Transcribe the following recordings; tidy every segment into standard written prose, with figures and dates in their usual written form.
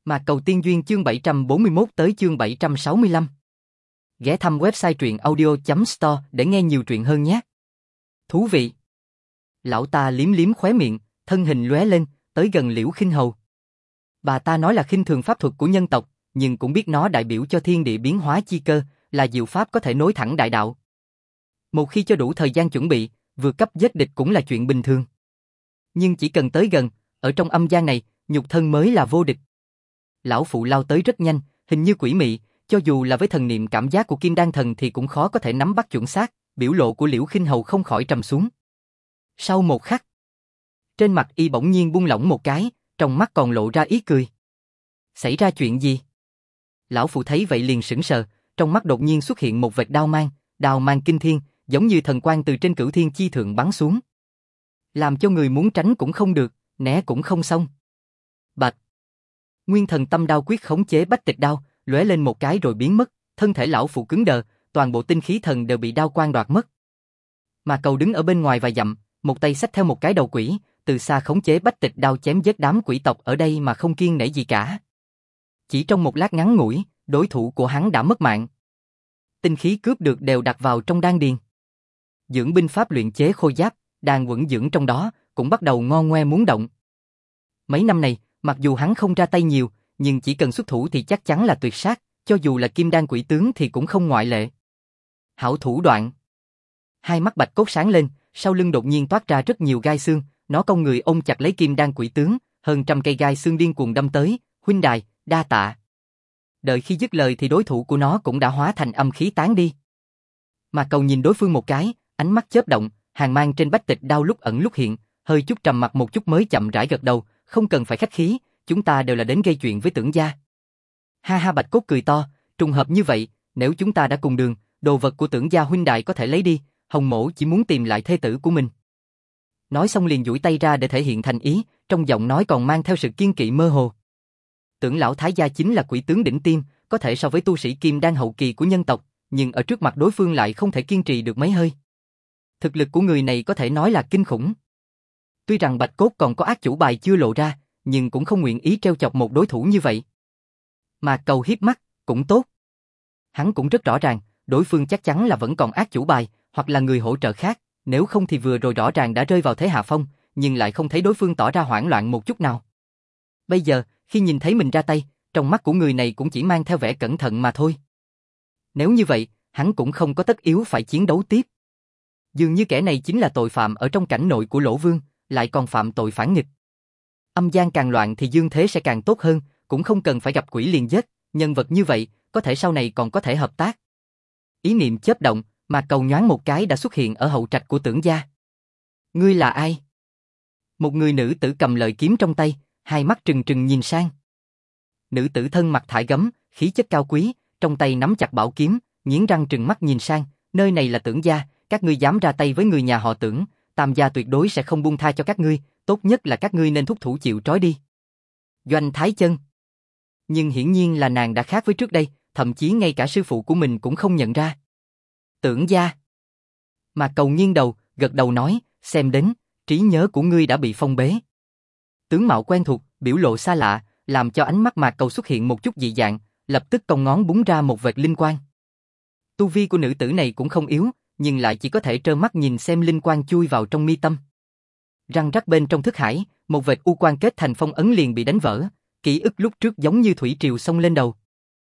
Mạc Cầu Tiên Duyên chương 741 tới chương 765. Ghé thăm website truyện audio.store để nghe nhiều truyện hơn nhé. Thú vị. Lão ta liếm liếm khóe miệng, thân hình lóe lên, tới gần Liễu Khinh Hầu. Bà ta nói là khinh thường pháp thuật của nhân tộc, nhưng cũng biết nó đại biểu cho thiên địa biến hóa chi cơ, là diệu pháp có thể nối thẳng đại đạo. Một khi cho đủ thời gian chuẩn bị, vượt cấp giết địch cũng là chuyện bình thường. Nhưng chỉ cần tới gần, ở trong âm gian này, nhục thân mới là vô địch. Lão phụ lao tới rất nhanh, hình như quỷ mị, cho dù là với thần niệm cảm giác của Kim Đan thần thì cũng khó có thể nắm bắt chuẩn xác, biểu lộ của Liễu Khinh Hầu không khỏi trầm xuống. Sau một khắc, trên mặt y bỗng nhiên buông lỏng một cái, trong mắt còn lộ ra ý cười. Xảy ra chuyện gì? Lão phụ thấy vậy liền sững sờ, trong mắt đột nhiên xuất hiện một vệt đao mang kinh thiên, giống như thần quang từ trên cửu thiên chi thượng bắn xuống. Làm cho người muốn tránh cũng không được, né cũng không xong. Bạch! Nguyên thần tâm đao quyết khống chế bách tịch đao, lóe lên một cái rồi biến mất, thân thể lão phụ cứng đờ, toàn bộ tinh khí thần đều bị đao quang đoạt mất. Mà Cầu đứng ở bên ngoài vài dặm, một tay xách theo một cái đầu quỷ, từ xa khống chế bách tịch đao chém giết đám quỷ tộc ở đây mà không kiêng nể gì cả. Chỉ trong một lát ngắn ngủi, đối thủ của hắn đã mất mạng. Tinh khí cướp được đều đặt vào trong đan điền. Dưỡng binh pháp luyện chế khôi giáp, đang quẩn dưỡng trong đó, cũng bắt đầu ngo ngoe muốn động. Mấy năm này, mặc dù hắn không ra tay nhiều, nhưng chỉ cần xuất thủ thì chắc chắn là tuyệt sát, cho dù là kim đan quỷ tướng thì cũng không ngoại lệ. Hảo thủ đoạn. Hai mắt Bạch Cốt sáng lên, sau lưng đột nhiên toát ra rất nhiều gai xương, nó cong người ôm chặt lấy kim đan quỷ tướng, hơn trăm cây gai xương điên cuồng đâm tới, huynh đài, đa tạ. Đợi khi dứt lời thì đối thủ của nó cũng đã hóa thành âm khí tán đi. Mà Cầu nhìn đối phương một cái, ánh mắt chớp động, hàn mang trên bách tịch đao lúc ẩn lúc hiện, hơi chút trầm mặt một chút mới chậm rãi gật đầu, không cần phải khách khí, chúng ta đều là đến gây chuyện với Tưởng gia. Ha ha, Bạch Cốt cười to, trùng hợp như vậy, nếu chúng ta đã cùng đường, đồ vật của Tưởng gia huynh đại có thể lấy đi, Hồng Mỗ chỉ muốn tìm lại thê tử của mình. Nói xong liền duỗi tay ra để thể hiện thành ý, trong giọng nói còn mang theo sự kiên kỵ mơ hồ. Tưởng lão thái gia chính là quỷ tướng đỉnh tiêm, có thể so với tu sĩ kim đan hậu kỳ của nhân tộc, nhưng ở trước mặt đối phương lại không thể kiên trì được mấy hơi. Thực lực của người này có thể nói là kinh khủng. Tuy rằng Bạch Cốt còn có ác chủ bài chưa lộ ra, nhưng cũng không nguyện ý trêu chọc một đối thủ như vậy. Mà Cầu hiếp mắt, cũng tốt. Hắn cũng rất rõ ràng, đối phương chắc chắn là vẫn còn ác chủ bài, hoặc là người hỗ trợ khác, nếu không thì vừa rồi rõ ràng đã rơi vào thế hạ phong, nhưng lại không thấy đối phương tỏ ra hoảng loạn một chút nào. Bây giờ, khi nhìn thấy mình ra tay, trong mắt của người này cũng chỉ mang theo vẻ cẩn thận mà thôi. Nếu như vậy, hắn cũng không có tất yếu phải chiến đấu tiếp. Dường như kẻ này chính là tội phạm ở trong cảnh nội của Lỗ Vương, lại còn phạm tội phản nghịch. Âm gian càng loạn thì dương thế sẽ càng tốt hơn, cũng không cần phải gặp quỷ liền giết, nhân vật như vậy, có thể sau này còn có thể hợp tác. Ý niệm chớp động, mà Cầu nhoáng một cái đã xuất hiện ở hậu trạch của Tưởng gia. Ngươi là ai? Một người nữ tử cầm lợi kiếm trong tay, hai mắt trừng trừng nhìn sang. Nữ tử thân mặc thải gấm, khí chất cao quý, trong tay nắm chặt bảo kiếm, nghiến răng trừng mắt nhìn sang, nơi này là Tưởng gia, các ngươi dám ra tay với người nhà họ Tưởng, Tam gia tuyệt đối sẽ không buông tha cho các ngươi, tốt nhất là các ngươi nên thúc thủ chịu trói đi. Doanh Thái Chân. Nhưng hiển nhiên là nàng đã khác với trước đây, thậm chí ngay cả sư phụ của mình cũng không nhận ra. Tưởng gia. Mà Cầu nghiêng đầu, gật đầu nói, xem đến, trí nhớ của ngươi đã bị phong bế. Tướng mạo quen thuộc, biểu lộ xa lạ, làm cho ánh mắt Mạc Cầu xuất hiện một chút dị dạng, lập tức cong ngón búng ra một vệt linh quang. Tu vi của nữ tử này cũng không yếu, nhưng lại chỉ có thể trơ mắt nhìn xem linh quang chui vào trong mi tâm. Răng rắc bên trong thức hải, một vệt u quang kết thành phong ấn liền bị đánh vỡ, ký ức lúc trước giống như thủy triều xông lên đầu.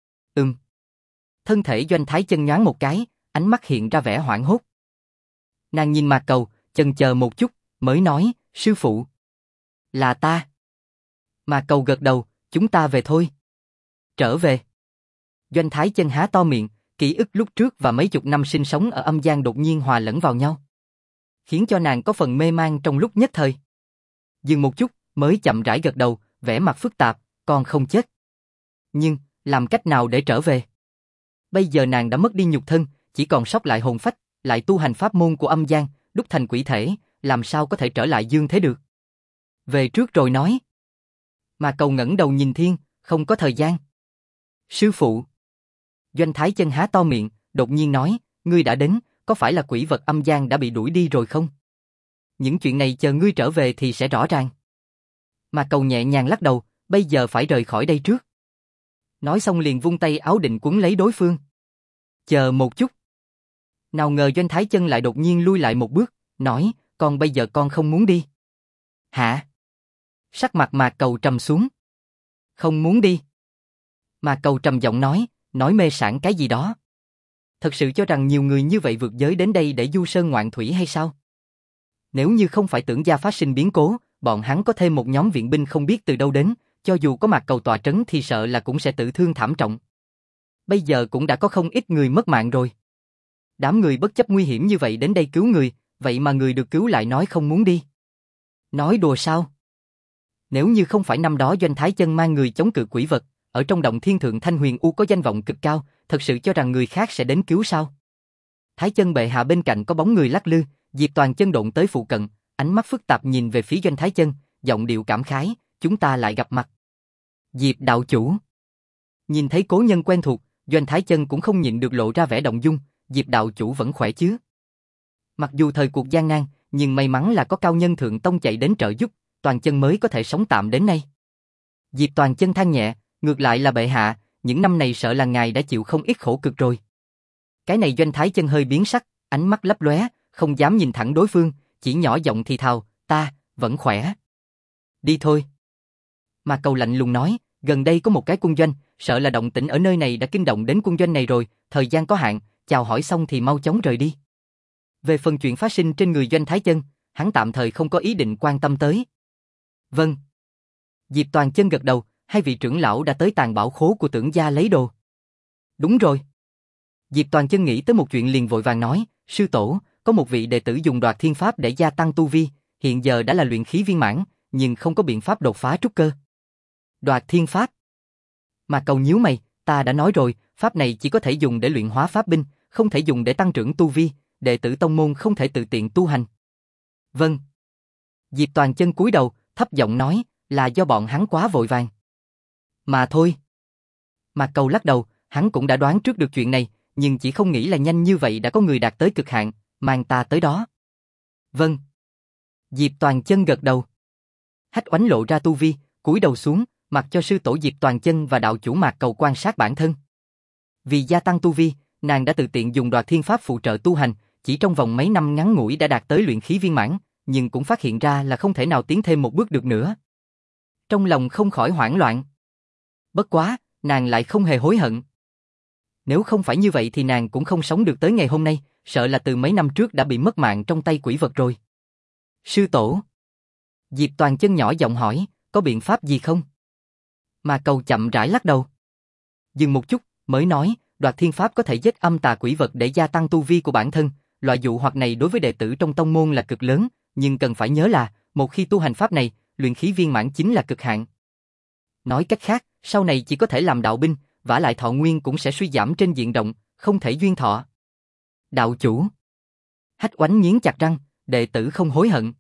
Thân thể Doanh Thái Chân nhoáng một cái, ánh mắt hiện ra vẻ hoảng hốt. Nàng nhìn Mạc Cầu, chần chờ một chút, mới nói, sư phụ. Là ta. Mạc Cầu gật đầu, chúng ta về thôi. Trở về. Doanh Thái Chân há to miệng, ký ức lúc trước và mấy chục năm sinh sống ở âm gian đột nhiên hòa lẫn vào nhau, khiến cho nàng có phần mê man trong lúc nhất thời. Dừng một chút, mới chậm rãi gật đầu, vẻ mặt phức tạp, con không chết. Nhưng, làm cách nào để trở về? Bây giờ nàng đã mất đi nhục thân, chỉ còn sót lại hồn phách, lại tu hành pháp môn của âm gian, đúc thành quỷ thể, làm sao có thể trở lại dương thế được? Về trước rồi nói. Mà Cầu ngẩng đầu nhìn thiên, không có thời gian. Sư phụ. Doanh Thái Chân há to miệng, đột nhiên nói, ngươi đã đến, có phải là quỷ vật âm gian đã bị đuổi đi rồi không? Những chuyện này chờ ngươi trở về thì sẽ rõ ràng. Mà Cầu nhẹ nhàng lắc đầu, bây giờ phải rời khỏi đây trước. Nói xong liền vung tay áo định quấn lấy đối phương. Chờ một chút. Nào ngờ Doanh Thái Chân lại đột nhiên lui lại một bước, nói, con bây giờ con không muốn đi. Hả? Sắc mặt Mạc Cầu trầm xuống. Không muốn đi. Mạc Cầu trầm giọng nói mê sảng cái gì đó. Thật sự cho rằng nhiều người như vậy vượt giới đến đây để du sơn ngoạn thủy hay sao? Nếu như không phải Tưởng gia phát sinh biến cố, bọn hắn có thêm một nhóm viện binh không biết từ đâu đến, cho dù có Mạc Cầu tọa trấn thì sợ là cũng sẽ tử thương thảm trọng. Bây giờ cũng đã có không ít người mất mạng rồi. Đám người bất chấp nguy hiểm như vậy đến đây cứu người, vậy mà người được cứu lại nói không muốn đi. Nói đùa sao? Nếu như không phải năm đó Doanh Thái Chân mang người chống cự quỷ vật, ở trong động thiên thượng Thanh Huyền U có danh vọng cực cao, thật sự cho rằng người khác sẽ đến cứu sao? Thái Chân bệ hạ bên cạnh có bóng người lắc lư, Diệp Toàn Chân độn tới phụ cận, ánh mắt phức tạp nhìn về phía Doanh Thái Chân, giọng điệu cảm khái, chúng ta lại gặp mặt. Diệp đạo chủ. Nhìn thấy cố nhân quen thuộc, Doanh Thái Chân cũng không nhịn được lộ ra vẻ động dung, Diệp đạo chủ vẫn khỏe chứ? Mặc dù thời cuộc gian nan, nhưng may mắn là có cao nhân thượng tông chạy đến trợ giúp, Toàn Chân mới có thể sống tạm đến nay. Diệp Toàn Chân than nhẹ, ngược lại là bệ hạ, những năm này sợ là ngài đã chịu không ít khổ cực rồi. Cái này Doanh Thái Chân hơi biến sắc, ánh mắt lấp lóe, không dám nhìn thẳng đối phương, chỉ nhỏ giọng thì thào, ta, vẫn khỏe. Đi thôi. Mà Cầu lạnh lùng nói, gần đây có một cái quân doanh, sợ là động tĩnh ở nơi này đã kinh động đến quân doanh này rồi, thời gian có hạn, chào hỏi xong thì mau chóng rời đi. Về phần chuyện phát sinh trên người Doanh Thái Chân, hắn tạm thời không có ý định quan tâm tới. Vâng. Diệp Toàn Chân gật đầu, hai vị trưởng lão đã tới tàng bảo khố của Tưởng gia lấy đồ. Đúng rồi. Diệp Toàn Chân nghĩ tới một chuyện liền vội vàng nói, sư tổ, có một vị đệ tử dùng Đoạt Thiên Pháp để gia tăng tu vi, hiện giờ đã là luyện khí viên mãn, nhưng không có biện pháp đột phá trúc cơ. Đoạt Thiên Pháp. Mà Cầu nhíu mày, ta đã nói rồi, pháp này chỉ có thể dùng để luyện hóa pháp binh, không thể dùng để tăng trưởng tu vi, đệ tử tông môn không thể tự tiện tu hành. Vâng. Diệp Toàn Chân cúi đầu, thấp giọng nói, là do bọn hắn quá vội vàng. Mà thôi. Mà Cầu lắc đầu, hắn cũng đã đoán trước được chuyện này, nhưng chỉ không nghĩ là nhanh như vậy đã có người đạt tới cực hạn, mang ta tới đó. Vâng. Diệp Toàn Chân gật đầu. Hách Oánh lộ ra tu vi, cúi đầu xuống, mặc cho sư tổ Diệp Toàn Chân và đạo chủ Mạc Cầu quan sát bản thân. Vì gia tăng tu vi, nàng đã tự tiện dùng Đoạt Thiên Pháp phụ trợ tu hành, chỉ trong vòng mấy năm ngắn ngủi đã đạt tới luyện khí viên mãn, nhưng cũng phát hiện ra là không thể nào tiến thêm một bước được nữa. Trong lòng không khỏi hoảng loạn. Bất quá, nàng lại không hề hối hận. Nếu không phải như vậy thì nàng cũng không sống được tới ngày hôm nay, sợ là từ mấy năm trước đã bị mất mạng trong tay quỷ vật rồi. Sư tổ. Diệp Toàn Chân nhỏ giọng hỏi, có biện pháp gì không? Mà Cầu chậm rãi lắc đầu. Dừng một chút, mới nói, Đoạt Thiên Pháp có thể giết âm tà quỷ vật để gia tăng tu vi của bản thân, loại dụ hoặc này đối với đệ tử trong tông môn là cực lớn, nhưng cần phải nhớ là, một khi tu hành pháp này, luyện khí viên mãn chính là cực hạn. Nói cách khác, sau này chỉ có thể làm đạo binh, vả lại thọ nguyên cũng sẽ suy giảm trên diện rộng, không thể duyên thọ. Đạo chủ. Hách Oánh nghiến chặt răng, đệ tử không hối hận.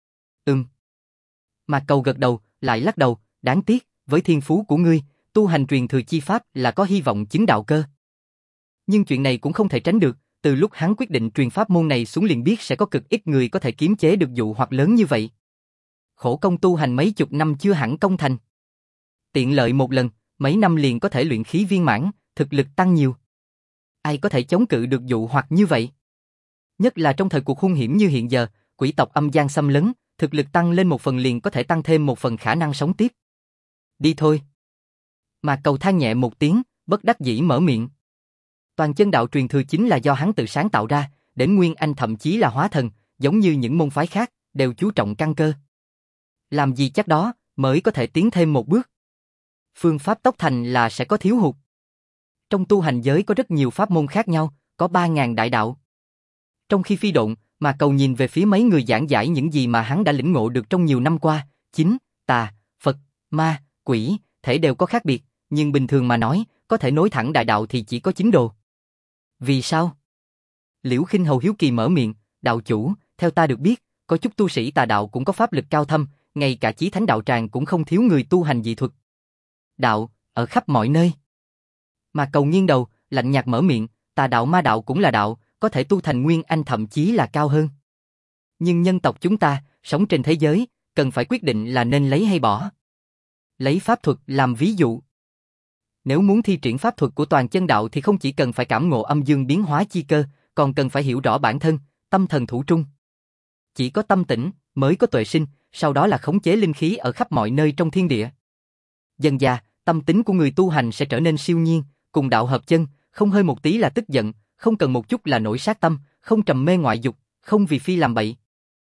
Mà Cầu gật đầu, lại lắc đầu, đáng tiếc, với thiên phú của ngươi, tu hành truyền thừa chi pháp là có hy vọng chứng đạo cơ. Nhưng chuyện này cũng không thể tránh được, từ lúc hắn quyết định truyền pháp môn này xuống liền biết sẽ có cực ít người có thể kiếm chế được dụ hoặc lớn như vậy. Khổ công tu hành mấy chục năm chưa hẳn công thành. Tiện lợi một lần, mấy năm liền có thể luyện khí viên mãn, thực lực tăng nhiều. Ai có thể chống cự được dụ hoặc như vậy? Nhất là trong thời cuộc hung hiểm như hiện giờ, quỷ tộc âm gian xâm lấn, thực lực tăng lên một phần liền có thể tăng thêm một phần khả năng sống tiếp. Đi thôi. Mà Cầu than nhẹ một tiếng, bất đắc dĩ mở miệng. Toàn Chân đạo truyền thừa chính là do hắn tự sáng tạo ra, đến Nguyên Anh thậm chí là hóa thần, giống như những môn phái khác, đều chú trọng căn cơ. Làm gì chắc đó, mới có thể tiến thêm một bước. Phương pháp tốc thành là sẽ có thiếu hụt. Trong tu hành giới có rất nhiều pháp môn khác nhau, có 3.000 đại đạo. Trong khi phi độn, Mà Cầu nhìn về phía mấy người giảng giải những gì mà hắn đã lĩnh ngộ được trong nhiều năm qua, chính, tà, Phật, ma, quỷ, thể đều có khác biệt, nhưng bình thường mà nói, có thể nối thẳng đại đạo thì chỉ có 9 đồ. Vì sao? Liễu Khinh Hầu hiếu kỳ mở miệng, đạo chủ, theo ta được biết, có chút tu sĩ tà đạo cũng có pháp lực cao thâm, ngay cả Chí Thánh đạo tràng cũng không thiếu người tu hành dị thuật. Đạo, ở khắp mọi nơi. Mà Cầu nghiêng đầu, lạnh nhạt mở miệng, tà đạo ma đạo cũng là đạo, có thể tu thành Nguyên Anh thậm chí là cao hơn. Nhưng nhân tộc chúng ta, sống trên thế giới, cần phải quyết định là nên lấy hay bỏ. Lấy pháp thuật làm ví dụ. Nếu muốn thi triển pháp thuật của toàn chân đạo thì không chỉ cần phải cảm ngộ âm dương biến hóa chi cơ, còn cần phải hiểu rõ bản thân, tâm thần thủ trung. Chỉ có tâm tĩnh mới có tuệ sinh, sau đó là khống chế linh khí ở khắp mọi nơi trong thiên địa. Dần dà, tâm tính của người tu hành sẽ trở nên siêu nhiên, cùng đạo hợp chân, không hơi một tí là tức giận, không cần một chút là nổi sát tâm, không trầm mê ngoại dục, không vì phi làm bậy.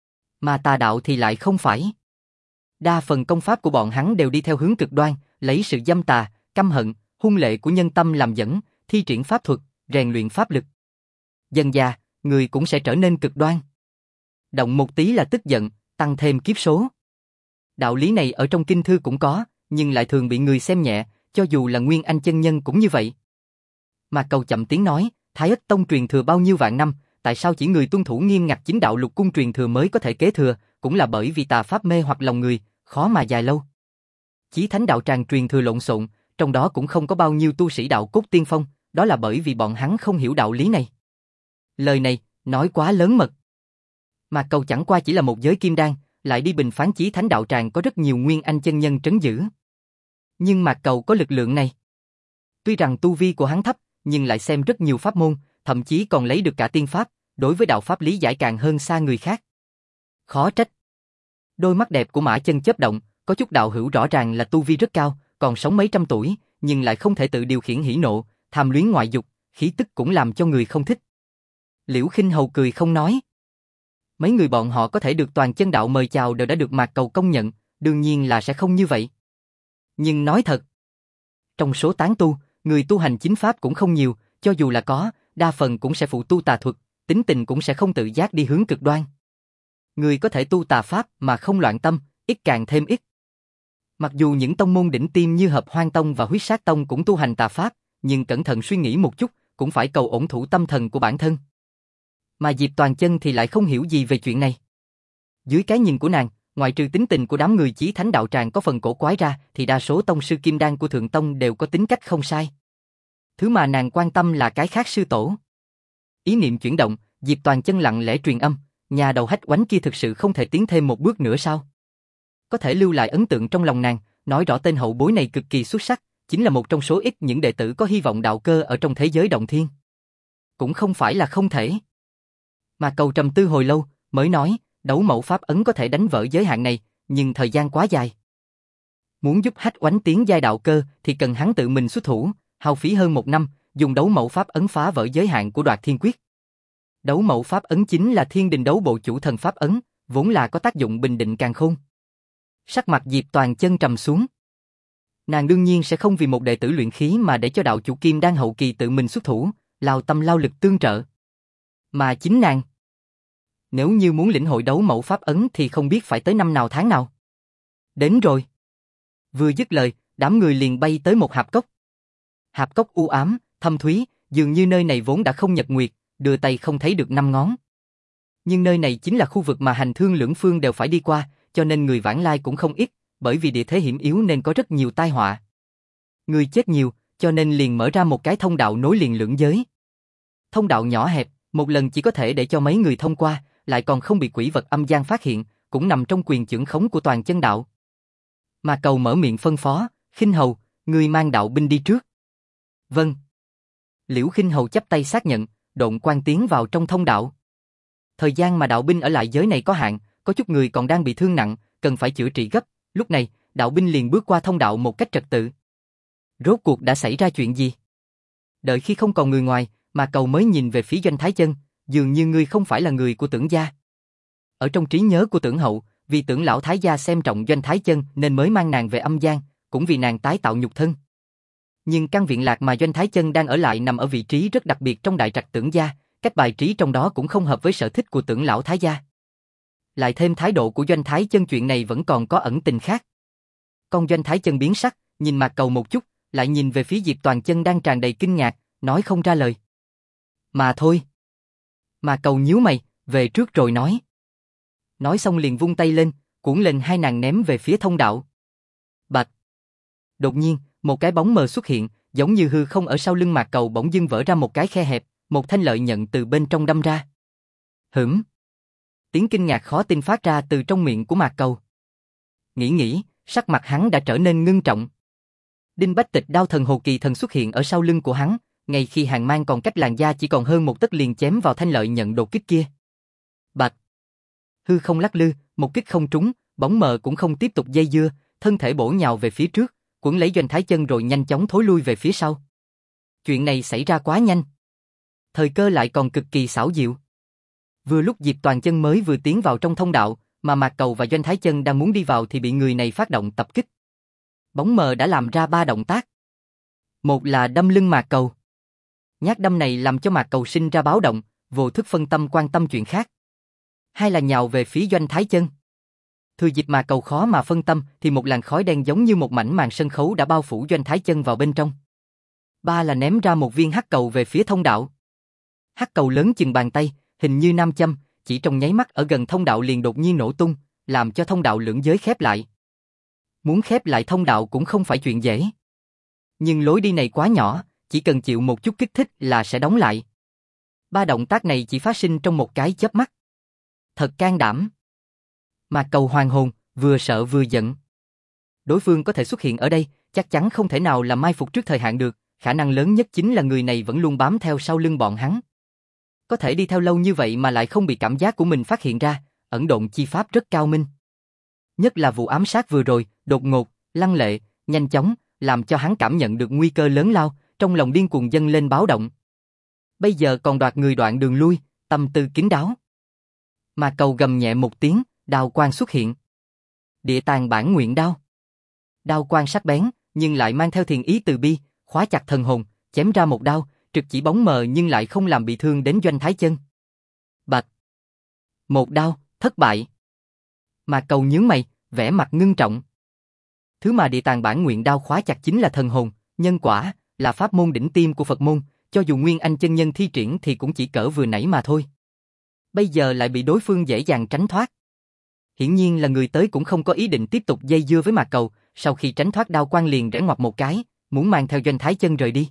Mà tà đạo thì lại không phải. Đa phần công pháp của bọn hắn đều đi theo hướng cực đoan, lấy sự dâm tà, căm hận, hung lệ của nhân tâm làm dẫn, thi triển pháp thuật, rèn luyện pháp lực. Dần dà, người cũng sẽ trở nên cực đoan. Động một tí là tức giận, tăng thêm kiếp số. Đạo lý này ở trong kinh thư cũng có, nhưng lại thường bị người xem nhẹ, cho dù là Nguyên Anh chân nhân cũng như vậy. Mà Cầu chậm tiếng nói, Thái Ất Tông truyền thừa bao nhiêu vạn năm, tại sao chỉ người tuân thủ nghiêm ngặt chính đạo lục cung truyền thừa mới có thể kế thừa, cũng là bởi vì tà pháp mê hoặc lòng người, khó mà dài lâu. Chí Thánh đạo tràng truyền thừa lộn xộn, trong đó cũng không có bao nhiêu tu sĩ đạo cốt tiên phong, đó là bởi vì bọn hắn không hiểu đạo lý này. Lời này, nói quá lớn mật. Mà Cầu chẳng qua chỉ là một giới kim đan, lại đi bình phán Chí Thánh đạo tràng có rất nhiều Nguyên Anh chân nhân trấn giữ. Nhưng Mạc Cầu có lực lượng này. Tuy rằng tu vi của hắn thấp, nhưng lại xem rất nhiều pháp môn, thậm chí còn lấy được cả tiên pháp, đối với đạo pháp lý giải càng hơn xa người khác. Khó trách. Đôi mắt đẹp của Mã Chân chớp động, có chút đạo hữu rõ ràng là tu vi rất cao, còn sống mấy trăm tuổi, nhưng lại không thể tự điều khiển hỉ nộ, tham luyến ngoại dục, khí tức cũng làm cho người không thích. Liễu Khinh Hầu cười không nói. Mấy người bọn họ có thể được toàn chân đạo mời chào đều đã được Mạc Cầu công nhận, đương nhiên là sẽ không như vậy. Nhưng nói thật, trong số tán tu, người tu hành chính pháp cũng không nhiều, cho dù là có, đa phần cũng sẽ phụ tu tà thuật, tính tình cũng sẽ không tự giác đi hướng cực đoan. Người có thể tu tà pháp mà không loạn tâm, ít càng thêm ít. Mặc dù những tông môn đỉnh tiêm như Hợp Hoan Tông và Huyết Sát Tông cũng tu hành tà pháp, nhưng cẩn thận suy nghĩ một chút, cũng phải cầu ổn thủ tâm thần của bản thân. Mà Diệp Toàn Chân thì lại không hiểu gì về chuyện này. Dưới cái nhìn của nàng, ngoại trừ tính tình của đám người Chí Thánh đạo tràng có phần cổ quái ra, thì đa số tông sư kim đan của Thượng Tông đều có tính cách không sai. Thứ mà nàng quan tâm là cái khác sư tổ. Ý niệm chuyển động, Diệp Toàn Chân lặng lẽ truyền âm, nhà đầu hách oánh kia thực sự không thể tiến thêm một bước nữa sao? Có thể lưu lại ấn tượng trong lòng nàng, nói rõ tên hậu bối này cực kỳ xuất sắc, chính là một trong số ít những đệ tử có hy vọng đạo cơ ở trong thế giới động thiên. Cũng không phải là không thể. Mà Cầu trầm tư hồi lâu, mới nói, đấu mẫu pháp ấn có thể đánh vỡ giới hạn này, nhưng thời gian quá dài. Muốn giúp hách oánh tiến giai đạo cơ thì cần hắn tự mình xuất thủ, hao phí hơn 1 năm, dùng đấu mẫu pháp ấn phá vỡ giới hạn của Đoạt Thiên Quyết. Đấu mẫu pháp ấn chính là Thiên Đình đấu bộ chủ thần pháp ấn, vốn là có tác dụng bình định càn khôn. Sắc mặt Diệp Toàn Chân trầm xuống. Nàng đương nhiên sẽ không vì một đệ tử luyện khí mà để cho đạo chủ kim đan hậu kỳ tự mình xuất thủ, lao tâm lao lực tương trợ. Mà chính nàng, nếu như muốn lĩnh hội đấu mẫu pháp ấn thì không biết phải tới năm nào tháng nào. Đến rồi. Vừa dứt lời, đám người liền bay tới một hạp cốc. Hạp cốc u ám, thâm thúy, dường như nơi này vốn đã không nhật nguyệt, đưa tay không thấy được 5 ngón. Nhưng nơi này chính là khu vực mà hành thương lưỡng phương đều phải đi qua, cho nên người vãng lai cũng không ít, bởi vì địa thế hiểm yếu nên có rất nhiều tai họa. Người chết nhiều, cho nên liền mở ra một cái thông đạo nối liền lưỡng giới. Thông đạo nhỏ hẹp, một lần chỉ có thể để cho mấy người thông qua, lại còn không bị quỷ vật âm gian phát hiện, cũng nằm trong quyền chưởng khống của toàn chân đạo. Mà Cầu mở miệng phân phó, Khinh Hầu, ngươi mang đạo binh đi trước. Vâng. Liễu Khinh Hầu chắp tay xác nhận, độn quang tiến vào trong thông đạo. Thời gian mà đạo binh ở lại giới này có hạn, có chút người còn đang bị thương nặng, cần phải chữa trị gấp, lúc này, đạo binh liền bước qua thông đạo một cách trật tự. Rốt cuộc đã xảy ra chuyện gì? Đợi khi không còn người ngoài, mà Cầu mới nhìn về phía Doanh Thái Chân, dường như ngươi không phải là người của Tưởng gia. Ở trong trí nhớ của Tưởng hậu, vì Tưởng lão thái gia xem trọng Doanh Thái Chân nên mới mang nàng về âm gian, cũng vì nàng tái tạo nhục thân. Nhưng căn viện lạc mà Doanh Thái Chân đang ở lại nằm ở vị trí rất đặc biệt trong đại trạch Tưởng gia, cách bài trí trong đó cũng không hợp với sở thích của Tưởng lão thái gia. Lại thêm thái độ của Doanh Thái Chân, chuyện này vẫn còn có ẩn tình khác. Con Doanh Thái Chân biến sắc, nhìn Mạc Cầu một chút, lại nhìn về phía Diệp Toàn Chân đang tràn đầy kinh ngạc, nói không ra lời. Mà thôi. Mạc Cầu nhíu mày, về trước rồi nói. Nói xong liền vung tay lên, cuốn lên hai nàng ném về phía thông đạo. Bạch. Đột nhiên, một cái bóng mờ xuất hiện, giống như hư không ở sau lưng Mạc Cầu bỗng dưng vỡ ra một cái khe hẹp, một thanh lợi nhận từ bên trong đâm ra. Hửm. Tiếng kinh ngạc khó tin phát ra từ trong miệng của Mạc Cầu. Nghĩ, sắc mặt hắn đã trở nên ngưng trọng. Đinh Bách Tịch đao thần hồ kỳ thần xuất hiện ở sau lưng của hắn, ngay khi hàng mang còn cách làn da chỉ còn hơn một tấc liền chém vào thanh lợi nhận đột kích kia. Bạch! Hư không lắc lư, một kích không trúng, bóng mờ cũng không tiếp tục dây dưa, thân thể bổ nhào về phía trước, quấn lấy Doanh Thái Chân rồi nhanh chóng thối lui về phía sau. Chuyện này xảy ra quá nhanh. Thời cơ lại còn cực kỳ xảo diệu. Vừa lúc Diệp Toàn Chân mới vừa tiến vào trong thông đạo, mà Mạc Cầu và Doanh Thái Chân đang muốn đi vào thì bị người này phát động tập kích. Bóng mờ đã làm ra 3 động tác. Một là đâm lưng Mạc Cầu. Nhát đâm này làm cho Mạc Cầu sinh ra báo động, vô thức phân tâm quan tâm chuyện khác. Hai là nhào về phía Doanh Thái Chân. Thừa dịp Mạc Cầu khó mà phân tâm thì một làn khói đen giống như một mảnh màn sân khấu đã bao phủ Doanh Thái Chân vào bên trong. Ba là ném ra một viên hắc cầu về phía thông đạo. Hắc cầu lớn chừng bàn tay, hình như nam châm, chỉ trong nháy mắt ở gần thông đạo liền đột nhiên nổ tung, làm cho thông đạo lưỡng giới khép lại. Muốn khép lại thông đạo cũng không phải chuyện dễ. Nhưng lối đi này quá nhỏ, chỉ cần chịu một chút kích thích là sẽ đóng lại. 3 động tác này chỉ phát sinh trong một cái chớp mắt. Thật can đảm. Mạc Cầu hoàn hồn, vừa sợ vừa giận. Đối phương có thể xuất hiện ở đây, chắc chắn không thể nào là mai phục trước thời hạn được, khả năng lớn nhất chính là người này vẫn luôn bám theo sau lưng bọn hắn. Có thể đi theo lâu như vậy mà lại không bị cảm giác của mình phát hiện ra, ẩn độn chi pháp rất cao minh. Nhất là vụ ám sát vừa rồi, đột ngột, lăng lệ, nhanh chóng, làm cho hắn cảm nhận được nguy cơ lớn lao, trong lòng điên cuồng dâng lên báo động. Bây giờ còn đoạt người đoạn đường lui, tâm tư kín đáo. Mạc Cầu gầm nhẹ một tiếng, đao quang xuất hiện. Địa tàng bản nguyện đao. Đao quang sắc bén, nhưng lại mang theo thiền ý từ bi, khóa chặt thần hồn, chém ra một đao, trực chỉ bóng mờ nhưng lại không làm bị thương đến Doanh Thái Chân. Bạch! Một đao, thất bại. Mạc Cầu nhướng mày, vẻ mặt ngưng trọng. Thứ mà địa tàng bản nguyện đao khóa chặt chính là thần hồn, nhân quả, là pháp môn đỉnh tiêm của Phật môn, cho dù Nguyên Anh chân nhân thi triển thì cũng chỉ cỡ vừa nãy mà thôi. Bây giờ lại bị đối phương dễ dàng tránh thoát. Hiển nhiên là người tới cũng không có ý định tiếp tục dây dưa với Mạc Cầu, sau khi tránh thoát đao quang liền rẽ ngoặt một cái, muốn mang theo Doanh Thái Chân rời đi.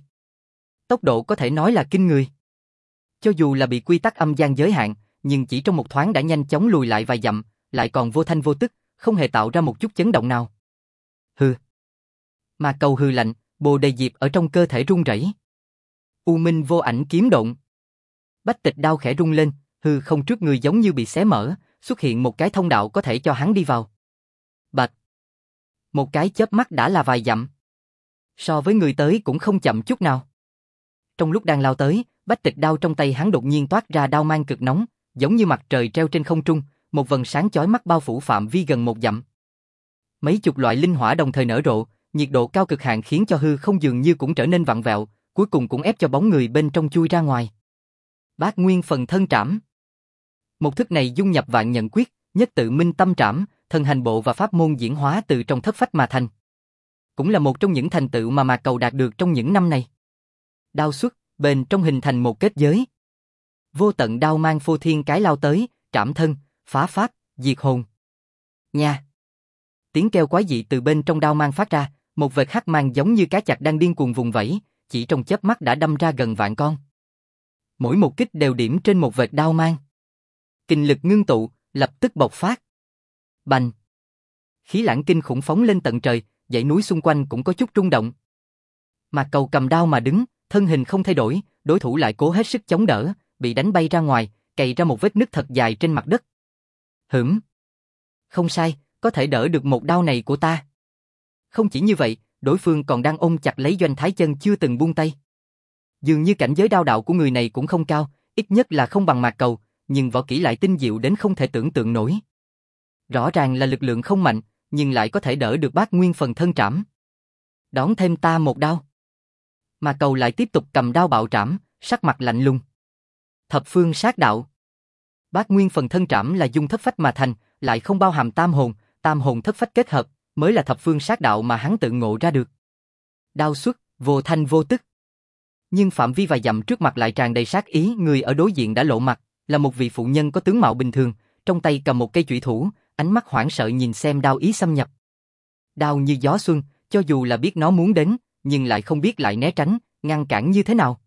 Tốc độ có thể nói là kinh người. Cho dù là bị quy tắc âm gian giới hạn, nhưng chỉ trong một thoáng đã nhanh chóng lùi lại vài dặm, lại còn vô thanh vô tức, không hề tạo ra một chút chấn động nào. Hừ. Mạc Cầu hừ lạnh, bồ đề diệp ở trong cơ thể run rẩy. U minh vô ảnh kiếm độn. Bách Tịch đao khẽ rung lên, hư không trước người giống như bị xé mở, xuất hiện một cái thông đạo có thể cho hắn đi vào. Bạch. Một cái chớp mắt đã là vài dặm. So với người tới cũng không chậm chút nào. Trong lúc đang lao tới, Bách Tịch đao trong tay hắn đột nhiên toát ra đao mang cực nóng, giống như mặt trời treo trên không trung, một vầng sáng chói mắt bao phủ phạm vi gần 1 dặm. Mấy chục loại linh hỏa đồng thời nở rộ, nhiệt độ cao cực hạn khiến cho hư không dường như cũng trở nên vặn vẹo, cuối cùng cũng ép cho bóng người bên trong chui ra ngoài. Bát Nguyên phần thân trảm. Một thức này dung nhập vạn nhận quyết, nhất tự minh tâm trảm, thần hành bộ và pháp môn diễn hóa từ trong thất phách mà thành. Cũng là một trong những thành tựu mà Mạc Cầu đạt được trong những năm này. Đao xuất, bên trong hình thành một kết giới. Vô tận đao mang phô thiên cái lao tới, trảm thân, phá pháp, diệt hồn. Nha! Tiếng kêu quái dị từ bên trong đao mang phát ra, một vệt hắc mang giống như cá chạch đang điên cuồng vùng vẫy, chỉ trong chớp mắt đã đâm ra gần vạn con. Mỗi một kích đều điểm trên một vệt đao mang. Kình lực ngưng tụ, lập tức bộc phát. Bành! Khí lãng kinh khủng phóng lên tận trời, dãy núi xung quanh cũng có chút rung động. Mạc Cầu cầm đao mà đứng, thân hình không thay đổi, đối thủ lại cố hết sức chống đỡ, bị đánh bay ra ngoài, cày ra một vết nứt thật dài trên mặt đất. Hửm! Không sai, có thể đỡ được một đao này của ta. Không chỉ như vậy, đối phương còn đang ôm chặt lấy Doanh Thái Chân chưa từng buông tay. Dường như cảnh giới đao đạo của người này cũng không cao, ít nhất là không bằng Mạc Cầu, nhưng võ kỹ lại tinh diệu đến không thể tưởng tượng nổi. Rõ ràng là lực lượng không mạnh, nhưng lại có thể đỡ được Bát Nguyên phần thân trảm. Đón thêm ta một đao. Mạc Cầu lại tiếp tục cầm đao bạo trảm, sắc mặt lạnh lùng. Thập phương sát đạo. Bát Nguyên phần thân trảm là dung thất phách mà thành, lại không bao hàm tam hồn thất phách kết hợp, mới là thập phương sát đạo mà hắn tự ngộ ra được. Đao xuất, vô thanh vô tức. Nhưng phạm vi vài dặm trước mặt lại tràn đầy sát ý, người ở đối diện đã lộ mặt, là một vị phụ nhân có tướng mạo bình thường, trong tay cầm một cây chủy thủ, ánh mắt hoảng sợ nhìn xem đao ý xâm nhập. Đao như gió xuân, cho dù là biết nó muốn đến, nhưng lại không biết lại né tránh, ngăn cản như thế nào.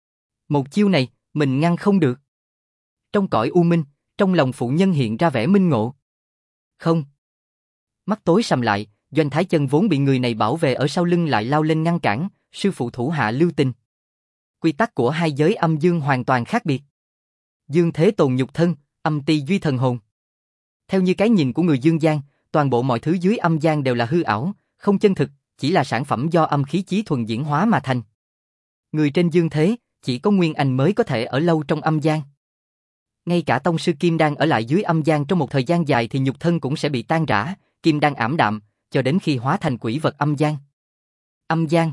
Một chiêu này, mình ngăn không được. Trong cõi u minh, trong lòng phụ nhân hiện ra vẻ minh ngộ. Không. Mắt tối sầm lại, Doanh Thái Chân vốn bị người này bảo vệ ở sau lưng lại lao lên ngăn cản, sư phụ thủ hạ lưu tình. Quy tắc của hai giới âm dương hoàn toàn khác biệt. Dương thế tồn nhục thân, âm ti duy thần hồn. Theo như cái nhìn của người dương gian, toàn bộ mọi thứ dưới âm gian đều là hư ảo, không chân thực, chỉ là sản phẩm do âm khí chí thuần diễn hóa mà thành. Người trên dương thế, chỉ có Nguyên Anh mới có thể ở lâu trong âm gian. Ngay cả tông sư Kim Đan ở lại dưới âm gian trong một thời gian dài thì nhục thân cũng sẽ bị tan rã, Kim Đan ảm đạm, cho đến khi hóa thành quỷ vật âm gian. Âm gian.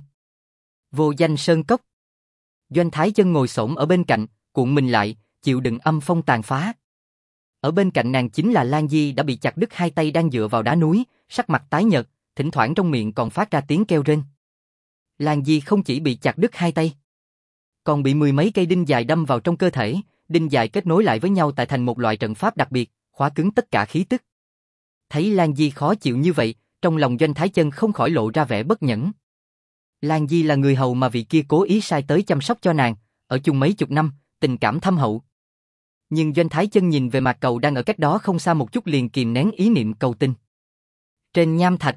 Vô danh sơn cốc. Doanh Thái Chân ngồi xổm ở bên cạnh, cuộn mình lại, chịu đựng âm phong tàn phá. Ở bên cạnh nàng chính là Lan Di đã bị chặt đứt hai tay đang dựa vào đá núi, sắc mặt tái nhợt, thỉnh thoảng trong miệng còn phát ra tiếng kêu rên. Lan Di không chỉ bị chặt đứt hai tay, còn bị mười mấy cây đinh dài đâm vào trong cơ thể, đinh dài kết nối lại với nhau tạo thành một loại trận pháp đặc biệt, khóa cứng tất cả khí tức. Thấy Lan Di khó chịu như vậy, trong lòng Doanh Thái Chân không khỏi lộ ra vẻ bất nhẫn. Lan Di là người hầu mà vị kia cố ý sai tới chăm sóc cho nàng, ở chung mấy chục năm, tình cảm thâm hậu. Nhưng Doanh Thái Chân nhìn về Mạc Cầu đang ở cách đó không xa một chút liền kìm nén ý niệm cầu tình. Trên nham thạch,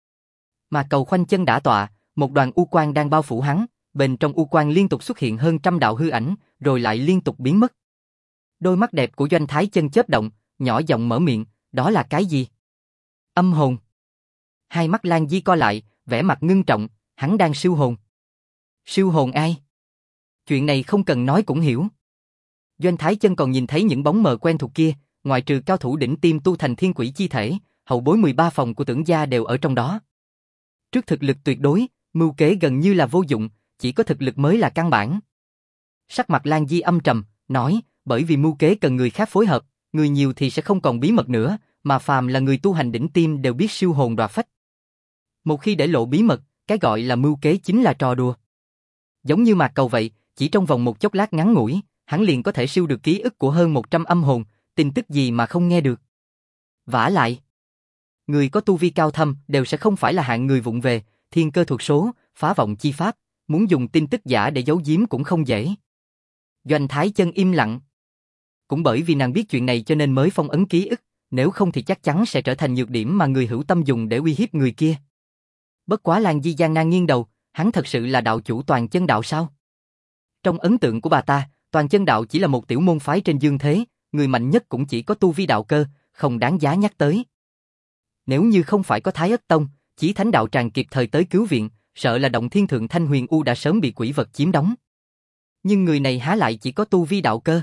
Mạc Cầu khoanh chân đả tọa, một đoàn u quang đang bao phủ hắn, bên trong u quang liên tục xuất hiện hơn trăm đạo hư ảnh, rồi lại liên tục biến mất. Đôi mắt đẹp của Doanh Thái Chân chớp động, nhỏ giọng mở miệng, đó là cái gì? Âm hồn. Hai mắt Lan Di co lại, vẻ mặt ngưng trọng, hắn đang siêu hồn. Siêu hồn ai? Chuyện này không cần nói cũng hiểu. Doanh Thái Chân còn nhìn thấy những bóng mờ quen thuộc kia, ngoại trừ cao thủ đỉnh tiêm tu thành thiên quỷ chi thể, hậu bối 13 phòng của Tưởng gia đều ở trong đó. Trước thực lực tuyệt đối, mưu kế gần như là vô dụng, chỉ có thực lực mới là căn bản. Sắc mặt Lan Di âm trầm, nói, bởi vì mưu kế cần người khác phối hợp, người nhiều thì sẽ không còn bí mật nữa, mà phàm là người tu hành đỉnh tiêm đều biết siêu hồn đoạt phách. Một khi để lộ bí mật, cái gọi là mưu kế chính là trò đùa. Giống như Mạc Cầu vậy, chỉ trong vòng một chốc lát ngắn ngủi, hắn liền có thể siêu được ký ức của hơn 100 âm hồn, tin tức gì mà không nghe được. Vả lại, người có tu vi cao thâm đều sẽ không phải là hạng người vụng về, thiên cơ thuật số, phá vọng chi pháp, muốn dùng tin tức giả để giấu giếm cũng không dễ. Doanh Thái Chân im lặng. Cũng bởi vì nàng biết chuyện này cho nên mới phong ấn ký ức, nếu không thì chắc chắn sẽ trở thành nhược điểm mà người hữu tâm dùng để uy hiếp người kia. Bất quá Lan Di gian nan nghiêng đầu, hắn thật sự là đạo chủ Toàn Chân đạo sao? Trong ấn tượng của bà ta, Toàn Chân đạo chỉ là một tiểu môn phái trên dương thế, người mạnh nhất cũng chỉ có tu vi đạo cơ, không đáng giá nhắc tới. Nếu như không phải có Thái Ất Tông, Chí Thánh đạo tràng kịp thời tới cứu viện, sợ là động thiên thượng Thanh Huyền U đã sớm bị quỷ vật chiếm đóng. Nhưng người này há lại chỉ có tu vi đạo cơ.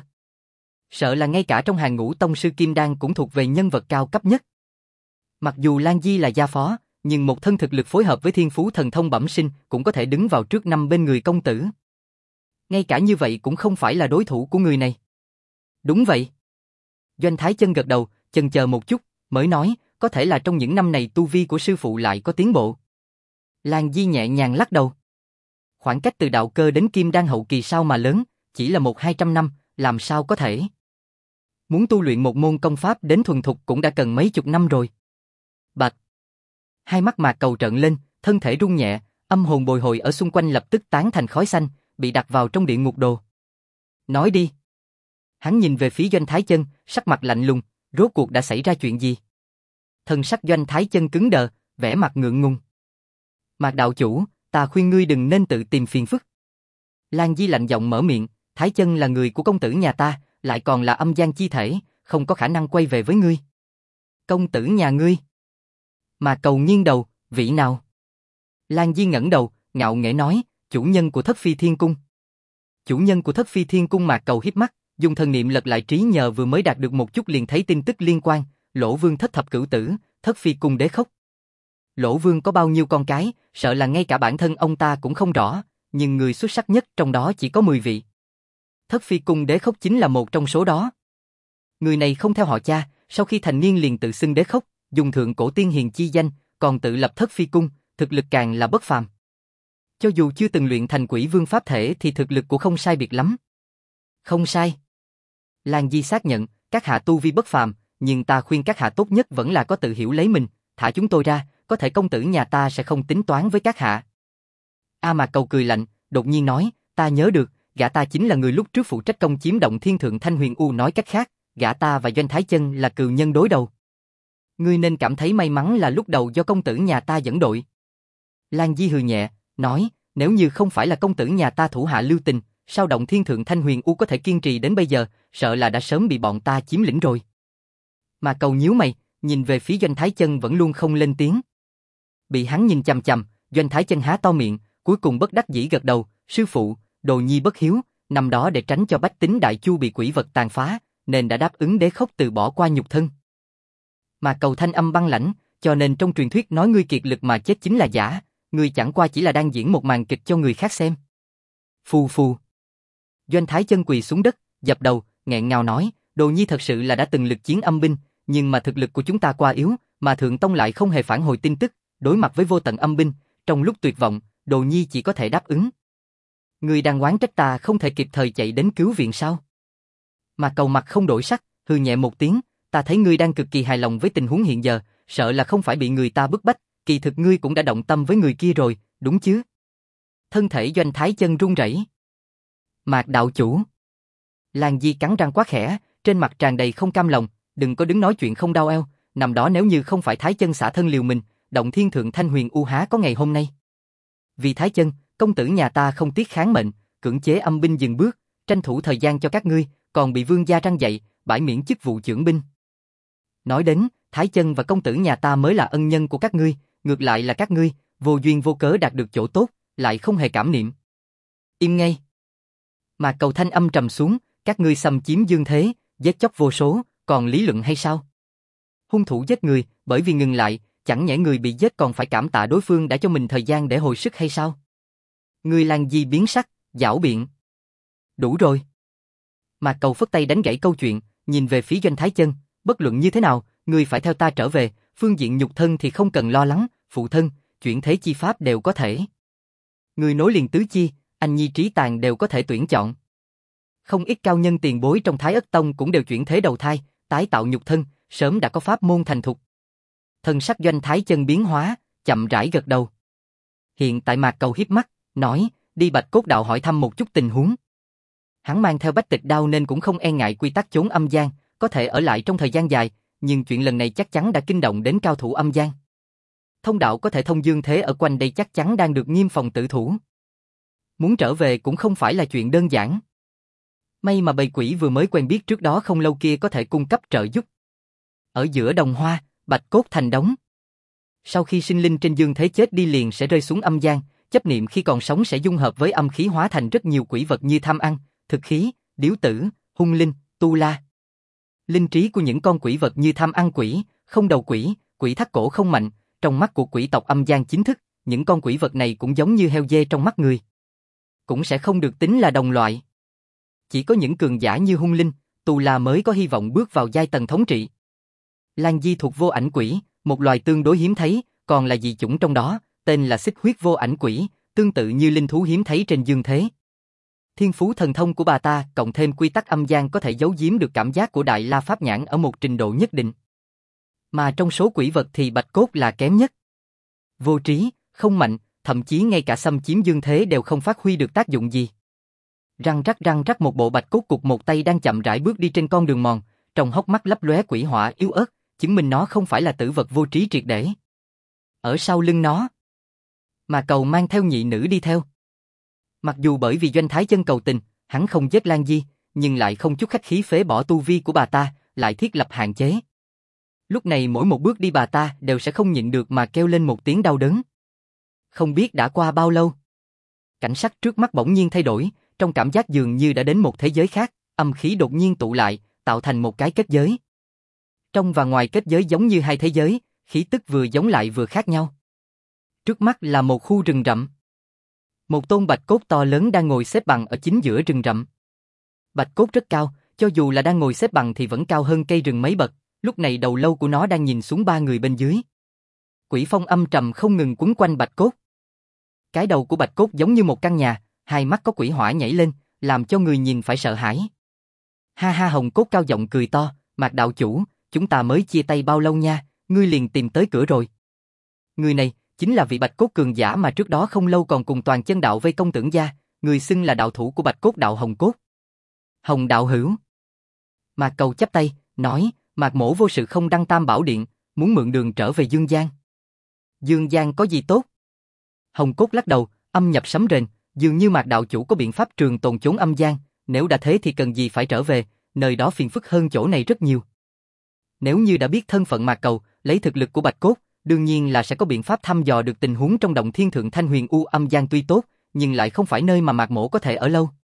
Sợ là ngay cả trong hàng ngũ tông sư Kim Đan cũng thuộc về nhân vật cao cấp nhất. Mặc dù Lan Di là gia phó, nhưng một thân thực lực phối hợp với thiên phú thần thông bẩm sinh cũng có thể đứng vào trước năm bên người công tử. Ngay cả như vậy cũng không phải là đối thủ của người này. Đúng vậy. Doanh Thái Chân gật đầu, chần chờ một chút, mới nói, có thể là trong những năm này tu vi của sư phụ lại có tiến bộ. Lan Di nhẹ nhàng lắc đầu. Khoảng cách từ đạo cơ đến Kim Đan hậu kỳ sao mà lớn, chỉ là 100-200 năm, làm sao có thể. Muốn tu luyện một môn công pháp đến thuần thục cũng đã cần mấy chục năm rồi. Bạch. Hai mắt Mạc Cầu trợn lên, thân thể rung nhẹ, âm hồn bồi hồi ở xung quanh lập tức tán thành khói xanh, bị đặt vào trong địa ngục đồ. Nói đi. Hắn nhìn về phía Doanh Thái Chân, sắc mặt lạnh lùng, rốt cuộc đã xảy ra chuyện gì? Thân sắc Doanh Thái Chân cứng đờ, vẻ mặt ngượng ngùng. Mạc đạo chủ, ta khuyên ngươi đừng nên tự tìm phiền phức. Lan Di lạnh giọng mở miệng, Thái Chân là người của công tử nhà ta, lại còn là âm gian chi thể, không có khả năng quay về với ngươi. Công tử nhà ngươi? Mạc Cầu nghiêng đầu, vị nào? Lan Di ngẩng đầu, ngạo nghễ nói, chủ nhân của Thất Phi Thiên Cung. Chủ nhân của Thất Phi Thiên Cung. Mạc Cầu híp mắt, dùng thần niệm lật lại trí nhờ vừa mới đạt được một chút liền thấy tin tức liên quan, Lỗ Vương thất thập cửu tử, Thất Phi Cung Đế Khốc. Lỗ Vương có bao nhiêu con cái, sợ là ngay cả bản thân ông ta cũng không rõ, nhưng người xuất sắc nhất trong đó chỉ có 10 vị. Thất Phi Cung Đế Khốc chính là một trong số đó. Người này không theo họ cha, sau khi thành niên liền tự xưng Đế Khốc, dùng thượng cổ tiên hiền chi danh, còn tự lập Thất Phi Cung, thực lực càng là bất phàm. Cho dù chưa từng luyện thành Quỷ Vương pháp thể thì thực lực cũng không sai biệt lắm. Không sai. Lan Di xác nhận, các hạ tu vi bất phàm, nhưng ta khuyên các hạ tốt nhất vẫn là có tự hiểu lấy mình, thả chúng tôi ra, có thể công tử nhà ta sẽ không tính toán với các hạ. Mạc Cầu cười lạnh, đột nhiên nói, ta nhớ được, gã ta chính là người lúc trước phụ trách công chiếm động thiên thượng Thanh Huyền U, nói cách khác, gã ta và Doanh Thái Chân là cừu nhân đối đầu. Ngươi nên cảm thấy may mắn là lúc đầu do công tử nhà ta dẫn đội. Lan Di hừ nhẹ, nói, nếu như không phải là công tử nhà ta thủ hạ lưu tình, sao Động Thiên Thượng Thanh Huyền U có thể kiên trì đến bây giờ, sợ là đã sớm bị bọn ta chiếm lĩnh rồi. Mà Cầu nhíu mày, nhìn về phía Doanh Thái Chân vẫn luôn không lên tiếng. Bị hắn nhìn chằm chằm, Doanh Thái Chân há to miệng, cuối cùng bất đắc dĩ gật đầu, sư phụ, đồ nhi bất hiếu, năm đó để tránh cho bách tính Đại Chu bị quỷ vật tàn phá, nên đã đáp ứng Đế Khốc từ bỏ qua nhục thân. Mà Cầu thanh âm băng lãnh, cho nên trong truyền thuyết nói ngươi kiệt lực mà chết chính là giả, ngươi chẳng qua chỉ là đang diễn một màn kịch cho người khác xem. Phù phù. Doanh Thái Chân quỳ xuống đất, dập đầu, nghẹn ngào nói, đồ nhi thật sự là đã từng lực chiến âm binh, nhưng mà thực lực của chúng ta quá yếu, mà Thượng Tông lại không hề phản hồi tin tức, đối mặt với vô tận âm binh, trong lúc tuyệt vọng, đồ nhi chỉ có thể đáp ứng. Ngươi đang oán trách ta không thể kịp thời chạy đến cứu viện sao? Mà Cầu mặt không đổi sắc, hừ nhẹ một tiếng, ta thấy ngươi đang cực kỳ hài lòng với tình huống hiện giờ, sợ là không phải bị người ta bức bách, kỳ thực ngươi cũng đã động tâm với người kia rồi, đúng chứ? Thân thể Doanh Thái Chân run rẩy. Mạc đạo chủ. Lan Di cắn răng quá khẽ, trên mặt tràn đầy không cam lòng, đừng có đứng nói chuyện không đau eo, năm đó nếu như không phải Thái Chân xả thân liều mình, Động Thiên Thượng Thanh Huyền U há có ngày hôm nay. Vì Thái Chân, công tử nhà ta không tiếc kháng mệnh, cưỡng chế âm binh dừng bước, tranh thủ thời gian cho các ngươi, còn bị vương gia răn dạy, bãi miễn chức vụ trưởng binh. Nói đến, Thái Chân và công tử nhà ta mới là ân nhân của các ngươi, ngược lại là các ngươi, vô duyên vô cớ đạt được chỗ tốt, lại không hề cảm niệm. Im ngay. Mà Cầu thanh âm trầm xuống, các ngươi xâm chiếm dương thế, giết chóc vô số, còn lý luận hay sao? Hung thủ giết người, bởi vì ngừng lại, chẳng nhẽ người bị giết còn phải cảm tạ đối phương đã cho mình thời gian để hồi sức hay sao? Ngươi Lan Di biến sắc, giảo biện. Đủ rồi. Mà Cầu phất tay đánh gãy câu chuyện, nhìn về phía Doanh Thái Chân, bất luận như thế nào, ngươi phải theo ta trở về, phương diện nhục thân thì không cần lo lắng, phụ thân, chuyển thế chi pháp đều có thể. Ngươi nối liền tứ chi, anh nhi trí tàn đều có thể tuyển chọn. Không ít cao nhân tiền bối trong Thái Ất Tông cũng đều chuyển thế đầu thai, tái tạo nhục thân, sớm đã có pháp môn thành thục. Thân sắc Doanh Thái Chân biến hóa, chậm rãi gật đầu. Hiện tại Mạc Cầu hiếp mắt, nói, đi Bạch Cốt Đạo hỏi thăm một chút tình huống. Hắn mang theo Bách Tịch Đao nên cũng không e ngại quy tắc chốn âm gian, có thể ở lại trong thời gian dài, nhưng chuyện lần này chắc chắn đã kinh động đến cao thủ âm gian. Thông đạo có thể thông dương thế ở quanh đây chắc chắn đang được nghiêm phòng tự thủ. Muốn trở về cũng không phải là chuyện đơn giản. May mà bầy quỷ vừa mới quen biết trước đó không lâu kia có thể cung cấp trợ giúp. Ở giữa đồng hoa, bạch cốt thành đống. Sau khi sinh linh trên dương thế chết đi liền sẽ rơi xuống âm gian, chấp niệm khi còn sống sẽ dung hợp với âm khí hóa thành rất nhiều quỷ vật như tham ăn, thực khí, điếu tử, hung linh, tu la. Linh trí của những con quỷ vật như tham ăn quỷ, không đầu quỷ, quỷ thắt cổ không mạnh, trong mắt của quỷ tộc âm gian chính thức, những con quỷ vật này cũng giống như heo dê trong mắt người. Cũng sẽ không được tính là đồng loại. Chỉ có những cường giả như hung linh, tu la mới có hy vọng bước vào giai tầng thống trị. Lan Di thuộc vô ảnh quỷ, một loài tương đối hiếm thấy, còn là dị chủng trong đó, tên là xích huyết vô ảnh quỷ, tương tự như linh thú hiếm thấy trên dương thế. Thiên phú thần thông của bà ta, cộng thêm quy tắc âm gian có thể giấu giếm được cảm giác của Đại La Pháp Nhãn ở một trình độ nhất định. Mà trong số quỷ vật thì bạch cốt là kém nhất. Vô trí, không mạnh, thậm chí ngay cả xâm chiếm dương thế đều không phát huy được tác dụng gì. Răng rắc một bộ bạch cốt cục một tay đang chậm rãi bước đi trên con đường mòn, trong hốc mắt lấp lóe quỷ hỏa yếu ớt, chứng minh nó không phải là tử vật vô trí triệt để. Ở sau lưng nó, mà Cầu mang theo nhị nữ đi theo. Mặc dù bởi vì Doanh Thái Chân cầu tình, hắn không giết Lan Di, nhưng lại không chút khách khí phế bỏ tu vi của bà ta, lại thiết lập hạn chế. Lúc này mỗi một bước đi bà ta đều sẽ không nhịn được mà kêu lên một tiếng đau đớn. Không biết đã qua bao lâu. Cảnh sắc trước mắt bỗng nhiên thay đổi, trong cảm giác dường như đã đến một thế giới khác, âm khí đột nhiên tụ lại, tạo thành một cái kết giới. Trong và ngoài kết giới giống như hai thế giới, khí tức vừa giống lại vừa khác nhau. Trước mắt là một khu rừng rậm. Một tôn bạch cốt to lớn đang ngồi xếp bằng ở chính giữa rừng rậm. Bạch cốt rất cao, cho dù là đang ngồi xếp bằng thì vẫn cao hơn cây rừng mấy bậc, lúc này đầu lâu của nó đang nhìn xuống ba người bên dưới. Quỷ phong âm trầm không ngừng quấn quanh bạch cốt. Cái đầu của bạch cốt giống như một căn nhà, hai mắt có quỷ hỏa nhảy lên, làm cho người nhìn phải sợ hãi. Ha ha, Hồng Cốt cao giọng cười to, Mạc đạo chủ, chúng ta mới chia tay bao lâu nha, ngươi liền tìm tới cửa rồi. Người này chính là vị bạch cốt cường giả mà trước đó không lâu còn cùng toàn chân đạo vây công Tưởng gia, người xưng là đạo thủ của bạch cốt đạo Hồng Cốt. Hồng đạo hữu. Mạc Cầu chắp tay, nói, Mạc mỗ vô sự không đăng Tam Bảo Điện, muốn mượn đường trở về Dương Giang. Dương Giang có gì tốt? Hồng Cốt lắc đầu, âm nhập sấm rền, dường như Mạc đạo chủ có biện pháp trường tồn chốn âm gian, nếu đã thế thì cần gì phải trở về, nơi đó phiền phức hơn chỗ này rất nhiều. Nếu như đã biết thân phận Mạc Cầu, lấy thực lực của Bạch Cốt, đương nhiên là sẽ có biện pháp thăm dò được tình huống trong động thiên thượng thanh huyền u âm gian tuy tốt, nhưng lại không phải nơi mà Mạc Mỗ có thể ở lâu.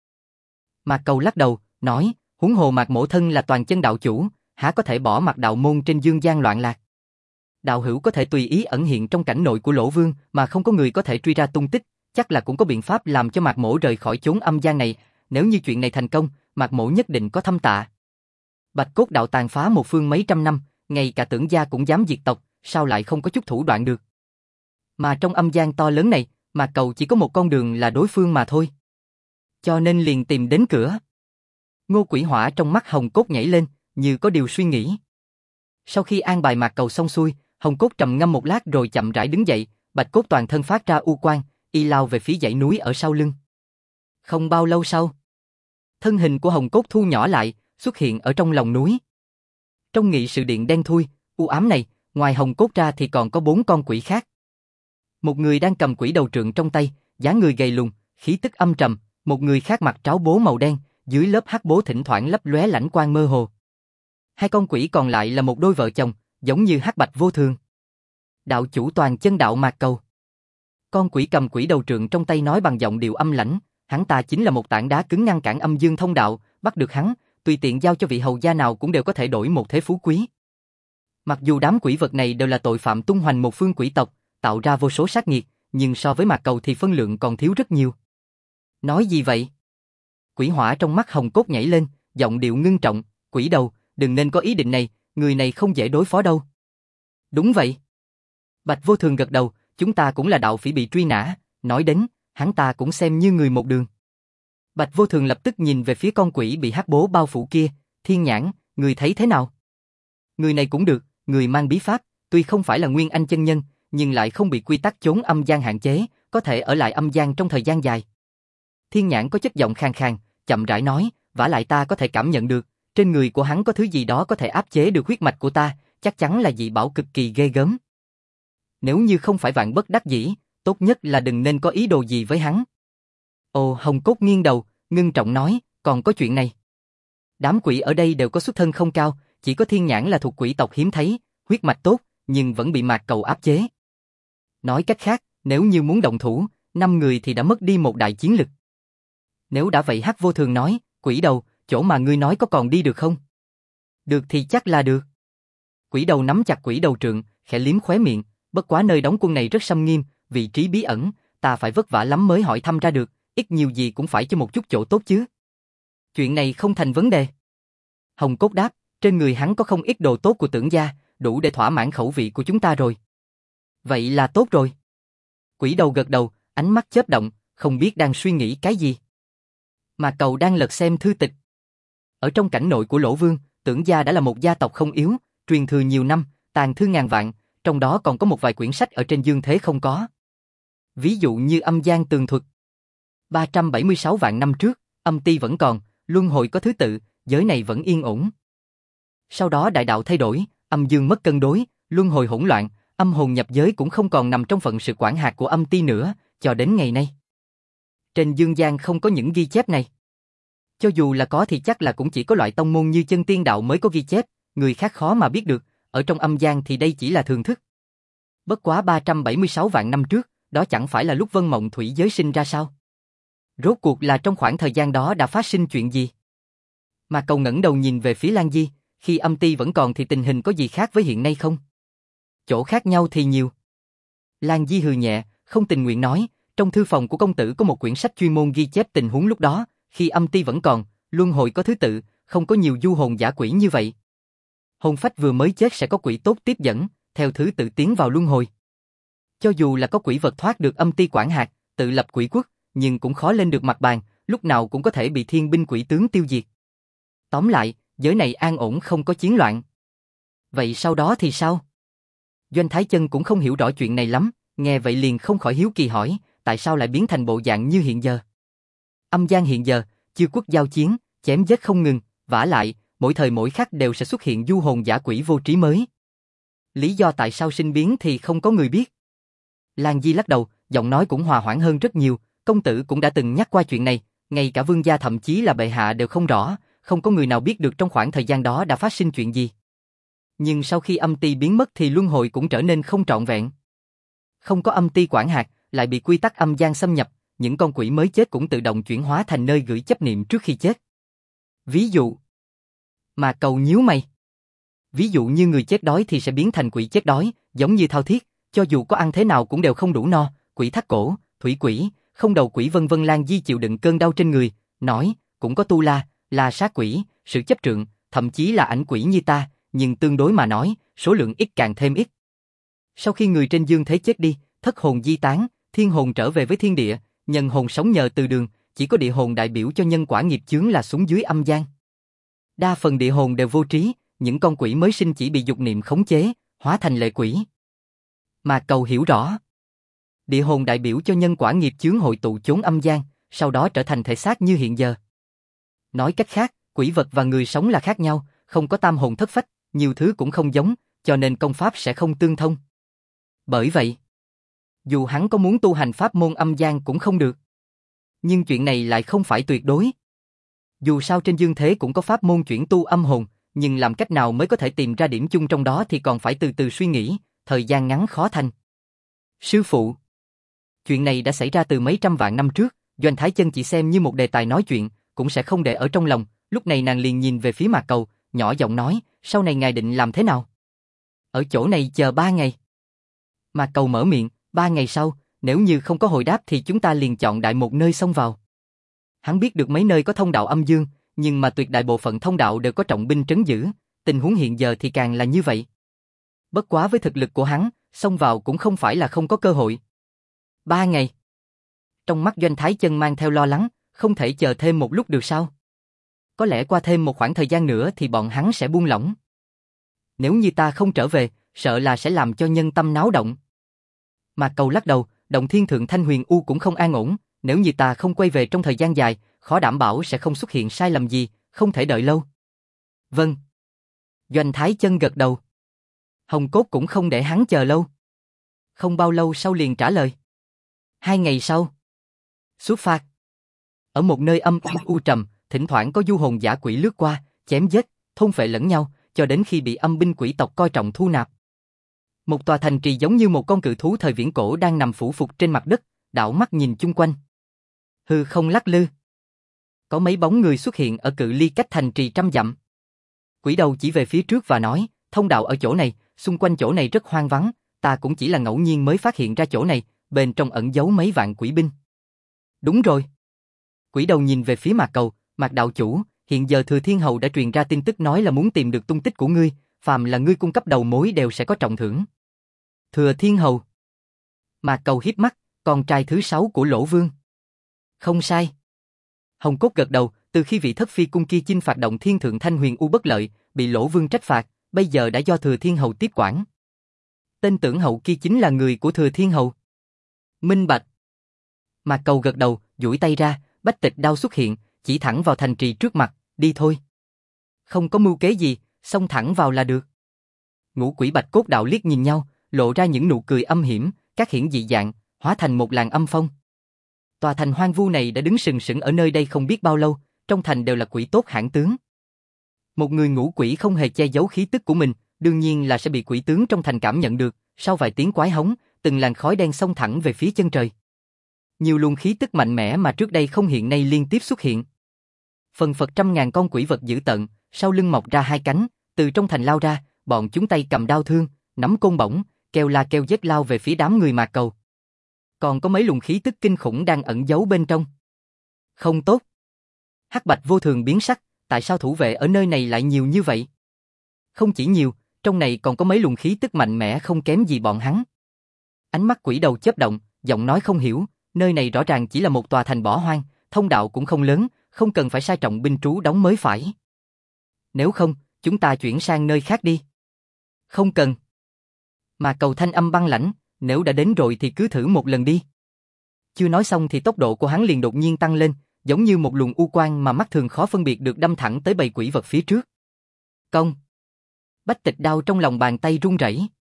Mạc Cầu lắc đầu, nói, huống hồ Mạc Mỗ thân là toàn chân đạo chủ, há có thể bỏ Mạc đạo môn trên Dương Gian loạn lạc. Đạo hữu có thể tùy ý ẩn hiện trong cảnh nội của Lỗ Vương mà không có người có thể truy ra tung tích, chắc là cũng có biện pháp làm cho Mạc Mỗ rời khỏi chốn âm gian này, nếu như chuyện này thành công, Mạc Mỗ nhất định có thâm tạ. Bạch Cốt đạo tàn phá một phương mấy trăm năm, ngay cả Tưởng gia cũng dám diệt tộc, sao lại không có chút thủ đoạn được. Mà trong âm gian to lớn này, Mạc Cầu chỉ có một con đường là đối phương mà thôi. Cho nên liền tìm đến cửa. Ngô Quỷ Hỏa trong mắt Hồng Cốt nhảy lên, như có điều suy nghĩ. Sau khi an bài Mạc Cầu xong xuôi, Hồng Cốt trầm ngâm một lát rồi chậm rãi đứng dậy, Bạch Cốt toàn thân phát ra u quang, y lao về phía dãy núi ở sau lưng. Không bao lâu sau, thân hình của Hồng Cốt thu nhỏ lại, xuất hiện ở trong lòng núi. Trong nghị sự điện đen thui, u ám này, ngoài Hồng Cốt ra thì còn có 4 con quỷ khác. Một người đang cầm quỷ đầu trượng trong tay, dáng người gầy lùn, khí tức âm trầm, một người khác mặc tráo bố màu đen, dưới lớp hắc bố thỉnh thoảng lấp lóe lãnh quang mơ hồ. 2 con quỷ còn lại là một đôi vợ chồng, giống như hắc bạch vô thường. Đạo chủ toàn chân đạo Mạc Cầu. Con quỷ cầm quỷ đầu trượng trong tay nói bằng giọng điệu âm lãnh, hắn ta chính là một tảng đá cứng ngăn cản âm dương thông đạo, bắt được hắn, tùy tiện giao cho vị hầu gia nào cũng đều có thể đổi một thế phú quý. Mặc dù đám quỷ vật này đều là tội phạm tung hoành một phương quỷ tộc, tạo ra vô số sát nghiệt, nhưng so với Mạc Cầu thì phân lượng còn thiếu rất nhiều. Nói gì vậy? Quỷ hỏa trong mắt Hồng Cốt nhảy lên, giọng điệu ngưng trọng, quỷ đầu, đừng nên có ý định này, người này không dễ đối phó đâu. Đúng vậy. Bạch Vô Thường gật đầu, chúng ta cũng là đạo phỉ bị truy nã, nói đến, hắn ta cũng xem như người một đường. Bạch Vô Thường lập tức nhìn về phía con quỷ bị hắc bố bao phủ kia, Thiên Nhãn, người thấy thế nào? Người này cũng được, người mang bí pháp, tuy không phải là nguyên anh chân nhân, nhưng lại không bị quy tắc chốn âm gian hạn chế, có thể ở lại âm gian trong thời gian dài. Thiên Nhãn có chất giọng khàn khàn, chậm rãi nói, vả lại ta có thể cảm nhận được, trên người của hắn có thứ gì đó có thể áp chế được huyết mạch của ta, chắc chắn là dị bảo cực kỳ ghê gớm. Nếu như không phải vạn bất đắc dĩ, tốt nhất là đừng nên có ý đồ gì với hắn. Ồ, Hồng Cốt nghiêng đầu, ngưng trọng nói, còn có chuyện này. Đám quỷ ở đây đều có xuất thân không cao, chỉ có Thiên Nhãn là thuộc quỷ tộc hiếm thấy, huyết mạch tốt, nhưng vẫn bị Mạc Cầu áp chế. Nói cách khác, nếu như muốn động thủ, 5 người thì đã mất đi một đại chiến lực. Nếu đã vậy Hắc Vô Thường nói, quỷ đầu, chỗ mà ngươi nói có còn đi được không? Được thì chắc là được. Quỷ đầu nắm chặt quỷ đầu trượng, khẽ liếm khóe miệng, bất quá nơi đóng quân này rất xâm nghiêm, vị trí bí ẩn, ta phải vất vả lắm mới hỏi thăm ra được, ít nhiều gì cũng phải cho một chút chỗ tốt chứ. Chuyện này không thành vấn đề. Hồng Cốt đáp, trên người hắn có không ít đồ tốt của Tưởng gia, đủ để thỏa mãn khẩu vị của chúng ta rồi. Vậy là tốt rồi. Quỷ đầu gật đầu, ánh mắt chớp động, không biết đang suy nghĩ cái gì. Mà Cầu đang lật xem thư tịch. Ở trong cảnh nội của Lỗ Vương, Tưởng gia đã là một gia tộc không yếu, truyền thừa nhiều năm, tàn thư ngàn vạn, trong đó còn có một vài quyển sách ở trên dương thế không có. Ví dụ như Âm Gian Tường Thuật. 376 vạn năm trước, âm ti vẫn còn, luân hồi có thứ tự, giới này vẫn yên ổn. Sau đó đại đạo thay đổi, âm dương mất cân đối, luân hồi hỗn loạn, âm hồn nhập giới cũng không còn nằm trong phận sự quản hạt của âm ti nữa, cho đến ngày nay. Trên dương gian không có những ghi chép này. Cho dù là có thì chắc là cũng chỉ có loại tông môn như Chân Tiên đạo mới có ghi chép, người khác khó mà biết được, ở trong âm gian thì đây chỉ là thường thức. Bất quá 376 vạn năm trước, đó chẳng phải là lúc Vân Mộng Thủy giới sinh ra sao? Rốt cuộc là trong khoảng thời gian đó đã phát sinh chuyện gì? Mà Cầu ngẩng đầu nhìn về phía Lan Di, khi âm ti vẫn còn thì tình hình có gì khác với hiện nay không? Chỗ khác nhau thì nhiều. Lan Di hừ nhẹ, không tình nguyện nói, trong thư phòng của công tử có một quyển sách chuyên môn ghi chép tình huống lúc đó, khi âm ti vẫn còn, luân hồi có thứ tự, không có nhiều du hồn giả quỷ như vậy. Hồn phách vừa mới chết sẽ có quỷ tốt tiếp dẫn, theo thứ tự tiến vào luân hồi. Cho dù là có quỷ vật thoát được âm ti quản hạt, tự lập quỷ quốc, nhưng cũng khó lên được mặt bàn, lúc nào cũng có thể bị thiên binh quỷ tướng tiêu diệt. Tóm lại, giới này an ổn không có chiến loạn. Vậy sau đó thì sao? Doanh Thái Chân cũng không hiểu rõ chuyện này lắm, nghe vậy liền không khỏi hiếu kỳ hỏi, tại sao lại biến thành bộ dạng như hiện giờ? Âm gian hiện giờ, chư quốc giao chiến, chém giết không ngừng, vả lại, mỗi thời mỗi khắc đều sẽ xuất hiện du hồn giả quỷ vô trí mới. Lý do tại sao sinh biến thì không có người biết. Lan Di lắc đầu, giọng nói cũng hòa hoãn hơn rất nhiều, công tử cũng đã từng nhắc qua chuyện này, ngay cả vương gia thậm chí là bệ hạ đều không rõ, không có người nào biết được trong khoảng thời gian đó đã phát sinh chuyện gì. Nhưng sau khi âm ti biến mất thì luân hồi cũng trở nên không trọn vẹn. Không có âm ti quản hạt, lại bị quy tắc âm gian xâm nhập, những con quỷ mới chết cũng tự động chuyển hóa thành nơi gửi chấp niệm trước khi chết. Ví dụ, Mạc Cầu nhíu mày. Ví dụ như người chết đói thì sẽ biến thành quỷ chết đói, giống như Thao Thiết, cho dù có ăn thế nào cũng đều không đủ no, quỷ thắt cổ, thủy quỷ, không đầu quỷ vân vân. Lan Di chịu đựng cơn đau trên người, nói, cũng có tu la, là sát quỷ, sự chấp trượng, thậm chí là ảnh quỷ như ta, nhưng tương đối mà nói, số lượng ít càng thêm ít. Sau khi người trên dương thế chết đi, thất hồn di tán, thiên hồn trở về với thiên địa, nhân hồn sống nhờ từ đường, chỉ có địa hồn đại biểu cho nhân quả nghiệp chướng là xuống dưới âm gian. Đa phần địa hồn đều vô trí, những con quỷ mới sinh chỉ bị dục niệm khống chế, hóa thành lệ quỷ. Mà Cầu hiểu rõ. Địa hồn đại biểu cho nhân quả nghiệp chướng hội tụ chốn âm gian, sau đó trở thành thể xác như hiện giờ. Nói cách khác, quỷ vật và người sống là khác nhau, không có tam hồn thất phách, nhiều thứ cũng không giống, cho nên công pháp sẽ không tương thông. Bởi vậy, dù hắn có muốn tu hành pháp môn âm gian cũng không được. Nhưng chuyện này lại không phải tuyệt đối. Dù sao trên dương thế cũng có pháp môn chuyển tu âm hồn, nhưng làm cách nào mới có thể tìm ra điểm chung trong đó thì còn phải từ từ suy nghĩ, thời gian ngắn khó thành. Sư phụ, chuyện này đã xảy ra từ mấy trăm vạn năm trước, Doanh Thái Chân chỉ xem như một đề tài nói chuyện, cũng sẽ không để ở trong lòng. Lúc này nàng liền nhìn về phía Mạc Cầu, nhỏ giọng nói, sau này ngài định làm thế nào? Ở chỗ này chờ 3 ngày. Mạc Cầu mở miệng, 3 ngày sau, nếu như không có hồi đáp thì chúng ta liền chọn đại một nơi xông vào. Hắn biết được mấy nơi có thông đạo âm dương, nhưng mà tuyệt đại bộ phận thông đạo đều có trọng binh trấn giữ, tình huống hiện giờ thì càng là như vậy. Bất quá với thực lực của hắn, xông vào cũng không phải là không có cơ hội. 3 ngày. Trong mắt Doanh Thái Chân mang theo lo lắng, không thể chờ thêm một lúc được sao? Có lẽ qua thêm một khoảng thời gian nữa thì bọn hắn sẽ buông lỏng. Nếu như ta không trở về, sợ là sẽ làm cho nhân tâm náo động. Mạc Cầu lắc đầu, động thiên thượng Thanh Huyền U cũng không an ổn, nếu như ta không quay về trong thời gian dài, khó đảm bảo sẽ không xuất hiện sai lầm gì, không thể đợi lâu. Vâng. Doanh Thái Chân gật đầu. Hồng Cốt cũng không để hắn chờ lâu. Không bao lâu sau liền trả lời. 2 ngày sau. Xuất phát. Ở một nơi âm u trầm, thỉnh thoảng có du hồn dã quỷ lướt qua, chém giết, thôn phệ lẫn nhau, cho đến khi bị âm binh quỷ tộc coi trọng thu nạp. Một tòa thành trì giống như một con cự thú thời viễn cổ đang nằm phủ phục trên mặt đất, đảo mắt nhìn chung quanh. Hư không lắc lư. Có mấy bóng người xuất hiện ở cự ly cách thành trì trăm dặm. Quỷ đầu chỉ về phía trước và nói, thông đạo ở chỗ này, xung quanh chỗ này rất hoang vắng, ta cũng chỉ là ngẫu nhiên mới phát hiện ra chỗ này, bên trong ẩn giấu mấy vạn quỷ binh. Đúng rồi. Quỷ đầu nhìn về phía Mạc Cầu, Mạc đạo chủ, hiện giờ Thừa Thiên Hầu đã truyền ra tin tức nói là muốn tìm được tung tích của ngươi, phàm là ngươi cung cấp đầu mối đều sẽ có trọng thưởng. Thừa Thiên Hầu. Mạc Cầu híp mắt, con trai thứ 6 của Lỗ Vương. Không sai. Hồng Cốt gật đầu, từ khi vị thất phi cung kia chinh phạt động thiên thượng Thanh Huyền U bất lợi, bị Lỗ Vương trách phạt, bây giờ đã do Thừa Thiên Hầu tiếp quản. Tên Tưởng Hậu kia chính là người của Thừa Thiên Hầu. Minh bạch. Mạc Cầu gật đầu, duỗi tay ra, bách tịch đao xuất hiện, chỉ thẳng vào thành trì trước mặt, đi thôi. Không có mưu kế gì, xông thẳng vào là được. Ngũ quỷ Bạch Cốt đạo liếc nhìn nhau, lộ ra những nụ cười âm hiểm, các hiển dị dạng, hóa thành một làn âm phong. Tòa thành hoang vu này đã đứng sừng sững ở nơi đây không biết bao lâu, trong thành đều là quỷ tốt hãn tướng. Một người ngũ quỷ không hề che giấu khí tức của mình, đương nhiên là sẽ bị quỷ tướng trong thành cảm nhận được, sau vài tiếng quái hống, từng làn khói đen xông thẳng về phía chân trời. Nhiều luồng khí tức mạnh mẽ mà trước đây không hiện nay liên tiếp xuất hiện. Phần phật trăm ngàn con quỷ vật dữ tợn, sau lưng mọc ra 2 cánh, từ trong thành lao ra, bọn chúng tay cầm đao thương, nắm côn bổng, kêu la kêu giết lao về phía đám người Mạc Cầu. Còn có mấy luồng khí tức kinh khủng đang ẩn giấu bên trong. Không tốt. Hắc Bạch vô thường biến sắc, tại sao thủ vệ ở nơi này lại nhiều như vậy? Không chỉ nhiều, trong này còn có mấy luồng khí tức mạnh mẽ không kém gì bọn hắn. Ánh mắt quỷ đầu chớp động, giọng nói không hiểu, nơi này rõ ràng chỉ là một tòa thành bỏ hoang, thông đạo cũng không lớn, không cần phải sai trọng binh trú đóng mới phải. Nếu không, chúng ta chuyển sang nơi khác đi. Không cần. Mà Cầu thanh âm băng lãnh, nếu đã đến rồi thì cứ thử một lần đi. Chưa nói xong thì tốc độ của hắn liền đột nhiên tăng lên, giống như một luồng u quang mà mắt thường khó phân biệt được đâm thẳng tới bầy quỷ vật phía trước. Công. Bách tịch đao trong lòng bàn tay run rẩy.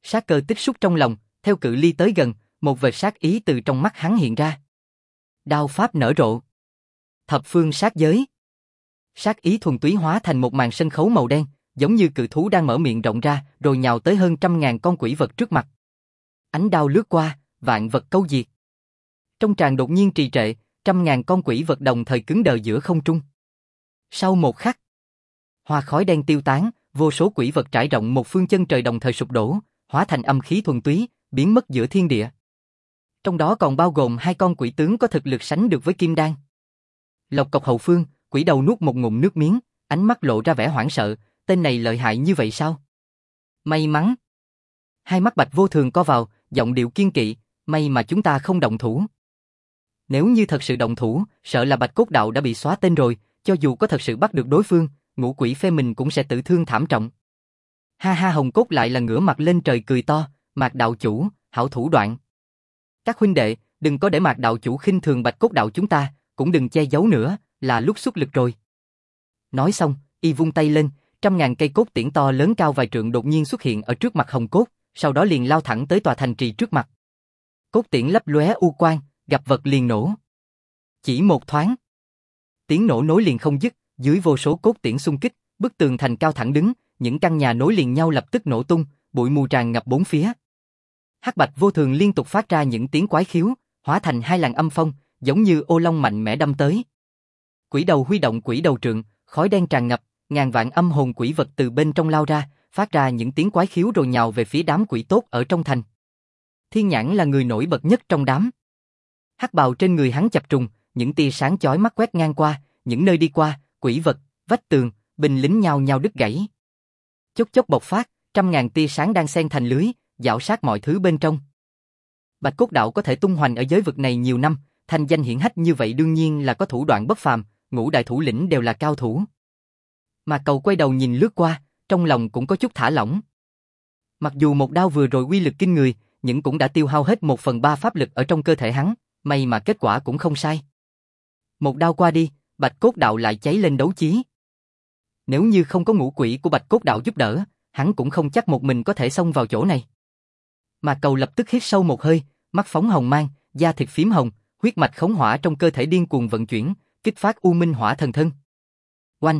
Sát cơ tích xúc trong lòng, theo cự ly tới gần, một vệt sát ý từ trong mắt hắn hiện ra. Đao pháp nở rộ. Thập phương sát giới. Sát ý thuần túy hóa thành một màn sân khấu màu đen, giống như cự thú đang mở miệng rộng ra, rồi nhào tới hơn 100.000 con quỷ vật trước mặt. Ánh đao lướt qua, vạn vật câu diệt. Trong tràng đột nhiên trì trệ, 100.000 con quỷ vật đồng thời cứng đờ giữa không trung. Sau một khắc, hoa khói đen tiêu tán, vô số quỷ vật trải rộng một phương chân trời đồng thời sụp đổ, hóa thành âm khí thuần túy, biến mất giữa thiên địa. Trong đó còn bao gồm 2 con quỷ tướng có thực lực sánh được với Kim Đan. Lộc cộc hậu phương, quỷ đầu nuốt một ngụm nước miếng, ánh mắt lộ ra vẻ hoảng sợ, tên này lợi hại như vậy sao? May mắn. Hai mắt Bạch Vô Thường co vào, giọng điệu kiên kỵ, may mà chúng ta không động thủ. Nếu như thật sự động thủ, sợ là Bạch Cốt Đạo đã bị xóa tên rồi, cho dù có thật sự bắt được đối phương, ngũ quỷ phe mình cũng sẽ tử thương thảm trọng. Ha ha, Hồng Cốt lại là ngửa mặt lên trời cười to, Mạc đạo chủ, hảo thủ đoạn. Các huynh đệ, đừng có để Mạc đạo chủ khinh thường Bạch Cốt Đạo chúng ta, cũng đừng che giấu nữa, là lúc xuất lực rồi. Nói xong, y vung tay lên, 100.000 cây cốt tiễn to lớn cao vài trượng đột nhiên xuất hiện ở trước mặt Hồng Cốt, sau đó liền lao thẳng tới tòa thành trì trước mặt. Cốt tiễn lấp lóe u quang, gặp vật liền nổ. Chỉ một thoáng, tiếng nổ nối liền không dứt, dưới vô số cốt tiễn xung kích, bức tường thành cao thẳng đứng, những căn nhà nối liền nhau lập tức nổ tung, bụi mù tràn ngập bốn phía. Hắc Bạch Vô Thường liên tục phát ra những tiếng quái khiếu, hóa thành 2 làn âm phong, giống như ô long mạnh mẽ đâm tới. Quỷ đầu huy động quỷ đầu trượng, khói đen tràn ngập, ngàn vạn âm hồn quỷ vật từ bên trong lao ra, phát ra những tiếng quái khiếu rồi nhào về phía đám quỷ tốt ở trong thành. Thiên Nhãn là người nổi bật nhất trong đám. Hắc bào trên người hắn chập trùng, những tia sáng chói mắt quét ngang qua, những nơi đi qua, quỷ vật, vách tường, binh lính nhao nhao đứt gãy. Chốc chốc bộc phát, 100.000 tia sáng đang xen thành lưới, rảo sát mọi thứ bên trong. Bạch Cốt Đạo có thể tung hoành ở giới vực này nhiều năm, thành danh hiển hách như vậy đương nhiên là có thủ đoạn bất phàm, ngũ đại thủ lĩnh đều là cao thủ. Mà Cầu quay đầu nhìn lướt qua, trong lòng cũng có chút thả lỏng. Mặc dù một đao vừa rồi uy lực kinh người, nhưng cũng đã tiêu hao hết 1/3 pháp lực ở trong cơ thể hắn, may mà kết quả cũng không sai. Một đao qua đi, Bạch Cốt Đạo lại cháy lên đấu chí. Nếu như không có ngũ quỷ của Bạch Cốt Đạo giúp đỡ, hắn cũng không chắc một mình có thể xông vào chỗ này. Mà Cầu lập tức hít sâu một hơi, mắt phóng hồng mang, da thịt phím hồng, huyết mạch khống hỏa trong cơ thể điên cuồng vận chuyển, kích phát U Minh Hỏa Thần Thân. Oanh!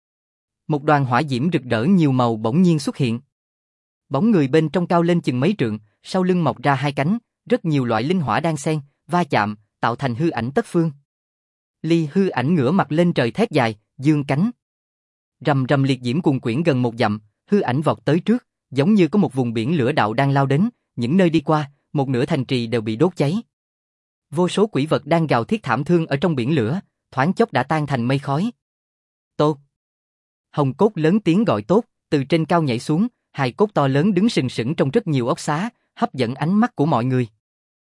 Một đoàn hỏa diễm rực rỡ nhiều màu bỗng nhiên xuất hiện. Bóng người bên trong cao lên chừng mấy trượng, sau lưng mọc ra 2 cánh, rất nhiều loại linh hỏa đan xen, va chạm, tạo thành hư ảnh tất phương. Ly hư ảnh ngửa mặt lên trời thét dài, dương cánh. Rầm rầm liệt diễm cuồn quyển gần 1 dặm, hư ảnh vọt tới trước, giống như có một vùng biển lửa đạo đang lao đến, những nơi đi qua, một nửa thành trì đều bị đốt cháy. Vô số quỷ vật đang gào thét thảm thương ở trong biển lửa, thoáng chốc đã tan thành mây khói. Tốt! Hồng Cốt lớn tiếng gọi tốt, từ trên cao nhảy xuống, hài cốt to lớn đứng sừng sững trong rất nhiều ốc xá, hấp dẫn ánh mắt của mọi người.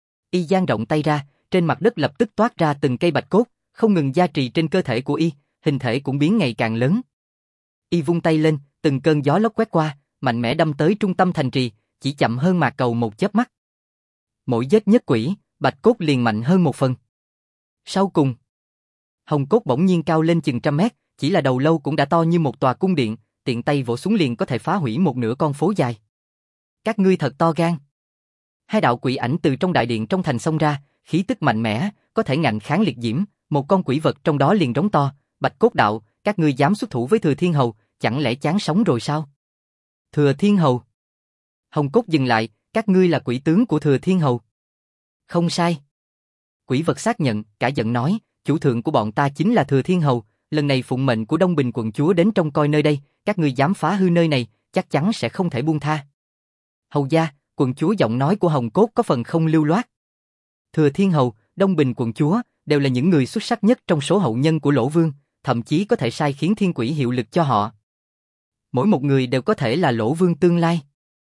Y dang rộng tay ra, trên mặt đất lập tức toát ra từng cây bạch cốt, không ngừng gia trì trên cơ thể của y, hình thể cũng biến ngày càng lớn. Y vung tay lên, từng cơn gió lốc quét qua, mạnh mẽ đâm tới trung tâm thành trì, chỉ chậm hơn Mạc Cầu một chớp mắt. Mỗi giết nhất quỷ, bạch cốt liền mạnh hơn 1 phần. Sau cùng, Hồng Cốt bỗng nhiên cao lên chừng 100 mét, chỉ là đầu lâu cũng đã to như một tòa cung điện, tiện tay vỗ xuống liền có thể phá hủy một nửa con phố dài. Các ngươi thật to gan. 2 đạo quỷ ảnh từ trong đại điện trong thành xông ra, khí tức mạnh mẽ, có thể ngạnh kháng liệt diễm, một con quỷ vật trong đó liền rống to, Bạch Cốt Đạo, các ngươi dám xuất thủ với Thừa Thiên Hầu, chẳng lẽ chán sống rồi sao? Thừa Thiên Hầu. Hồng Cốt dừng lại, các ngươi là quỷ tướng của Thừa Thiên Hầu. Không sai. Quỷ vật xác nhận, cả giận nói, chủ thượng của bọn ta chính là Thừa Thiên Hầu, lần này phụng mệnh của Đông Bình quận chúa đến trông coi nơi đây, các ngươi dám phá hư nơi này, chắc chắn sẽ không thể buông tha. Hầu gia, quận chúa giọng nói của Hồng Cốt có phần không lưu loát. Thừa Thiên Hầu, Đông Bình quận chúa, đều là những người xuất sắc nhất trong số hậu nhân của Lỗ Vương, thậm chí có thể sai khiến thiên quỷ hiệu lực cho họ. Mỗi một người đều có thể là Lỗ Vương tương lai.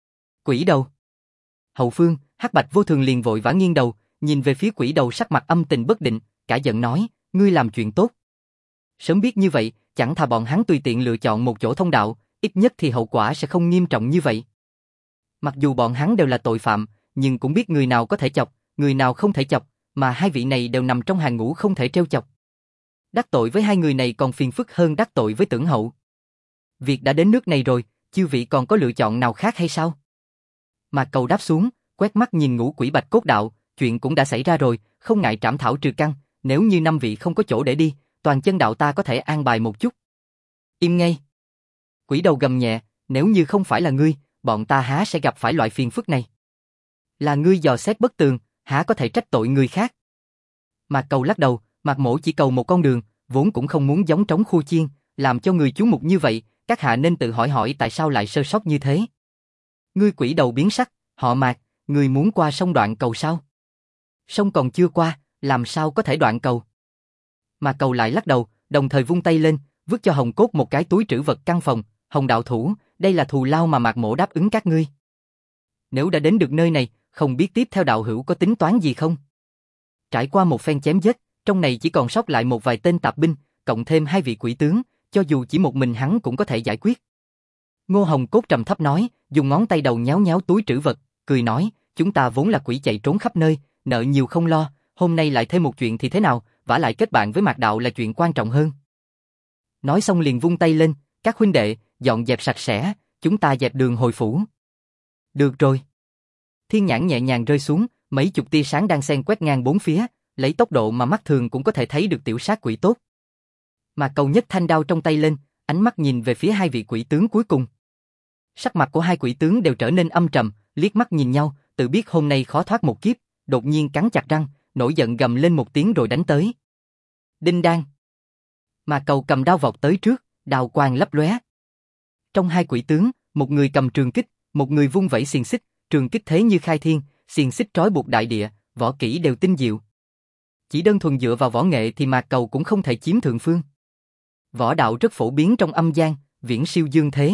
Quỷ đầu. Hậu phương, Hắc Bạch Vô Thường liền vội vã nghiêng đầu, nhìn về phía quỷ đầu sắc mặt âm tình bất định, cả giận nói, ngươi làm chuyện tốt. Sớm biết như vậy, chẳng thà bọn hắn tùy tiện lựa chọn một chỗ thông đạo, ít nhất thì hậu quả sẽ không nghiêm trọng như vậy. Mặc dù bọn hắn đều là tội phạm, nhưng cũng biết người nào có thể chọc, người nào không thể chọc, mà 2 vị này đều nằm trong hàng ngũ không thể trêu chọc. Đắc tội với 2 người này còn phiền phức hơn đắc tội với Tưởng Hậu. Việc đã đến nước này rồi, chư vị còn có lựa chọn nào khác hay sao? Mạc Cầu đáp xuống, quét mắt nhìn Ngũ Quỷ Bạch Cốt Đạo, chuyện cũng đã xảy ra rồi, không ngại trảm thảo trừ căn, nếu như 5 vị không có chỗ để đi, toàn chân đạo ta có thể an bài một chút. Im ngay. Quỷ đầu gầm nhẹ, nếu như không phải là ngươi, bọn ta há sẽ gặp phải loại phiền phức này. Là ngươi dò xét bất tường, há có thể trách tội người khác. Mạc Cầu lắc đầu, Mạc Mỗ chỉ cầu một con đường, vốn cũng không muốn giống trống khua chiên, làm cho người chú mục như vậy, các hạ nên tự hỏi hỏi tại sao lại sơ sót như thế. Ngươi quỷ đầu biến sắc, họ Mạc, ngươi muốn qua sông Đoạn Cầu sao? Sông còn chưa qua, làm sao có thể đoạn cầu? Mạc Cầu lại lắc đầu, đồng thời vung tay lên, vứt cho Hồng Cốt một cái túi trữ vật căn phòng, Hồng đạo thủ, đây là thù lao mà Mạc Mỗ đáp ứng các ngươi. Nếu đã đến được nơi này, không biết tiếp theo đạo hữu có tính toán gì không? Trải qua một phen chém giết, trong này chỉ còn sót lại một vài tên tạp binh, cộng thêm 2 vị quỷ tướng, cho dù chỉ một mình hắn cũng có thể giải quyết. Ngô Hồng Cốt trầm thấp nói, dùng ngón tay đầu nhéo nhéo túi trữ vật, cười nói, chúng ta vốn là quỷ chạy trốn khắp nơi, nợ nhiều không lo, hôm nay lại thêm một chuyện thì thế nào, vả lại kết bạn với Mạc Đạo là chuyện quan trọng hơn. Nói xong liền vung tay lên, các huynh đệ, dọn dẹp sạch sẽ, chúng ta dẹp đường hồi phủ. Được rồi. Thiên nhãn nhẹ nhàng rơi xuống, mấy chục tia sáng đang xen quét ngang bốn phía, lấy tốc độ mà mắt thường cũng có thể thấy được tiểu sát quỷ tốt. Mạc Cầu nhấc thanh đao trong tay lên, ánh mắt nhìn về phía 2 vị quỷ tướng cuối cùng. Sắc mặt của 2 quỷ tướng đều trở nên âm trầm, liếc mắt nhìn nhau, tự biết hôm nay khó thoát một kiếp, đột nhiên cắn chặt răng, nổi giận gầm lên một tiếng rồi đánh tới. Đinh đan. Mạc Cầu cầm đao vọt tới trước, đao quang lấp lóe. Trong 2 quỷ tướng, một người cầm trường kích, một người vung vẩy xiềng xích, trường kích thế như khai thiên, xiềng xích trói buộc đại địa, võ kỹ đều tinh diệu. Chỉ đơn thuần dựa vào võ nghệ thì Mạc Cầu cũng không thể chiếm thượng phương. Võ đạo rất phổ biến trong âm gian, viễn siêu dương thế.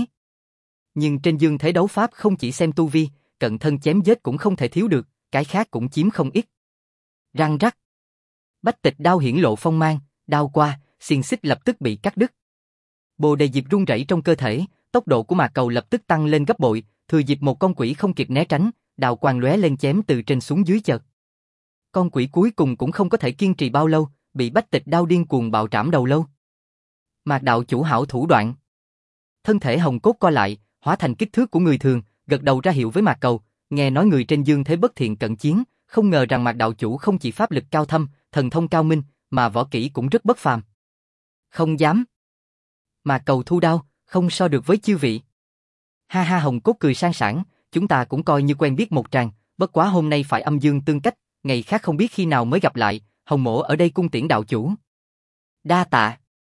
Nhưng trên dương thế đấu pháp không chỉ xem tu vi, cận thân chém giết cũng không thể thiếu được, cái khác cũng chiếm không ít. Răng rắc. Bách Tịch đao hiển lộ phong mang, đao qua, xiềng xích lập tức bị cắt đứt. Bồ đề diệp rung rẩy trong cơ thể, tốc độ của Mạc Cầu lập tức tăng lên gấp bội, thừa dịp một con quỷ không kịp né tránh, đao quang lóe lên chém từ trên xuống dưới chợt. Con quỷ cuối cùng cũng không có thể kiên trì bao lâu, bị Bách Tịch đao điên cuồng bạo trảm đầu lâu. Mạc đạo chủ hảo thủ đoạn. Thân thể Hồng Cốt co lại, hóa thành kích thước của người thường, gật đầu ra hiệu với Mạc Cầu, nghe nói người trên dương thế bất thiện cận chiến, không ngờ rằng Mạc đạo chủ không chỉ pháp lực cao thâm, thần thông cao minh, mà võ kỹ cũng rất bất phàm. Không dám. Mạc Cầu thu đao, không so được với chư vị. Ha ha, Hồng Cốt cười sang sảng, chúng ta cũng coi như quen biết một tràng, bất quá hôm nay phải âm dương tương cách, ngày khác không biết khi nào mới gặp lại, Hồng Mỗ ở đây cung tiễn đạo chủ. Đa tạ.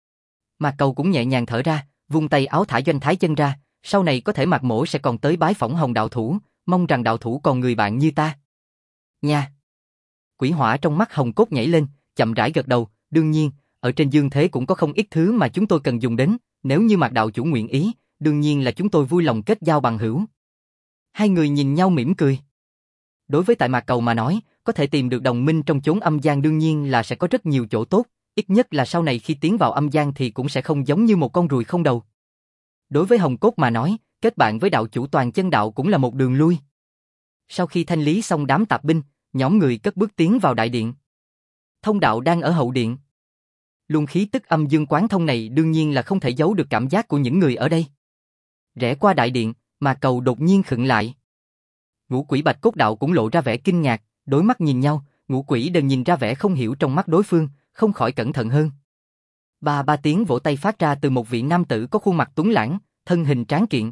Mạc Cầu cũng nhẹ nhàng thở ra, vung tay áo thả Doanh Thái Chân ra, sau này có thể Mạc Mỗ sẽ còn tới bái phỏng Hồng đạo thủ, mong rằng đạo thủ còn người bạn như ta. Nha. Quỷ hỏa trong mắt Hồng Cốt nhảy lên, chậm rãi gật đầu, đương nhiên, ở trên dương thế cũng có không ít thứ mà chúng tôi cần dùng đến, nếu như Mạc đạo chủ nguyện ý, đương nhiên là chúng tôi vui lòng kết giao bằng hữu. 2 người nhìn nhau mỉm cười. Đối với tại Mạc Cầu mà nói, có thể tìm được đồng minh trong chốn âm gian đương nhiên là sẽ có rất nhiều chỗ tốt, ít nhất là sau này khi tiến vào âm gian thì cũng sẽ không giống như một con ruồi không đầu. Đối với Hồng Cốt mà nói, kết bạn với đạo chủ toàn chân đạo cũng là một đường lui. Sau khi thanh lý xong đám tạp binh, nhóm người cất bước tiến vào đại điện. Thông đạo đang ở hậu điện. Luồng khí tức âm dương quán thông này đương nhiên là không thể giấu được cảm giác của những người ở đây. Rẽ qua đại điện, Mạc Cầu đột nhiên khựng lại. Ngũ Quỷ Bạch Cốt Đạo cũng lộ ra vẻ kinh ngạc, đối mắt nhìn nhau, ngũ quỷ đều nhìn ra vẻ không hiểu trong mắt đối phương, không khỏi cẩn thận hơn. Ba tiếng vỗ tay phát ra từ một vị nam tử có khuôn mặt tuấn lãng, thân hình tráng kiện.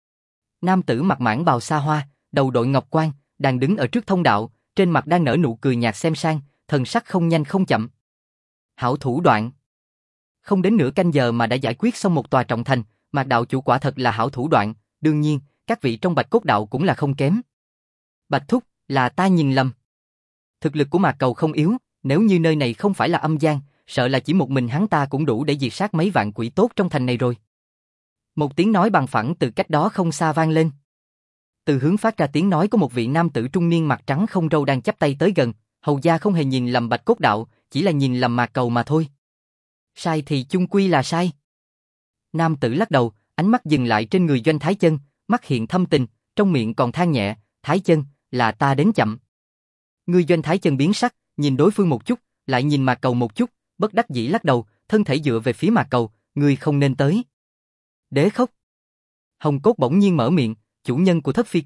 Nam tử mặc mãng bào xa hoa, đầu đội ngọc quan, đang đứng ở trước thông đạo, trên mặt đang nở nụ cười nhạt xem sang, thần sắc không nhanh không chậm. Hảo thủ đoạn. Không đến nửa canh giờ mà đã giải quyết xong một tòa trọng thành, Mạc đạo chủ quả thật là hảo thủ đoạn, đương nhiên, các vị trong Bạch Cốt đạo cũng là không kém. Bạch thúc, là ta nhìn lầm. Thực lực của Mạc Cầu không yếu, nếu như nơi này không phải là âm gian, sợ là chỉ một mình hắn ta cũng đủ để diệt sát mấy vạn quỷ tốt trong thành này rồi. Một tiếng nói bằng phẳng từ cách đó không xa vang lên. Từ hướng phát ra tiếng nói có một vị nam tử trung niên mặt trắng không râu đang chắp tay tới gần, hầu gia không hề nhìn lầm Bạch Cốt đạo, chỉ là nhìn lầm Mạc Cầu mà thôi. Sai thì chung quy là sai. Nam tử lắc đầu, ánh mắt dừng lại trên người Doanh Thái Chân, mắt hiện thâm tình, trong miệng còn than nhẹ, Thái Chân, là ta đến chậm. Người Doanh Thái Chân biến sắc, nhìn đối phương một chút, lại nhìn Mạc Cầu một chút, bất đắc dĩ lắc đầu, thân thể dựa về phía Mạc Cầu, ngươi không nên tới. Đế khốc. Hồng Cốt bỗng nhiên mở miệng, chủ nhân của Thất Phi Cung,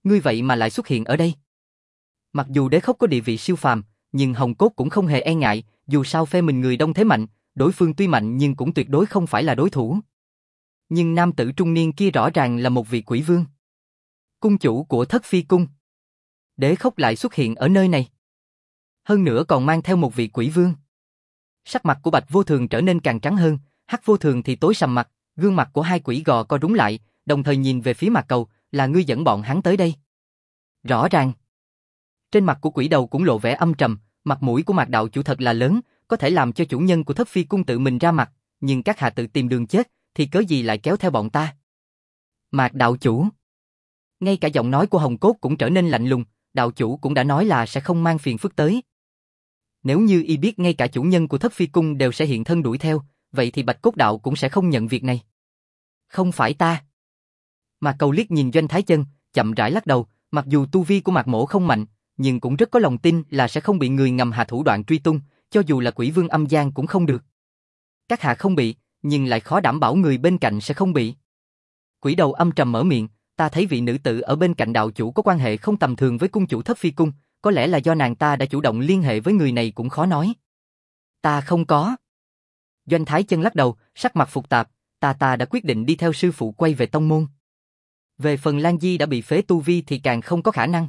Ngươi vậy mà lại xuất hiện ở đây. Mặc dù Đế Khốc có địa vị siêu phàm, nhưng Hồng Cốt cũng không hề e ngại, dù sao phe mình người đông thế mạnh, đối phương tuy mạnh nhưng cũng tuyệt đối không phải là đối thủ. Nhưng nam tử trung niên kia rõ ràng là một vị quỷ vương. Cung chủ của Thất Phi Cung. Đế Khốc lại xuất hiện ở nơi này. Hơn nữa còn mang theo một vị quỷ vương. Sắc mặt của Bạch Vô Thường trở nên càng trắng hơn, Hắc Vô Thường thì tối sầm mặt, gương mặt của hai quỷ gò co rúm lại, đồng thời nhìn về phía Mạc Cầu, là ngươi dẫn bọn hắn tới đây. Rõ ràng. Trên mặt của quỷ đầu cũng lộ vẻ âm trầm, mặt mũi của Mạc đạo chủ thật là lớn, có thể làm cho chủ nhân của Thất Phi Cung tự mình ra mặt, nhưng các hạ tự tìm đường chết, thì cớ gì lại kéo theo bọn ta. Mạc đạo chủ. Ngay cả giọng nói của Hồng Cốt cũng trở nên lạnh lùng, đạo chủ cũng đã nói là sẽ không mang phiền phức tới. Nếu như y biết ngay cả chủ nhân của Thất Phi Cung đều sẽ hiện thân đuổi theo, vậy thì Bạch Cốt đạo cũng sẽ không nhận việc này. Không phải ta. Mạc Cầu liếc nhìn Doanh Thái Chân, chậm rãi lắc đầu, mặc dù tu vi của Mạc Mỗ không mạnh, nhưng cũng rất có lòng tin là sẽ không bị người ngầm hạ thủ đoạn truy tung, cho dù là quỷ vương âm gian cũng không được. Các hạ không bị, nhưng lại khó đảm bảo người bên cạnh sẽ không bị. Quỷ đầu âm trầm mở miệng, ta thấy vị nữ tử ở bên cạnh đạo chủ có quan hệ không tầm thường với cung chủ Thất Phi Cung, có lẽ là do nàng ta đã chủ động liên hệ với người này cũng khó nói. Ta không có. Doanh Thái Chân lắc đầu, sắc mặt phục tạp, ta đã quyết định đi theo sư phụ quay về tông môn. Về phần Lan Di đã bị phế tu vi thì càng không có khả năng.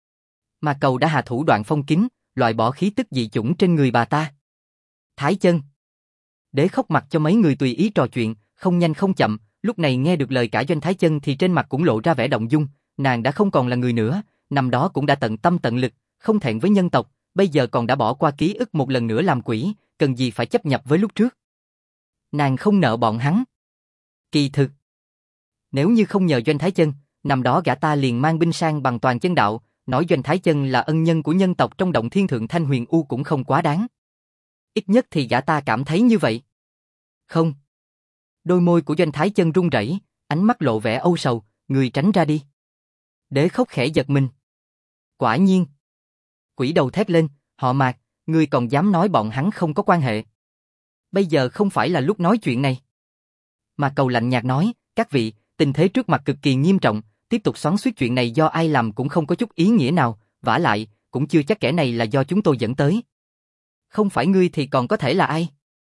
Mà Cầu đã hạ thủ đoạn phong kín, loại bỏ khí tức dị chủng trên người bà ta. Thái Chân. Đế Khốc mặc cho mấy người tùy ý trò chuyện, không nhanh không chậm, lúc này nghe được lời cả Doanh Thái Chân thì trên mặt cũng lộ ra vẻ động dung, nàng đã không còn là người nữa, năm đó cũng đã tận tâm tận lực, không thẹn với nhân tộc, bây giờ còn đã bỏ qua ký ức một lần nữa làm quỷ, cần gì phải chấp nhập với lúc trước. Nàng không nợ bọn hắn. Kỳ thực, nếu như không nhờ Doanh Thái Chân, năm đó gã ta liền mang binh sang bằng toàn chân đạo, nói Doanh Thái Chân là ân nhân của nhân tộc trong động thiên thượng Thanh Huyền U cũng không quá đáng. Ít nhất thì gã ta cảm thấy như vậy. Không. Đôi môi của Doanh Thái Chân run rẩy, ánh mắt lộ vẻ âu sầu, người tránh ra đi. Đế Khốc khẽ giật mình. Quả nhiên. Quỷ đầu thét lên, họ Mạc, ngươi còn dám nói bọn hắn không có quan hệ. Bây giờ không phải là lúc nói chuyện này. Mà Cầu lạnh nhạt nói, các vị, tình thế trước mặt cực kỳ nghiêm trọng, tiếp tục xoắn xuýt chuyện này do ai làm cũng không có chút ý nghĩa nào, vả lại, cũng chưa chắc kẻ này là do chúng tôi dẫn tới. Không phải ngươi thì còn có thể là ai?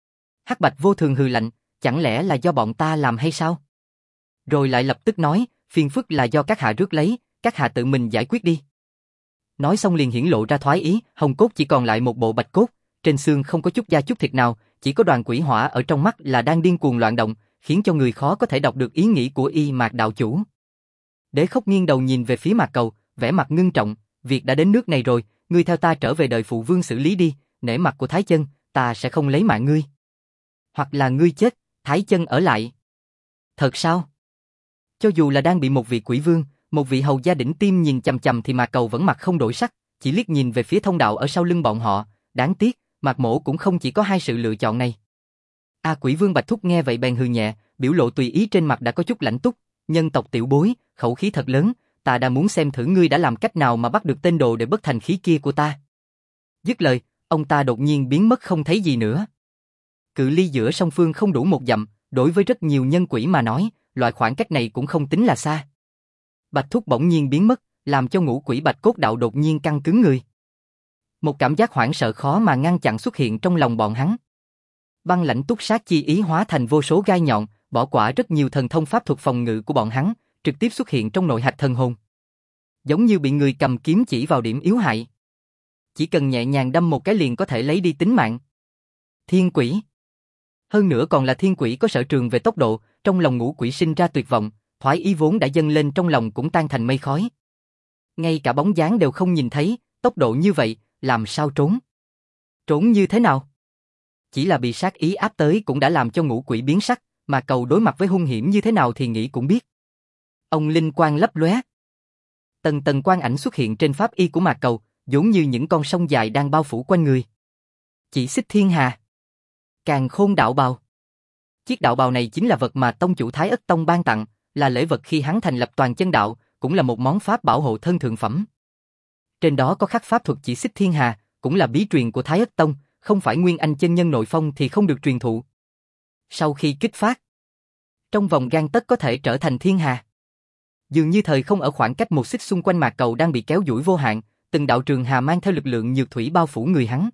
Hắc Bạch Vô Thường hừ lạnh, chẳng lẽ là do bọn ta làm hay sao? Rồi lại lập tức nói, phiền phức là do các hạ rước lấy, các hạ tự mình giải quyết đi. Nói xong liền hiển lộ ra thoái ý, Hồng Cốt chỉ còn lại một bộ bạch cốt, trên xương không có chút da chút thịt nào, chỉ có đoàn quỷ hỏa ở trong mắt là đang điên cuồng loạn động, khiến cho người khó có thể đọc được ý nghĩ của y Mạc đạo chủ. Đế Khốc nghiêng đầu nhìn về phía Mạc Cầu, vẻ mặt ngưng trọng, việc đã đến nước này rồi, ngươi theo ta trở về đời phụ vương xử lý đi, nể mặt của Thái Chân, ta sẽ không lấy mạng ngươi. Hoặc là ngươi chết, Thái Chân ở lại. Thật sao? Cho dù là đang bị một vị quỷ vương, một vị hầu gia đỉnh tiêm nhìn chằm chằm thì Mạc Cầu vẫn mặt không đổi sắc, chỉ liếc nhìn về phía thông đạo ở sau lưng bọn họ, đáng tiếc, Mạc Mỗ cũng không chỉ có hai sự lựa chọn này. Quỷ vương Bạch Thúc nghe vậy bèn hừ nhẹ, biểu lộ tùy ý trên mặt đã có chút lạnh túc, nhân tộc tiểu bối, khẩu khí thật lớn, ta đã muốn xem thử ngươi đã làm cách nào mà bắt được tên đồ để bất thành khí kia của ta. Dứt lời, ông ta đột nhiên biến mất không thấy gì nữa. Cự ly giữa song phương không đủ một dặm, đối với rất nhiều nhân quỷ mà nói, loại khoảng cách này cũng không tính là xa. Bạch Thúc bỗng nhiên biến mất, làm cho ngũ quỷ Bạch Cốt đạo đột nhiên căng cứng người. Một cảm giác hoảng sợ khó mà ngăn chặn xuất hiện trong lòng bọn hắn. Băng lãnh túc sát chi ý hóa thành vô số gai nhọn, bỏ qua rất nhiều thần thông pháp thuật phòng ngự của bọn hắn, trực tiếp xuất hiện trong nội hạch thần hồn. Giống như bị người cầm kiếm chỉ vào điểm yếu hại. Chỉ cần nhẹ nhàng đâm một cái liền có thể lấy đi tính mạng. Thiên quỷ. Hơn nữa còn là thiên quỷ có sở trường về tốc độ, trong lòng ngũ quỷ sinh ra tuyệt vọng, thoái ý vốn đã dâng lên trong lòng cũng tan thành mây khói. Ngay cả bóng dáng đều không nhìn thấy, tốc độ như vậy, làm sao trốn? Trốn như thế nào? Chỉ là bị sát ý áp tới cũng đã làm cho ngũ quỷ biến sắc, mà Cầu đối mặt với hung hiểm như thế nào thì nghĩ cũng biết. Ông linh quang lấp lóe. Tầng tầng quang ảnh xuất hiện trên pháp y của Mạc Cầu, giống như những con sông dài đang bao phủ quanh người. Chỉ xích thiên hà. Càn khôn đạo bào. Chiếc đạo bào này chính là vật mà tông chủ Thái Ất Tông ban tặng, là lễ vật khi hắn thành lập toàn chân đạo, cũng là một món pháp bảo hộ thân thượng phẩm. Trên đó có khắc pháp thuật chỉ xích thiên hà, cũng là bí truyền của Thái Ất Tông, không phải Nguyên Anh chân nhân nội phong thì không được truyền thụ. Sau khi kích phát, trong vòng gang tấc có thể trở thành thiên hà. Dường như thời không ở khoảng cách một xích xung quanh Mạc Cầu đang bị kéo duỗi vô hạn, từng đạo trường hà mang theo lực lượng nhược thủy bao phủ người hắn.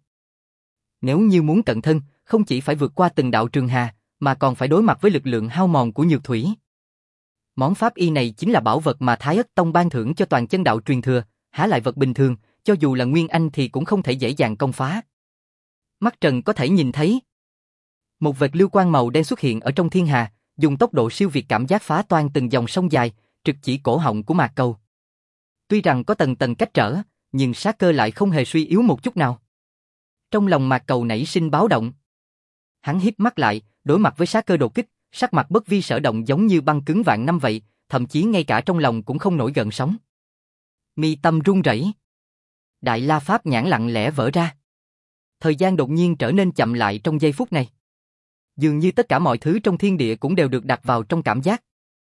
Nếu như muốn cận thân, không chỉ phải vượt qua từng đạo trường hà, mà còn phải đối mặt với lực lượng hao mòn của nhược thủy. Món pháp y này chính là bảo vật mà Thái Ất Tông ban thưởng cho toàn chân đạo truyền thừa, há lại vật bình thường, cho dù là Nguyên Anh thì cũng không thể dễ dàng công phá. Mắt Trần có thể nhìn thấy. Một vệt lưu quang màu đen xuất hiện ở trong thiên hà, dùng tốc độ siêu việt cảm giác phá toang từng dòng sông dài, trực chỉ cổ họng của Mạc Cầu. Tuy rằng có tầng tầng cách trở, nhưng sát cơ lại không hề suy yếu một chút nào. Trong lòng Mạc Cầu nảy sinh báo động. Hắn híp mắt lại, đối mặt với sát cơ đột kích, sắc mặt bất vi sở động giống như băng cứng vạn năm vậy, thậm chí ngay cả trong lòng cũng không nổi gợn sóng. Mi tâm run rẩy. Đại La Pháp nhãn lặng lẽ vỡ ra. Thời gian đột nhiên trở nên chậm lại trong giây phút này. Dường như tất cả mọi thứ trong thiên địa cũng đều được đặt vào trong cảm giác.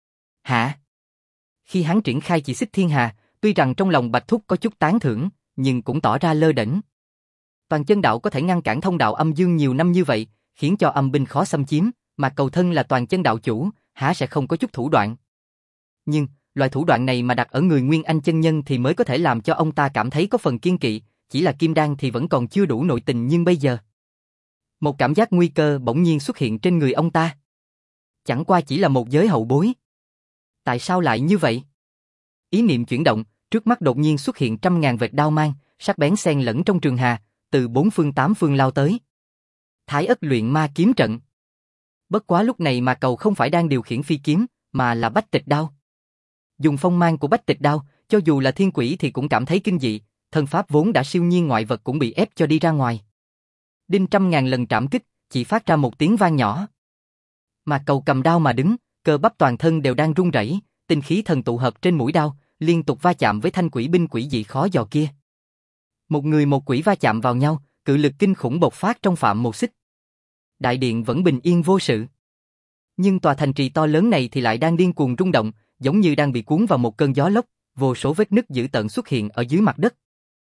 Hả? Khi hắn triển khai chỉ xích thiên hà, tuy rằng trong lòng Bạch Thúc có chút tán thưởng, nhưng cũng tỏ ra lơ đễnh. Toàn chân đạo có thể ngăn cản thông đạo âm dương nhiều năm như vậy, khiến cho âm binh khó xâm chiếm, mà Cầu thân là toàn chân đạo chủ, há sẽ không có chút thủ đoạn. Nhưng, loại thủ đoạn này mà đặt ở người Nguyên Anh chân nhân thì mới có thể làm cho ông ta cảm thấy có phần kiên kỵ, chỉ là kim đan thì vẫn còn chưa đủ nội tình nhưng bây giờ. Một cảm giác nguy cơ bỗng nhiên xuất hiện trên người ông ta. Chẳng qua chỉ là một giới hậu bối. Tại sao lại như vậy? Ý niệm chuyển động, trước mắt đột nhiên xuất hiện trăm ngàn vệt đao mang, sắc bén xen lẫn trong trường hà, từ bốn phương tám phương lao tới. Thái Ất luyện ma kiếm trận. Bất quá lúc này mà Cầu không phải đang điều khiển phi kiếm, mà là bách tịch đao. Dùng phong mang của bách tịch đao, cho dù là thiên quỷ thì cũng cảm thấy kinh dị, thân pháp vốn đã siêu nhiên ngoại vật cũng bị ép cho đi ra ngoài. Đinh trăm ngàn lần trảm kích, chỉ phát ra một tiếng vang nhỏ. Mà Cầu cầm đao mà đứng, cơ bắp toàn thân đều đang run rẩy, tinh khí thần tụ hợp trên mũi đao, liên tục va chạm với thanh quỷ binh quỷ dị khó dò kia. Một người một quỷ va chạm vào nhau, cự lực kinh khủng bộc phát trong phạm một xích. Đại điện vẫn bình yên vô sự. Nhưng tòa thành trì to lớn này thì lại đang điên cuồng rung động, giống như đang bị cuốn vào một cơn gió lốc, vô số vết nứt dữ tợn xuất hiện ở dưới mặt đất.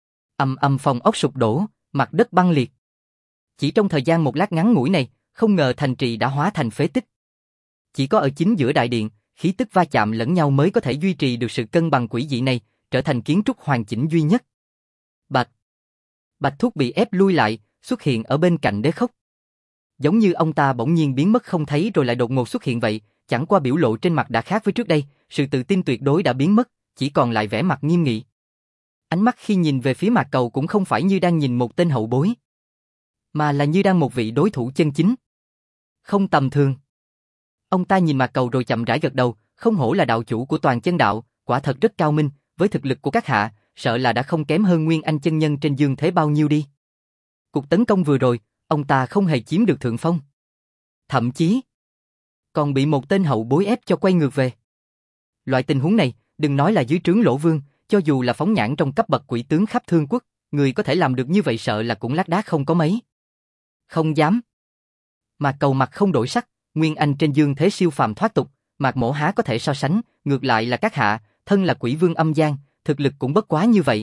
Ầm ầm phòng ốc sụp đổ, mặt đất băng liệt. Chỉ trong thời gian một lát ngắn ngủi này, không ngờ thành trì đã hóa thành phế tích. Chỉ có ở chính giữa đại điện, khí tức va chạm lẫn nhau mới có thể duy trì được sự cân bằng quỷ dị này, trở thành kiến trúc hoàn chỉnh duy nhất. Bạch Thúc bị ép lui lại, xuất hiện ở bên cạnh Đế Khốc. Giống như ông ta bỗng nhiên biến mất không thấy rồi lại đột ngột xuất hiện vậy, chẳng qua biểu lộ trên mặt đã khác với trước đây, sự tự tin tuyệt đối đã biến mất, chỉ còn lại vẻ mặt nghiêm nghị. Ánh mắt khi nhìn về phía Mạc Cầu cũng không phải như đang nhìn một tên hậu bối, mà là như đang một vị đối thủ chân chính. Không tầm thường. Ông ta nhìn Mạc Cầu rồi chậm rãi gật đầu, không hổ là đạo chủ của toàn chân đạo, quả thật rất cao minh, với thực lực của các hạ, sợ là đã không kém hơn Nguyên Anh chân nhân trên dương thế bao nhiêu đi. Cuộc tấn công vừa rồi, ông ta không hề chiếm được thượng phong. Thậm chí, còn bị một tên hậu bối ép cho quay ngược về. Loại tình huống này, đừng nói là dưới trướng Lỗ Vương, cho dù là phóng nhãn trong cấp bậc quỷ tướng khắp Thương Quốc, người có thể làm được như vậy sợ là cũng lác đác không có mấy. Không dám. Mạc Cầu mặt không đổi sắc, Nguyên Anh trên dương thế siêu phàm thoát tục, Mạc Mỗ há có thể so sánh, ngược lại là các hạ, thân là quỷ vương âm gian, thực lực cũng bất quá như vậy.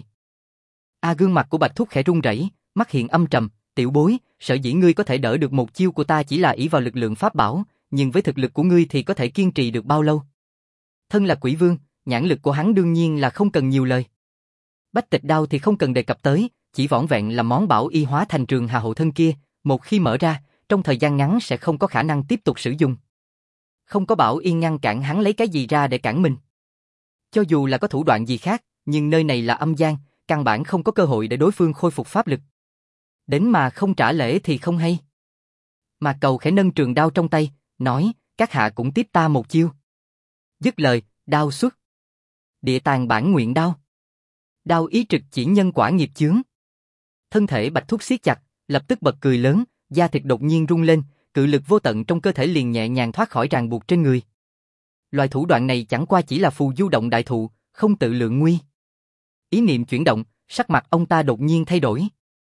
Gương mặt của Bạch Thúc khẽ run rẩy, mắt hiện âm trầm, tiểu bối, sở dĩ ngươi có thể đỡ được một chiêu của ta chỉ là ỷ vào lực lượng pháp bảo, nhưng với thực lực của ngươi thì có thể kiên trì được bao lâu? Thân là quỷ vương, nhãn lực của hắn đương nhiên là không cần nhiều lời. Bách tịch đao thì không cần đề cập tới, chỉ vỏn vẹn là món bảo y hóa thành trường hà hộ thân kia, một khi mở ra, trong thời gian ngắn sẽ không có khả năng tiếp tục sử dụng. Không có bảo y ngăn cản hắn lấy cái gì ra để cản mình. Cho dù là có thủ đoạn gì khác, nhưng nơi này là âm gian, căn bản không có cơ hội để đối phương khôi phục pháp lực. Đến mà không trả lễ thì không hay. Mạc Cầu khẽ nâng trường đao trong tay, nói, các hạ cũng tiếp ta một chiêu. Dứt lời, đao xuất. Địa tàng bản nguyện đao. Đao ý trực chỉ nhân quả nghiệp chướng. Thân thể Bạch Thúc siết chặt, lập tức bật cười lớn, da thịt đột nhiên rung lên, cự lực vô tận trong cơ thể liền nhẹ nhàng thoát khỏi ràng buộc trên người. Loại thủ đoạn này chẳng qua chỉ là phù du động đại thụ, không tự lượng nguy. Ý niệm chuyển động, sắc mặt ông ta đột nhiên thay đổi.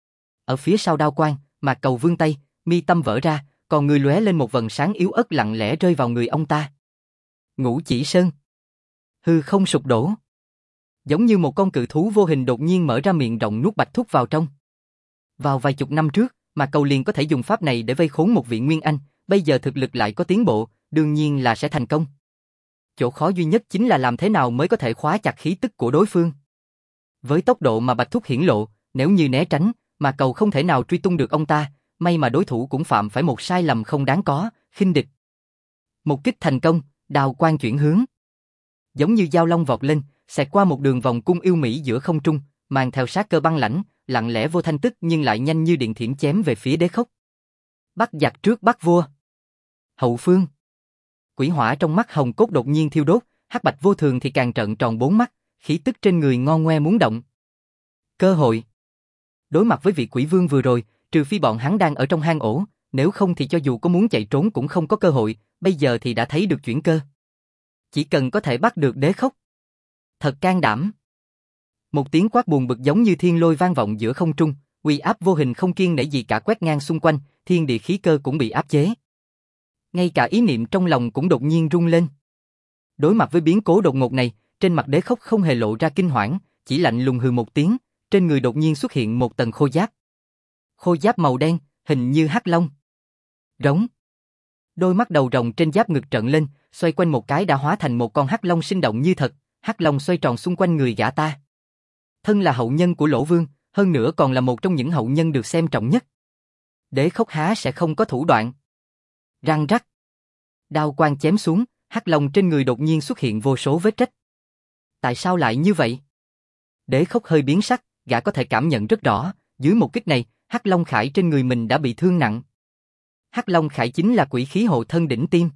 Ở phía sau đao quang, Mạc Cầu vươn tay, mi tâm vỡ ra, còn người lóe lên một vầng sáng yếu ớt lặng lẽ rơi vào người ông ta. Ngũ Chỉ Sơn. Hư không sụp đổ. Giống như một con cự thú vô hình đột nhiên mở ra miệng rộng nuốt Bạch Thúc vào trong. Vào vài chục năm trước, Mạc Cầu liền có thể dùng pháp này để vây khốn một vị Nguyên Anh, bây giờ thực lực lại có tiến bộ, đương nhiên là sẽ thành công. Chỗ khó duy nhất chính là làm thế nào mới có thể khóa chặt khí tức của đối phương. Với tốc độ mà Bạch Thúc hiển lộ, nếu như né tránh, mà cầu không thể nào truy tung được ông ta, may mà đối thủ cũng phạm phải một sai lầm không đáng có, khinh địch. Một kích thành công, đao quang chuyển hướng. Giống như dao long vọt lên, xẹt qua một đường vòng cung yêu mỹ giữa không trung, mang theo sát cơ băng lãnh, lặng lẽ vô thanh tức nhưng lại nhanh như điện thiểm chém về phía Đế Khốc. Bắt giặc trước bắt vua. Hậu phương. Quỷ hỏa trong mắt Hồng Cốt đột nhiên thiêu đốt, Hắc Bạch Vô Thường thì càng trợn tròn bốn mắt, khí tức trên người ngon ngoe muốn động. Cơ hội. Đối mặt với vị quỷ vương vừa rồi, trừ phi bọn hắn đang ở trong hang ổ, nếu không thì cho dù có muốn chạy trốn cũng không có cơ hội, bây giờ thì đã thấy được chuyển cơ. Chỉ cần có thể bắt được Đế Khốc. Thật can đảm. Một tiếng quát buồn bực giống như thiên lôi vang vọng giữa không trung, uy áp vô hình không kiêng nể gì cả quét ngang xung quanh, thiên địa khí cơ cũng bị áp chế. Ngay cả ý niệm trong lòng cũng đột nhiên rung lên. Đối mặt với biến cố đột ngột này, trên mặt Đế Khốc không hề lộ ra kinh hoảng, chỉ lạnh lùng hừ một tiếng, trên người đột nhiên xuất hiện một tầng khôi giáp. Khôi giáp màu đen, hình như hắc long. Rống. Đôi mắt đầu rồng trên giáp ngực trợn lên, xoay quanh một cái đã hóa thành một con hắc long sinh động như thật, hắc long xoay tròn xung quanh người gã ta. Thân là hậu nhân của Lỗ Vương, hơn nữa còn là một trong những hậu nhân được xem trọng nhất. Đế Khốc há sẽ không có thủ đoạn. Răng rắc. Đao quang chém xuống, hắc long trên người đột nhiên xuất hiện vô số vết rách. Tại sao lại như vậy? Đế Khốc hơi biến sắc, gã có thể cảm nhận rất rõ, dưới một kích này, hắc long khải trên người mình đã bị thương nặng. Hắc long khải chính là quỷ khí hộ thân đỉnh tiêm.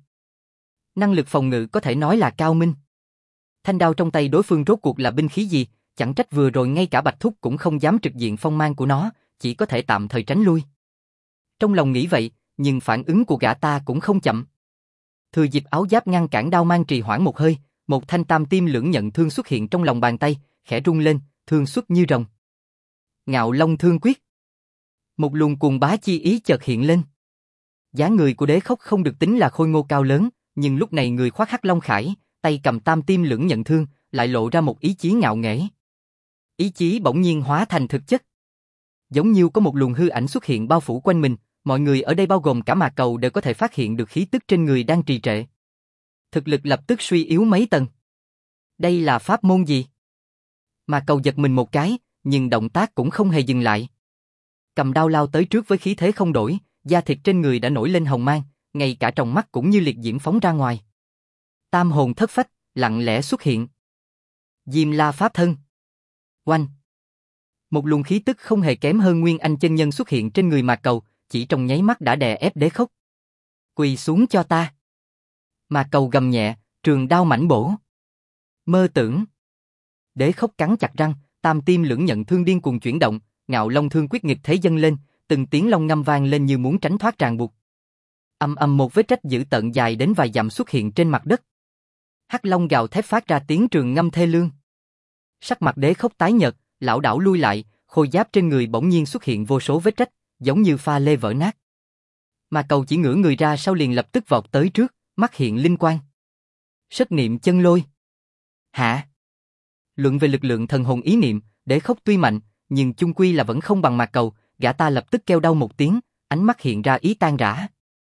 Năng lực phòng ngự có thể nói là cao minh. Thanh đao trong tay đối phương rốt cuộc là binh khí gì, chẳng trách vừa rồi ngay cả Bạch Thúc cũng không dám trực diện phong mang của nó, chỉ có thể tạm thời tránh lui. Trong lòng nghĩ vậy, nhưng phản ứng của gã ta cũng không chậm. Thừa dịp áo giáp ngăn cản đao mang trì hoãn một hơi, một thanh tam tiêm lưỡng nhận thương xuất hiện trong lòng bàn tay, khẽ rung lên, thương xuất như rồng. Ngạo Long Thương Quyết. Một luồng cuồng bá chi ý chợt hiện lên. Dáng người của Đế Khốc không được tính là khôi ngô cao lớn, nhưng lúc này người khoác hắc long khải, tay cầm tam tiêm lưỡng nhận thương, lại lộ ra một ý chí ngạo nghễ. Ý chí bỗng nhiên hóa thành thực chất. Giống như có một luồng hư ảnh xuất hiện bao phủ quanh mình, mọi người ở đây bao gồm cả Mạc Cầu đều có thể phát hiện được khí tức trên người đang trì trệ. Thực lực lập tức suy yếu mấy tầng. Đây là pháp môn gì? Mạc Cầu giật mình một cái, nhưng động tác cũng không hề dừng lại. Cầm đao lao tới trước với khí thế không đổi, da thịt trên người đã nổi lên hồng mang, ngay cả trong mắt cũng như liệt diễm phóng ra ngoài. Tam hồn thất phách, lặng lẽ xuất hiện. Diêm La Pháp Thân. Oanh. Một luồng khí tức không hề kém hơn Nguyên Anh chân nhân xuất hiện trên người Mạc Cầu, chỉ trong nháy mắt đã đè ép Đế Khốc. Quỳ xuống cho ta. Mạc Cầu gầm nhẹ, trường đao mãnh bổ. Mơ tưởng. Đế Khốc cắn chặt răng, tam tiêm lưỡng nhận thương điên cuồng chuyển động, Ngạo Long Thương Quyết nghịch thế dâng lên, từng tiếng long ngâm vang lên như muốn tránh thoát ràng buộc. Ầm ầm một vết rách dữ tợn dài đến vài dặm xuất hiện trên mặt đất. Hắc Long gào thét phát ra tiếng trường ngâm thê lương. Sắc mặt Đế Khốc tái nhợt, lảo đảo lui lại, khôi giáp trên người bỗng nhiên xuất hiện vô số vết rách, giống như pha lê vỡ nát. Mà Cầu chỉ ngửa người ra sau liền lập tức vọt tới trước, mắt hiện linh quang. Sất niệm chân lôi. Hả? Luận về lực lượng thần hồn ý niệm, Đế Khốc tuy mạnh, nhưng chung quy là vẫn không bằng Mạc Cầu, gã ta lập tức kêu đau một tiếng, ánh mắt hiện ra ý tan rã.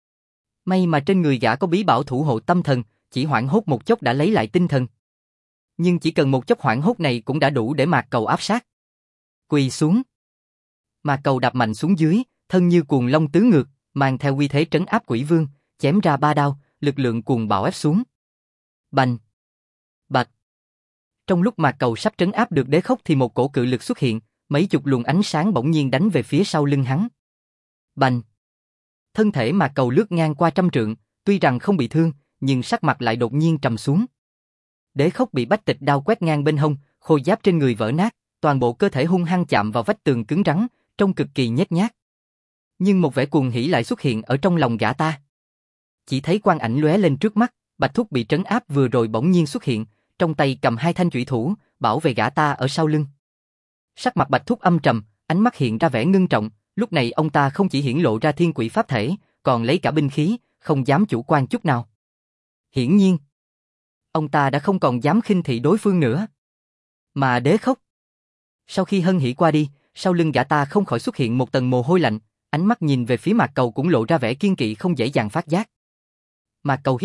May mà trên người gã có bí bảo thủ hộ tâm thần, chỉ hoảng hốt một chốc đã lấy lại tinh thần. Nhưng chỉ cần một chốc hoảng hốt này cũng đã đủ để Mạc Cầu áp sát. Quỳ xuống. Mạc Cầu đạp mạnh xuống dưới, thân như cuồng long tứ ngược, mang theo uy thế trấn áp quỷ vương, chém ra ba đao, lực lượng cuồng bạo ép xuống. Bành. Bạch. Trong lúc Mạc Cầu sắp trấn áp được Đế Khốc thì một cổ cự lực xuất hiện, mấy chục luồng ánh sáng bỗng nhiên đánh về phía sau lưng hắn. Bành. Thân thể Mạc Cầu lướt ngang qua trăm trượng, tuy rằng không bị thương, nhưng sắc mặt lại đột nhiên trầm xuống. Đế Khốc bị bách tịch đao quét ngang bên hông, khôi giáp trên người vỡ nát, toàn bộ cơ thể hung hăng chạm vào vách tường cứng rắn, trông cực kỳ nhếch nhác. Nhưng một vẻ cuồng hỉ lại xuất hiện ở trong lòng gã ta. Chỉ thấy quang ảnh lóe lên trước mắt, Bạch Thúc bị trấn áp vừa rồi bỗng nhiên xuất hiện, trong tay cầm hai thanh chủy thủ, bảo vệ gã ta ở sau lưng. Sắc mặt Bạch Thúc âm trầm, ánh mắt hiện ra vẻ ngưng trọng, lúc này ông ta không chỉ hiển lộ ra thiên quỷ pháp thể, còn lấy cả binh khí, không dám chủ quan chút nào. Hiển nhiên, ông ta đã không còn dám khinh thị đối phương nữa. Mà Đế Khốc, sau khi hân hỉ qua đi, sau lưng gã ta không khỏi xuất hiện một tầng mồ hôi lạnh, ánh mắt nhìn về phía Mạc Cầu cũng lộ ra vẻ kiên kỵ không dễ dàng phát giác. Mạc Cầu híp mắt,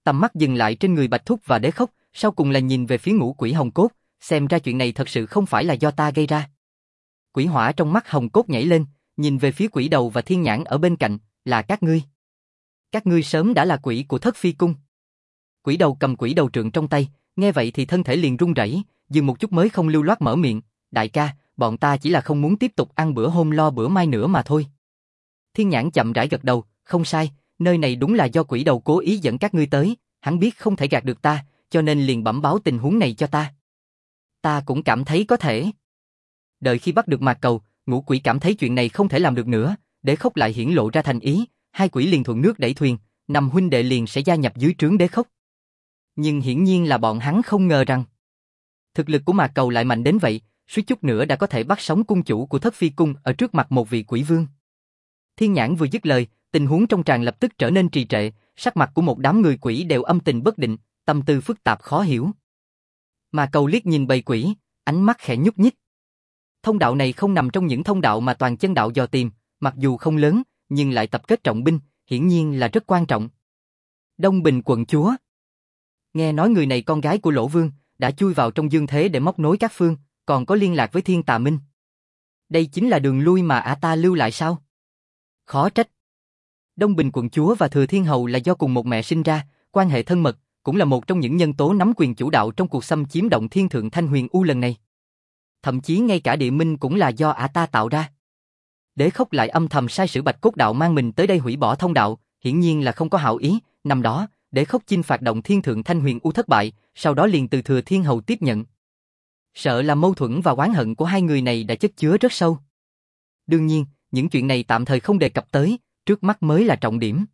tầm mắt dừng lại trên người Bạch Thúc và Đế Khốc, sau cùng là nhìn về phía Ngũ Quỷ Hồng Cốt, xem ra chuyện này thật sự không phải là do ta gây ra. Quỷ hỏa trong mắt Hồng Cốt nhảy lên, nhìn về phía Quỷ Đầu và Thiên Nhãn ở bên cạnh, là các ngươi. Các ngươi sớm đã là quỷ của Thất Phi Cung. Quỷ Đầu cầm quỷ đầu trượng trong tay, nghe vậy thì thân thể liền run rẩy, dừng một chút mới không lưu loát mở miệng, đại ca, bọn ta chỉ là không muốn tiếp tục ăn bữa hôm lo bữa mai nữa mà thôi. Thiên Nhãn chậm rãi gật đầu, không sai, nơi này đúng là do Quỷ Đầu cố ý dẫn các ngươi tới, hắn biết không thể gạt được ta, cho nên liền bẩm báo tình huống này cho ta. Ta cũng cảm thấy có thể. Đợi khi bắt được Mạc Cầu, Ngũ Quỷ cảm thấy chuyện này không thể làm được nữa, Đế Khốc lại hiển lộ ra thành ý, hai quỷ liền thuận nước đẩy thuyền, Năm huynh đệ liền sẽ gia nhập dưới trướng Đế Khốc. Nhưng hiển nhiên là bọn hắn không ngờ rằng thực lực của Mạc Cầu lại mạnh đến vậy, suýt chút nữa đã có thể bắt sống cung chủ của Thất Phi Cung ở trước mặt một vị quỷ vương. Thiên Nhãn vừa dứt lời, tình huống trong tràng lập tức trở nên trì trệ, sắc mặt của một đám người quỷ đều âm tình bất định, tâm tư phức tạp khó hiểu. Mạc Cầu liếc nhìn bầy quỷ, ánh mắt khẽ nhúc nhích. Thông đạo này không nằm trong những thông đạo mà toàn chân đạo dò tìm, mặc dù không lớn, nhưng lại tập kết trọng binh, hiển nhiên là rất quan trọng. Đông Bình quận chúa. Nghe nói người này con gái của Lỗ Vương, đã chui vào trong dương thế để móc nối các phương, còn có liên lạc với Thiên Tà Minh. Đây chính là đường lui mà ả ta lưu lại sao? Khó trách. Đông Bình quận chúa và Thừa Thiên Hầu là do cùng một mẹ sinh ra, quan hệ thân mật, cũng là một trong những nhân tố nắm quyền chủ đạo trong cuộc xâm chiếm động Thiên Thượng Thanh Huyền U lần này. Thậm chí ngay cả địa minh cũng là do ả ta tạo ra. Đế Khốc lại âm thầm sai sử Bạch Cốt Đạo mang mình tới đây hủy bỏ thông đạo, hiển nhiên là không có hảo ý. Năm đó, Đế Khốc chinh phạt động Thiên Thượng Thanh Huyền U thất bại, sau đó liền từ Thừa Thiên Hầu tiếp nhận. Sợ là mâu thuẫn và oán hận của hai người này đã chất chứa rất sâu. Đương nhiên, những chuyện này tạm thời không đề cập tới, trước mắt mới là trọng điểm.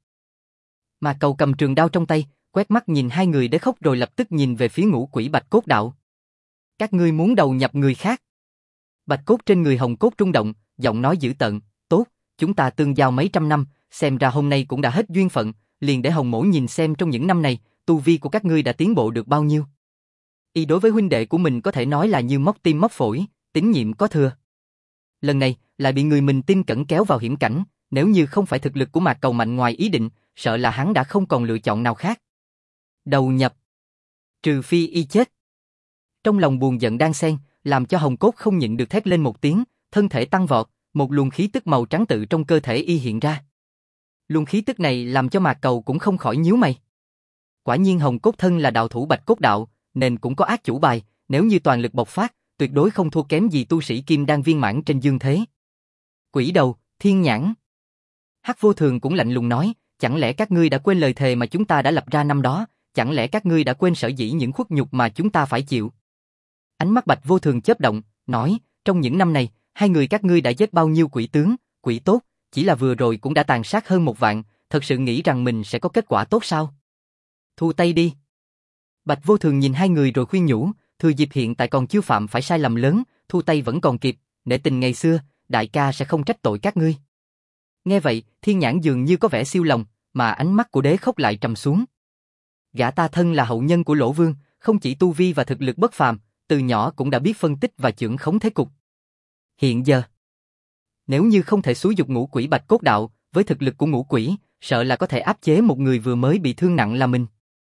Mà Cầu cầm trường đao trong tay, quét mắt nhìn hai người Đế Khốc rồi lập tức nhìn về phía Ngũ Quỷ Bạch Cốt Đạo. Các ngươi muốn đầu nhập người khác. Bạch cốt trên người Hồng Cốt rung động, giọng nói dữ tợn, tốt, chúng ta tương giao mấy trăm năm, xem ra hôm nay cũng đã hết duyên phận, liền để Hồng Mỗ nhìn xem trong những năm này, tu vi của các ngươi đã tiến bộ được bao nhiêu. Y đối với huynh đệ của mình có thể nói là như móc tim móc phổi, tín nhiệm có thừa. Lần này, lại bị người mình tin cẩn kéo vào hiểm cảnh, nếu như không phải thực lực của Mạc Cầu mạnh ngoài ý định, sợ là hắn đã không còn lựa chọn nào khác. Đầu nhập. Trừ phi y chết. Trong lòng buồn giận đang xen, làm cho Hồng Cốt không nhịn được thét lên một tiếng, thân thể tăng vọt, một luồng khí tức màu trắng tự trong cơ thể y hiện ra. Luồng khí tức này làm cho Mạc Cầu cũng không khỏi nhíu mày. Quả nhiên Hồng Cốt thân là đạo thủ Bạch Cốt Đạo, nên cũng có ác chủ bài, nếu như toàn lực bộc phát, tuyệt đối không thua kém gì tu sĩ kim đan viên mãn trên dương thế. Quỷ Đầu, Thiên Nhãn. Hắc Vô Thường cũng lạnh lùng nói, chẳng lẽ các ngươi đã quên lời thề mà chúng ta đã lập ra năm đó, chẳng lẽ các ngươi đã quên sở dĩ những khuất nhục mà chúng ta phải chịu? Ánh mắt Bạch Vô Thường chớp động, nói, trong những năm này, hai người các ngươi đã giết bao nhiêu quỷ tướng, quỷ tốt, chỉ là vừa rồi cũng đã tàn sát hơn 1 vạn, thật sự nghĩ rằng mình sẽ có kết quả tốt sao? Thu tay đi. Bạch Vô Thường nhìn hai người rồi khuyên nhủ, thừa dịp hiện tại còn chưa phạm phải sai lầm lớn, thu tay vẫn còn kịp, nể tình ngày xưa, đại ca sẽ không trách tội các ngươi. Nghe vậy, Thiên Nhãn dường như có vẻ siêu lòng, mà ánh mắt của Đế Khốc lại trầm xuống. Gã ta thân là hậu nhân của Lỗ Vương, không chỉ tu vi và thực lực bất phàm, từ nhỏ cũng đã biết phân tích và chưởng khống thế cục. Hiện giờ, nếu như không thể xúi dục Ngũ Quỷ Bạch Cốt Đạo, với thực lực của Ngũ Quỷ, sợ là có thể áp chế một người vừa mới bị thương nặng là mình.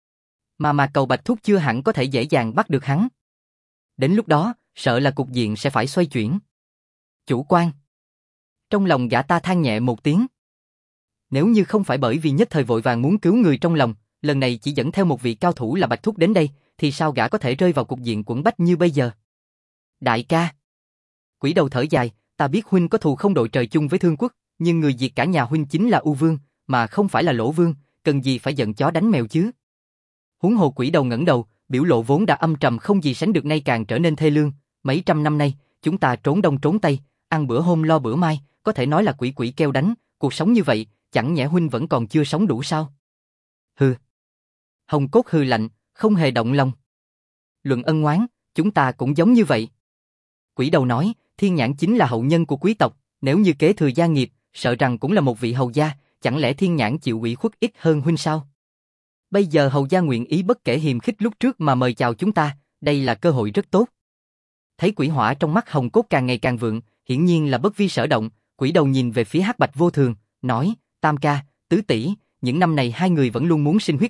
Mà Cầu Bạch Thúc chưa hẳn có thể dễ dàng bắt được hắn. Đến lúc đó, sợ là cục diện sẽ phải xoay chuyển. Chủ quan. Trong lòng gã ta than nhẹ một tiếng. Nếu như không phải bởi vì nhất thời vội vàng muốn cứu người trong lòng, lần này chỉ dẫn theo một vị cao thủ là Bạch Thúc đến đây, thì sao gã có thể rơi vào cục diện quẫn bách như bây giờ? Đại ca. Quỷ Đầu thở dài, ta biết huynh có thù không đội trời chung với Thương Quốc, nhưng người diệt cả nhà huynh chính là U Vương, mà không phải là Lỗ Vương, cần gì phải giận chó đánh mèo chứ? Huống hồ Quỷ Đầu ngẩng đầu, biểu lộ vốn đã âm trầm không gì sánh được nay càng trở nên thê lương. Mấy trăm năm nay, chúng ta trốn đông trốn tây, ăn bữa hôm lo bữa mai, có thể nói là quỷ quỷ kêu đánh, cuộc sống như vậy, chẳng nhẽ huynh vẫn còn chưa sống đủ sao? Hừ. Hồng Cốt hừ lạnh, không hề động lòng. Luận ân oán, chúng ta cũng giống như vậy. Quỷ Đầu nói, Thiên Nhãn chính là hậu nhân của quý tộc, nếu như kế thừa gia nghiệp, sợ rằng cũng là một vị hầu gia, chẳng lẽ Thiên Nhãn chịu ủy khuất ít hơn huynh sao? Bây giờ hầu gia nguyện ý bất kể hiềm khích lúc trước mà mời chào chúng ta, đây là cơ hội rất tốt. Thấy quỷ hỏa trong mắt Hồng Cốt càng ngày càng vượng, hiển nhiên là bất vi sở động, Quỷ Đầu nhìn về phía Hắc Bạch Vô Thường, nói, Tam ca, Tứ tỷ, những năm này hai người vẫn luôn muốn sinh huyết mạch,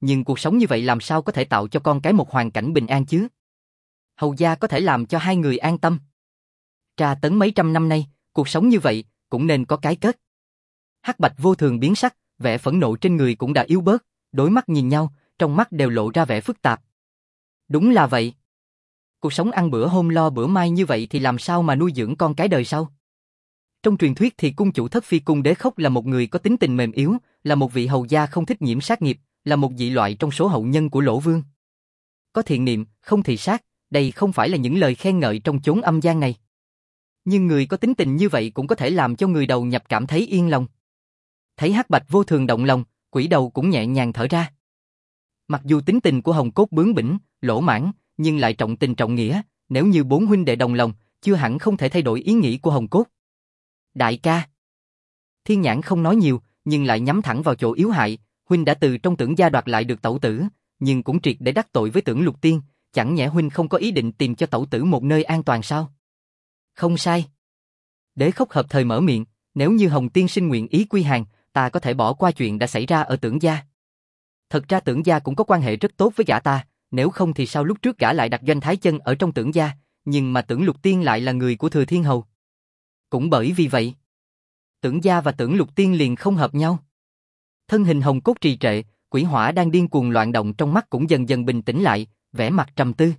nhưng cuộc sống như vậy làm sao có thể tạo cho con cái một hoàn cảnh bình an chứ? Hầu gia có thể làm cho hai người an tâm. Tra tấn mấy trăm năm nay, cuộc sống như vậy, cũng nên có cái kết. Hắc Bạch Vô Thường biến sắc, vẻ phẫn nộ trên người cũng đã yếu bớt, đối mắt nhìn nhau, trong mắt đều lộ ra vẻ phức tạp. Đúng là vậy. Cuộc sống ăn bữa hôm lo bữa mai như vậy thì làm sao mà nuôi dưỡng con cái đời sau? Trong truyền thuyết thì cung chủ Thất Phi Cung Đế Khốc là một người có tính tình mềm yếu, là một vị hầu gia không thích nhiễm sát nghiệp, là một dị loại trong số hậu nhân của Lỗ Vương. Có thiện niệm, không thị sát, đây không phải là những lời khen ngợi trong chốn âm gian này. Nhưng người có tính tình như vậy cũng có thể làm cho người đầu nhập cảm thấy yên lòng. Thấy Hắc Bạch Vô Thường động lòng, quỷ đầu cũng nhẹ nhàng thở ra. Mặc dù tính tình của Hồng Cốt bướng bỉnh, lỗ mãng, nhưng lại trọng tình trọng nghĩa, nếu như bốn huynh đệ đồng lòng, chưa hẳn không thể thay đổi ý nghĩ của Hồng Cốt. Đại ca. Thiên Nhãn không nói nhiều, nhưng lại nhắm thẳng vào chỗ yếu hại, huynh đã từ trong Tưởng gia đoạt lại được tẩu tử, nhưng cũng triệt để đắc tội với Tưởng Lục Tiên, chẳng nhẽ huynh không có ý định tìm cho tẩu tử một nơi an toàn sao? Không sai. Đế Khốc hợp thời mở miệng, nếu như Hồng tiên sinh nguyện ý quy hàng, ta có thể bỏ qua chuyện đã xảy ra ở Tưởng gia. Thật ra Tưởng gia cũng có quan hệ rất tốt với gã ta, nếu không thì sao lúc trước gã lại đặt doanh thái chân ở trong Tưởng gia, nhưng mà Tưởng Lục Tiên lại là người của Thừa Thiên Hầu. Cũng bởi vì vậy, Tưởng gia và Tưởng Lục Tiên liền không hợp nhau. Thân hình Hồng Cốt trì trệ, quỷ hỏa đang điên cuồng loạn động trong mắt cũng dần dần bình tĩnh lại, vẻ mặt trầm tư.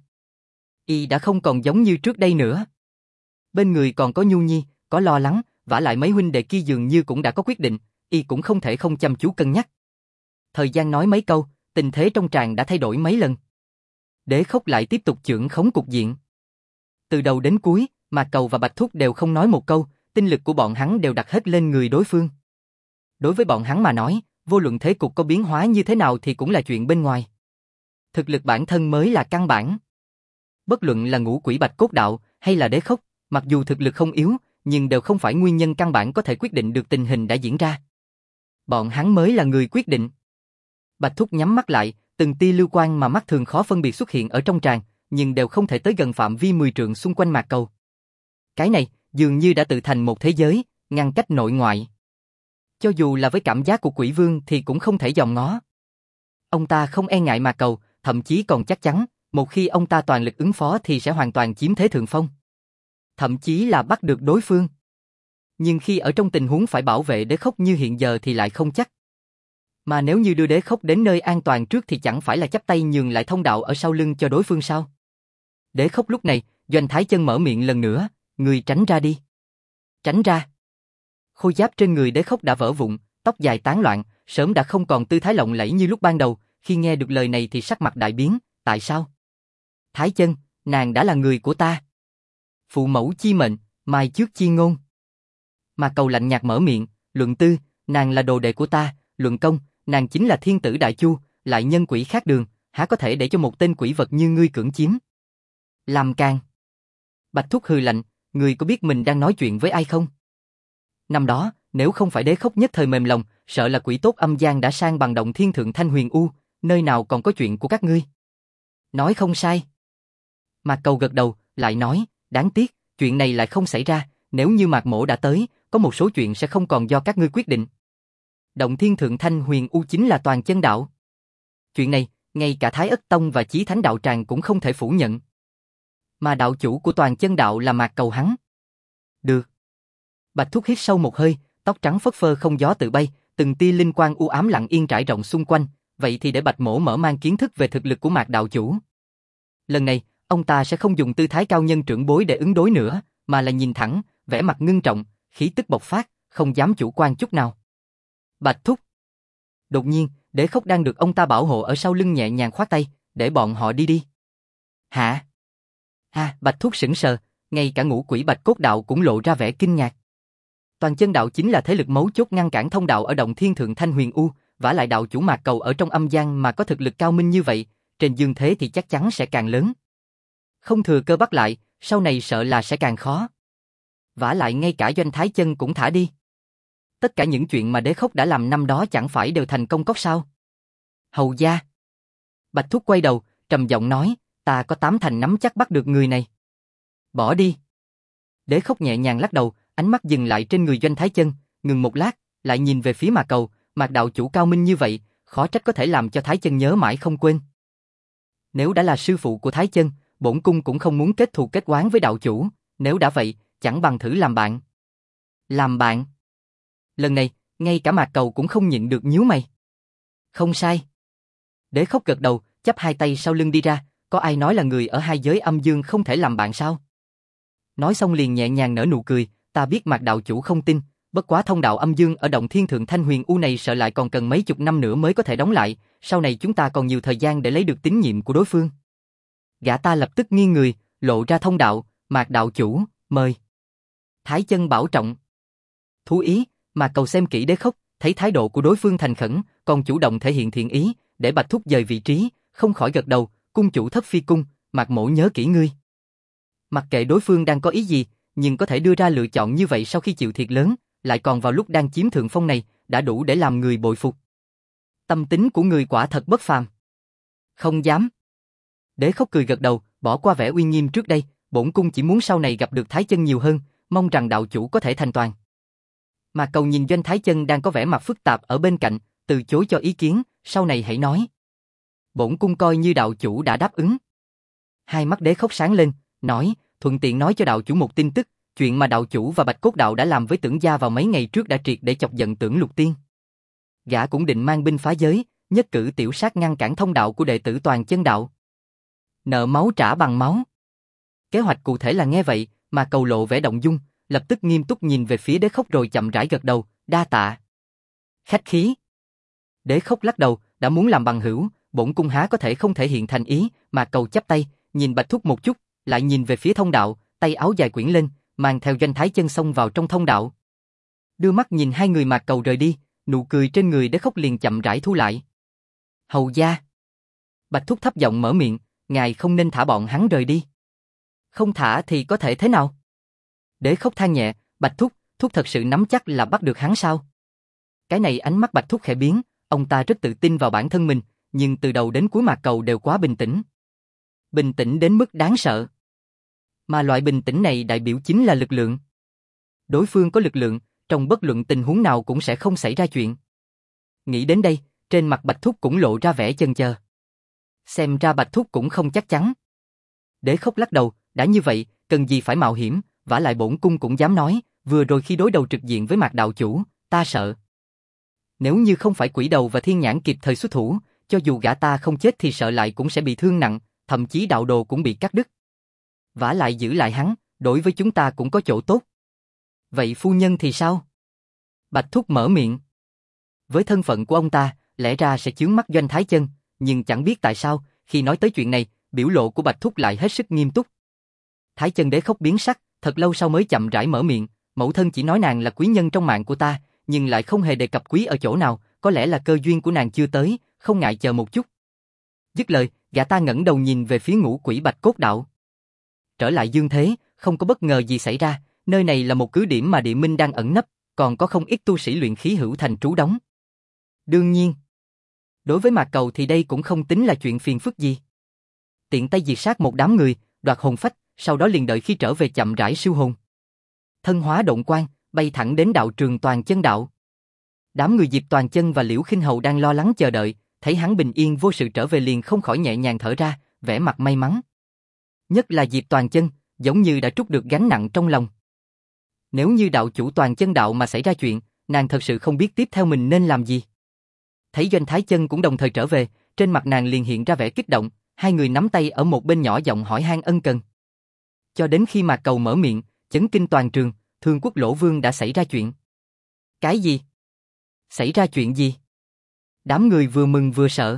Y đã không còn giống như trước đây nữa. Bên người còn có Nhu Nhi, có lo lắng, vả lại mấy huynh đệ kia dường như cũng đã có quyết định, Y cũng không thể không chăm chú cân nhắc. Thời gian nói mấy câu, tình thế trong tràng đã thay đổi mấy lần. Đế Khốc lại tiếp tục chưởng khống cục diện. Từ đầu đến cuối, Mạc Cầu và Bạch Thúc đều không nói một câu, tinh lực của bọn hắn đều đặt hết lên người đối phương. Đối với bọn hắn mà nói, vô luận thế cục có biến hóa như thế nào thì cũng là chuyện bên ngoài. Thực lực bản thân mới là căn bản. Bất luận là Ngũ Quỷ Bạch Cốt Đạo hay là Đế Khốc, mặc dù thực lực không yếu, nhưng đều không phải nguyên nhân căn bản có thể quyết định được tình hình đã diễn ra. Bọn hắn mới là người quyết định. Bạch Thúc nhắm mắt lại, từng tia lưu quang mà mắt thường khó phân biệt xuất hiện ở trong tràng, nhưng đều không thể tới gần phạm vi 10 trượng xung quanh Mạc Cầu. Cái này, dường như đã tự thành một thế giới, ngăn cách nội ngoại. Cho dù là với cảm giác của Quỷ Vương thì cũng không thể dòm ngó. Ông ta không e ngại Mạc Cầu, thậm chí còn chắc chắn, một khi ông ta toàn lực ứng phó thì sẽ hoàn toàn chiếm thế thượng phong. Thậm chí là bắt được đối phương. Nhưng khi ở trong tình huống phải bảo vệ Đế Khốc như hiện giờ thì lại không chắc. Mà nếu như đưa Đế Khốc đến nơi an toàn trước thì chẳng phải là chắp tay nhường lại thông đạo ở sau lưng cho đối phương sao? Đế Khốc lúc này, Doanh Thái Chân mở miệng lần nữa, người tránh ra đi. Tránh ra. Khôi giáp trên người Đế Khốc đã vỡ vụn, tóc dài tán loạn, sớm đã không còn tư thái lộng lẫy như lúc ban đầu, khi nghe được lời này thì sắc mặt đại biến, tại sao? Thái Chân, nàng đã là người của ta. Phụ mẫu chi mệnh, mai trước chi ngôn. Mà Cầu lạnh nhạt mở miệng, luận tư, nàng là đồ đệ của ta, luận công, nàng chính là thiên tử đại chu, lại nhân quỷ khác đường, há có thể để cho một tên quỷ vật như ngươi cưỡng chiếm? Làm càn. Bạch Thúc hừ lạnh, ngươi có biết mình đang nói chuyện với ai không? Năm đó, nếu không phải Đế Khốc nhất thời mềm lòng, sợ là quỷ tốt âm gian đã sang bằng động thiên thượng thanh huyền u, nơi nào còn có chuyện của các ngươi. Nói không sai. Mạc Cầu gật đầu, lại nói, đáng tiếc, chuyện này lại không xảy ra, nếu như Mạc Mỗ đã tới, có một số chuyện sẽ không còn do các ngươi quyết định. Động thiên thượng thanh huyền u chính là toàn chân đạo. Chuyện này, ngay cả Thái Ất Tông và Chí Thánh Đạo Tràng cũng không thể phủ nhận. Mà đạo chủ của toàn chân đạo là Mạc Cầu hắn. Được. Bạch Thúc hít sâu một hơi, tóc trắng phất phơ không gió tự bay, từng tia linh quang u ám lặng yên trải rộng xung quanh, vậy thì để Bạch Mỗ mở mang kiến thức về thực lực của Mạc đạo chủ. Lần này, ông ta sẽ không dùng tư thái cao nhân trưởng bối để ứng đối nữa, mà là nhìn thẳng, vẻ mặt ngưng trọng, khí tức bộc phát, không dám chủ quan chút nào. Bạch Thúc. Đột nhiên, Đế Khốc đang được ông ta bảo hộ ở sau lưng nhẹ nhàng khoát tay, để bọn họ đi đi. Hả? Bạch Thúc sững sờ, ngay cả Ngũ Quỷ Bạch Cốt Đạo cũng lộ ra vẻ kinh ngạc. Toàn chân đạo chính là thế lực mấu chốt ngăn cản thông đạo ở động thiên thượng thanh huyền u, vả lại đạo chủ Mạc Cầu ở trong âm gian mà có thực lực cao minh như vậy, trên dương thế thì chắc chắn sẽ càng lớn. Không thừa cơ bắt lại, sau này sợ là sẽ càng khó. Vả lại ngay cả Doanh Thái Chân cũng thả đi. Tất cả những chuyện mà Đế Khốc đã làm năm đó chẳng phải đều thành công cốc sao? Hầu gia. Bạch Thúc quay đầu, trầm giọng nói, ta có 8 thành nắm chắc bắt được người này. Bỏ đi. Đế Khốc nhẹ nhàng lắc đầu, ánh mắt dừng lại trên người Doanh Thái Chân, ngừng một lát, lại nhìn về phía Mạc Cầu, Mạc đạo chủ cao minh như vậy, khó trách có thể làm cho Thái Chân nhớ mãi không quên. Nếu đã là sư phụ của Thái Chân, bổn cung cũng không muốn kết thù kết oán với đạo chủ, nếu đã vậy, chẳng bằng thử làm bạn. Làm bạn? Lần này, ngay cả Mạc Cầu cũng không nhịn được nhíu mày. Không sai. Đế Khốc gật đầu, chắp hai tay sau lưng đi ra, có ai nói là người ở hai giới âm dương không thể làm bạn sao? Nói xong liền nhẹ nhàng nở nụ cười, ta biết Mạc đạo chủ không tin, bất quá thông đạo âm dương ở động Thiên Thượng Thanh Huyền U này sợ lại còn cần mấy chục năm nữa mới có thể đóng lại, sau này chúng ta còn nhiều thời gian để lấy được tín nhiệm của đối phương. Gã ta lập tức nghiêng người, lộ ra thông đạo, Mạc đạo chủ, mời. Thái Chân bảo trọng. Thú ý, Mạc Cầu xem kỹ Đế Khốc, thấy thái độ của đối phương thành khẩn, còn chủ động thể hiện thiện ý, để Bạch Thúc dời vị trí, không khỏi gật đầu, cung chủ thất phi cung, Mạc mỗ nhớ kỹ ngươi. Mặc kệ đối phương đang có ý gì, nhưng có thể đưa ra lựa chọn như vậy sau khi chịu thiệt lớn, lại còn vào lúc đang chiếm thượng phong này, đã đủ để làm người bội phục. Tâm tính của người quả thật bất phàm. Không dám. Đế Khốc cười gật đầu, bỏ qua vẻ uy nghiêm trước đây, bổn cung chỉ muốn sau này gặp được Thái Chân nhiều hơn, mong rằng đạo chủ có thể thành toàn. Mà Cầu nhìn Doanh Thái Chân đang có vẻ mặt phức tạp ở bên cạnh, từ chối cho ý kiến, sau này hãy nói. Bổn cung coi như đạo chủ đã đáp ứng. Hai mắt Đế Khốc sáng lên, nói, thuận tiện nói cho đạo chủ một tin tức, chuyện mà đạo chủ và Bạch Cốt đạo đã làm với Tưởng gia vào mấy ngày trước đã triệt để chọc giận Tưởng Lục Tiên. Gã cũng định mang binh phá giới, nhất cử tiểu sát ngăn cản thông đạo của đệ tử Toàn Chân đạo. Nợ máu trả bằng máu. Kế hoạch cụ thể là nghe vậy, mà Cầu lộ vẻ động dung, lập tức nghiêm túc nhìn về phía Đế Khốc rồi chậm rãi gật đầu, đa tạ. Khách khí. Đế Khốc lắc đầu, đã muốn làm bằng hữu, bổn cung há có thể không thể hiện thành ý, mà Cầu chắp tay, nhìn Bạch Thúc một chút, lại nhìn về phía thông đạo, tay áo dài quyển lên, mang theo Doanh Thái Chân xông vào trong thông đạo. Đưa mắt nhìn hai người Mạc Cầu rời đi, nụ cười trên người Đế Khốc liền chậm rãi thu lại. Hầu gia. Bạch Thúc thấp giọng mở miệng, ngài không nên thả bọn hắn rời đi. Không thả thì có thể thế nào? Đế Khốc than nhẹ, Bạch Thúc thật sự nắm chắc là bắt được hắn sao? Cái này ánh mắt Bạch Thúc khẽ biến, ông ta rất tự tin vào bản thân mình, nhưng từ đầu đến cuối Mạc Cầu đều quá bình tĩnh. Bình tĩnh đến mức đáng sợ. Mà loại bình tĩnh này đại biểu chính là lực lượng. Đối phương có lực lượng, trong bất luận tình huống nào cũng sẽ không xảy ra chuyện. Nghĩ đến đây, trên mặt Bạch Thúc cũng lộ ra vẻ chần chờ. Xem ra Bạch Thúc cũng không chắc chắn. Đế Khốc lắc đầu, đã như vậy, cần gì phải mạo hiểm, vả lại bổn cung cũng dám nói, vừa rồi khi đối đầu trực diện với Mạc đạo chủ, ta sợ. Nếu như không phải Quỷ Đầu và Thiên Nhãn kịp thời xuất thủ, cho dù gã ta không chết thì sợ lại cũng sẽ bị thương nặng, thậm chí đạo đồ cũng bị cắt đứt. Vả lại giữ lại hắn, đối với chúng ta cũng có chỗ tốt. Vậy phu nhân thì sao? Bạch Thúc mở miệng. Với thân phận của ông ta, lẽ ra sẽ chướng mắt Doanh Thái Chân, nhưng chẳng biết tại sao, khi nói tới chuyện này, biểu lộ của Bạch Thúc lại hết sức nghiêm túc. Thái Chân Đế Khốc biến sắc, thật lâu sau mới chậm rãi mở miệng, mẫu thân chỉ nói nàng là quý nhân trong mạng của ta, nhưng lại không hề đề cập quý ở chỗ nào, có lẽ là cơ duyên của nàng chưa tới, không ngại chờ một chút. Dứt lời, gã ta ngẩng đầu nhìn về phía Ngũ Quỷ Bạch Cốt đạo. Trở lại dương thế, không có bất ngờ gì xảy ra, nơi này là một cứ điểm mà địa minh đang ẩn nấp, còn có không ít tu sĩ luyện khí hữu thành trú đóng. Đương nhiên, đối với Mạc Cầu thì đây cũng không tính là chuyện phiền phức gì. Tiện tay diệt sát một đám người, đoạt hồn phách, sau đó liền đợi khi trở về chậm rãi siêu hồn. Thân hóa độn quang, bay thẳng đến đạo trường Toàn Chân đạo. Đám người Diệp Toàn Chân và Liễu Khinh Hầu đang lo lắng chờ đợi, thấy hắn bình yên vô sự trở về liền không khỏi nhẹ nhàng thở ra, vẻ mặt may mắn. Nhất là Diệp Toàn Chân, giống như đã trút được gánh nặng trong lòng. Nếu như đạo chủ Toàn Chân đạo mà xảy ra chuyện, nàng thật sự không biết tiếp theo mình nên làm gì. Thấy Doanh Thái Chân cũng đồng thời trở về, trên mặt nàng liền hiện ra vẻ kích động, hai người nắm tay ở một bên nhỏ giọng hỏi han ân cần. Cho đến khi Mạc Cầu mở miệng, chấn kinh toàn trường, Thương Quốc Lỗ Vương đã xảy ra chuyện. Cái gì? Xảy ra chuyện gì? Đám người vừa mừng vừa sợ.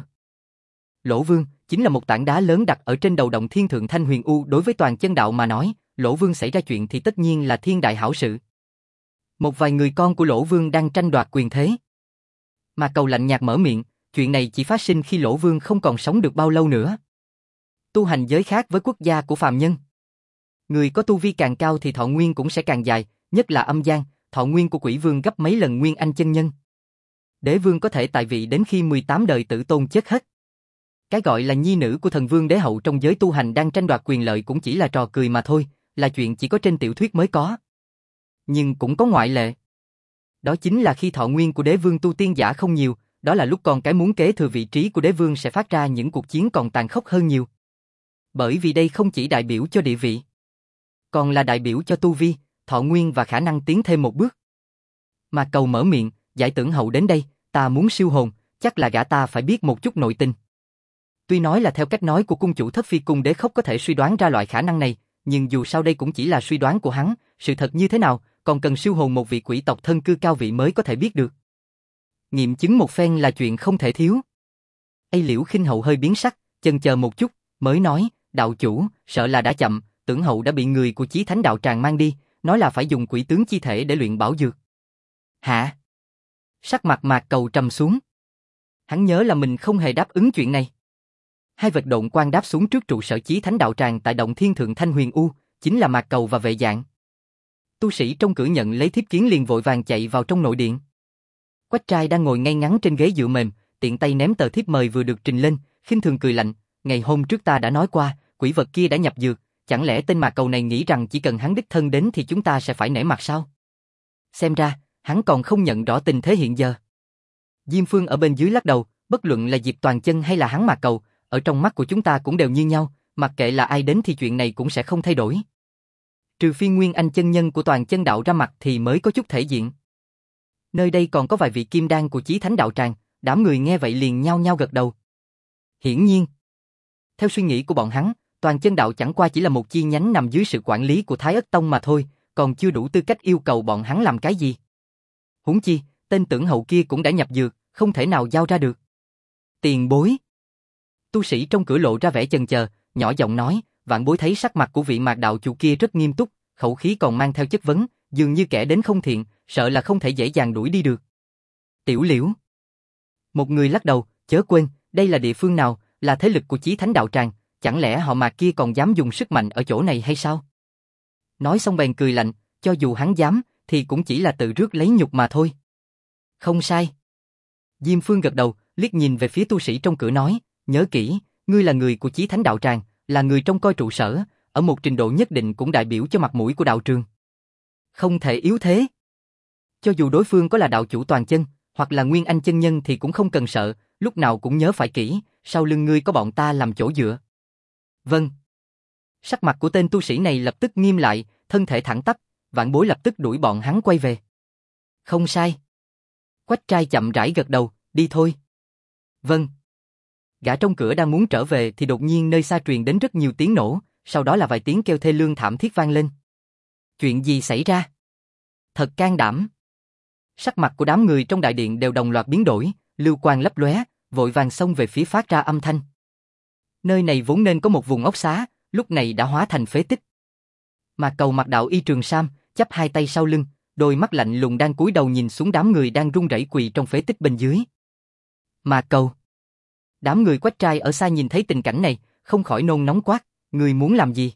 Lỗ Vương chính là một tảng đá lớn đặt ở trên đầu động Thiên Thượng Thanh Huyền U, đối với Toàn Chân đạo mà nói, Lỗ Vương xảy ra chuyện thì tất nhiên là thiên đại hảo sự. Một vài người con của Lỗ Vương đang tranh đoạt quyền thế. Mạc Cầu lạnh nhạt mở miệng, chuyện này chỉ phát sinh khi Lỗ Vương không còn sống được bao lâu nữa. Tu hành giới khác với quốc gia của phàm nhân. Người có tu vi càng cao thì thọ nguyên cũng sẽ càng dài, nhất là âm gian, thọ nguyên của Quỷ Vương gấp mấy lần Nguyên Anh chân nhân. Đế Vương có thể tại vị đến khi 18 đời tử tôn chết hết. Cái gọi là nhi nữ của thần vương đế hậu trong giới tu hành đang tranh đoạt quyền lợi cũng chỉ là trò cười mà thôi, là chuyện chỉ có trên tiểu thuyết mới có. Nhưng cũng có ngoại lệ. Đó chính là khi thọ nguyên của đế vương tu tiên giả không nhiều, đó là lúc con cái muốn kế thừa vị trí của đế vương sẽ phát ra những cuộc chiến còn tàn khốc hơn nhiều. Bởi vì đây không chỉ đại biểu cho địa vị, còn là đại biểu cho tu vi, thọ nguyên và khả năng tiến thêm một bước. Mà Cầu mở miệng, Giải Tưởng Hậu đến đây, ta muốn siêu hồn, chắc là gã ta phải biết một chút nội tình. Tuy nói là theo cách nói của cung chủ Thất Phi Cung Đế Khốc có thể suy đoán ra loại khả năng này, nhưng dù sao đây cũng chỉ là suy đoán của hắn, sự thật như thế nào, còn cần siêu hồn một vị quỷ tộc thân cư cao vị mới có thể biết được. Nghiệm chứng một phen là chuyện không thể thiếu. Liễu Khinh Hậu hơi biến sắc, chần chờ một chút, mới nói, đạo chủ, sợ là đã chậm, Tưởng Hậu đã bị người của Chí Thánh Đạo Tràng mang đi, nói là phải dùng quỷ tướng chi thể để luyện bảo dược. Hả? Sắc mặt Mạc Cầu trầm xuống. Hắn nhớ là mình không hề đáp ứng chuyện này. Hai vật độn quang đáp xuống trước trụ sở Chí Thánh Đạo Tràng tại động Thiên Thượng Thanh Huyền U, chính là Mạc Cầu và Vệ Dạng. Tu sĩ trong cửa nhận lấy thiếp kiến liền vội vàng chạy vào trong nội điện. Quách Trai đang ngồi ngay ngắn trên ghế dựa mềm, tiện tay ném tờ thiếp mời vừa được trình lên, khinh thường cười lạnh, ngày hôm trước ta đã nói qua, quỷ vật kia đã nhập dược, chẳng lẽ tên Mạc Cầu này nghĩ rằng chỉ cần hắn đích thân đến thì chúng ta sẽ phải nể mặt sao? Xem ra, hắn còn không nhận rõ tình thế hiện giờ. Diêm Phương ở bên dưới lắc đầu, bất luận là Diệp Toàn Chân hay là hắn Mạc Cầu, ở trong mắt của chúng ta cũng đều như nhau, mặc kệ là ai đến thì chuyện này cũng sẽ không thay đổi. Trừ phi Nguyên Anh chân nhân của Toàn Chân Đạo ra mặt thì mới có chút thể diện. Nơi đây còn có vài vị kim đan của Chí Thánh Đạo Tràng, đám người nghe vậy liền nhao nhao gật đầu. Hiển nhiên, theo suy nghĩ của bọn hắn, Toàn Chân Đạo chẳng qua chỉ là một chi nhánh nằm dưới sự quản lý của Thái Ất Tông mà thôi, còn chưa đủ tư cách yêu cầu bọn hắn làm cái gì. Huống chi, tên Tưởng Hậu kia cũng đã nhập dược, không thể nào giao ra được. Tiền bối. Tu sĩ trong cửa lộ ra vẻ chần chờ, nhỏ giọng nói, vạn bối thấy sắc mặt của vị Mạc đạo chủ kia rất nghiêm túc, khẩu khí còn mang theo chất vấn, dường như kẻ đến không thiện, sợ là không thể dễ dàng đuổi đi được. Tiểu Liễu. Một người lắc đầu, chớ quên, đây là địa phương nào, là thế lực của Chí Thánh Đạo Tràng, chẳng lẽ họ Mạc kia còn dám dùng sức mạnh ở chỗ này hay sao? Nói xong bèn cười lạnh, cho dù hắn dám, thì cũng chỉ là tự rước lấy nhục mà thôi. Không sai. Diêm Phương gật đầu, liếc nhìn về phía tu sĩ trong cửa nói, nhớ kỹ, ngươi là người của Chí Thánh Đạo Tràng, là người trong coi trụ sở, ở một trình độ nhất định cũng đại biểu cho mặt mũi của đạo trường. Không thể yếu thế. Cho dù đối phương có là đạo chủ Toàn Chân, hoặc là Nguyên Anh chân nhân thì cũng không cần sợ, lúc nào cũng nhớ phải kỹ, sau lưng ngươi có bọn ta làm chỗ dựa. Vâng. Sắc mặt của tên tu sĩ này lập tức nghiêm lại, thân thể thẳng tắp, vạn bối lập tức đuổi bọn hắn quay về. Không sai. Quách Trai chậm rãi gật đầu, đi thôi. Vâng. Gã trong cửa đang muốn trở về thì đột nhiên nơi xa truyền đến rất nhiều tiếng nổ, sau đó là vài tiếng kêu thê lương thảm thiết vang lên. Chuyện gì xảy ra? Thật can đảm. Sắc mặt của đám người trong đại điện đều đồng loạt biến đổi, lưu quang lấp lóe, vội vàng xông về phía phát ra âm thanh. Nơi này vốn nên có một vùng ốc xá, lúc này đã hóa thành phế tích. Mạc Cầu mặc đạo y trường sam, chắp hai tay sau lưng, đôi mắt lạnh lùng đang cúi đầu nhìn xuống đám người đang run rẩy quỳ trong phế tích bên dưới. Mạc Cầu. Đám người Quách Trai ở xa nhìn thấy tình cảnh này, không khỏi nôn nóng quát, người muốn làm gì?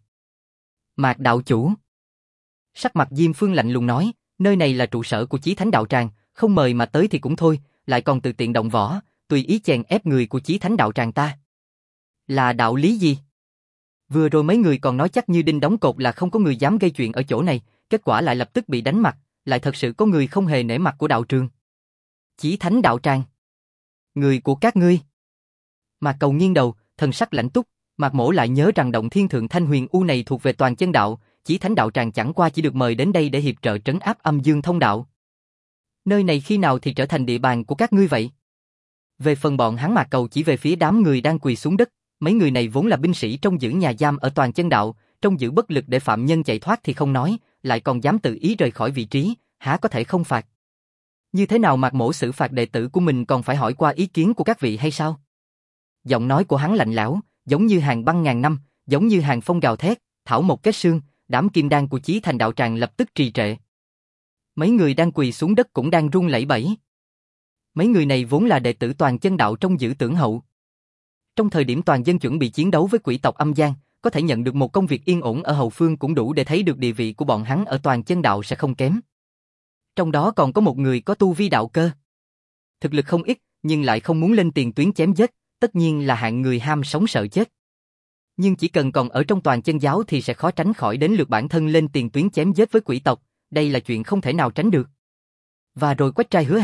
Mạc đạo chủ. Sắc mặt Diêm Phương lạnh lùng nói, nơi này là trụ sở của Chí Thánh Đạo Tràng, không mời mà tới thì cũng thôi, lại còn tự tiện động võ, tùy ý chèn ép người của Chí Thánh Đạo Tràng ta. Là đạo lý gì? Vừa rồi mấy người còn nói chắc như đinh đóng cột là không có người dám gây chuyện ở chỗ này, kết quả lại lập tức bị đánh mặt, lại thật sự có người không hề nể mặt của đạo trường. Chí Thánh Đạo Tràng. Người của các ngươi. Mạc Cầu nghiêng đầu, thần sắc lạnh túc, Mạc Mỗ lại nhớ rằng động Thiên Thượng Thanh Huyền U này thuộc về Toàn Chân Đạo, Chí Thánh Đạo Tràng chẳng qua chỉ được mời đến đây để hiệp trợ trấn áp âm dương thông đạo. Nơi này khi nào thì trở thành địa bàn của các ngươi vậy? Về phần bọn hắn Mạc Cầu chỉ về phía đám người đang quỳ xuống đất, mấy người này vốn là binh sĩ trong giữ nhà giam ở Toàn Chân Đạo, trong giữ bất lực để phạm nhân chạy thoát thì không nói, lại còn dám tự ý rời khỏi vị trí, há có thể không phạt? Như thế nào Mạc Mỗ xử phạt đệ tử của mình còn phải hỏi qua ý kiến của các vị hay sao? Giọng nói của hắn lạnh lẽo, giống như hàng băng ngàn năm, giống như hàng phong gào thét, thảo một kết xương, đám kim đan của Chí Thành Đạo Tràng lập tức trì trệ. Mấy người đang quỳ xuống đất cũng đang run lẩy bẩy. Mấy người này vốn là đệ tử Toàn Chân Đạo trong giữ Tưởng Hậu. Trong thời điểm toàn dân chuẩn bị chiến đấu với quỷ tộc âm gian, có thể nhận được một công việc yên ổn ở hậu phương cũng đủ để thấy được địa vị của bọn hắn ở Toàn Chân Đạo sẽ không kém. Trong đó còn có một người có tu vi đạo cơ. Thực lực không ít, nhưng lại không muốn lên tiền tuyến chém giết, tất nhiên là hạng người ham sống sợ chết. Nhưng chỉ cần còn ở trong Toàn Chân giáo thì sẽ khó tránh khỏi đến lượt bản thân lên tiền tuyến chém giết với quỷ tộc, đây là chuyện không thể nào tránh được. Và rồi Quách Trai hứa hẹn,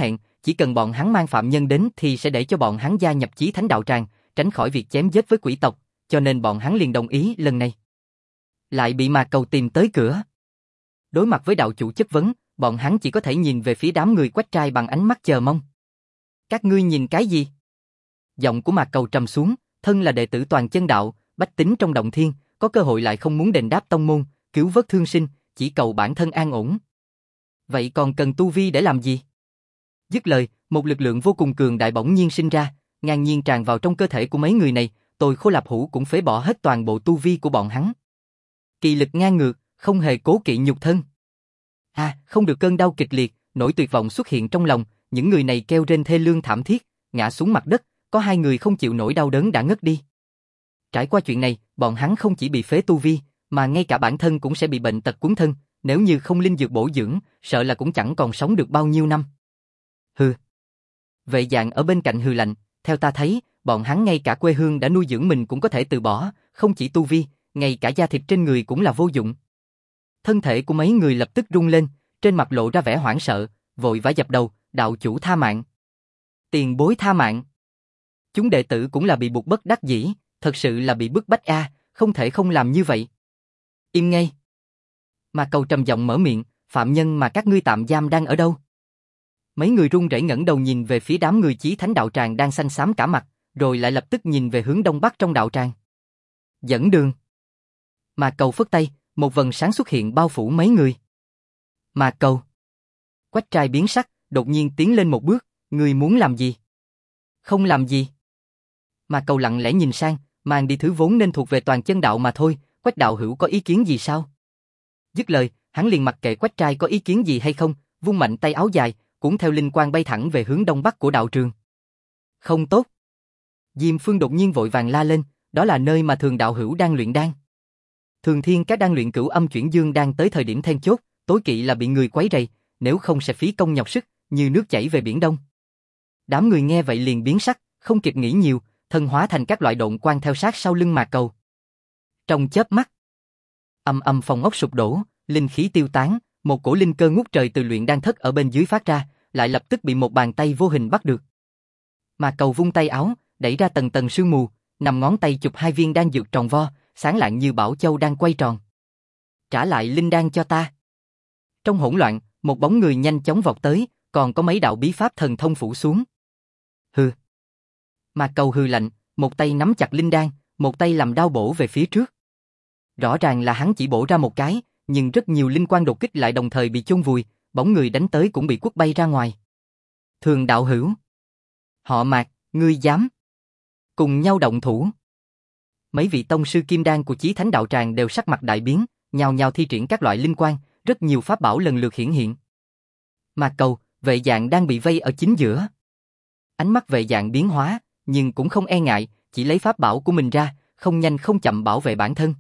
chỉ cần bọn hắn mang phạm nhân đến thì sẽ để cho bọn hắn gia nhập Chí Thánh đạo tràng, tránh khỏi việc chém giết với quỷ tộc, cho nên bọn hắn liền đồng ý lần này. Lại bị Mạc Cầu tìm tới cửa. Đối mặt với đạo chủ chất vấn, bọn hắn chỉ có thể nhìn về phía đám người Quách trai bằng ánh mắt chờ mong. Các ngươi nhìn cái gì? Giọng của Mạc Cầu trầm xuống, thân là đệ tử Toàn Chân đạo, bách tính trong động thiên, có cơ hội lại không muốn đền đáp tông môn, cứu vớt thương sinh, chỉ cầu bản thân an ổn. Vậy còn cần tu vi để làm gì? Dứt lời, một lực lượng vô cùng cường đại bỗng nhiên sinh ra, ngang nhiên tràn vào trong cơ thể của mấy người này, Tôi Khô Lạp Hủ cũng phế bỏ hết toàn bộ tu vi của bọn hắn. Kỳ lực ngang ngược, không hề cố kỵ nhục thân. Không được, cơn đau kịch liệt, nỗi tuyệt vọng xuất hiện trong lòng, những người này kêu rên thê lương thảm thiết, ngã xuống mặt đất, có 2 người không chịu nổi đau đớn đã ngất đi. Trải qua chuyện này, bọn hắn không chỉ bị phế tu vi, mà ngay cả bản thân cũng sẽ bị bệnh tật cuốn thân, nếu như không linh dược bổ dưỡng, sợ là cũng chẳng còn sống được bao nhiêu năm. Hừ. Vệ Dạng ở bên cạnh hừ lạnh, theo ta thấy, bọn hắn ngay cả quê hương đã nuôi dưỡng mình cũng có thể từ bỏ, không chỉ tu vi, ngay cả da thịt trên người cũng là vô dụng. Thân thể của mấy người lập tức rung lên, trên mặt lộ ra vẻ hoảng sợ, vội vã dập đầu, đạo chủ tha mạng. Tiền bối tha mạng. Chúng đệ tử cũng là bị buộc bất đắc dĩ, thật sự là bị bức bách không thể không làm như vậy. Im ngay. Mà Cầu trầm giọng mở miệng, phạm nhân mà các ngươi tạm giam đang ở đâu? Mấy người run rẩy ngẩng đầu nhìn về phía đám người Chí Thánh đạo tràng đang xanh xám cả mặt, rồi lại lập tức nhìn về hướng đông bắc trong đạo tràng. Dẫn đường. Mà Cầu phất tay, một vầng sáng xuất hiện bao phủ mấy người. Mà Cầu. Quách trai biến sắc, đột nhiên tiến lên một bước, ngươi muốn làm gì? Không làm gì. Mà Cầu lặng lẽ nhìn sang, mang đi thứ vốn nên thuộc về Toàn Chân đạo mà thôi, Quách đạo hữu có ý kiến gì sao? Dứt lời, hắn liền mặc kệ Quách trai có ý kiến gì hay không, vung mạnh tay áo dài, cuốn theo linh quang bay thẳng về hướng đông bắc của đạo trường. Không tốt. Diêm Phương đột nhiên vội vàng la lên, đó là nơi mà Thường đạo hữu đang luyện đan. Thường Thiên Các đang luyện Cửu Âm Chuyển Dương đang tới thời điểm then chốt, tối kỵ là bị người quấy rầy, nếu không sẽ phí công nhọc sức, như nước chảy về biển đông. Đám người nghe vậy liền biến sắc, không kịp nghĩ nhiều, thân hóa thành các loại độn quang theo sát sau lưng Mạc Cầu. Trong chớp mắt, ầm ầm phòng ốc sụp đổ, linh khí tiêu tán, một cổ linh cơ ngút trời từ luyện đan thất ở bên dưới phát ra, lại lập tức bị một bàn tay vô hình bắt được. Mạc Cầu vung tay áo, đẩy ra tầng tầng sương mù, nằm ngón tay chụp 2 viên đan dược tròn vo, sáng lạng như bảo châu đang quay tròn. Trả lại linh đan cho ta. Trong hỗn loạn, một bóng người nhanh chóng vọt tới, còn có mấy đạo bí pháp thần thông phủ xuống. Hừ. Mạc Cầu hừ lạnh, một tay nắm chặt linh đan, một tay làm đao bổ về phía trước. Rõ ràng là hắn chỉ bổ ra một cái, nhưng rất nhiều linh quang đột kích lại đồng thời bị chôn vùi, bóng người đánh tới cũng bị quất bay ra ngoài. Thường đạo hữu. Họ Mạc, ngươi dám cùng nhau động thủ? Mấy vị tông sư kim đan của Chí Thánh đạo tràng đều sắc mặt đại biến, nhao nhao thi triển các loại linh quang, rất nhiều pháp bảo lần lượt hiển hiện. Mạc Cầu, Vệ Dạng đang bị vây ở chính giữa. Ánh mắt Vệ Dạng biến hóa, nhưng cũng không e ngại, chỉ lấy pháp bảo của mình ra, không nhanh không chậm bảo vệ bản thân.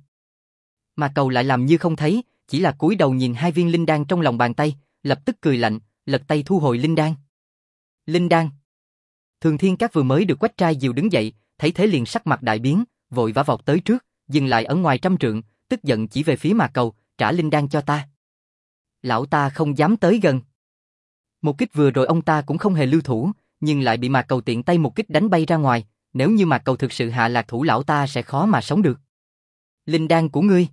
Mạc Cầu lại làm như không thấy, chỉ là cúi đầu nhìn 2 viên linh đan trong lòng bàn tay, lập tức cười lạnh, lật tay thu hồi linh đan. Linh đan. Thường Thiên Các vừa mới được Quách trai dìu đứng dậy, thấy thế liền sắc mặt đại biến, vội vã vọt tới trước, dừng lại ở ngoài 100 trượng, tức giận chỉ về phía Mạc Cầu, trả linh đan cho ta. Lão ta không dám tới gần. Một kích vừa rồi ông ta cũng không hề lưu thủ, nhưng lại bị Mạc Cầu tiện tay một kích đánh bay ra ngoài, nếu như Mạc Cầu thực sự hạ lạc thủ lão ta sẽ khó mà sống được. Linh đan của ngươi.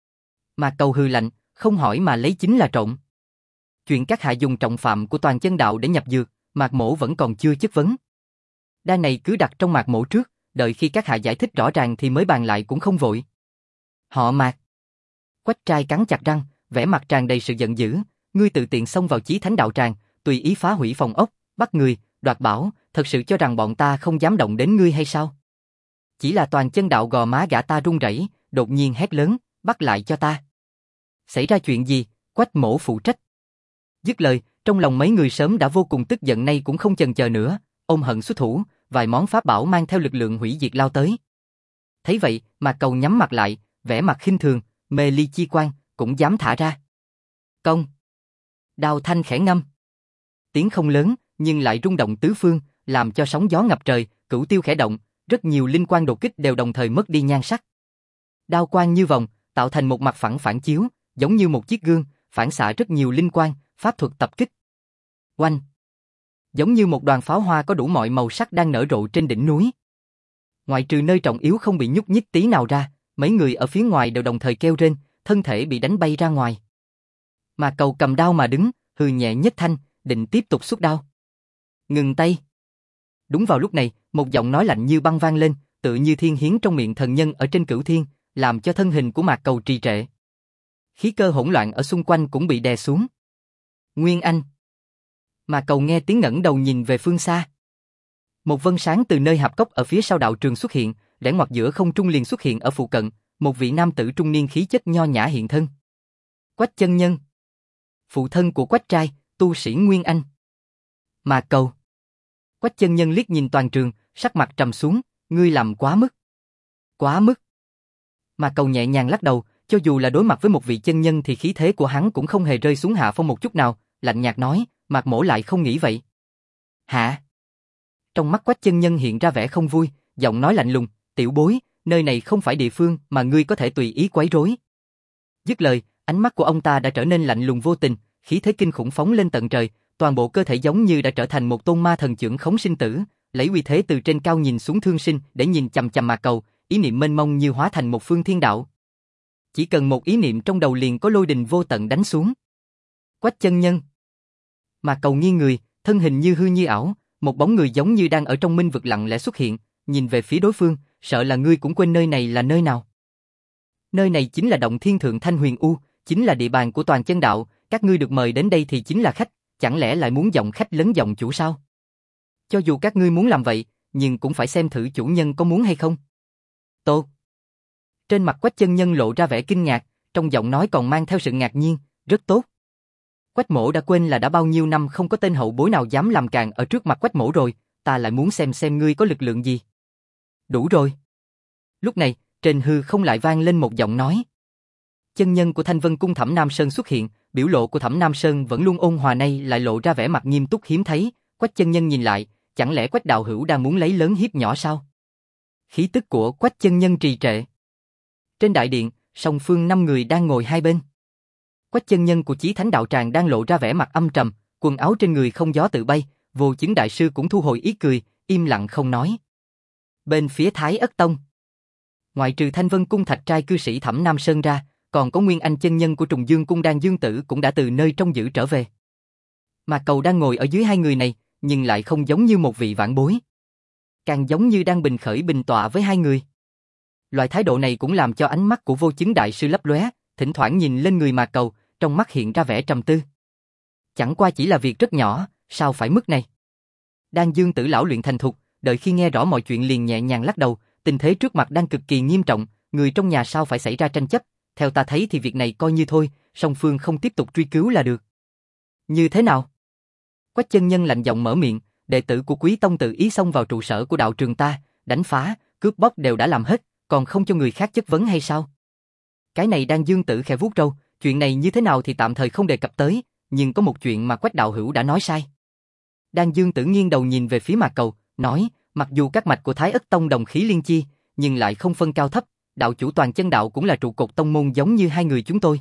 Mạc Cầu hừ lạnh, không hỏi mà lấy chính là trộm. Chuyện các hạ dùng trọng phạm của Toàn Chân đạo để nhập dược, Mạc Mỗ vẫn còn chưa chất vấn. Đan này cứ đặt trong Mạc Mỗ trước, đợi khi các hạ giải thích rõ ràng thì mới bàn lại cũng không vội. Họ Mạc. Quách trai cắn chặt răng, vẻ mặt tràn đầy sự giận dữ, ngươi tự tiện xông vào Chí Thánh đạo tràng, tùy ý phá hủy phòng ốc, bắt người, đoạt bảo, thật sự cho rằng bọn ta không dám động đến ngươi hay sao? Chỉ là Toàn Chân đạo gò má gã ta run rẩy, đột nhiên hét lớn, bắt lại cho ta. Xảy ra chuyện gì? Quách Mỗ phụ trách. Dứt lời, trong lòng mấy người sớm đã vô cùng tức giận, nay cũng không chần chờ nữa, ôm hận xuất thủ, vài món pháp bảo mang theo lực lượng hủy diệt lao tới. Thấy vậy, Mạc Cầu nhắm mặt lại, vẻ mặt khinh thường, mê ly chi quan, cũng dám thả ra. Công. Đao thanh khẽ ngâm. Tiếng không lớn, nhưng lại rung động tứ phương, làm cho sóng gió ngập trời, cửu tiêu khẽ động, rất nhiều linh quang đột kích đều đồng thời mất đi nhan sắc. Đao quang như vòng, tạo thành một mặt phẳng phản chiếu, giống như một chiếc gương, phản xạ rất nhiều linh quang, pháp thuật tập kích. Oanh. Giống như một đoàn pháo hoa có đủ mọi màu sắc đang nở rộ trên đỉnh núi. Ngoại trừ nơi trọng yếu không bị nhúc nhích tí nào ra, mấy người ở phía ngoài đều đồng thời kêu rên, thân thể bị đánh bay ra ngoài. Mà Cầu cầm đao mà đứng, hừ nhẹ nhất thanh, định tiếp tục xuất đao. Ngừng tay. Đúng vào lúc này, một giọng nói lạnh như băng vang lên, tựa như thiên hiến trong miệng thần nhân ở trên cửu thiên, làm cho thân hình của Mạc Cầu trì trệ. Khí cơ hỗn loạn ở xung quanh cũng bị đè xuống. Nguyên Anh. Mạc Cầu nghe tiếng ngẩng đầu nhìn về phương xa. Một vân sáng từ nơi hạp cốc ở phía sau đạo trường xuất hiện, lẻn ngoặt giữa không trung liền xuất hiện ở phụ cận, một vị nam tử trung niên khí chất nho nhã hiện thân. Quách chân nhân. Phụ thân của Quách trai, tu sĩ Nguyên Anh. Mạc Cầu. Quách chân nhân liếc nhìn toàn trường, sắc mặt trầm xuống, ngươi làm quá mức. Quá mức. Mạc Cầu nhẹ nhàng lắc đầu, cho dù là đối mặt với một vị chân nhân thì khí thế của hắn cũng không hề rơi xuống hạ phong một chút nào, lạnh nhạt nói, Mạc mỗ lại không nghĩ vậy. Hả? Trong mắt Quách chân nhân hiện ra vẻ không vui, giọng nói lạnh lùng, tiểu bối, nơi này không phải địa phương mà ngươi có thể tùy ý quấy rối. Dứt lời, ánh mắt của ông ta đã trở nên lạnh lùng vô tình, khí thế kinh khủng phóng lên tận trời, toàn bộ cơ thể giống như đã trở thành một tôn ma thần chưởng khống sinh tử, lấy uy thế từ trên cao nhìn xuống thương sinh để nhìn chằm chằm Mạc Cầu, ý niệm mênh mông như hóa thành một phương thiên đạo. Chỉ cần một ý niệm trong đầu liền có lôi đình vô tận đánh xuống. Quách chân nhân. Mạc Cầu nghiêng người, thân hình như hư như ảo, một bóng người giống như đang ở trong minh vực lặng lẽ xuất hiện, nhìn về phía đối phương, sợ là ngươi cũng quên nơi này là nơi nào. Nơi này chính là động thiên thượng Thanh Huyền U, chính là địa bàn của toàn chân đạo, các ngươi được mời đến đây thì chính là khách, chẳng lẽ lại muốn giọng khách lấn giọng chủ sao? Cho dù các ngươi muốn làm vậy, nhưng cũng phải xem thử chủ nhân có muốn hay không. Tốt. Trên mặt Quách chân nhân lộ ra vẻ kinh ngạc, trong giọng nói còn mang theo sự ngạc nhiên, rất tốt. Quách mỗ đã quên là đã bao nhiêu năm không có tên hậu bối nào dám làm càn ở trước mặt Quách mỗ rồi, ta lại muốn xem ngươi có lực lượng gì. Đủ rồi. Lúc này, trên hư không lại vang lên một giọng nói. Chân nhân của Thanh Vân Cung Thẩm Nam Sơn xuất hiện, biểu lộ của Thẩm Nam Sơn vẫn luôn ôn hòa nay lại lộ ra vẻ mặt nghiêm túc hiếm thấy, Quách chân nhân nhìn lại, chẳng lẽ Quách đạo hữu đang muốn lấy lớn hiếp nhỏ sao? Khí tức của Quách chân nhân trì trệ. Trên đại điện, song phương 5 người đang ngồi hai bên. Quách chân nhân của Chí Thánh đạo tràng đang lộ ra vẻ mặt âm trầm, quần áo trên người không gió tự bay, Vô Chứng đại sư cũng thu hồi ý cười, im lặng không nói. Bên phía Thái Ất Tông, ngoại trừ Thanh Vân Cung Thạch trai cư sĩ Thẩm Nam Sơn ra, còn có Nguyên Anh chân nhân của Trùng Dương Cung Đan Dương Tử cũng đã từ nơi trông giữ trở về. Mạc Cầu đang ngồi ở dưới hai người này, nhưng lại không giống như một vị vãn bối, càng giống như đang bình khởi bình tọa với hai người. Loại thái độ này cũng làm cho ánh mắt của Vô Chứng đại sư lấp lóe, thỉnh thoảng nhìn lên người Mạc Cầu, trong mắt hiện ra vẻ trầm tư. Chẳng qua chỉ là việc rất nhỏ, sao phải mức này? Đan Dương Tử lão luyện thành thục, đợi khi nghe rõ mọi chuyện liền nhẹ nhàng lắc đầu, tình thế trước mặt đang cực kỳ nghiêm trọng, người trong nhà sao phải xảy ra tranh chấp, theo ta thấy thì việc này coi như thôi, song phương không tiếp tục truy cứu là được. Như thế nào? Quách chân nhân lạnh giọng mở miệng, đệ tử của Quý tông tự ý xông vào trụ sở của đạo trường ta, đánh phá, cướp bóc đều đã làm hết, còn không cho người khác chất vấn hay sao? Cái này Đan Dương Tử khẽ vuốt râu, chuyện này như thế nào thì tạm thời không đề cập tới, nhưng có một chuyện mà Quách đạo hữu đã nói sai. Đan Dương Tử nghiêng đầu nhìn về phía Mạc Cầu, nói, mặc dù các mạch của Thái Ất Tông đồng khí liên chi, nhưng lại không phân cao thấp, đạo chủ toàn chân đạo cũng là trụ cột tông môn giống như hai người chúng tôi.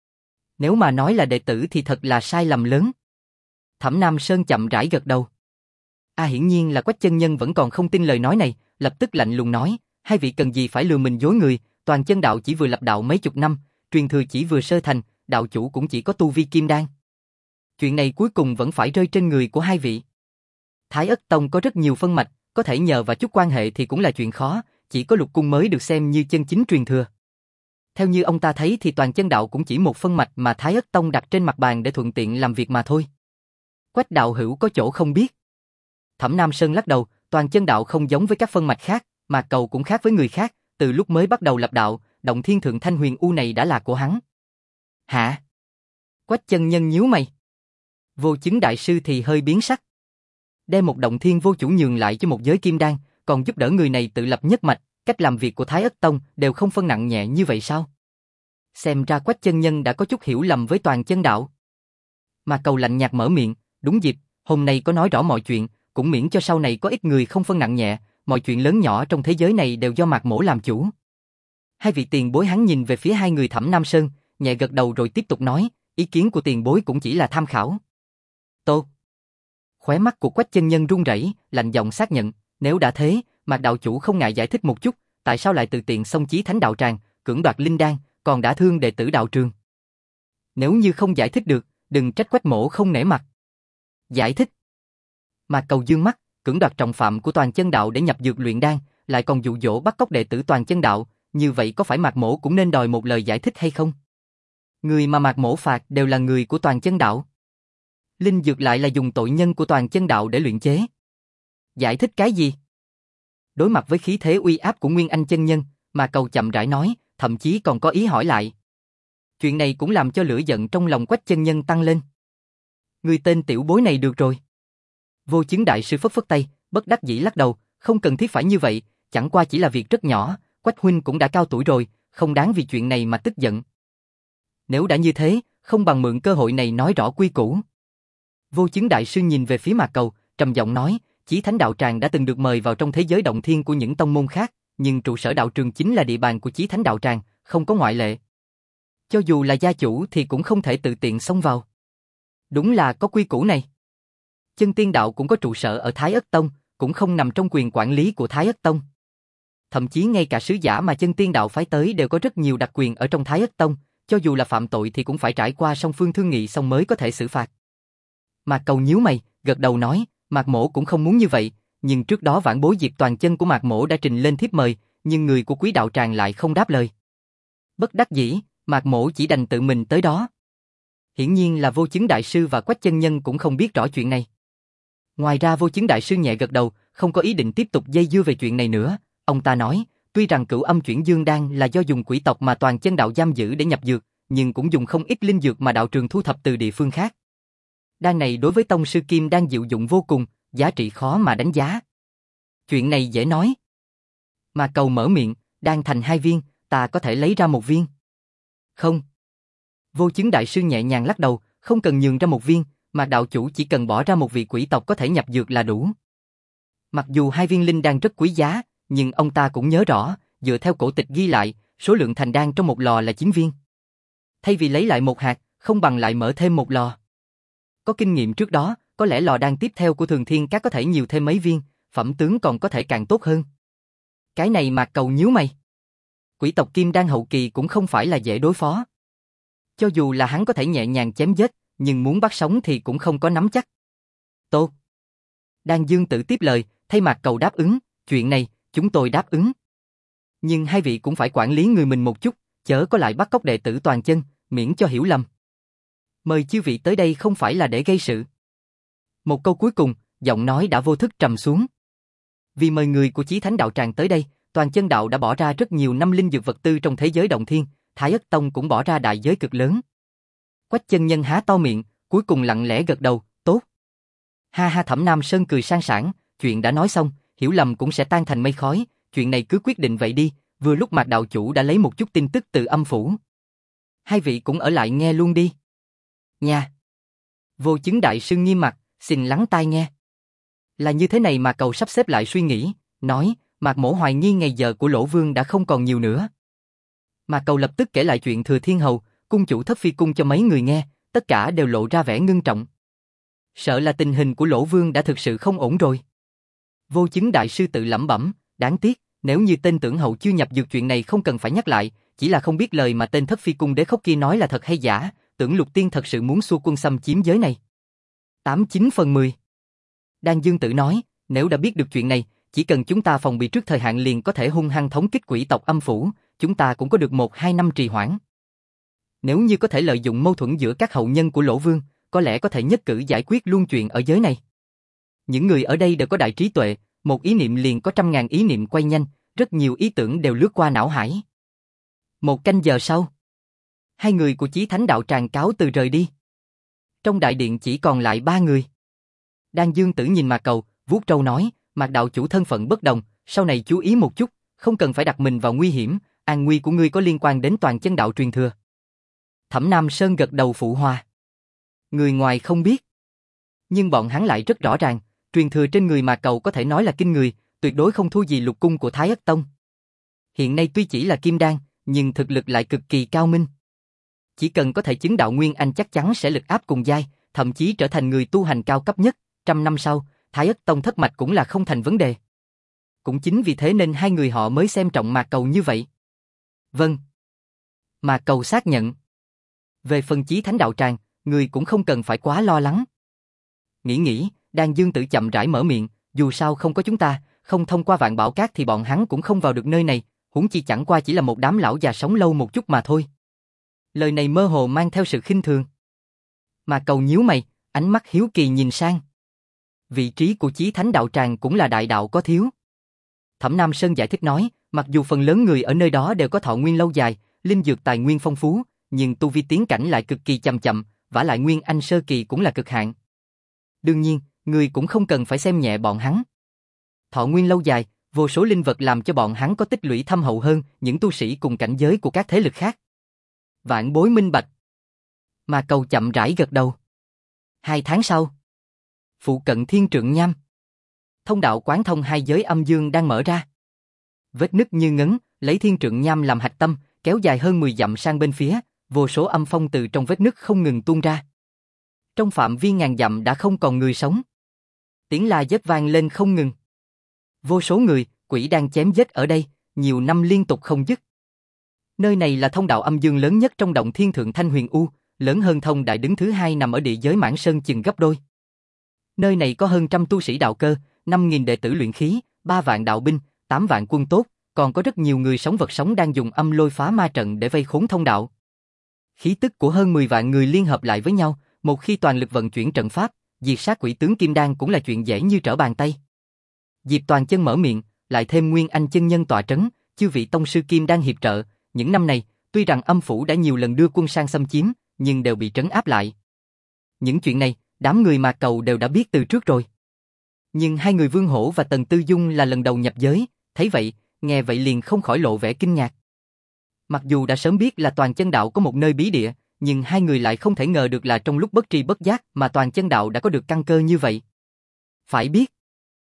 Nếu mà nói là đệ tử thì thật là sai lầm lớn. Thẩm Nam Sơn chậm rãi gật đầu. Hiển nhiên là Quách chân nhân vẫn còn không tin lời nói này, lập tức lạnh lùng nói, hai vị cần gì phải lừa mình dối người, toàn chân đạo chỉ vừa lập đạo mấy chục năm, truyền thừa chỉ vừa sơ thành, đạo chủ cũng chỉ có tu vi kim đan. Chuyện này cuối cùng vẫn phải rơi trên người của hai vị. Thái Ất Tông có rất nhiều phân mạch, có thể nhờ vào chút quan hệ thì cũng là chuyện khó, chỉ có Lục Cung mới được xem như chân chính truyền thừa. Theo như ông ta thấy thì toàn chân đạo cũng chỉ một phân mạch mà Thái Ất Tông đặt trên mặt bàn để thuận tiện làm việc mà thôi. Quách đạo hữu có chỗ không biết. Thẩm Nam Sơn lắc đầu, toàn chân đạo không giống với các phân mạch khác, Mạc Cầu cũng khác với người khác, từ lúc mới bắt đầu lập đạo, động thiên thượng Thanh Huyền U này đã là của hắn. Hả? Quách chân nhân nhíu mày. Vô Chứng đại sư thì hơi biến sắc. Đem một động thiên vô chủ nhường lại cho một giới kim đan, còn giúp đỡ người này tự lập nhất mạch, cách làm việc của Thái Ất Tông đều không phân nặng nhẹ như vậy sao? Xem ra Quách chân nhân đã có chút hiểu lầm với toàn chân đạo. Mạc Cầu lạnh nhạt mở miệng, đúng dịp, hôm nay có nói rõ mọi chuyện, cũng miễn cho sau này có ít người không phân nặng nhẹ, mọi chuyện lớn nhỏ trong thế giới này đều do Mạc mỗ làm chủ. Hai vị tiền bối hắn nhìn về phía hai người Thẩm Nam Sơn, nhẹ gật đầu rồi tiếp tục nói, ý kiến của tiền bối cũng chỉ là tham khảo. Tốt. Khóe mắt của Quách chân nhân run rẩy, lạnh giọng xác nhận, nếu đã thế, Mạc đạo chủ không ngại giải thích một chút, tại sao lại tự tiện xông Chí Thánh đạo tràng, cưỡng đoạt linh đan, còn đã thương đệ tử đạo trường. Nếu như không giải thích được, đừng trách Quách mỗ không nể mặt. Giải thích. Mạc Cầu dương mắt, cưỡng đoạt trọng phạm của Toàn Chân đạo để nhập dược luyện đan, lại còn dụ dỗ bắt cóc đệ tử Toàn Chân đạo, như vậy có phải Mạc mỗ cũng nên đòi một lời giải thích hay không? Người mà Mạc mỗ phạt đều là người của Toàn Chân đạo. Linh dược lại là dùng tội nhân của Toàn Chân đạo để luyện chế. Giải thích cái gì? Đối mặt với khí thế uy áp của Nguyên Anh chân nhân, Mạc Cầu chậm rãi nói, thậm chí còn có ý hỏi lại. Chuyện này cũng làm cho lửa giận trong lòng Quách chân nhân tăng lên. Người tên tiểu bối này được rồi. Vô Chứng đại sư phất phất tay, bất đắc dĩ lắc đầu, không cần thiết phải như vậy, chẳng qua chỉ là việc rất nhỏ, Quách huynh cũng đã cao tuổi rồi, không đáng vì chuyện này mà tức giận. Nếu đã như thế, không bằng mượn cơ hội này nói rõ quy củ. Vô Chứng đại sư nhìn về phía Mạc Cầu, trầm giọng nói, Chí Thánh đạo tràng đã từng được mời vào trong thế giới động thiên của những tông môn khác, nhưng trụ sở đạo trường chính là địa bàn của Chí Thánh đạo tràng, không có ngoại lệ. Cho dù là gia chủ thì cũng không thể tự tiện xông vào. Đúng là có quy củ này. Chân Tiên đạo cũng có trụ sở ở Thái Ất Tông, cũng không nằm trong quyền quản lý của Thái Ất Tông. Thậm chí ngay cả sứ giả mà Chân Tiên đạo phái tới đều có rất nhiều đặc quyền ở trong Thái Ất Tông, cho dù là phạm tội thì cũng phải trải qua song phương thương nghị xong mới có thể xử phạt. Mạc Cầu nhíu mày, gật đầu nói, Mạc mỗ cũng không muốn như vậy, nhưng trước đó vãn bối Diệt Toàn Chân của Mạc mỗ đã trình lên thiếp mời, nhưng người của Quý đạo tràng lại không đáp lời. Bất đắc dĩ, Mạc mỗ chỉ đành tự mình tới đó. Hiển nhiên là Vô Chứng đại sư và Quách chân nhân cũng không biết rõ chuyện này. Ngoài ra Vô Chứng đại sư nhẹ gật đầu, không có ý định tiếp tục dây dưa về chuyện này nữa. Ông ta nói, tuy rằng Cửu Âm Chuyển Dương Đan là do dùng quỷ tộc mà Toàn Chân đạo giam giữ để nhập dược, nhưng cũng dùng không ít linh dược mà đạo trường thu thập từ địa phương khác. Đan này đối với tông sư Kim Đan diệu dụng vô cùng, giá trị khó mà đánh giá. Chuyện này dễ nói. Mà Cầu mở miệng, đan thành 2 viên, ta có thể lấy ra 1 viên. Không. Vô Chứng đại sư nhẹ nhàng lắc đầu, không cần nhường ra 1 viên, mà đạo chủ chỉ cần bỏ ra một vị quỷ tộc có thể nhập dược là đủ. Mặc dù 2 viên linh đan rất quý giá, nhưng ông ta cũng nhớ rõ, dựa theo cổ tịch ghi lại, số lượng thành đan trong một lò là 9 viên. Thay vì lấy lại 1 hạt, không bằng lại mở thêm 1 lò. Có kinh nghiệm trước đó, có lẽ lò đan tiếp theo của Thường Thiên Các có thể nhiều thêm mấy viên, phẩm tướng còn có thể càng tốt hơn. Cái này Mạc Cầu nhíu mày. Quỷ tộc Kim Đan hậu kỳ cũng không phải là dễ đối phó. Cho dù là hắn có thể nhẹ nhàng chém giết, nhưng muốn bắt sống thì cũng không có nắm chắc. Tốt. Đan Dương Tử tiếp lời, thay Mạc Cầu đáp ứng, chuyện này, chúng tôi đáp ứng. Nhưng hai vị cũng phải quản lý người mình một chút, chớ có lại bắt cóc đệ tử Toàn Chân, miễn cho hiểu lầm. Mời chư vị tới đây không phải là để gây sự. Một câu cuối cùng, giọng nói đã vô thức trầm xuống. Vì mời người của Chí Thánh đạo tràng tới đây, Toàn Chân đạo đã bỏ ra rất nhiều năm linh dược vật tư trong thế giới động thiên, Thái Ất Tông cũng bỏ ra đại giới cực lớn. Quách chân nhân há to miệng, cuối cùng lặng lẽ gật đầu, tốt. Ha ha, Thẩm Nam Sơn cười sang sảng, chuyện đã nói xong, hiểu lầm cũng sẽ tan thành mây khói, chuyện này cứ quyết định vậy đi, vừa lúc Mạc đạo chủ đã lấy một chút tin tức từ âm phủ. Hai vị cũng ở lại nghe luôn đi. Nha. Vô Chứng đại sư nghiêm mặt, xin lắng tai nghe. Là như thế này mà Cầu sắp xếp lại suy nghĩ, nói, Mạc mỗ hoài nghi ngày giờ của Lỗ Vương đã không còn nhiều nữa. Mạc Cầu lập tức kể lại chuyện Thừa Thiên Hầu, cung chủ Thất Phi cung cho mấy người nghe, tất cả đều lộ ra vẻ ngưng trọng. Sợ là tình hình của Lỗ Vương đã thực sự không ổn rồi. Vô Chứng đại sư tự lẩm bẩm, đáng tiếc, nếu như tên Tưởng Hậu chưa nhập dược chuyện này không cần phải nhắc lại, chỉ là không biết lời mà tên Thất Phi cung đế khóc kia nói là thật hay giả, Tưởng Lục Tiên thật sự muốn xua quân xâm chiếm giới này. 89 phần 10. Đan Dương Tử nói, nếu đã biết được chuyện này, chỉ cần chúng ta phòng bị trước thời hạn liền có thể hung hăng thống kích quỷ tộc âm phủ, chúng ta cũng có được 1-2 năm trì hoãn. Nếu như có thể lợi dụng mâu thuẫn giữa các hậu nhân của Lỗ Vương, có lẽ có thể nhất cử giải quyết luôn chuyện ở giới này. Những người ở đây đều có đại trí tuệ, một ý niệm liền có 100.000 ý niệm quay nhanh, rất nhiều ý tưởng đều lướt qua não hải. 1 canh giờ sau, hai người của Chí Thánh đạo tràng cáo từ rời đi. Trong đại điện chỉ còn lại 3 người. Đan Dương Tử nhìn Mạc Cầu, vuốt râu nói, Mạc đạo chủ thân phận bất đồng, sau này chú ý một chút, không cần phải đặt mình vào nguy hiểm, an nguy của ngươi có liên quan đến Toàn Chân đạo truyền thừa. Thẩm Nam Sơn gật đầu phụ hòa. Người ngoài không biết, nhưng bọn hắn lại rất rõ ràng, truyền thừa trên người Mạc Cầu có thể nói là kinh người, tuyệt đối không thua gì lục cung của Thái Ất Tông. Hiện nay tuy chỉ là kim đan, nhưng thực lực lại cực kỳ cao minh. Chỉ cần có thể chứng đạo Nguyên Anh chắc chắn sẽ lực áp cùng giai, thậm chí trở thành người tu hành cao cấp nhất, 100 năm sau, Thái Ất Tông thất mạch cũng là không thành vấn đề. Cũng chính vì thế nên hai người họ mới xem trọng Mạc Cầu như vậy. Vâng. Mạc Cầu xác nhận. Về phần Chí Thánh đạo tràng, người cũng không cần phải quá lo lắng. Nghĩ, Đan Dương Tử chậm rãi mở miệng, dù sao không có chúng ta, không thông qua Vạn Bảo Các thì bọn hắn cũng không vào được nơi này, huống chi chẳng qua chỉ là một đám lão già sống lâu một chút mà thôi. Lời này mơ hồ mang theo sự khinh thường. Mạc Cầu nhíu mày, ánh mắt hiếu kỳ nhìn sang. Vị trí của Chí Thánh đạo tràng cũng là đại đạo có thiếu. Thẩm Nam Sơn giải thích nói, mặc dù phần lớn người ở nơi đó đều có thọ nguyên lâu dài, linh dược tài nguyên phong phú, nhưng tu vi tiến cảnh lại cực kỳ chậm, vả lại Nguyên Anh sơ kỳ cũng là cực hạn. Đương nhiên, người cũng không cần phải xem nhẹ bọn hắn. Thọ nguyên lâu dài, vô số linh vật làm cho bọn hắn có tích lũy thâm hậu hơn những tu sĩ cùng cảnh giới của các thế lực khác. Vạn bối minh bạch. Mà Cầu chậm rãi gật đầu. 2 tháng sau, phụ cận Thiên Trượng Nham, thông đạo quán thông hai giới âm dương đang mở ra. Vết nứt như ngấn, lấy Thiên Trượng Nham làm hạch tâm, kéo dài hơn 10 dặm sang bên phía, vô số âm phong từ trong vết nứt không ngừng tuôn ra. Trong phạm vi ngàn dặm đã không còn người sống. Tiếng la giết vang lên không ngừng. Vô số người, quỷ đang chém giết ở đây, nhiều năm liên tục không dứt. Nơi này là thông đạo âm dương lớn nhất trong động Thiên Thượng Thanh Huyền U, lớn hơn thông đại đứng thứ 2 nằm ở địa giới Mãn Sơn chừng gấp đôi. Nơi này có hơn trăm tu sĩ đạo cơ, 5.000 đệ tử luyện khí, 3 vạn đạo binh, 8 vạn quân tốt, còn có rất nhiều người sống vật sống đang dùng âm lôi phá ma trận để vây khốn thông đạo. Khí tức của hơn 10 vạn người liên hợp lại với nhau, một khi toàn lực vận chuyển trận pháp, diệt sát quỷ tướng Kim Đan cũng là chuyện dễ như trở bàn tay. Diệp Toàn Chân mở miệng, lại thêm Nguyên Anh chân nhân tọa trấn, chư vị tông sư Kim Đan hiệp trợ, những năm này, tuy rằng âm phủ đã nhiều lần đưa quân sang xâm chiếm, nhưng đều bị trấn áp lại. Những chuyện này, đám người Mạc Cầu đều đã biết từ trước rồi. Nhưng hai người Vương Hổ và Tần Tư Dung là lần đầu nhập giới, thấy vậy, nghe vậy liền không khỏi lộ vẻ kinh ngạc. Mặc dù đã sớm biết là Toàn Chân Đạo có một nơi bí địa, nhưng hai người lại không thể ngờ được là trong lúc bất tri bất giác mà Toàn Chân Đạo đã có được căn cơ như vậy. Phải biết,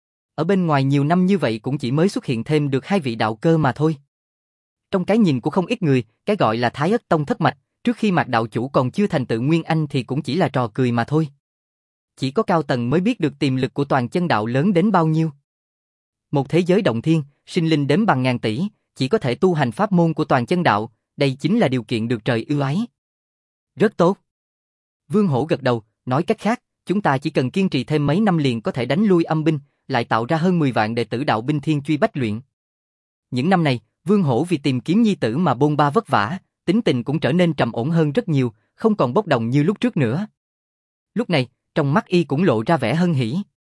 ở bên ngoài nhiều năm như vậy cũng chỉ mới xuất hiện thêm được 2 vị đạo cơ mà thôi. Trong cái nhìn của không ít người, cái gọi là Thái Ất Tông thất mạch, trước khi Mạc đạo chủ còn chưa thành tựu Nguyên Anh thì cũng chỉ là trò cười mà thôi. Chỉ có cao tầng mới biết được tiềm lực của Toàn Chân Đạo lớn đến bao nhiêu. Một thế giới động thiên, sinh linh đếm bằng ngàn tỷ, chỉ có thể tu hành pháp môn của Toàn Chân Đạo, đây chính là điều kiện được trời ưu ái. Rất tốt. Vương Hổ gật đầu, nói cách khác, chúng ta chỉ cần kiên trì thêm mấy năm liền có thể đánh lui âm binh, lại tạo ra hơn 10 vạn đệ tử đạo binh thiên truy bách luyện. Những năm này, Vương Hổ vì tìm kiếm nhi tử mà bôn ba vất vả, tính tình cũng trở nên trầm ổn hơn rất nhiều, không còn bốc đồng như lúc trước nữa. Lúc này, trong mắt y cũng lộ ra vẻ hân hỉ.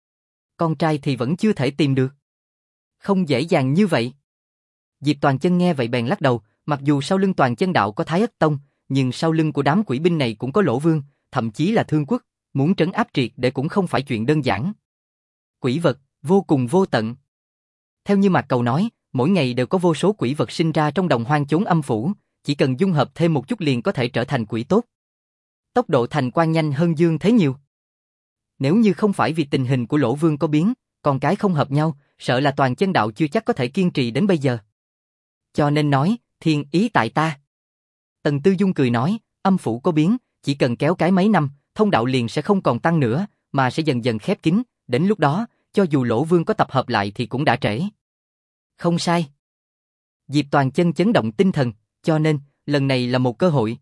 Con trai thì vẫn chưa thể tìm được. Không dễ dàng như vậy. Diệp Toàn Chân nghe vậy bèn lắc đầu, mặc dù sau lưng Toàn Chân Đạo có Thái Ất Tông, nhưng sau lưng của đám quỷ binh này cũng có Lỗ Vương, thậm chí là Thương Quốc, muốn trấn áp triệt để cũng không phải chuyện đơn giản. Quỷ vật, vô cùng vô tận. Theo như Mạc Cầu nói, mỗi ngày đều có vô số quỷ vật sinh ra trong đồng hoang chốn âm phủ, chỉ cần dung hợp thêm một chút liền có thể trở thành quỷ tốt. Tốc độ thành quan nhanh hơn Dương Thế nhiều. Nếu như không phải vì tình hình của Lỗ Vương có biến, con cái không hợp nhau, sợ là Toàn Chân Đạo chưa chắc có thể kiên trì đến bây giờ. Cho nên nói, thiên ý tại ta. Tần Tư Dung cười nói, âm phủ có biến, chỉ cần kéo cái mấy năm, thông đạo liền sẽ không còn tăng nữa, mà sẽ dần dần khép kín, đến lúc đó, cho dù Lỗ Vương có tập hợp lại thì cũng đã trễ. Không sai. Diệp Toàn Chân chấn động tinh thần, cho nên, lần này là một cơ hội.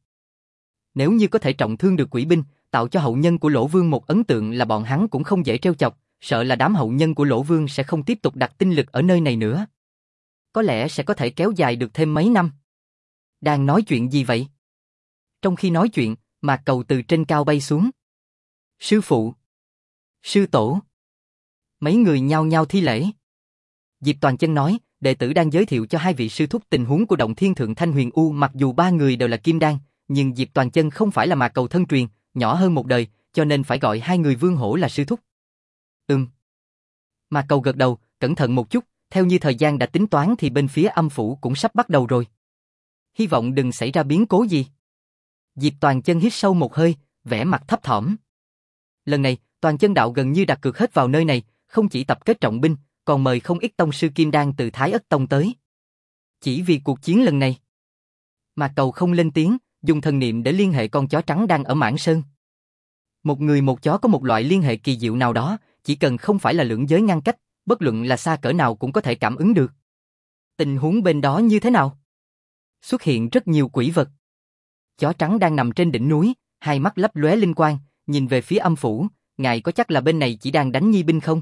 Nếu như có thể trọng thương được quỷ binh, tạo cho hậu nhân của Lỗ Vương một ấn tượng là bọn hắn cũng không dễ trêu chọc, sợ là đám hậu nhân của Lỗ Vương sẽ không tiếp tục đặt tinh lực ở nơi này nữa. Có lẽ sẽ có thể kéo dài được thêm mấy năm. Đang nói chuyện gì vậy? Trong khi nói chuyện, Mạc Cầu từ trên cao bay xuống. Sư phụ! Sư tổ! Mấy người nhao nhao thi lễ. Diệp Toàn Chân nói, đệ tử đang giới thiệu cho 2 vị sư thúc tình huống của động Thiên Thượng Thanh Huyền U, mặc dù 3 người đều là Kim Đan, nhưng Diệp Toàn Chân không phải là Mạc Cầu thân truyền, nhỏ hơn một đời, cho nên phải gọi 2 người Vương Hổ là sư thúc. Mạc Cầu gật đầu, cẩn thận một chút, theo như thời gian đã tính toán thì bên phía âm phủ cũng sắp bắt đầu rồi. Hy vọng đừng xảy ra biến cố gì. Diệp Toàn Chân hít sâu một hơi, vẻ mặt thấp thỏm. Lần này, Toàn Chân Đạo gần như đặt cược hết vào nơi này, không chỉ tập kết trọng binh, còn mời không ít tông sư Kim Đan từ Thái Ất Tông tới. Chỉ vì cuộc chiến lần này. Mạc Cầu không lên tiếng, dùng thần niệm để liên hệ con chó trắng đang ở Mãn Sơn. Một người một chó có một loại liên hệ kỳ diệu nào đó, chỉ cần không phải là lưỡng giới ngăn cách, bất luận là xa cỡ nào cũng có thể cảm ứng được. Tình huống bên đó như thế nào? Xuất hiện rất nhiều quỷ vật. Chó trắng đang nằm trên đỉnh núi, hai mắt lấp lóe linh quang, nhìn về phía âm phủ, ngài có chắc là bên này chỉ đang đánh nghi binh không?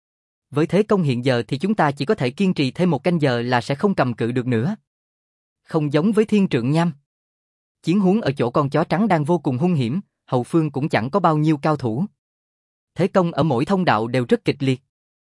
Với thế công hiện giờ thì chúng ta chỉ có thể kiên trì thêm một canh giờ là sẽ không cầm cự được nữa. Không giống với Thiên Trượng Nham. Chiến huống ở chỗ con chó trắng đang vô cùng hung hiểm, hậu phương cũng chẳng có bao nhiêu cao thủ. Thế công ở mỗi thông đạo đều rất kịch liệt.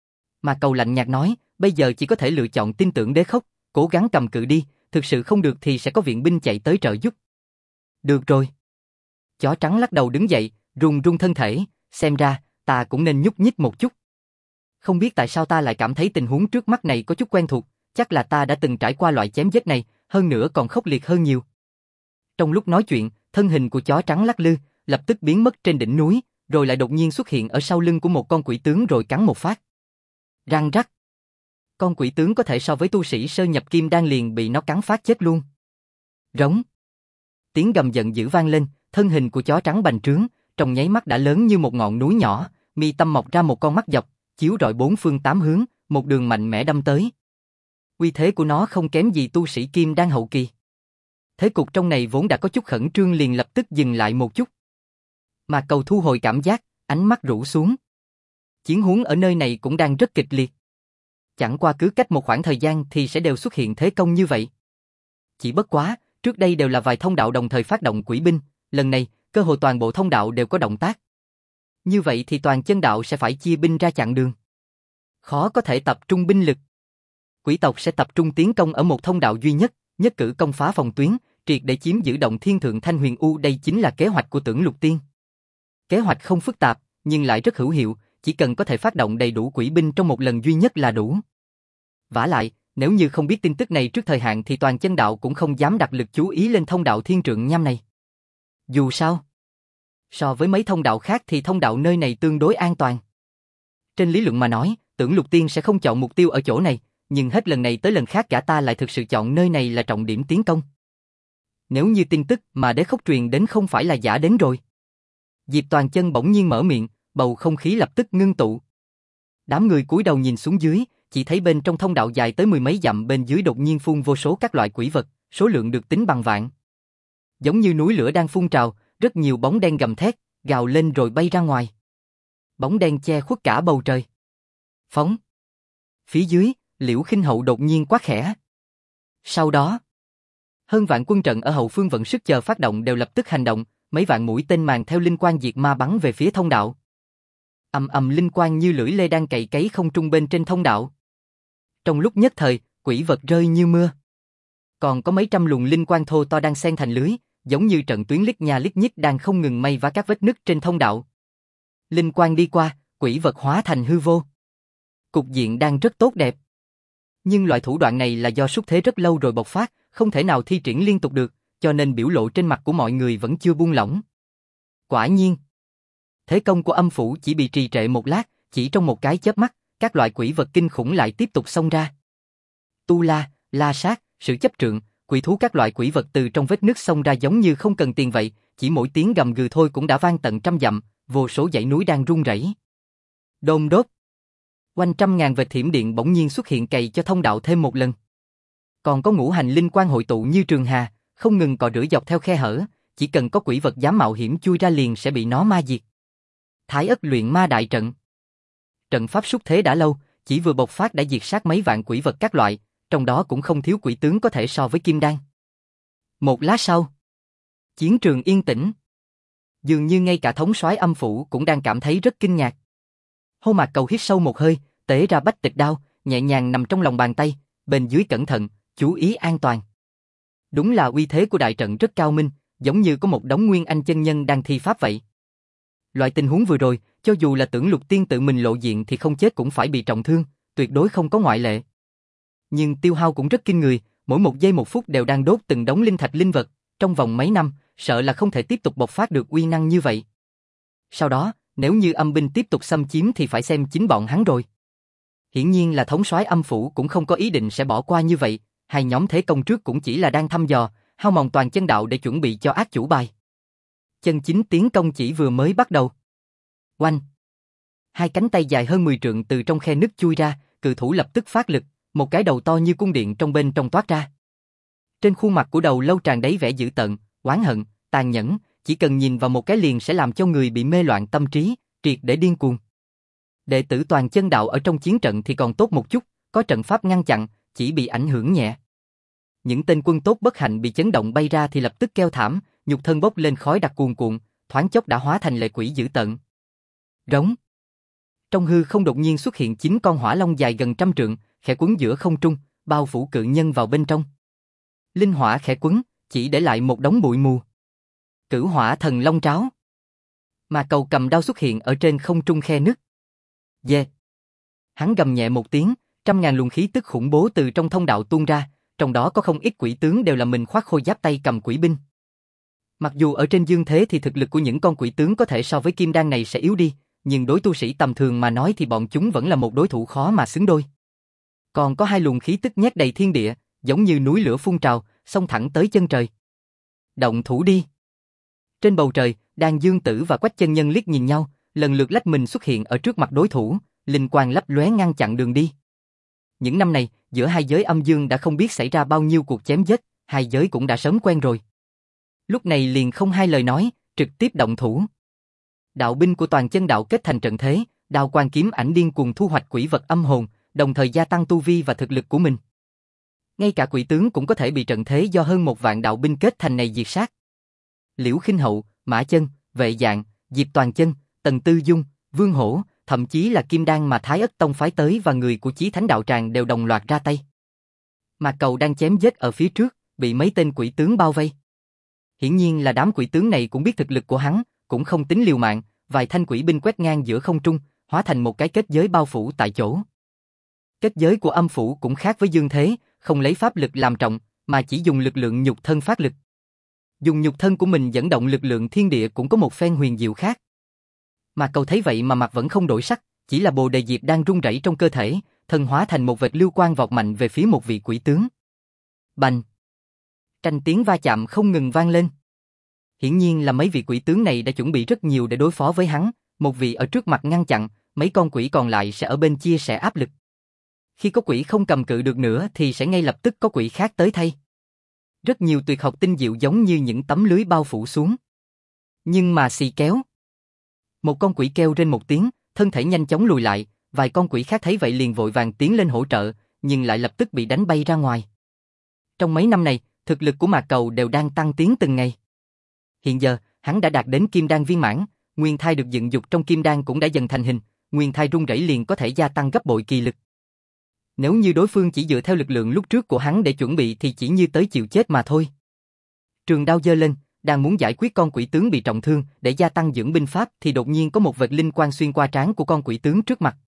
Mà Cầu lạnh nhạt nói, bây giờ chỉ có thể lựa chọn tin tưởng đế khốc, cố gắng cầm cự đi, thực sự không được thì sẽ có viện binh chạy tới trợ giúp. Được rồi. Chó trắng lắc đầu đứng dậy, run run thân thể, xem ra, ta cũng nên nhúc nhích một chút. Không biết tại sao ta lại cảm thấy tình huống trước mắt này có chút quen thuộc, chắc là ta đã từng trải qua loại chém giết này, hơn nữa còn khốc liệt hơn nhiều. Trong lúc nói chuyện, thân hình của chó trắng lắc lư, lập tức biến mất trên đỉnh núi, rồi lại đột nhiên xuất hiện ở sau lưng của một con quỷ tướng rồi cắn một phát. Răng rắc. Con quỷ tướng có thể so với tu sĩ sơ nhập kim đan liền bị nó cắn phát chết luôn. Rống. Tiếng gầm giận dữ vang lên, thân hình của chó trắng bành trướng, trong nháy mắt đã lớn như một ngọn núi nhỏ, mi tâm mọc ra một con mắt dọc, chiếu rọi bốn phương tám hướng, một đường mạnh mẽ đâm tới. Uy thế của nó không kém gì tu sĩ kim đan hậu kỳ. Thế cục trong này vốn đã có chút khẩn trương liền lập tức dừng lại một chút. Mà Cầu thu hồi cảm giác, ánh mắt rũ xuống. Chiến huống ở nơi này cũng đang rất kịch liệt. Chẳng qua cứ cách một khoảng thời gian thì sẽ đều xuất hiện thế công như vậy. Chỉ bất quá, trước đây đều là vài thông đạo đồng thời phát động quỷ binh, lần này, cơ hồ toàn bộ thông đạo đều có động tác. Như vậy thì toàn chân đạo sẽ phải chia binh ra chặn đường. Khó có thể tập trung binh lực. Quỷ tộc sẽ tập trung tiến công ở một thông đạo duy nhất, nhất cử công phá phòng tuyến, triệt để chiếm giữ động thiên thượng Thanh Huyền U. Đây chính là kế hoạch của Tưởng Lục Tiên. Kế hoạch không phức tạp, nhưng lại rất hữu hiệu, chỉ cần có thể phát động đầy đủ quỷ binh trong một lần duy nhất là đủ. Vả lại, nếu như không biết tin tức này trước thời hạn thì toàn chân đạo cũng không dám đặt lực chú ý lên thông đạo Thiên Trượng Nham này. Dù sao, so với mấy thông đạo khác thì thông đạo nơi này tương đối an toàn. Trên lý luận mà nói, Tưởng Lục Tiên sẽ không chọn mục tiêu ở chỗ này, nhưng hết lần này tới lần khác gã ta lại thực sự chọn nơi này là trọng điểm tiến công. Nếu như tin tức mà đế khốc truyền đến không phải là giả đến rồi. Diệp Toàn Chân bỗng nhiên mở miệng, bầu không khí lập tức ngưng tụ. Đám người cúi đầu nhìn xuống dưới, chỉ thấy bên trong thông đạo dài tới mười mấy dặm bên dưới đột nhiên phun vô số các loại quỷ vật, số lượng được tính bằng vạn. Giống như núi lửa đang phun trào, rất nhiều bóng đen gầm thét, gào lên rồi bay ra ngoài. Bóng đen che khuất cả bầu trời. Phóng. Phía dưới, Liễu Khinh Hậu đột nhiên quát khẽ. Sau đó, hơn vạn quân trận ở hậu phương vận sức chờ phát động đều lập tức hành động, mấy vạn mũi tên màng theo linh quang diệt ma bắn về phía thông đạo. Ầm ầm linh quang như lưỡi lê đang cày cấy không trung bên trên thông đạo. Trong lúc nhất thời, quỷ vật rơi như mưa. Còn có mấy trăm luồng linh quang thô to đang xen thành lưới, giống như trận tuyến lít nha lít nhít đang không ngừng may vá các vết nứt trên thông đạo. Linh quang đi qua, quỷ vật hóa thành hư vô. Cục diện đang rất tốt đẹp. Nhưng loại thủ đoạn này là do xuất thế rất lâu rồi bộc phát, không thể nào thi triển liên tục được, cho nên biểu lộ trên mặt của mọi người vẫn chưa buông lỏng. Quả nhiên, thế công của âm phủ chỉ bị trì trệ một lát, chỉ trong một cái chớp mắt, các loại quỷ vật kinh khủng lại tiếp tục xông ra. Tu la, la sát, sự chấp trượng, quỷ thú các loại quỷ vật từ trong vết nứt xông ra giống như không cần tiền vậy, chỉ mỗi tiếng gầm gừ thôi cũng đã vang tận trăm dặm, vô số dãy núi đang rung rẩy. Đôn đốt. Quanh trăm ngàn vệt thiểm điện bỗng nhiên xuất hiện cày cho thông đạo thêm một lần. Còn có ngũ hành linh quang hội tụ như trường hà, không ngừng cọ rửa dọc theo khe hở, chỉ cần có quỷ vật dám mạo hiểm chui ra liền sẽ bị nó ma diệt. Thái Ất luyện ma đại trận. Trận pháp xuất thế đã lâu, chỉ vừa bộc phát đã diệt sát mấy vạn quỷ vật các loại, trong đó cũng không thiếu quỷ tướng có thể so với kim đan. Một lát sau, chiến trường yên tĩnh. Dường như ngay cả thống soái âm phủ cũng đang cảm thấy rất kinh ngạc. Hô Mạc Cầu hít sâu một hơi, tế ra bách tịch đao, nhẹ nhàng nằm trong lòng bàn tay, bên dưới cẩn thận, chú ý an toàn. Đúng là uy thế của đại trận rất cao minh, giống như có một đống nguyên anh chân nhân đang thi pháp vậy. Loại tình huống vừa rồi, cho dù là Tưởng Lục Tiên tự mình lộ diện thì không chết cũng phải bị trọng thương, tuyệt đối không có ngoại lệ. Nhưng tiêu hao cũng rất kinh người, mỗi một giây một phút đều đang đốt từng đống linh thạch linh vật, trong vòng mấy năm, sợ là không thể tiếp tục bộc phát được uy năng như vậy. Sau đó, nếu như âm binh tiếp tục xâm chiếm thì phải xem chính bọn hắn rồi. Hiển nhiên là thống soái âm phủ cũng không có ý định sẽ bỏ qua như vậy, hai nhóm thế công trước cũng chỉ là đang thăm dò, hao mòn toàn chân đạo để chuẩn bị cho ác chủ bài. Chân chính tiến công chỉ vừa mới bắt đầu. Oanh! Hai cánh tay dài hơn 10 trượng từ trong khe nứt chui ra, cự thủ lập tức phát lực, một cái đầu to như cung điện trong bên trong toát ra. Trên khuôn mặt của đầu lâu tràn đầy vẻ dữ tợn, oán hận, tàn nhẫn, chỉ cần nhìn vào một cái liền sẽ làm cho người bị mê loạn tâm trí, triệt để điên cuồng. Đệ tử Toàn Chân Đạo ở trong chiến trận thì còn tốt một chút, có trận pháp ngăn chặn, chỉ bị ảnh hưởng nhẹ. Những tên quân tốt bất hạnh bị chấn động bay ra thì lập tức kêu thảm, nhục thân bốc lên khói đặc cuồn cuộn, thoáng chốc đã hóa thành lệ quỷ dữ tợn. Rống. Trong hư không đột nhiên xuất hiện 9 con hỏa long dài gần 100 trượng, khẽ quấn giữa không trung, bao phủ cự nhân vào bên trong. Linh hỏa khẽ quấn, chỉ để lại một đống bụi mù. Cửu hỏa thần long tráo. Mà Cầu cầm đao xuất hiện ở trên không trung khe nứt. Yeah. Hắn gầm nhẹ một tiếng, 100.000 luồng khí tức khủng bố từ trong thông đạo tuôn ra, trong đó có không ít quỷ tướng đều là mình khoác khôi giáp tay cầm quỷ binh. Mặc dù ở trên dương thế thì thực lực của những con quỷ tướng có thể so với kim đan này sẽ yếu đi, nhưng đối tu sĩ tầm thường mà nói thì bọn chúng vẫn là một đối thủ khó mà xứng đôi. Còn có 2 luồng khí tức nhét đầy thiên địa, giống như núi lửa phun trào, xông thẳng tới chân trời. Động thủ đi. Trên bầu trời, Đan Dương Tử và Quách Chân Nhân liếc nhìn nhau, lần lượt lách mình xuất hiện ở trước mặt đối thủ, linh quang lấp lóe ngăn chặn đường đi. Những năm này, giữa hai giới âm dương đã không biết xảy ra bao nhiêu cuộc chém giết, hai giới cũng đã sớm quen rồi. Lúc này liền không hai lời nói, trực tiếp động thủ. Đạo binh của Toàn Chân Đạo kết thành trận thế, đao quang kiếm ảnh điên cuồng thu hoạch quỷ vật âm hồn, đồng thời gia tăng tu vi và thực lực của mình. Ngay cả quỷ tướng cũng có thể bị trận thế do hơn 1 vạn đạo binh kết thành này diệt sát. Liễu Khinh Hậu, Mã Chân, Vệ Dạng, Diệp Toàn Chân, Tần Tư Dung, Vương Hổ, thậm chí là Kim Đan mà Thái Ất Tông phái tới và người của Chí Thánh Đạo Tràng đều đồng loạt ra tay. Mà Cầu đang chém giết ở phía trước, bị mấy tên quỷ tướng bao vây. Hiển nhiên là đám quỷ tướng này cũng biết thực lực của hắn, cũng không tính liều mạng, vài thanh quỷ binh quét ngang giữa không trung, hóa thành một cái kết giới bao phủ tại chỗ. Kết giới của âm phủ cũng khác với dương thế, không lấy pháp lực làm trọng, mà chỉ dùng lực lượng nhục thân phát lực. Dùng nhục thân của mình dẫn động lực lượng thiên địa cũng có một phen huyền diệu khác. Mà Cầu thấy vậy mà mặt vẫn không đổi sắc, chỉ là Bồ Đề Diệp đang rung rẩy trong cơ thể, thân hóa thành một vệt lưu quang vọt mạnh về phía một vị quỷ tướng. Bành! Tranh tiếng va chạm không ngừng vang lên. Hiển nhiên là mấy vị quỷ tướng này đã chuẩn bị rất nhiều để đối phó với hắn, một vị ở trước mặt ngăn chặn, mấy con quỷ còn lại sẽ ở bên chia sẻ áp lực. Khi có quỷ không cầm cự được nữa thì sẽ ngay lập tức có quỷ khác tới thay. Rất nhiều tuyệt học tinh diệu giống như những tấm lưới bao phủ xuống. Nhưng mà xì kéo. Một con quỷ kêu trên một tiếng, thân thể nhanh chóng lùi lại, vài con quỷ khác thấy vậy liền vội vàng tiến lên hỗ trợ, nhưng lại lập tức bị đánh bay ra ngoài. Trong mấy năm này, thực lực của Mạc Cầu đều đang tăng tiến từng ngày. Hiện giờ, hắn đã đạt đến Kim Đan viên mãn, nguyên thai được dựng dục trong Kim Đan cũng đã dần thành hình, nguyên thai rung rẩy liền có thể gia tăng gấp bội kỳ lực. Nếu như đối phương chỉ dựa theo lực lượng lúc trước của hắn để chuẩn bị thì chỉ như tới chịu chết mà thôi. Trường đao giơ lên, đang muốn giải quyết con quỷ tướng bị trọng thương để gia tăng dưỡng binh pháp thì đột nhiên có một vệt linh quang xuyên qua trán của con quỷ tướng trước mặt.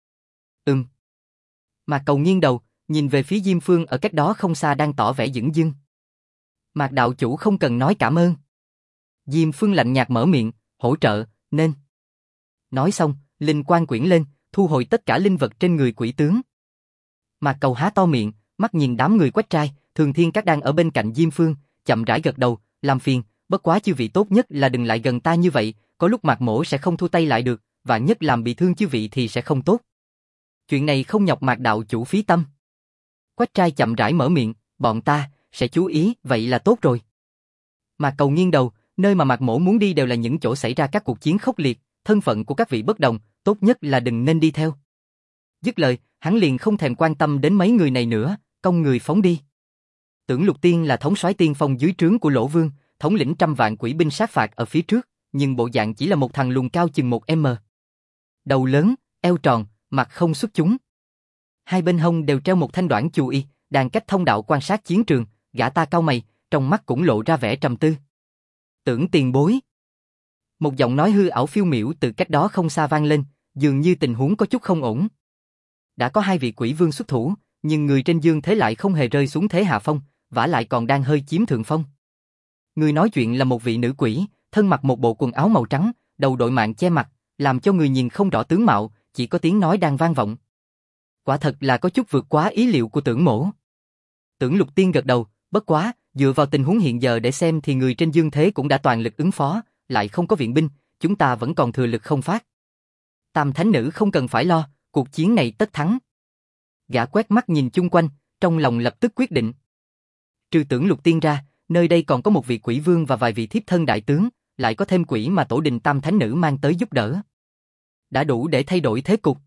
Mạc Cầu nghiêng đầu, nhìn về phía Diêm Phương ở cách đó không xa đang tỏ vẻ dửng dưng. Mạc đạo chủ không cần nói cảm ơn. Diêm Phương lạnh nhạt mở miệng, hỗ trợ, nên. Nói xong, linh quang quyển lên, thu hồi tất cả linh vật trên người quỷ tướng. Mạc Cầu há to miệng, mắt nhìn đám người Quách Trai, Thường Thiên Các đang ở bên cạnh Diêm Phương, chậm rãi gật đầu, làm phiền, bất quá chư vị tốt nhất là đừng lại gần ta như vậy, có lúc Mạc mỗ sẽ không thu tay lại được, và nhất làm bị thương chư vị thì sẽ không tốt. Chuyện này không nhọc Mạc đạo chủ phí tâm. Quách Trai chậm rãi mở miệng, bọn ta sẽ chú ý, vậy là tốt rồi. Mạc Cầu nghiêng đầu, nơi mà Mạc mỗ muốn đi đều là những chỗ xảy ra các cuộc chiến khốc liệt, thân phận của các vị bất đồng, tốt nhất là đừng nên đi theo. Dứt lời, hắn liền không thèm quan tâm đến mấy người này nữa, cong người phóng đi. Tưởng Lục Tiên là thống soái tiên phong dưới trướng của Lỗ Vương, thống lĩnh 100 vạn quỷ binh sát phạt ở phía trước, nhưng bộ dạng chỉ là một thằng lùn cao chừng 1m. Đầu lớn, eo tròn, mặt không xuất chúng. Hai bên hông đều treo một thanh đoản chù y, đang cách thông đạo quan sát chiến trường, gã ta cau mày, trong mắt cũng lộ ra vẻ trầm tư. Tưởng tiền bối. Một giọng nói hư ảo phiêu miểu từ cách đó không xa vang lên, dường như tình huống có chút không ổn. Đã có 2 vị quỷ vương xuất thủ, nhưng người trên dương thế lại không hề rơi xuống thế hạ phong, vả lại còn đang hơi chiếm thượng phong. Người nói chuyện là một vị nữ quỷ, thân mặc một bộ quần áo màu trắng, đầu đội mạng che mặt, làm cho người nhìn không rõ tướng mạo, chỉ có tiếng nói đang vang vọng. Quả thật là có chút vượt quá ý liệu của Tưởng mỗ. Tưởng Lục Tiên gật đầu, bất quá, dựa vào tình huống hiện giờ để xem thì người trên dương thế cũng đã toàn lực ứng phó, lại không có viện binh, chúng ta vẫn còn thừa lực không phát. Tam thánh nữ không cần phải lo, cuộc chiến này tất thắng. Gã quét mắt nhìn chung quanh, trong lòng lập tức quyết định. Trừ Tưởng Lục Tiên ra, nơi đây còn có một vị quỷ vương và vài vị thiếp thân đại tướng, lại có thêm quỷ mà tổ đình Tam thánh nữ mang tới giúp đỡ. Đã đủ để thay đổi thế cục.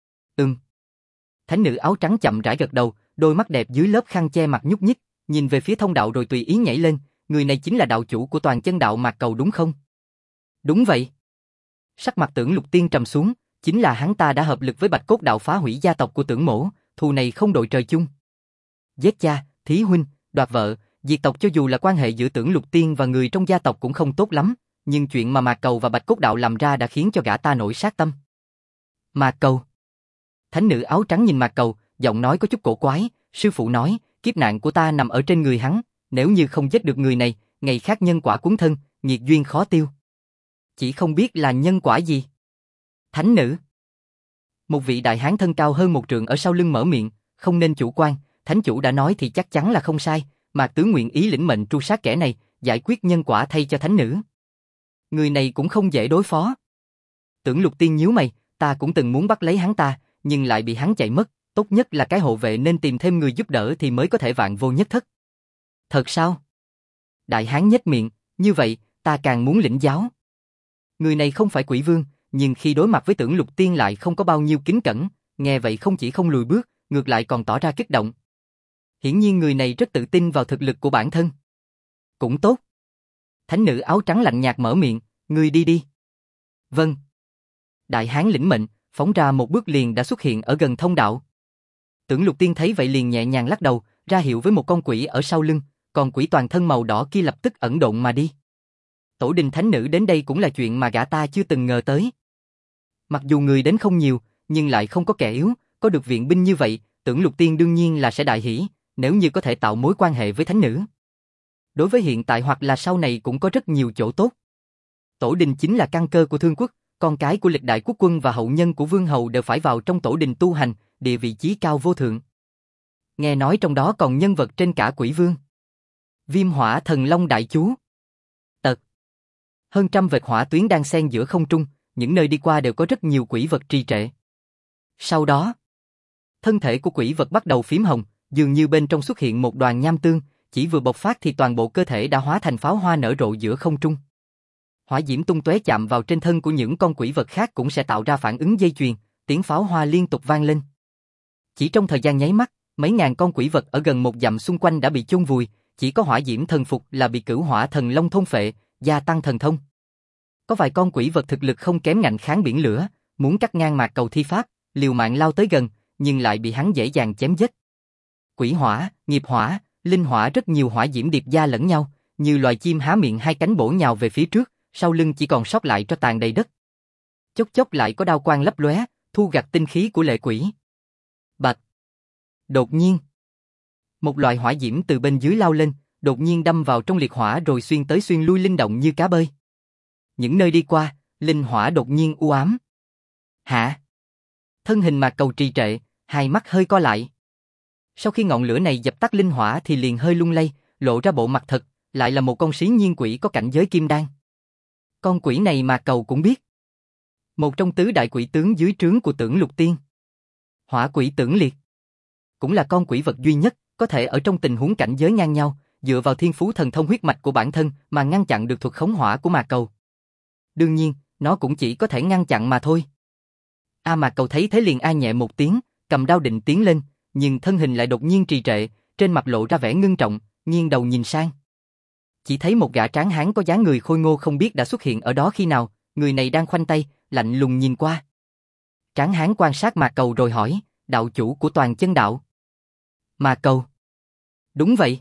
Thánh nữ áo trắng chậm rãi gật đầu, đôi mắt đẹp dưới lớp khăn che mặt nhúc nhích, nhìn về phía Thông Đạo rồi tùy ý nhảy lên, người này chính là đạo chủ của Toàn Chân Đạo Mạc Cầu đúng không? Đúng vậy. Sắc mặt Tưởng Lục Tiên trầm xuống, chính là hắn ta đã hợp lực với Bạch Cốt Đạo phá hủy gia tộc của Tưởng Mỗ, thù này không đội trời chung. Giết cha, thí huynh, đoạt vợ, diệt tộc, cho dù là quan hệ giữa Tưởng Lục Tiên và người trong gia tộc cũng không tốt lắm, nhưng chuyện mà Mạc Cầu và Bạch Cốt Đạo làm ra đã khiến cho gã ta nổi sát tâm. Mạc Cầu. Thánh nữ áo trắng nhìn Mạc Cầu, giọng nói có chút cổ quái, sư phụ nói, kiếp nạn của ta nằm ở trên người hắn, nếu như không giết được người này, ngày khác nhân quả cuốn thân, nghiệt duyên khó tiêu. Chỉ không biết là nhân quả gì. Thánh nữ. Một vị đại hán thân cao hơn một trượng ở sau lưng mở miệng, không nên chủ quan, thánh chủ đã nói thì chắc chắn là không sai, Mạc tướng nguyện ý lĩnh mệnh tru sát kẻ này, giải quyết nhân quả thay cho thánh nữ. Người này cũng không dễ đối phó. Tưởng Lục Tiên nhíu mày, ta cũng từng muốn bắt lấy hắn ta, nhưng lại bị hắn chạy mất, tốt nhất là cái hộ vệ nên tìm thêm người giúp đỡ thì mới có thể vạn vô nhất thất. Thật sao? Đại hán nhếch miệng, như vậy, ta càng muốn lĩnh giáo. Người này không phải quỷ vương, nhưng khi đối mặt với Tưởng Lục Tiên lại không có bao nhiêu kính cẩn, nghe vậy không chỉ không lùi bước, ngược lại còn tỏ ra kích động. Hiển nhiên người này rất tự tin vào thực lực của bản thân. Cũng tốt. Thánh nữ áo trắng lạnh nhạt mở miệng, ngươi đi đi. Vâng. Đại hán lĩnh mệnh, phóng ra một bước liền đã xuất hiện ở gần thông đạo. Tưởng Lục Tiên thấy vậy liền nhẹ nhàng lắc đầu, ra hiệu với một con quỷ ở sau lưng, còn quỷ toàn thân màu đỏ kia lập tức ẩn độn mà đi. Tổ đình thánh nữ đến đây cũng là chuyện mà gã ta chưa từng ngờ tới. Mặc dù người đến không nhiều, nhưng lại không có kẻ yếu, có được viện binh như vậy, Tưởng Lục Tiên đương nhiên là sẽ đại hỉ, nếu như có thể tạo mối quan hệ với thánh nữ. Đối với hiện tại hoặc là sau này cũng có rất nhiều chỗ tốt. Tổ đình chính là căn cơ của Thương Quốc, con cái của lịch đại quốc quân và hậu nhân của vương hầu đều phải vào trong tổ đình tu hành, địa vị chí cao vô thượng. Nghe nói trong đó còn nhân vật trên cả quỷ vương. Viêm hỏa thần long đại chú. Tật. Hơn trăm vệt hỏa tuyến đang xen giữa không trung, những nơi đi qua đều có rất nhiều quỷ vật trì trệ. Sau đó, thân thể của quỷ vật bắt đầu phím hồng, dường như bên trong xuất hiện một đoàn nham tương, chỉ vừa bộc phát thì toàn bộ cơ thể đã hóa thành pháo hoa nở rộ giữa không trung. Hỏa diễm tung tóe chạm vào trên thân của những con quỷ vật khác cũng sẽ tạo ra phản ứng dây chuyền, tiếng pháo hoa liên tục vang lên. Chỉ trong thời gian nháy mắt, mấy ngàn con quỷ vật ở gần một dặm xung quanh đã bị chôn vùi, chỉ có hỏa diễm thần phục là bị cửu hỏa thần long thôn phệ, gia tăng thần thông. Có vài con quỷ vật thực lực không kém ngạnh kháng biển lửa, muốn cắt ngang Mạc Cầu thi pháp, liều mạng lao tới gần, nhưng lại bị hắn dễ dàng chém giết. Quỷ hỏa, nghiệp hỏa, linh hỏa, rất nhiều hỏa diễm điệp gia lẫn nhau, như loài chim há miệng hai cánh bổ nhào về phía trước, sau lưng chỉ còn sót lại tro tàn đầy đất. Chốc chốc lại có đao quang lấp lóe, thu gặt tinh khí của lệ quỷ. Bạch. Đột nhiên, một loại hỏa diễm từ bên dưới lao lên, đột nhiên đâm vào trong liệt hỏa rồi xuyên tới xuyên lui linh động như cá bơi. Những nơi đi qua, linh hỏa đột nhiên u ám. Hả? Thân hình Mạc Cầu trì trệ, hai mắt hơi co lại. Sau khi ngọn lửa này dập tắt linh hỏa thì liền hơi lung lay, lộ ra bộ mặt thật, lại là một con xí nhiên quỷ có cảnh giới kim đan. Con quỷ này Mạc Cầu cũng biết. Một trong tứ đại quỷ tướng dưới trướng của Tưởng Lục Tiên. Hỏa quỷ Tưởng Liệt. Cũng là con quỷ vật duy nhất, có thể ở trong tình huống cảnh giới ngang nhau, dựa vào thiên phú thần thông huyết mạch của bản thân mà ngăn chặn được thuật khống hỏa của Mạc Cầu. Đương nhiên, nó cũng chỉ có thể ngăn chặn mà thôi. Mạc Cầu thấy thế liền nhẹ một tiếng, cầm đao định tiến lên, nhưng thân hình lại đột nhiên trì trệ, trên mặt lộ ra vẻ ngưng trọng, nghiêng đầu nhìn sang. Chỉ thấy một gã tráng hán có dáng người khôi ngô không biết đã xuất hiện ở đó khi nào, người này đang khoanh tay, lạnh lùng nhìn qua. Tráng hán quan sát Mạc Cầu rồi hỏi, đạo chủ của Toàn Chân Đạo. Mạc Cầu. Đúng vậy.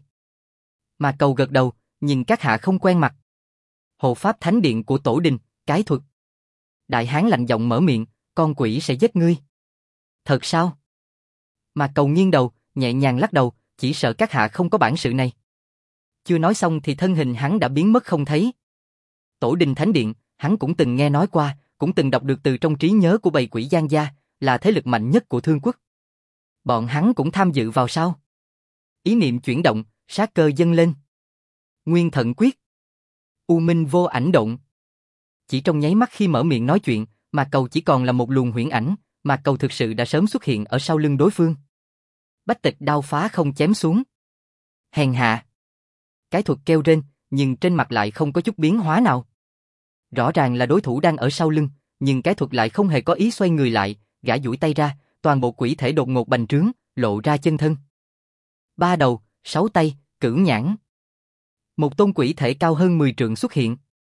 Mạc Cầu gật đầu, nhìn các hạ không quen mặt. Hộ pháp thánh điện của tổ đình, cái thuật. Đại hán lạnh giọng mở miệng, con quỷ sẽ giết ngươi. Thật sao? Mạc Cầu nghiêng đầu, nhẹ nhàng lắc đầu, chỉ sợ các hạ không có bản sự này. Chưa nói xong thì thân hình hắn đã biến mất không thấy. Tổ đình thánh điện, hắn cũng từng nghe nói qua, cũng từng đọc được từ trong trí nhớ của bầy quỷ Giang gia, là thế lực mạnh nhất của Thương Quốc. Bọn hắn cũng tham dự vào sao? Ý niệm chuyển động, sát cơ dâng lên. Nguyên Thận Quyết. U Minh Vô Ảnh Động. Chỉ trong nháy mắt khi mở miệng nói chuyện, Mạc Cầu chỉ còn là một luồng huyễn ảnh, Mạc Cầu thực sự đã sớm xuất hiện ở sau lưng đối phương. Bách Tịch Đao phá không chém xuống. Hèn hạ. Cái thuật kêu rên, nhưng trên mặt lại không có chút biến hóa nào. Rõ ràng là đối thủ đang ở sau lưng, nhưng cái thuật lại không hề có ý xoay người lại, gã duỗi tay ra, toàn bộ quỷ thể đột ngột bành trướng, lộ ra chân thân. 3 đầu, 6 tay, Cửu Nhãn. Một tôn quỷ thể cao hơn 10 trượng xuất hiện.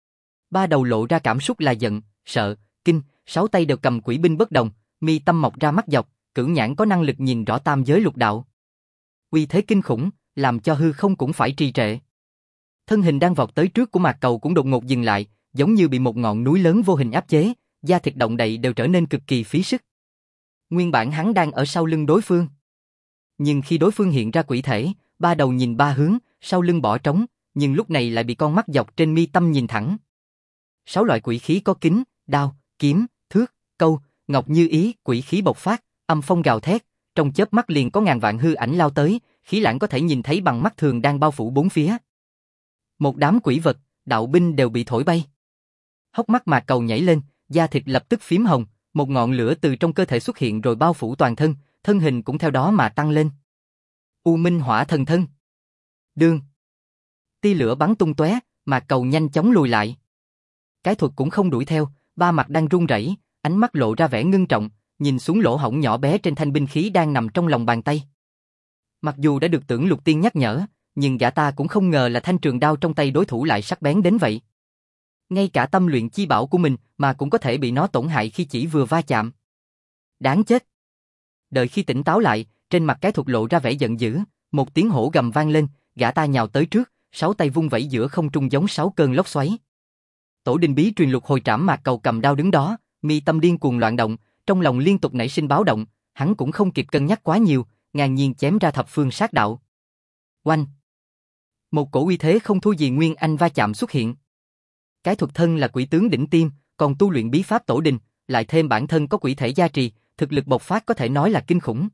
3 đầu lộ ra cảm xúc là giận, sợ, kinh, 6 tay đều cầm quỷ binh bất đồng, mi tâm mọc ra mắt dọc, Cửu Nhãn có năng lực nhìn rõ tam giới lục đạo. Uy thế kinh khủng, làm cho hư không cũng phải trì trệ. Thân hình đang vọt tới trước của Mạc Cầu cũng đột ngột dừng lại, giống như bị một ngọn núi lớn vô hình áp chế, da thịt động đậy đều trở nên cực kỳ phí sức. Nguyên bản hắn đang ở sau lưng đối phương. Nhưng khi đối phương hiện ra quỷ thể, 3 đầu nhìn 3 hướng, sau lưng bỏ trống, nhưng lúc này lại bị con mắt dọc trên mi tâm nhìn thẳng. 6 loại quỷ khí có kính, đao, kiếm, thước, câu, ngọc như ý, quỷ khí bộc phát, âm phong gào thét, trong chớp mắt liền có ngàn vạn hư ảnh lao tới, khí lãng có thể nhìn thấy bằng mắt thường đang bao phủ bốn phía. Một đám quỷ vật, đạo binh đều bị thổi bay. Hốc mắt Mạc Cầu nhảy lên, da thịt lập tức phím hồng, một ngọn lửa từ trong cơ thể xuất hiện rồi bao phủ toàn thân, thân hình cũng theo đó mà tăng lên. U Minh Hỏa Thần Thân. Đương. Tia lửa bắn tung tóe, Mạc Cầu nhanh chóng lùi lại. Cái thuật cũng không đuổi theo, ba mặt đang run rẩy, ánh mắt lộ ra vẻ ngưng trọng, nhìn xuống lỗ hổng nhỏ bé trên thanh binh khí đang nằm trong lòng bàn tay. Mặc dù đã được Tưởng Lục Tiên nhắc nhở, nhưng gã ta cũng không ngờ là thanh trường đao trong tay đối thủ lại sắc bén đến vậy. Ngay cả tâm luyện chi bảo của mình mà cũng có thể bị nó tổn hại khi chỉ vừa va chạm. Đáng chết. Đợi khi tỉnh táo lại, trên mặt cái thuật lộ ra vẻ giận dữ, một tiếng hổ gầm vang lên, gã ta nhào tới trước, 6 tay vung vẩy giữa không trung giống 6 cơn lốc xoáy. Tổ đình bí truyền lục hồi trảm Mạc Cầu cầm đao đứng đó, mi tâm điên cuồng loạn động, trong lòng liên tục nảy sinh báo động, hắn cũng không kịp cân nhắc quá nhiều, ngang nhiên chém ra thập phương sát đạo. Oanh! Một cổ uy thế không thua gì Nguyên Anh va chạm xuất hiện. Cái thuật thân là quỷ tướng đỉnh tiêm, còn tu luyện bí pháp tổ đình, lại thêm bản thân có quỷ thể gia trì, thực lực bộc phát có thể nói là kinh khủng.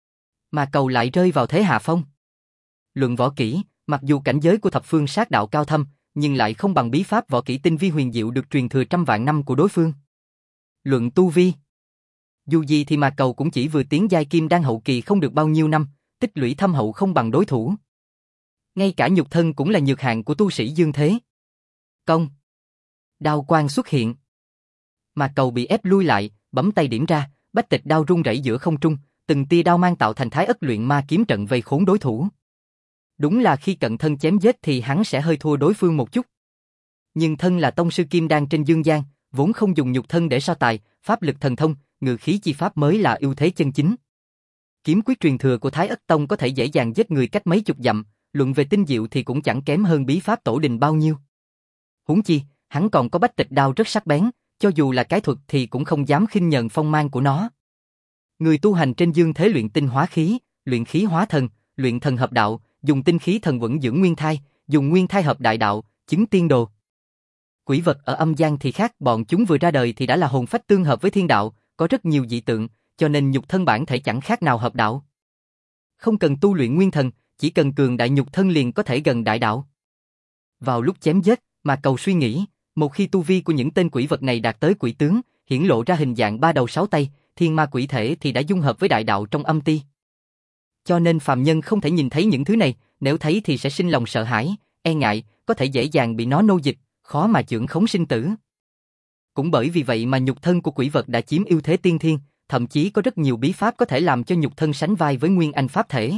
Mà Cầu lại rơi vào thế hạ phong. Luận võ kỹ, mặc dù cảnh giới của thập phương sát đạo cao thâm, nhưng lại không bằng bí pháp võ kỹ tinh vi huyền diệu được truyền thừa trăm vạn năm của đối phương. Luận tu vi, dù gì thì Mạc Cầu cũng chỉ vừa tiến giai kim đan hậu kỳ không được bao nhiêu năm, tích lũy thâm hậu không bằng đối thủ. Ngay cả nhục thân cũng là nhược hạng của tu sĩ dương thế. Công. Đao quang xuất hiện. Mạc Cầu bị ép lui lại, bấm tay điểm ra, bách tịch đao rung rẩy giữa không trung, từng tia đao mang tạo thành Thái Ất luyện ma kiếm trận vây khốn đối thủ. Đúng là khi cận thân chém giết thì hắn sẽ hơi thua đối phương một chút. Nhưng thân là tông sư kim đan trên dương gian, vốn không dùng nhục thân để so tài, pháp lực thần thông, ngự khí chi pháp mới là ưu thế chân chính. Kiếm quyết truyền thừa của Thái Ất Tông có thể dễ dàng giết người cách mấy chục dặm, luận về tinh diệu thì cũng chẳng kém hơn bí pháp tổ đình bao nhiêu. Huống chi, hắn còn có bách tịch đao rất sắc bén, cho dù là cái thuật thì cũng không dám khinh nhờn phong mang của nó. Người tu hành trên dương thế luyện tinh hóa khí, luyện khí hóa thần, luyện thần hợp đạo, dùng tinh khí thần vững dưỡng nguyên thai, dùng nguyên thai hợp đại đạo, chứng tiên đồ. Quỷ vật ở âm gian thì khác, bọn chúng vừa ra đời thì đã là hồn phách tương hợp với thiên đạo, có rất nhiều dị tượng, cho nên nhục thân bản thể chẳng khác nào hợp đạo. Không cần tu luyện nguyên thần, chỉ cần cường đại nhục thân liền có thể gần đại đạo. Vào lúc chém giết, Mạc Cầu suy nghĩ, một khi tu vi của những tên quỷ vật này đạt tới quỷ tướng, hiển lộ ra hình dạng 3 đầu 6 tay, thiên ma quỷ thể thì đã dung hợp với đại đạo trong âm ti. Cho nên phàm nhân không thể nhìn thấy những thứ này, nếu thấy thì sẽ sinh lòng sợ hãi, e ngại, có thể dễ dàng bị nó nô dịch, khó mà chưởng khống sinh tử. Cũng bởi vì vậy mà nhục thân của quỷ vật đã chiếm ưu thế tiên thiên, thậm chí có rất nhiều bí pháp có thể làm cho nhục thân sánh vai với nguyên anh pháp thể.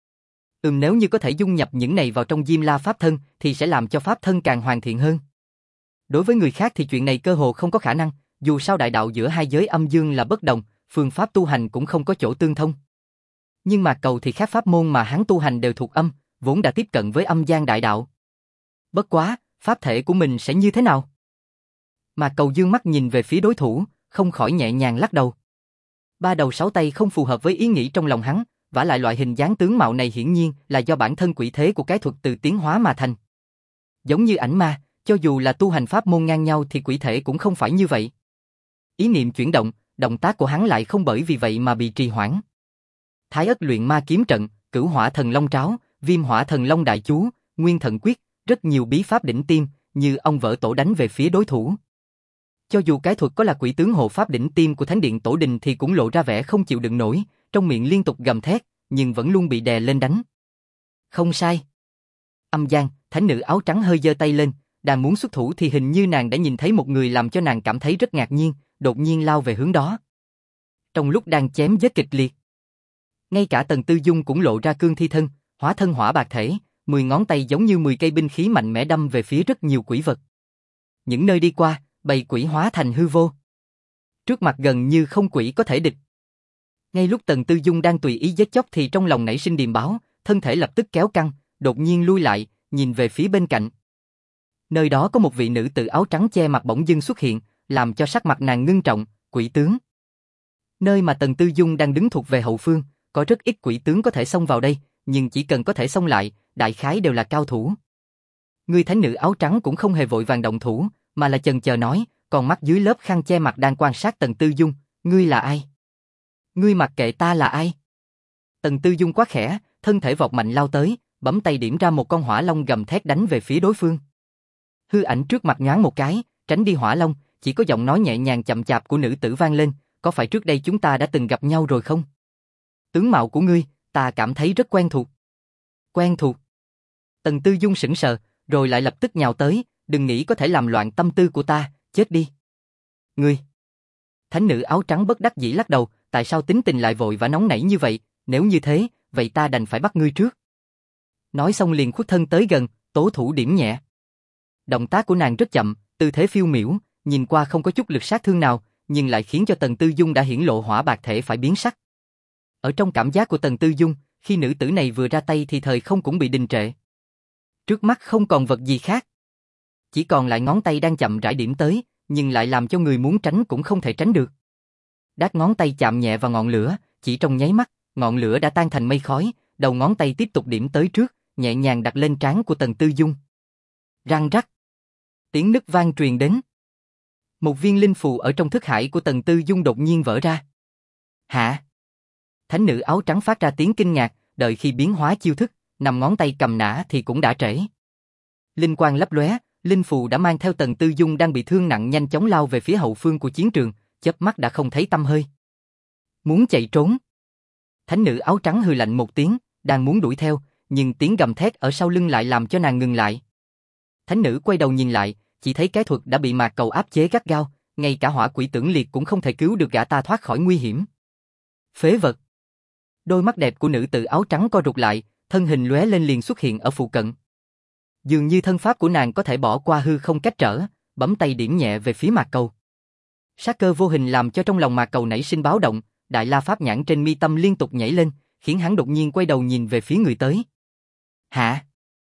Nếu như có thể dung nhập những này vào trong Diêm La pháp thân thì sẽ làm cho pháp thân càng hoàn thiện hơn. Đối với người khác thì chuyện này cơ hồ không có khả năng, dù sao đại đạo giữa hai giới âm dương là bất đồng, phương pháp tu hành cũng không có chỗ tương thông. Nhưng Mạc Cầu thì khác, pháp môn mà hắn tu hành đều thuộc âm, vốn đã tiếp cận với âm gian đại đạo. Bất quá, pháp thể của mình sẽ như thế nào? Mạc Cầu dương mắt nhìn về phía đối thủ, không khỏi nhẹ nhàng lắc đầu. 3 đầu 6 tay không phù hợp với ý nghĩ trong lòng hắn, vả lại loại hình dáng tướng mạo này hiển nhiên là do bản thân quỷ thế của cái thuật từ tiến hóa mà thành. Giống như ảnh ma, cho dù là tu hành pháp môn ngang nhau thì quỷ thể cũng không phải như vậy. Ý niệm chuyển động, động tác của hắn lại không bởi vì vậy mà bị trì hoãn. Thái Ất luyện ma kiếm trận, Cửu Hỏa Thần Long Tráo, Viêm Hỏa Thần Long Đại Chú, Nguyên Thần Quyết, rất nhiều bí pháp đỉnh tiêm, như ong vỡ tổ đánh về phía đối thủ. Cho dù cái thuật có là quỷ tướng hộ pháp đỉnh tiêm của Thánh điện Tổ đình thì cũng lộ ra vẻ không chịu đựng nổi, trong miệng liên tục gầm thét, nhưng vẫn luôn bị đè lên đánh. Không sai. Âm gian, thánh nữ áo trắng hơi giơ tay lên, đang muốn xuất thủ thì hình như nàng đã nhìn thấy một người làm cho nàng cảm thấy rất ngạc nhiên, đột nhiên lao về hướng đó. Trong lúc đang chém giết kịch liệt, ngay cả Tần Tư Dung cũng lộ ra cương thi thân, hóa thân hỏa bạc thể, 10 ngón tay giống như 10 cây binh khí mạnh mẽ đâm về phía rất nhiều quỷ vật. Những nơi đi qua, bầy quỷ hóa thành hư vô. Trước mặt gần như không quỷ có thể địch. Ngay lúc Tần Tư Dung đang tùy ý giết chóc thì trong lòng nảy sinh điềm báo, thân thể lập tức kéo căng, đột nhiên lui lại, nhìn về phía bên cạnh. Nơi đó có một vị nữ tử áo trắng che mặt bỗng dưng xuất hiện, làm cho sắc mặt nàng ngưng trọng, quỷ tướng. Nơi mà Tần Tư Dung đang đứng thuộc về hậu phương, có rất ít quỷ tướng có thể xông vào đây, nhưng chỉ cần có thể xông lại, đại khái đều là cao thủ. Người thánh nữ áo trắng cũng không hề vội vàng động thủ, mà là chần chờ nói, còn mắt dưới lớp khăn che mặt đang quan sát Tần Tư Dung, ngươi là ai? Ngươi mặc kệ ta là ai? Tần Tư Dung quá khẽ, thân thể vọt mạnh lao tới, bấm tay điểm ra một con hỏa long gầm thét đánh về phía đối phương. Hư ảnh trước mặt nhoáng một cái, tránh đi hỏa long, chỉ có giọng nói nhẹ nhàng chậm chạp của nữ tử vang lên, có phải trước đây chúng ta đã từng gặp nhau rồi không? Tướng mạo của ngươi, ta cảm thấy rất quen thuộc. Quen thuộc? Tần Tư Dung sững sờ, rồi lại lập tức nhào tới, đừng nghĩ có thể làm loạn tâm tư của ta, chết đi. Ngươi! Thánh nữ áo trắng bất đắc dĩ lắc đầu, tại sao tính tình lại vội và nóng nảy như vậy, nếu như thế, vậy ta đành phải bắt ngươi trước. Nói xong liền khuất thân tới gần, tố thủ điểm nhẹ. Động tác của nàng rất chậm, tư thế phiêu miểu, nhìn qua không có chút lực sát thương nào, nhưng lại khiến cho Tần Tư Dung đã hiển lộ hỏa bạc thể phải biến sắc. Ở trong cảm giác của Tần Tư Dung, khi nữ tử này vừa ra tay thì thời không cũng bị đình trệ. Trước mắt không còn vật gì khác. Chỉ còn lại ngón tay đang chậm rãi điểm tới, nhưng lại làm cho người muốn tránh cũng không thể tránh được. Đát ngón tay chạm nhẹ vào ngọn lửa, chỉ trong nháy mắt, ngọn lửa đã tan thành mây khói, đầu ngón tay tiếp tục điểm tới trước, nhẹ nhàng đặt lên trán của Tần Tư Dung. Răng rắc. Tiếng nứt vang truyền đến. Một viên linh phù ở trong thức hải của Tần Tư Dung đột nhiên vỡ ra. Hả? Thánh nữ áo trắng phát ra tiếng kinh ngạc, đợi khi biến hóa chiêu thức, nằm ngón tay cầm nã thì cũng đã trễ. Linh quang lấp lóe, linh phù đã mang theo Tần Tư Dung đang bị thương nặng nhanh chóng lao về phía hậu phương của chiến trường, chớp mắt đã không thấy tăm hơi. Muốn chạy trốn. Thánh nữ áo trắng hừ lạnh một tiếng, đang muốn đuổi theo, nhưng tiếng gầm thét ở sau lưng lại làm cho nàng ngừng lại. Thánh nữ quay đầu nhìn lại, chỉ thấy cái thuật đã bị mạc cầu áp chế gắt gao, ngay cả hỏa quỷ tưởng liệt cũng không thể cứu được gã ta thoát khỏi nguy hiểm. Phế vật. Đôi mắt đẹp của nữ tử áo trắng co rụt lại, thân hình lóe lên liền xuất hiện ở phụ cận. Dường như thân pháp của nàng có thể bỏ qua hư không cách trở, bấm tay điểm nhẹ về phía mạc cầu. Sát cơ vô hình làm cho trong lòng mạc cầu nảy sinh báo động, đại la pháp nhãn trên mi tâm liên tục nhảy lên, khiến hắn đột nhiên quay đầu nhìn về phía người tới. Hả?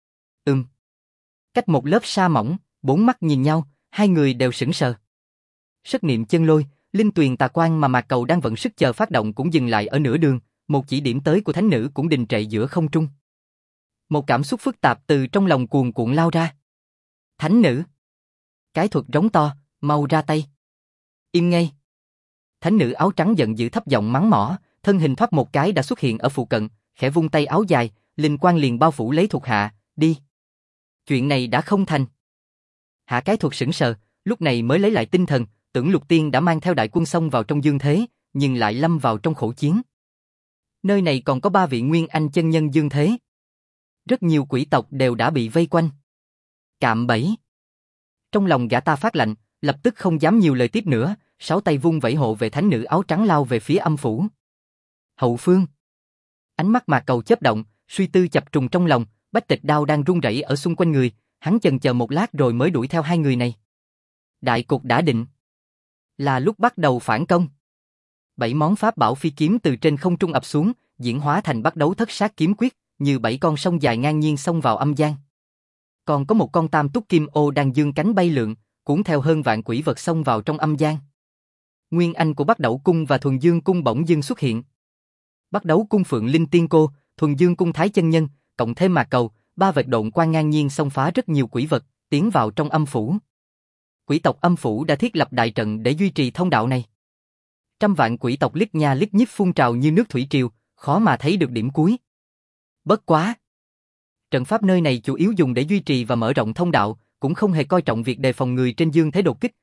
Cách một lớp sa mỏng, bốn mắt nhìn nhau, hai người đều sững sờ. Sức niệm chân lôi, linh tuyền tà quang mà mạc cầu đang vận sức chờ phát động cũng dừng lại ở nửa đường, một chỉ điểm tới của thánh nữ cũng đình trệ giữa không trung. Một cảm xúc phức tạp từ trong lòng cuồn cuộn lao ra. Thánh nữ! Cái thuật rống to, mau ra tay. Im ngay! Thánh nữ áo trắng giận dữ thấp giọng mắng mỏ, thân hình thoát một cái đã xuất hiện ở phụ cận, khẽ vung tay áo dài, linh quang liền bao phủ lấy thuộc hạ, đi. Chuyện này đã không thành. Hạ cái thuật sững sờ, lúc này mới lấy lại tinh thần, tưởng Lục Tiên đã mang theo đại quân xông vào trong dương thế, nhưng lại lâm vào trong khổ chiến. Nơi này còn có 3 vị nguyên anh chân nhân dương thế. Rất nhiều quỷ tộc đều đã bị vây quanh. Cạm bẫy. Trong lòng gã ta phát lạnh, lập tức không dám nhiều lời tiếp nữa, 6 tay vung vẫy hộ về thánh nữ áo trắng lao về phía âm phủ. Hậu phương. Ánh mắt mạc cầu chớp động, suy tư chập trùng trong lòng, bách tịch đao đang rung rẩy ở xung quanh người, hắn chần chờ một lát rồi mới đuổi theo hai người này. Đại cục đã định. Là lúc bắt đầu phản công. 7 món pháp bảo phi kiếm từ trên không trung ập xuống, diễn hóa thành bắt đấu thất sát kiếm quyết, như 7 con sông dài ngang nhiên xông vào âm gian. Còn có một con tam túc kim ô đang dương cánh bay lượn, cuốn theo hơn vạn quỷ vật xông vào trong âm gian. Nguyên anh của Bắc Đẩu cung và Thuần Dương cung bỗng dưng xuất hiện. Bắc Đấu cung Phượng Linh Tiên Cô, Thuần Dương cung Thái Chân Nhân, cộng thêm mạc cầu, 3 vệt độn quang ngang nhiên xông phá rất nhiều quỷ vật, tiến vào trong âm phủ. Quỷ tộc âm phủ đã thiết lập đại trận để duy trì thông đạo này. Trăm vạn quỷ tộc lít nha lít nhít phun trào như nước thủy triều, khó mà thấy được điểm cuối. Bất quá, trận pháp nơi này chủ yếu dùng để duy trì và mở rộng thông đạo, cũng không hề coi trọng việc đề phòng người trên dương thế đột kích,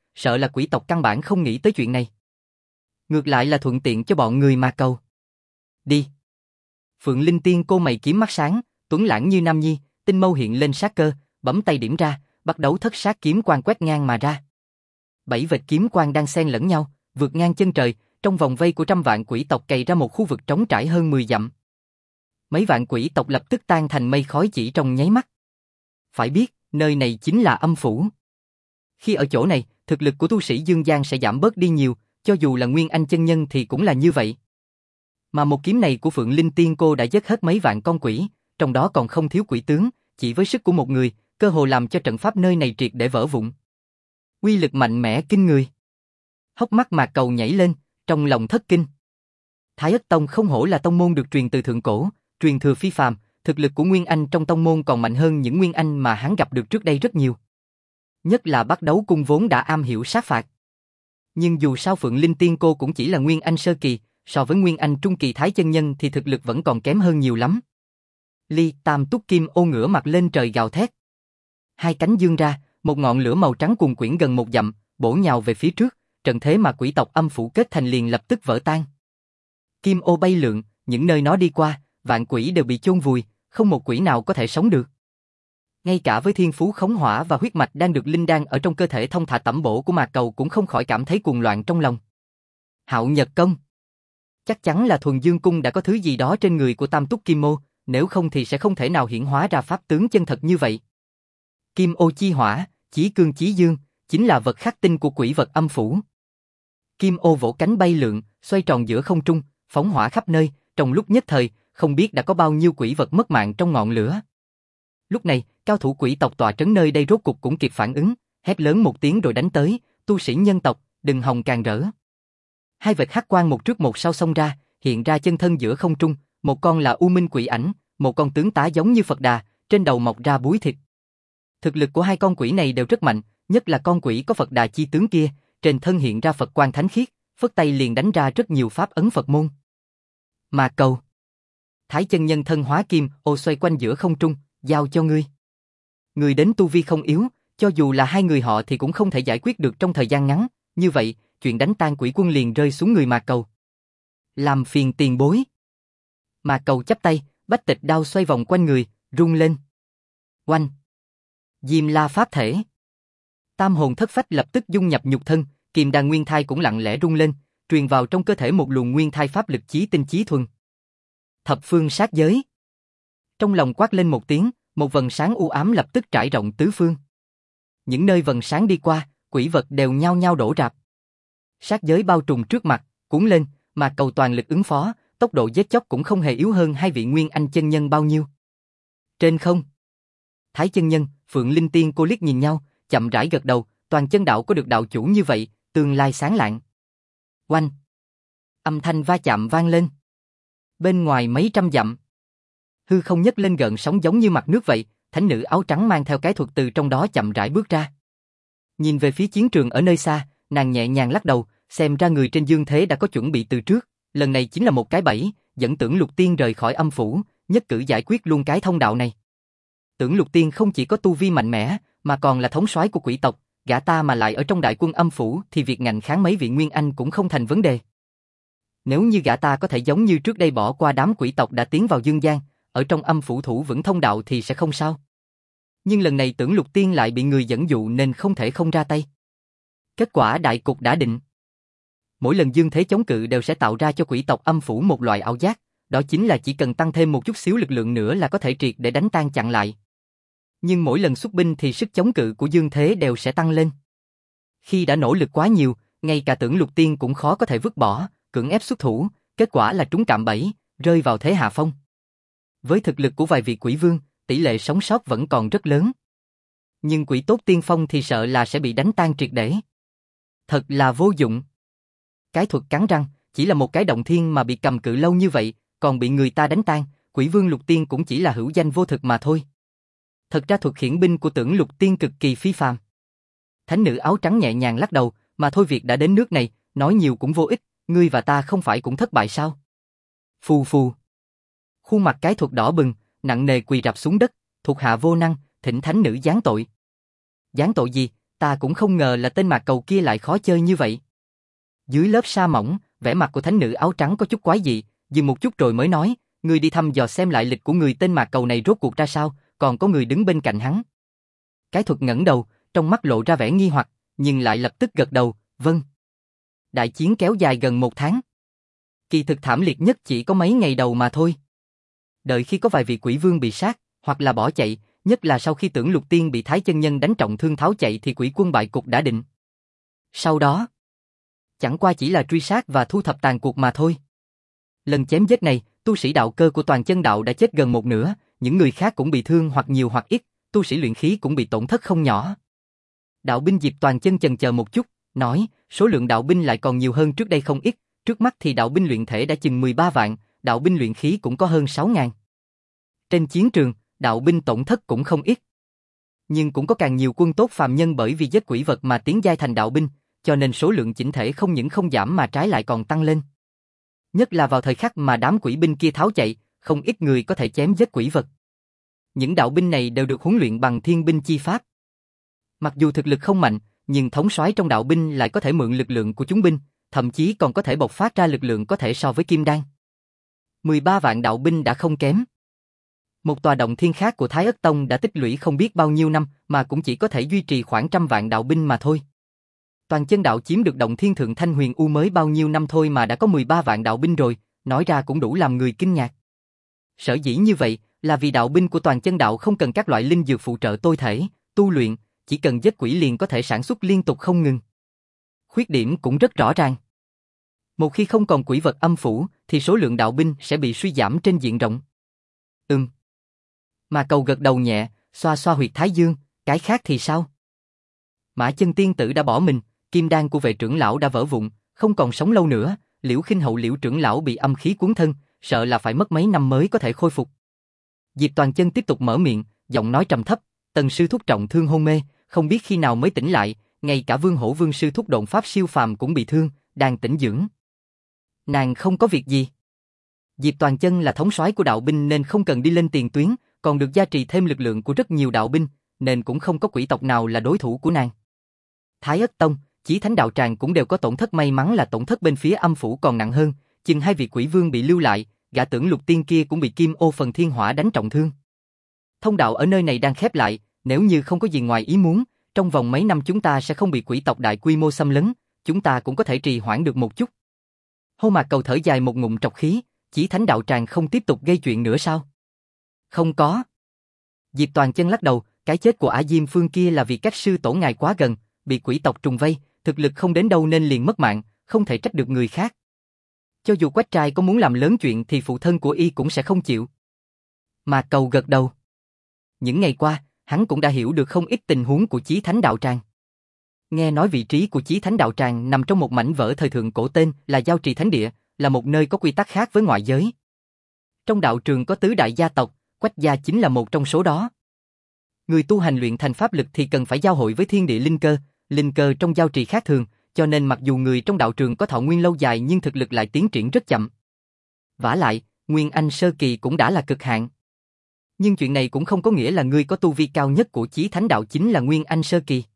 sợ là quỷ tộc căn bản không nghĩ tới chuyện này. Ngược lại là thuận tiện cho bọn người Ma Cầu. Đi. Phượng Linh Tiên cô mày kiếm mắt sáng, tuấn lãng như nam nhi, tinh mâu hiện lên sát cơ, bấm tay điểm ra, bắt đầu thất sát kiếm quang quét ngang mà ra. 7 vệt kiếm quang đang xen lẫn nhau, vượt ngang chân trời, trong vòng vây của trăm vạn quỷ tộc cày ra một khu vực trống trải hơn 10 dặm. Mấy vạn quỷ tộc lập tức tan thành mây khói chỉ trong nháy mắt. Phải biết, nơi này chính là âm phủ. Khi ở chỗ này, thực lực của tu sĩ Dương Gian sẽ giảm bớt đi nhiều, cho dù là Nguyên Anh chân nhân thì cũng là như vậy. Mà một kiếm này của Phượng Linh Tiên cô đã giết hết mấy vạn con quỷ, trong đó còn không thiếu quỷ tướng, chỉ với sức của một người, cơ hồ làm cho trận pháp nơi này triệt để vỡ vụn. Uy lực mạnh mẽ kinh người. Hốc mắt Mạc Cầu nhảy lên, trong lòng thất kinh. Thái Ất Tông không hổ là tông môn được truyền từ thượng cổ, truyền thừa phi phàm, thực lực của Nguyên Anh trong tông môn còn mạnh hơn những Nguyên Anh mà hắn gặp được trước đây rất nhiều. Nhất là Bắt Đấu Cung vốn đã am hiểu sát phạt. Nhưng dù sao Phượng Linh Tiên cô cũng chỉ là Nguyên Anh sơ kỳ, so với Nguyên Anh trung kỳ Thái chân nhân thì thực lực vẫn còn kém hơn nhiều lắm. Ly Tam Túc Kim Ô ngửa mặt lên trời gào thét. Hai cánh dương ra, một ngọn lửa màu trắng cuồn quyển gần một dặm, bổ nhào về phía trước, trận thế mà quỷ tộc âm phủ kết thành liền lập tức vỡ tan. Kim ô bay lượn, những nơi nó đi qua, vạn quỷ đều bị chôn vùi, không một quỷ nào có thể sống được. Ngay cả với thiên phú khống hỏa và huyết mạch đang được linh đan ở trong cơ thể thông thả tẩm bổ của Mạc Cầu cũng không khỏi cảm thấy cuồng loạn trong lòng. Hạo Nhật Công. Chắc chắn là Thuần Dương Cung đã có thứ gì đó trên người của Tam Túc Kim Ô, nếu không thì sẽ không thể nào hiển hóa ra pháp tướng chân thật như vậy. Kim ô chi hỏa, chí cương chí dương, chính là vật khắc tinh của quỷ vật âm phủ. Kim ô vỗ cánh bay lượn, xoay tròn giữa không trung, phóng hỏa khắp nơi, trong lúc nhất thời, không biết đã có bao nhiêu quỷ vật mất mạng trong ngọn lửa. Lúc này, cao thủ quỷ tộc tọa trấn nơi đây rốt cục cũng kịp phản ứng, hét lớn một tiếng rồi đánh tới, tu sĩ nhân tộc, đừng hòng càng rỡ. Hai vệt hắc quang một trước một sau xông ra, hiện ra chân thân giữa không trung, một con là U Minh Quỷ Ảnh, một con tướng tá giống như Phật Đà, trên đầu mọc ra búi thịt. Thực lực của hai con quỷ này đều rất mạnh, nhất là con quỷ có Phật Đà chi tướng kia, trên thân hiện ra Phật quang thánh khiết, phất tay liền đánh ra rất nhiều pháp ấn Phật môn. Mà Cầu. Thái chân nhân thân hóa kim, ô xoay quanh giữa không trung, giao cho ngươi. Người đến tu vi không yếu, cho dù là hai người họ thì cũng không thể giải quyết được trong thời gian ngắn, như vậy, chuyện đánh tan quỷ quân liền rơi xuống người Mạc Cầu. Làm phiền tiền bối. Mạc Cầu chắp tay, bách tịch đao xoay vòng quanh người, rung lên. Oanh. Diêm La pháp thể. Tam hồn thất phách lập tức dung nhập nhục thân, Kiềm Đàn Nguyên Thai cũng lặng lẽ rung lên, truyền vào trong cơ thể một luồng nguyên thai pháp lực chí tinh chí thuần. Thập phương sát giới. Trong lòng quát lên một tiếng, một vầng sáng u ám lập tức trải rộng tứ phương. Những nơi vầng sáng đi qua, quỷ vật đều nhao nhao đổ rạp. Sát giới bao trùm trước mặt, cuốn lên, mà Cầu toàn lực ứng phó, tốc độ giết chóc cũng không hề yếu hơn hai vị Nguyên Anh chân nhân bao nhiêu. Trên không, Thái chân nhân, Phượng Linh Tiên cô liếc nhìn nhau, chậm rãi gật đầu, toàn chân đạo có được đạo chủ như vậy, tương lai sáng lạng. Oanh! Âm thanh va chạm vang lên. Bên ngoài mấy trăm dặm, hư không nhấc lên gợn sóng giống như mặt nước vậy, thánh nữ áo trắng mang theo cái thuật từ trong đó chậm rãi bước ra. Nhìn về phía chiến trường ở nơi xa, nàng nhẹ nhàng lắc đầu, xem ra người trên dương thế đã có chuẩn bị từ trước, lần này chính là một cái bẫy, dẫn Tưởng Lục Tiên rời khỏi âm phủ, nhất cử giải quyết luôn cái thông đạo này. Tưởng Lục Tiên không chỉ có tu vi mạnh mẽ, mà còn là thống soái của quỷ tộc, gã ta mà lại ở trong đại quân âm phủ thì việc ngạnh kháng mấy vị Nguyên Anh cũng không thành vấn đề. Nếu như gã ta có thể giống như trước đây bỏ qua đám quỷ tộc đã tiến vào dương gian, ở trong âm phủ thủ vững thông đạo thì sẽ không sao. Nhưng lần này Tưởng Lục Tiên lại bị người dẫn dụ nên không thể không ra tay. Kết quả đại cục đã định. Mỗi lần dương thế chống cự đều sẽ tạo ra cho quỷ tộc âm phủ một loại ảo giác, đó chính là chỉ cần tăng thêm một chút xíu lực lượng nữa là có thể triệt để đánh tan chặn lại. Nhưng mỗi lần xuất binh thì sức chống cự của dương thế đều sẽ tăng lên. Khi đã nỗ lực quá nhiều, ngay cả Tưởng Lục Tiên cũng khó có thể vứt bỏ, cưỡng ép xuất thủ, kết quả là trúng cạm bẫy, rơi vào thế hạ phong. Với thực lực của vài vị quỷ vương, tỷ lệ sống sót vẫn còn rất lớn. Nhưng quỷ tốt tiên phong thì sợ là sẽ bị đánh tan triệt để. Thật là vô dụng. Cái thuật cắn răng, chỉ là một cái động thiên mà bị cầm cự lâu như vậy, còn bị người ta đánh tan, quỷ vương Lục Tiên cũng chỉ là hữu danh vô thực mà thôi. Thật ra thuật khiển binh của Tưởng Lục Tiên cực kỳ phi phàm. Thánh nữ áo trắng nhẹ nhàng lắc đầu, mà thôi việc đã đến nước này, nói nhiều cũng vô ích, ngươi và ta không phải cũng thất bại sao? Phù phù. Khuôn mặt cái thuật đỏ bừng, nặng nề quỳ rạp xuống đất, thuộc hạ vô năng, thỉnh thánh nữ giáng tội. Giáng tội gì? Ta cũng không ngờ là tên Mạc Cầu kia lại khó chơi như vậy. Dưới lớp sa mỏng, vẻ mặt của thánh nữ áo trắng có chút quái dị, dừng một chút rồi mới nói, ngươi đi thăm dò xem lại lịch của người tên Mạc Cầu này rốt cuộc ra sao, còn có người đứng bên cạnh hắn. Cái Thuật ngẩng đầu, trong mắt lộ ra vẻ nghi hoặc, nhưng lại lập tức gật đầu, vâng. Đại chiến kéo dài gần 1 tháng. Kỳ thực thảm liệt nhất chỉ có mấy ngày đầu mà thôi. Đợi khi có vài vị quỷ vương bị sát, hoặc là bỏ chạy, nhất là sau khi Tưởng Lục Tiên bị Thái chân nhân đánh trọng thương tháo chạy thì quỷ quân bại cục đã định. Sau đó, chẳng qua chỉ là truy sát và thu thập tàn cuộc mà thôi. Lần chém giết này, tu sĩ đạo cơ của Toàn Chân đạo đã chết gần một nửa, những người khác cũng bị thương hoặc nhiều hoặc ít, tu sĩ luyện khí cũng bị tổn thất không nhỏ. Đạo binh Diệp Toàn Chân chần chờ một chút, nói, số lượng đạo binh lại còn nhiều hơn trước đây không ít, trước mắt thì đạo binh luyện thể đã chừng 13 vạn, đạo binh luyện khí cũng có hơn 6.000. Trên chiến trường, đạo binh tổn thất cũng không ít. Nhưng cũng có càng nhiều quân tốt phàm nhân bởi vì giết quỷ vật mà tiến giai thành đạo binh, cho nên số lượng chỉnh thể không những không giảm mà trái lại còn tăng lên. Nhất là vào thời khắc mà đám quỷ binh kia tháo chạy, không ít người có thể chém giết quỷ vật. Những đạo binh này đều được huấn luyện bằng thiên binh chi pháp. Mặc dù thực lực không mạnh, nhưng thống soái trong đạo binh lại có thể mượn lực lượng của chúng binh, thậm chí còn có thể bộc phát ra lực lượng có thể so với kim đan. 13 vạn đạo binh đã không kém. Một tòa động thiên khác của Thái Ất Tông đã tích lũy không biết bao nhiêu năm mà cũng chỉ có thể duy trì khoảng 100 vạn đạo binh mà thôi. Toàn Chân đạo chiếm được động thiên Thượng Thanh Huyền U mới bao nhiêu năm thôi mà đã có 13 vạn đạo binh rồi, nói ra cũng đủ làm người kinh ngạc. Sở dĩ như vậy là vì đạo binh của Toàn Chân đạo không cần các loại linh dược phụ trợ tôi thể, tu luyện, chỉ cần giết quỷ liền có thể sản xuất liên tục không ngừng. Khuyết điểm cũng rất rõ ràng. Một khi không còn quỷ vật âm phủ thì số lượng đạo binh sẽ bị suy giảm trên diện rộng. Mà Cầu gật đầu nhẹ, xoa xoa huyệt thái dương, cái khác thì sao? Mã Chân tiên tử đã bỏ mình, kim đan của Vệ trưởng lão đã vỡ vụn, không còn sống lâu nữa, Liễu Khinh Hậu Liễu trưởng lão bị âm khí cuốn thân, sợ là phải mất mấy năm mới có thể khôi phục. Diệp Toàn Chân tiếp tục mở miệng, giọng nói trầm thấp, Tần sư thúc trọng thương hôn mê, không biết khi nào mới tỉnh lại, ngay cả Vương Hổ Vương sư thúc độn pháp siêu phàm cũng bị thương, đang tĩnh dưỡng. Nàng không có việc gì. Diệp Toàn Chân là thống soái của đạo binh nên không cần đi lên tiền tuyến, còn được gia trì thêm lực lượng của rất nhiều đạo binh, nên cũng không có quỷ tộc nào là đối thủ của nàng. Thái Ất Tông, Chí Thánh đạo tràng cũng đều có tổn thất, may mắn là tổn thất bên phía âm phủ còn nặng hơn, chừng 2 vị quỷ vương bị lưu lại, gã Tưởng Lục Tiên kia cũng bị Kim Ô Phần Thiên Hỏa đánh trọng thương. Thông đạo ở nơi này đang khép lại, nếu như không có gì ngoài ý muốn, trong vòng mấy năm chúng ta sẽ không bị quỷ tộc đại quy mô xâm lấn, chúng ta cũng có thể trì hoãn được một chút. Hô Mạc Cầu thở dài một ngụm trọc khí, Chí Thánh đạo tràng không tiếp tục gây chuyện nữa sao? Không có. Diệp Toàn Chân lắc đầu, cái chết của Ả Diêm Phương kia là vì các sư tổ ngài quá gần, bị quỷ tộc trùng vây, thực lực không đến đâu nên liền mất mạng, không thể trách được người khác. Cho dù Quách trai có muốn làm lớn chuyện thì phụ thân của y cũng sẽ không chịu. Mạc Cầu gật đầu. Những ngày qua, hắn cũng đã hiểu được không ít tình huống của Chí Thánh đạo tràng. Nghe nói vị trí của Chí Thánh đạo tràng nằm trong một mảnh vỡ thời thượng cổ tên là Giao Trì Thánh Địa, là một nơi có quy tắc khác với ngoại giới. Trong đạo trường có tứ đại gia tộc, Quách gia chính là một trong số đó. Người tu hành luyện thành pháp lực thì cần phải giao hội với thiên địa linh cơ trong giao trì khác thường, cho nên mặc dù người trong đạo trường có thọ nguyên lâu dài nhưng thực lực lại tiến triển rất chậm. Vả lại, Nguyên Anh sơ kỳ cũng đã là cực hạn. Nhưng chuyện này cũng không có nghĩa là người có tu vi cao nhất của Chí Thánh đạo chính là Nguyên Anh sơ kỳ,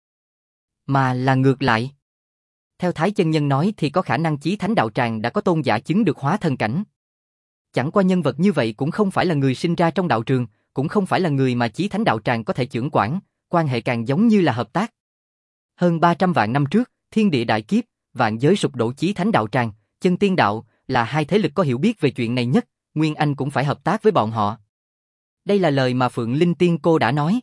mà là ngược lại. Theo Thái chân nhân nói thì có khả năng Chí Thánh đạo tràng đã có tôn giả chứng được hóa thần cảnh. Chẳng qua nhân vật như vậy cũng không phải là người sinh ra trong đạo trường, cũng không phải là người mà Chí Thánh đạo tràng có thể chưởng quản, quan hệ càng giống như là hợp tác. Hơn 300 vạn năm trước, thiên địa đại kiếp, vạn giới sụp đổ, Chí Thánh đạo tràng, Chân Tiên đạo là hai thế lực có hiểu biết về chuyện này nhất, Nguyên Anh cũng phải hợp tác với bọn họ. Đây là lời mà Phượng Linh Tiên cô đã nói.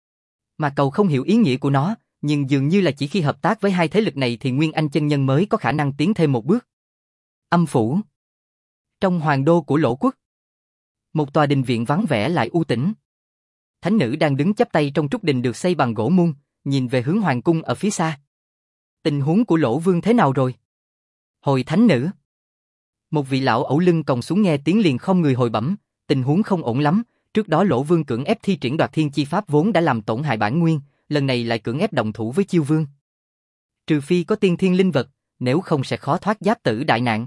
Mà Cầu không hiểu ý nghĩa của nó, nhưng dường như là chỉ khi hợp tác với hai thế lực này thì Nguyên Anh chân nhân mới có khả năng tiến thêm một bước. Âm phủ. Trong hoàng đô của Lỗ quốc, một tòa đình viện vắng vẻ lại u tĩnh. Thánh nữ đang đứng chắp tay trong trúc đình được xây bằng gỗ muôn, nhìn về hướng hoàng cung ở phía xa. Tình huống của Lỗ vương thế nào rồi? Hồi thánh nữ. Một vị lão ẩu lưng còng xuống nghe tiếng liền không người hồi bẩm, tình huống không ổn lắm, trước đó Lỗ vương cưỡng ép thi triển Đoạt Thiên chi pháp vốn đã làm tổn hại bản nguyên, lần này lại cưỡng ép động thủ với Chiêu vương. Trừ phi có tiên thiên linh vật, nếu không sẽ khó thoát giáp tử đại nạn.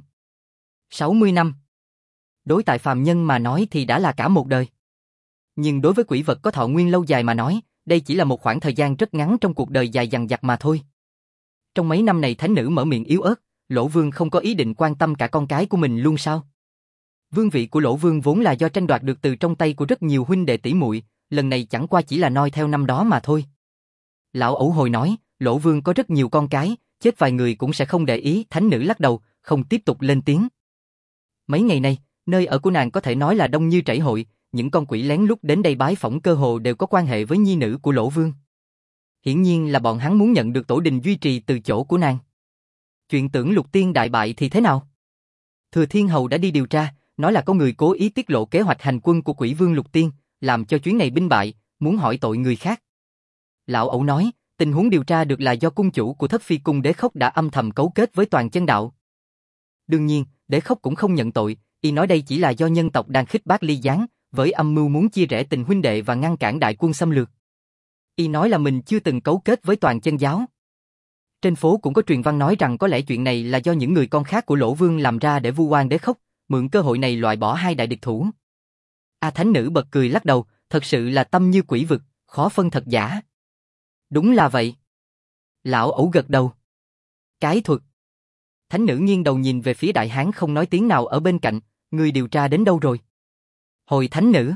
60 năm. Đối tại phàm nhân mà nói thì đã là cả một đời. Nhưng đối với quỷ vật có thọ nguyên lâu dài mà nói, đây chỉ là một khoảng thời gian rất ngắn trong cuộc đời dài dằng dặc mà thôi. Trong mấy năm này thánh nữ mở miệng yếu ớt, Lỗ Vương không có ý định quan tâm cả con cái của mình luôn sao? Vương vị của Lỗ Vương vốn là do tranh đoạt được từ trong tay của rất nhiều huynh đệ tỷ muội, lần này chẳng qua chỉ là noi theo năm đó mà thôi. Lão ẩu hồi nói, Lỗ Vương có rất nhiều con cái, chết vài người cũng sẽ không để ý. Thánh nữ lắc đầu, không tiếp tục lên tiếng. Mấy ngày nay, nơi ở của nàng có thể nói là đông như chảy hội, những con quỷ lén lút đến đây bái phỏng cơ hồ đều có quan hệ với nhi nữ của Lỗ Vương. Hiển nhiên là bọn hắn muốn nhận được tổ đình duy trì từ chỗ của nàng. Chuyện tưởng Lục Tiên đại bại thì thế nào? Thừa Thiên Hầu đã đi điều tra, nói là có người cố ý tiết lộ kế hoạch hành quân của Quỷ Vương Lục Tiên, làm cho chuyến này binh bại, muốn hỏi tội người khác. Lão ẩu nói, tình huống điều tra được là do cung chủ của Thất Phi cung Đế Khốc đã âm thầm cấu kết với Toàn Chân Đạo. Đương nhiên, Đế Khốc cũng không nhận tội, y nói đây chỉ là do nhân tộc đang khích bác ly gián, với âm mưu muốn chia rẽ tình huynh đệ và ngăn cản đại quân xâm lược. Y nói là mình chưa từng cấu kết với Toàn Chân giáo. Trên phố cũng có truyền văn nói rằng có lẽ chuyện này là do những người con khác của Lỗ Vương làm ra để vu oan Đế Khốc, mượn cơ hội này loại bỏ hai đại địch thủ. Thánh nữ bật cười lắc đầu, thật sự là tâm như quỷ vực, khó phân thật giả. Đúng là vậy. Lão ẩu gật đầu. Cái thuật. Thánh nữ nghiêng đầu nhìn về phía đại hán không nói tiếng nào ở bên cạnh, người điều tra đến đâu rồi? Hồi thánh nữ.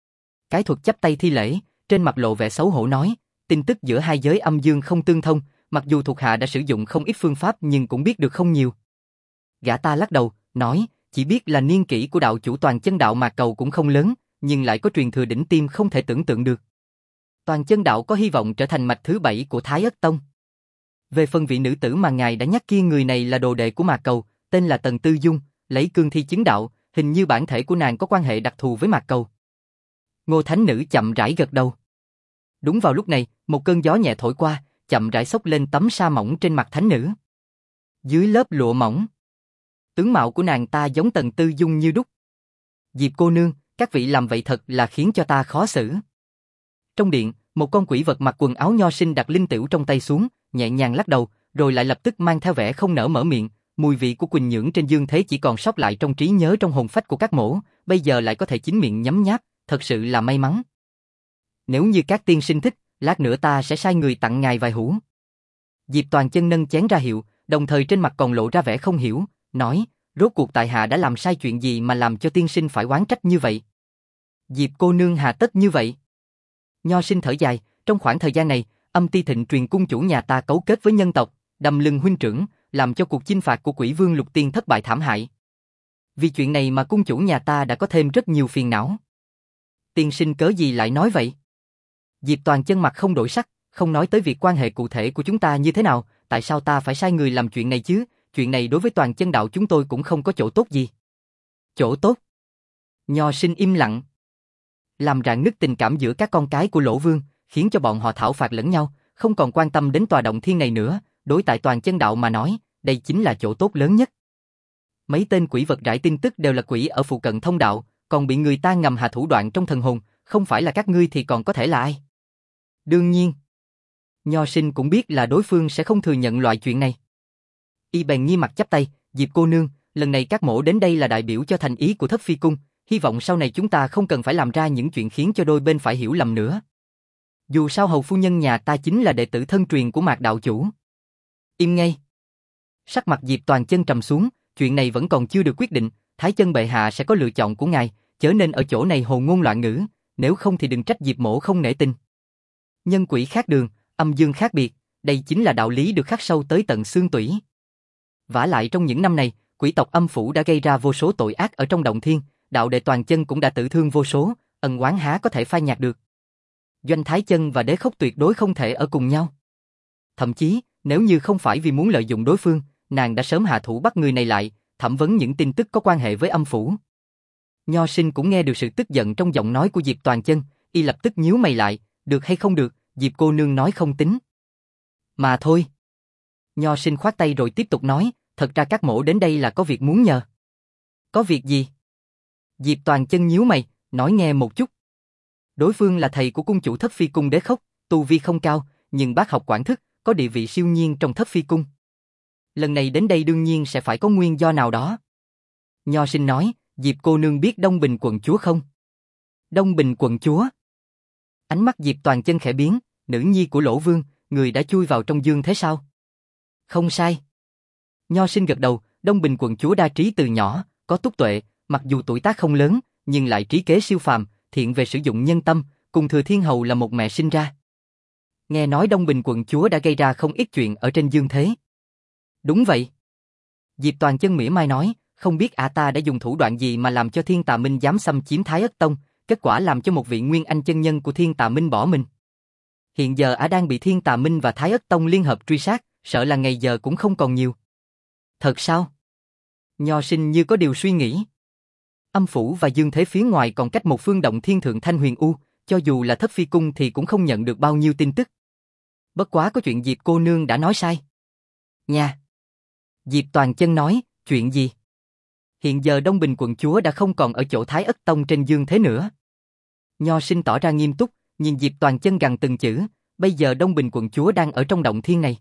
Cái thuật chắp tay thi lễ, trên mặt lộ vẻ xấu hổ nói, tin tức giữa hai giới âm dương không tương thông, mặc dù thuộc hạ đã sử dụng không ít phương pháp nhưng cũng biết được không nhiều. Gã ta lắc đầu, nói, chỉ biết là niên kỷ của đạo chủ Toàn Chân Đạo Mạc Cầu cũng không lớn, nhưng lại có truyền thừa đỉnh tiêm không thể tưởng tượng được. Toàn Chân Đạo có hy vọng trở thành mạch thứ 7 của Thái Ất Tông. Về phần vị nữ tử mà ngài đã nhắc kia, người này là đồ đệ của Mạc Cầu, tên là Tần Tư Dung, lấy cương thi chứng đạo, hình như bản thể của nàng có quan hệ đặc thù với Mạc Cầu. Ngô thánh nữ chậm rãi gật đầu. Đúng vào lúc này, một cơn gió nhẹ thổi qua, chậm rãi xốc lên tấm sa mỏng trên mặt thánh nữ. Dưới lớp lụa mỏng, tướng mạo của nàng ta giống Tần Tư Dung như đúc. Diệp cô nương, các vị làm vậy thật là khiến cho ta khó xử. Trong điện, một con quỷ vật mặc quần áo nho sinh đặt linh tửu trong tay xuống, nhẹ nhàng lắc đầu, rồi lại lập tức mang theo vẻ không nỡ mở miệng. Mùi vị của Quỳnh Nhưỡng trên dương thế chỉ còn sót lại trong trí nhớ trong hồn phách của các mỗ, bây giờ lại có thể chính miệng nhấm nháp, thật sự là may mắn. Nếu như các tiên sinh thích, lát nữa ta sẽ sai người tặng ngài vài hũ. Diệp Toàn Chân nâng chén ra hiệu, đồng thời trên mặt còn lộ ra vẻ không hiểu, nói, rốt cuộc tại hạ đã làm sai chuyện gì mà làm cho tiên sinh phải oán trách như vậy? Diệp cô nương hà tất như vậy? Nho sinh thở dài, trong khoảng thời gian này, Âm Ti Thịnh truyền cung chủ nhà ta cấu kết với nhân tộc, đâm lưng huynh trưởng, làm cho cuộc chinh phạt của Quỷ Vương Lục Tiên thất bại thảm hại. Vì chuyện này mà cung chủ nhà ta đã có thêm rất nhiều phiền não. Tiên sinh cớ gì lại nói vậy? Diệp Toàn Chân mặt không đổi sắc, không nói tới việc quan hệ cụ thể của chúng ta như thế nào, tại sao ta phải sai người làm chuyện này chứ? Chuyện này đối với Toàn Chân đạo chúng tôi cũng không có chỗ tốt gì. Chỗ tốt? Nho sinh im lặng. Làm rạn nứt tình cảm giữa các con cái của Lỗ Vương, khiến cho bọn họ thảo phạt lẫn nhau, không còn quan tâm đến tòa động thiên này nữa, đối tại Toàn Chân đạo mà nói, đây chính là chỗ tốt lớn nhất. Mấy tên quỷ vật rải tin tức đều là quỷ ở phụ cận thông đạo, còn bị người ta ngầm hạ thủ đoạn trong thần hồn, không phải là các ngươi thì còn có thể là ai? Đương nhiên, Nho sinh cũng biết là đối phương sẽ không thừa nhận loại chuyện này. Y bèn nghiêm mặt chắp tay, Diệp cô nương, lần này các mỗ đến đây là đại biểu cho thành ý của Thất Phi cung, hy vọng sau này chúng ta không cần phải làm ra những chuyện khiến cho đôi bên phải hiểu lầm nữa. Dù sao hầu phu nhân nhà ta chính là đệ tử thân truyền của Mạc đạo chủ. Im ngay. Sắc mặt Diệp Toàn Chân trầm xuống, chuyện này vẫn còn chưa được quyết định, Thái Chân bệ hạ sẽ có lựa chọn của ngài, chớ nên ở chỗ này hồ ngôn loạn ngữ, nếu không thì đừng trách Diệp mỗ không nể tình. Nhân quỷ khác đường, âm dương khác biệt, đây chính là đạo lý được khắc sâu tới tận xương tủy. Vả lại trong những năm này, quỷ tộc Âm Phủ đã gây ra vô số tội ác ở trong động thiên, đạo đệ Toàn Chân cũng đã tử thương vô số, ân oán há có thể phai nhạt được. Doanh Thái Chân và Đế Khốc tuyệt đối không thể ở cùng nhau. Thậm chí, nếu như không phải vì muốn lợi dụng đối phương, nàng đã sớm hạ thủ bắt người này lại, thẩm vấn những tin tức có quan hệ với Âm Phủ. Nho sinh cũng nghe được sự tức giận trong giọng nói của Diệp Toàn Chân, y lập tức nhíu mày lại, được hay không được, Diệp cô nương nói không tính. Mà thôi. Nho sinh khoát tay rồi tiếp tục nói, thật ra các mỗ đến đây là có việc muốn nhờ. Có việc gì? Diệp Toàn Chân nhíu mày, nói nghe một chút. Đối phương là thầy của cung chủ Thất Phi cung Đế Khốc, tu vi không cao, nhưng bác học quản thức, có địa vị siêu nhiên trong Thất Phi cung. Lần này đến đây đương nhiên sẽ phải có nguyên do nào đó. Nho sinh nói, Diệp cô nương biết Đông Bình quận chúa không? Đông Bình quận chúa? Ánh mắt Diệp Toàn Chân khẽ biến, nữ nhi của Lỗ Vương, người đã chui vào trong dương thế sao? Không sai. Nho Sinh gật đầu, Đông Bình quận chúa đa trí từ nhỏ, có túc tuệ, mặc dù tuổi tác không lớn, nhưng lại trí kế siêu phàm, thiện về sử dụng nhân tâm, cùng Thừa Thiên Hầu là một mẹ sinh ra. Nghe nói Đông Bình quận chúa đã gây ra không ít chuyện ở trên dương thế. Đúng vậy. Diệp Toàn Chân mỉa mai nói, không biết ả ta đã dùng thủ đoạn gì mà làm cho Thiên Tà Minh dám xâm chiếm Thái Ất Tông, kết quả làm cho một vị nguyên anh chân nhân của Thiên Tà Minh bỏ mình. Hiện giờ ả đang bị Thiên Tà Minh và Thái Ất Tông liên hợp truy sát, sợ là ngày giờ cũng không còn nhiều. Thật sao? Nho Sinh như có điều suy nghĩ. Âm phủ và dương thế phía ngoài còn cách một phương động thiên thượng Thanh Huyền U, cho dù là Thất Phi Cung thì cũng không nhận được bao nhiêu tin tức. Bất quá có chuyện Diệp cô nương đã nói sai. Nha. Diệp Toàn Chân nói, chuyện gì? Hiện giờ Đông Bình quận chúa đã không còn ở chỗ Thái Ất Tông trên dương thế nữa. Nho Sinh tỏ ra nghiêm túc, nhìn Diệp Toàn Chân gằn từng chữ, bây giờ Đông Bình quận chúa đang ở trong động thiên này.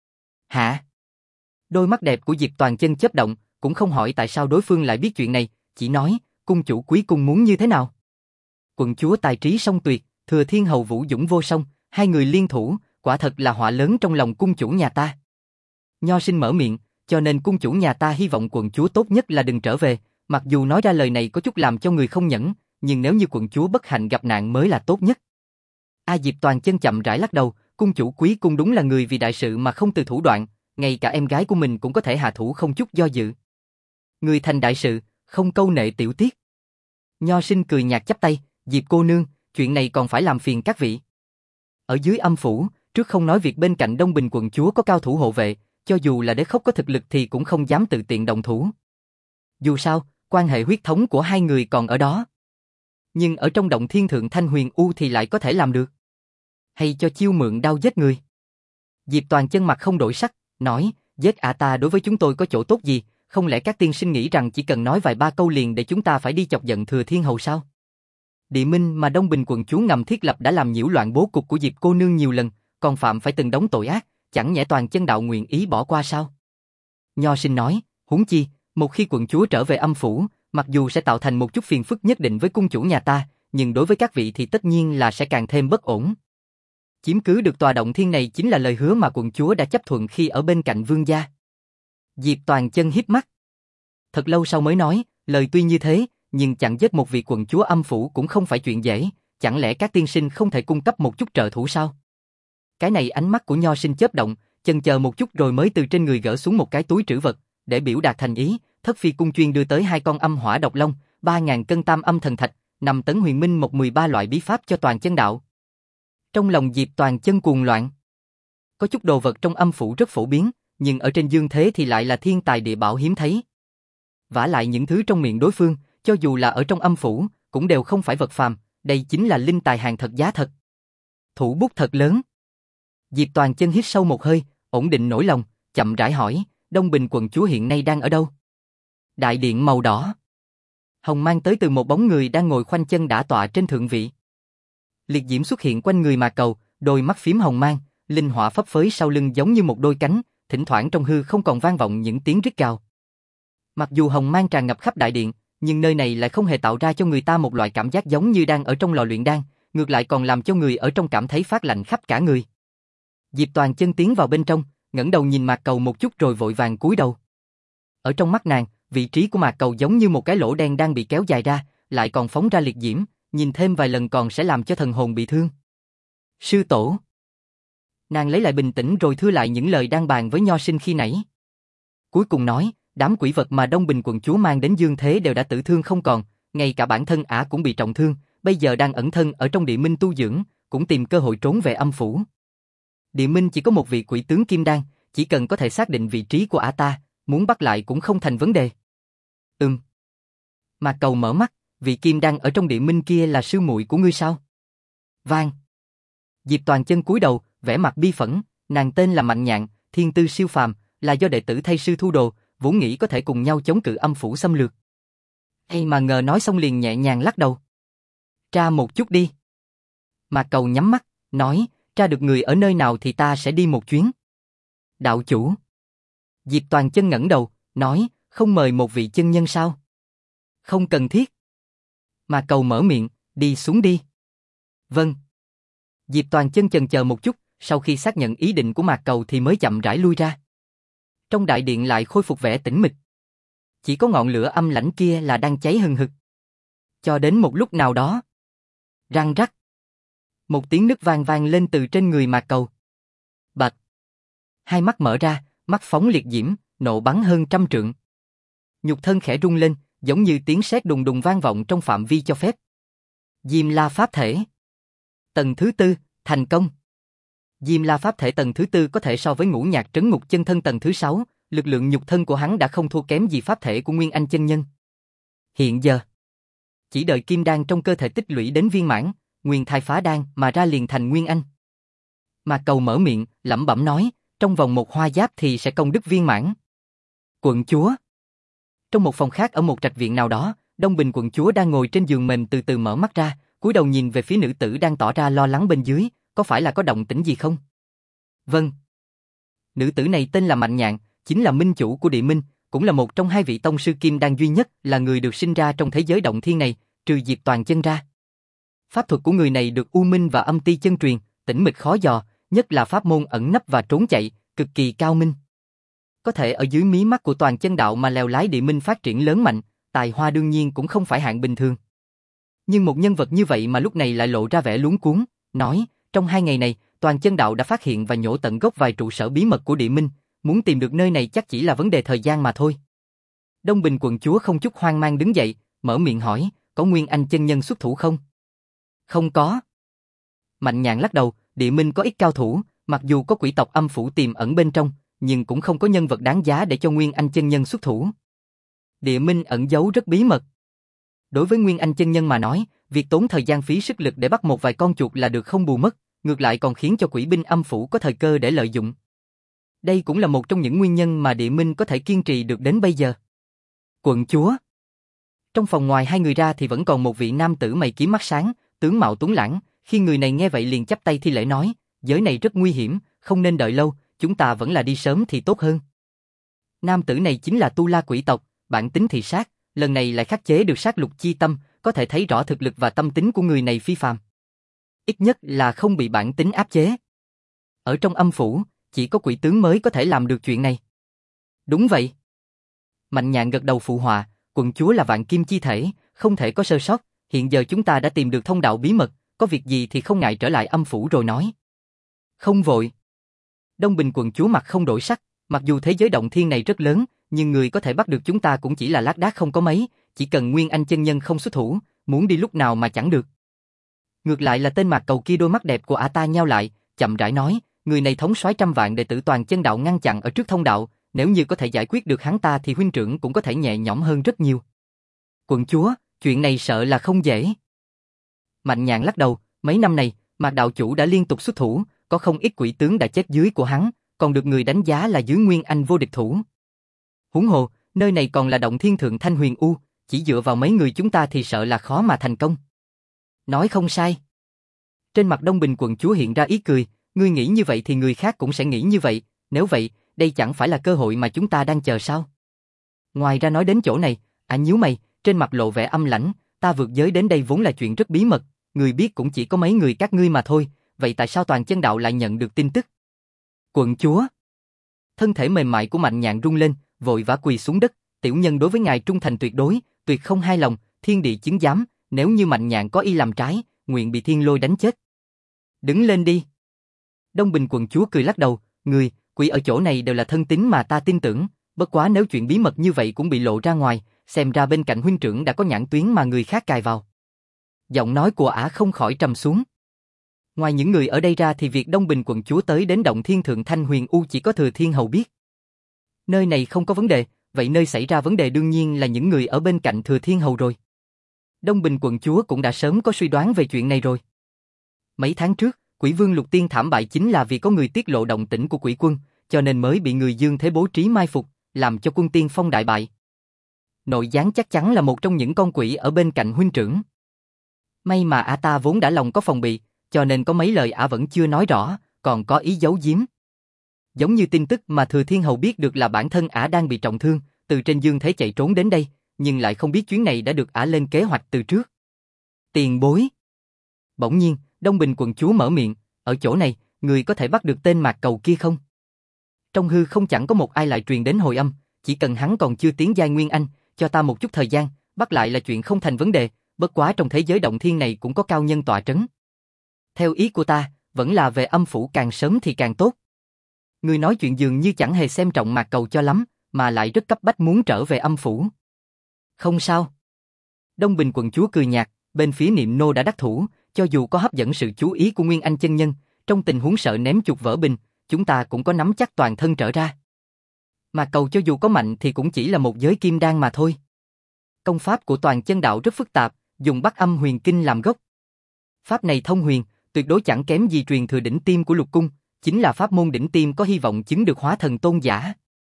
Hả? Đôi mắt đẹp của Diệp Toàn Chân chớp động, cũng không hỏi tại sao đối phương lại biết chuyện này, chỉ nói, cung chủ quý cung muốn như thế nào. Quận chúa tài trí song tuyệt, Thừa Thiên Hầu vũ dũng vô song, hai người liên thủ, quả thật là họa lớn trong lòng cung chủ nhà ta. Nho Sinh mở miệng, cho nên cung chủ nhà ta hy vọng quận chúa tốt nhất là đừng trở về, mặc dù nói ra lời này có chút làm cho người không nhẫn, nhưng nếu như quận chúa bất hạnh gặp nạn mới là tốt nhất. Diệp Toàn Chân chậm rãi lắc đầu, cung chủ quý cung đúng là người vì đại sự mà không từ thủ đoạn, ngay cả em gái của mình cũng có thể hạ thủ không chút do dự. Người thành đại sự, không câu nệ tiểu tiết. Nho Sinh cười nhạt chắp tay, Diệp cô nương, chuyện này còn phải làm phiền các vị. Ở dưới âm phủ, trước không nói việc bên cạnh Đông Bình quận chúa có cao thủ hộ vệ, cho dù là Đế Khốc có thực lực thì cũng không dám tự tiện động thủ. Dù sao, quan hệ huyết thống của hai người còn ở đó. Nhưng ở trong động thiên thượng Thanh Huyền U thì lại có thể làm được. Hay cho chiêu mượn đao giết người. Diệp Toàn Chân mặt không đổi sắc, nói, giết ả ta đối với chúng tôi có chỗ tốt gì, không lẽ các tiên sinh nghĩ rằng chỉ cần nói vài ba câu liền để chúng ta phải đi chọc giận Thừa Thiên Hầu sao? Địa minh mà Đông Bình quận chúa ngầm thiết lập đã làm nhiễu loạn bố cục của Diệp cô nương nhiều lần, còn phạm phải từng đống tội ác, chẳng nhẽ Toàn Chân đạo nguyện ý bỏ qua sao? Nho Sinh nói, huống chi, một khi quận chúa trở về âm phủ, mặc dù sẽ tạo thành một chút phiền phức nhất định với cung chủ nhà ta, nhưng đối với các vị thì tất nhiên là sẽ càng thêm bất ổn. Chiếm cứ được tòa động thiên này chính là lời hứa mà quận chúa đã chấp thuận khi ở bên cạnh vương gia. Diệp Toàn Chân híp mắt. Thật lâu sau mới nói, lời tuy như thế, nhưng chặn giết một vị quận chúa âm phủ cũng không phải chuyện dễ, chẳng lẽ các tiên sinh không thể cung cấp một chút trợ thủ sao? Cái này ánh mắt của Nho Sinh chớp động, chần chờ một chút rồi mới từ trên người gỡ xuống một cái túi trữ vật, để biểu đạt thành ý, Thất Phi Cung chuyên đưa tới 2 con âm hỏa độc long, 3.000 cân tam âm thần thạch, 5 tấn huyền minh một 13 loại bí pháp cho Toàn Chân đạo. Trong lòng Diệp Toàn Chân cuồng loạn. Có chút đồ vật trong âm phủ rất phổ biến, nhưng ở trên dương thế thì lại là thiên tài địa bảo hiếm thấy. Vả lại những thứ trong miệng đối phương, cho dù là ở trong âm phủ, cũng đều không phải vật phàm, đây chính là linh tài hàng thật giá thật. Thủ bút thật lớn. Diệp Toàn Chân hít sâu một hơi, ổn định nỗi lòng, chậm rãi hỏi, Đông Bình quận chúa hiện nay đang ở đâu? Đại điện màu đỏ. Hồng mang tới từ một bóng người đang ngồi khoanh chân đả tọa trên thượng vị. Liệt diễm xuất hiện quanh người Mạc Cầu, đôi mắt phím hồng mang, linh hỏa phấp phới sau lưng giống như một đôi cánh, thỉnh thoảng trong hư không còn vang vọng những tiếng rít gào. Mặc dù hồng mang tràn ngập khắp đại điện, nhưng nơi này lại không hề tạo ra cho người ta một loại cảm giác giống như đang ở trong lò luyện đan, ngược lại còn làm cho người ở trong cảm thấy phát lạnh khắp cả người. Diệp Toàn Chân tiến vào bên trong, ngẩng đầu nhìn Mạc Cầu một chút rồi vội vàng cúi đầu. Ở trong mắt nàng, vị trí của Mạc Cầu giống như một cái lỗ đen đang bị kéo dài ra, lại còn phóng ra liệt diễm, nhìn thêm vài lần còn sẽ làm cho thần hồn bị thương. Sư tổ. Nàng lấy lại bình tĩnh rồi thưa lại những lời đang bàn với Nho Sinh khi nãy. Cuối cùng nói, đám quỷ vật mà Đông Bình quận chúa mang đến dương thế đều đã tử thương không còn, ngay cả bản thân ả cũng bị trọng thương, bây giờ đang ẩn thân ở trong địa minh tu dưỡng, cũng tìm cơ hội trốn về âm phủ. Địa minh chỉ có một vị quỷ tướng kim đan, chỉ cần có thể xác định vị trí của ả ta, muốn bắt lại cũng không thành vấn đề. Mạc Cầu mở mắt, vị kim đan ở trong địa minh kia là sư muội của ngươi sao? Vang. Diệp Toàn Chân cúi đầu, vẻ mặt bi phẫn, nàng tên là Mạnh Nhạn, thiên tư siêu phàm, là do đệ tử thay sư thu đồ, vốn nghĩ có thể cùng nhau chống cự âm phủ xâm lược. Hay mà ngờ nói xong liền nhẹ nhàng lắc đầu. Tra một chút đi. Mạc Cầu nhắm mắt, nói, tra được người ở nơi nào thì ta sẽ đi một chuyến. Đạo chủ. Diệp Toàn Chân ngẩng đầu, nói, không mời một vị chân nhân sao? Không cần thiết. Mạc Cầu mở miệng, đi xuống đi. Vâng. Diệp Toàn Chân chần chờ một chút, sau khi xác nhận ý định của Mạc Cầu thì mới chậm rãi lui ra. Trong đại điện lại khôi phục vẻ tĩnh mịch. Chỉ có ngọn lửa âm lãnh kia là đang cháy hừng hực. Cho đến một lúc nào đó, răng rắc, một tiếng nứt vang vang lên từ trên người Mạc Cầu. Bạch. Hai mắt mở ra, mắt phóng liệt diễm, nộ bắn hơn 100 trượng. Nhục thân khẽ rung lên, giống như tiếng sét đùng đùng vang vọng trong phạm vi cho phép. Diêm La Pháp Thể. Tầng thứ 4, thành công. Diêm La Pháp Thể tầng thứ 4 có thể so với Ngũ Nhạc Trấn Ngục Chân Thân tầng thứ 6, lực lượng nhục thân của hắn đã không thua kém gì pháp thể của Nguyên Anh chân nhân. Hiện giờ, chỉ đợi kim đan trong cơ thể tích lũy đến viên mãn, nguyên thai phá đan mà ra liền thành Nguyên Anh. Mạc Cầu mở miệng, lẩm bẩm nói, trong vòng một hoa giáp thì sẽ công đức viên mãn. Quận chúa. Trong một phòng khác ở một trạch viện nào đó, Đông Bình quận chúa đang ngồi trên giường mềm từ từ mở mắt ra, cúi đầu nhìn về phía nữ tử đang tỏ ra lo lắng bên dưới, có phải là có động tĩnh gì không? Vâng. Nữ tử này tên là Mạnh Nhạn, chính là minh chủ của Địa Minh, cũng là một trong hai vị tông sư kim đan duy nhất, là người được sinh ra trong thế giới động thiên này, trừ Diệp Toàn Chân ra. Pháp thuật của người này được U Minh và Âm Ti chân truyền, tĩnh mịch khó dò, nhất là pháp môn ẩn nấp và trốn chạy, cực kỳ cao minh. Có thể ở dưới mí mắt của Toàn Chân đạo mà lèo lái Địa Minh phát triển lớn mạnh, tài hoa đương nhiên cũng không phải hạng bình thường. Nhưng một nhân vật như vậy mà lúc này lại lộ ra vẻ luống cuống, nói, trong 2 ngày này, Toàn Chân đạo đã phát hiện và nhổ tận gốc vài trụ sở bí mật của Địa Minh, muốn tìm được nơi này chắc chỉ là vấn đề thời gian mà thôi. Đông Bình quận chúa không chút hoang mang đứng dậy, mở miệng hỏi, có Nguyên Anh chân nhân xuất thủ không? Không có. Mạnh Nhạn lắc đầu, Địa Minh có ít cao thủ, mặc dù có quỷ tộc âm phủ tiềm ẩn bên trong, nhưng cũng không có nhân vật đáng giá để cho Nguyên Anh chân nhân xuất thủ. Địa Minh ẩn giấu rất bí mật. Đối với Nguyên Anh chân nhân mà nói, việc tốn thời gian phí sức lực để bắt một vài con chuột là được không bù mất, ngược lại còn khiến cho quỷ binh âm phủ có thời cơ để lợi dụng. Đây cũng là một trong những nguyên nhân mà Địa Minh có thể kiên trì được đến bây giờ. Quận chúa. Trong phòng ngoài hai người ra thì vẫn còn một vị nam tử mày kiếm mắt sáng, tướng mạo tuấn lãng, khi người này nghe vậy liền chắp tay thi lễ nói, giới này rất nguy hiểm, không nên đợi lâu, chúng ta vẫn là đi sớm thì tốt hơn. Nam tử này chính là Tu La quỷ tộc, bản tính thì sát, lần này lại khắc chế được sát lục chi tâm, có thể thấy rõ thực lực và tâm tính của người này phi phàm. Ít nhất là không bị bản tính áp chế. Ở trong âm phủ, chỉ có quỷ tướng mới có thể làm được chuyện này. Đúng vậy. Mạnh Nhạn gật đầu phụ họa, quận chúa là vạn kim chi thể, không thể có sơ sót, hiện giờ chúng ta đã tìm được thông đạo bí mật, có việc gì thì không ngại trở lại âm phủ rồi nói. Không vội. Đông Bình quận chúa mặt không đổi sắc, mặc dù thế giới động thiên này rất lớn, nhưng người có thể bắt được chúng ta cũng chỉ là lác đác không có mấy, chỉ cần Nguyên Anh chân nhân không xuất thủ, muốn đi lúc nào mà chẳng được. Ngược lại là tên Mạc Cầu kia đôi mắt đẹp của ả ta nheo lại, chậm rãi nói, người này thống soái trăm vạn đệ tử Toàn Chân đạo ngăn chặn ở trước thông đạo, nếu như có thể giải quyết được hắn ta thì huynh trưởng cũng có thể nhẹ nhõm hơn rất nhiều. Quận chúa, chuyện này sợ là không dễ. Mạnh Nhạn lắc đầu, mấy năm này, Mạc đạo chủ đã liên tục xuất thủ, có không ít quỷ tướng đã chết dưới của hắn, còn được người đánh giá là dưới Nguyên Anh vô địch thủ. Huống hồ, nơi này còn là động thiên thượng Thanh Huyền U, chỉ dựa vào mấy người chúng ta thì sợ là khó mà thành công. Nói không sai. Trên mặt Đông Bình quận chúa hiện ra ý cười, ngươi nghĩ như vậy thì người khác cũng sẽ nghĩ như vậy, nếu vậy, đây chẳng phải là cơ hội mà chúng ta đang chờ sao? Ngoài ra nói đến chỗ này, nhíu mày, trên mặt lộ vẻ âm lãnh, ta vượt giới đến đây vốn là chuyện rất bí mật, người biết cũng chỉ có mấy người các ngươi mà thôi, vậy tại sao Toàn Chân đạo lại nhận được tin tức? Quận chúa. Thân thể mềm mại của Mạnh Nhạn rung lên, vội vã quỳ xuống đất, tiểu nhân đối với ngài trung thành tuyệt đối, tuyệt không hai lòng, thiên địa chứng giám, nếu như Mạnh Nhạn có ý làm trái, nguyện bị thiên lôi đánh chết. Đứng lên đi. Đông Bình quận chúa cười lắc đầu, người, quỷ ở chỗ này đều là thân tín mà ta tin tưởng, bất quá nếu chuyện bí mật như vậy cũng bị lộ ra ngoài, xem ra bên cạnh huynh trưởng đã có nhãn tuyến mà người khác cài vào. Giọng nói của ả không khỏi trầm xuống. Ngoài những người ở đây ra thì việc Đông Bình quận chúa tới đến động thiên thượng Thanh Huyền U chỉ có Thừa Thiên Hầu biết. Nơi này không có vấn đề, vậy nơi xảy ra vấn đề đương nhiên là những người ở bên cạnh Thừa Thiên Hầu rồi. Đông Bình quận chúa cũng đã sớm có suy đoán về chuyện này rồi. Mấy tháng trước, Quỷ Vương Lục Tiên thảm bại chính là vì có người tiết lộ động tĩnh của quỷ quân, cho nên mới bị người Dương Thế bố trí mai phục, làm cho quân tiên phong đại bại. Nội gián chắc chắn là một trong những con quỷ ở bên cạnh huynh trưởng. May mà ả ta vốn đã lòng có phòng bị, cho nên có mấy lời ả vẫn chưa nói rõ, còn có ý giấu giếm. Giống như tin tức mà Thừa Thiên Hầu biết được là bản thân ả đang bị trọng thương, từ trên Dương Thế chạy trốn đến đây, nhưng lại không biết chuyến này đã được ả lên kế hoạch từ trước. Tiền bối. Bỗng nhiên, Đông Bình quận chúa mở miệng, ở chỗ này, người có thể bắt được tên Mạc Cầu kia không? Trong hư không chẳng có một ai lại truyền đến hồi âm, chỉ cần hắn còn chưa tiến giai Nguyên Anh, cho ta một chút thời gian, bắt lại là chuyện không thành vấn đề, bất quá trong thế giới động thiên này cũng có cao nhân tọa trấn. Theo ý của ta, vẫn là về âm phủ càng sớm thì càng tốt. Người nói chuyện dường như chẳng hề xem trọng Mạc Cầu cho lắm, mà lại rất cấp bách muốn trở về âm phủ. Không sao. Đông Bình quận chúa cười nhạt, bên phía Niệm Nô đã đắc thủ, cho dù có hấp dẫn sự chú ý của Nguyên Anh chân nhân, trong tình huống sợ ném chuột vỡ bình, chúng ta cũng có nắm chắc toàn thân trở ra. Mạc Cầu cho dù có mạnh thì cũng chỉ là một giới kim đan mà thôi. Công pháp của Toàn Chân Đạo rất phức tạp, dùng Bắc Âm Huyền Kinh làm gốc. Pháp này thông huyền, tuyệt đối chẳng kém gì truyền thừa đỉnh tiêm của Lục Cung, chính là pháp môn đỉnh tiêm có hy vọng chứng được hóa thần tôn giả.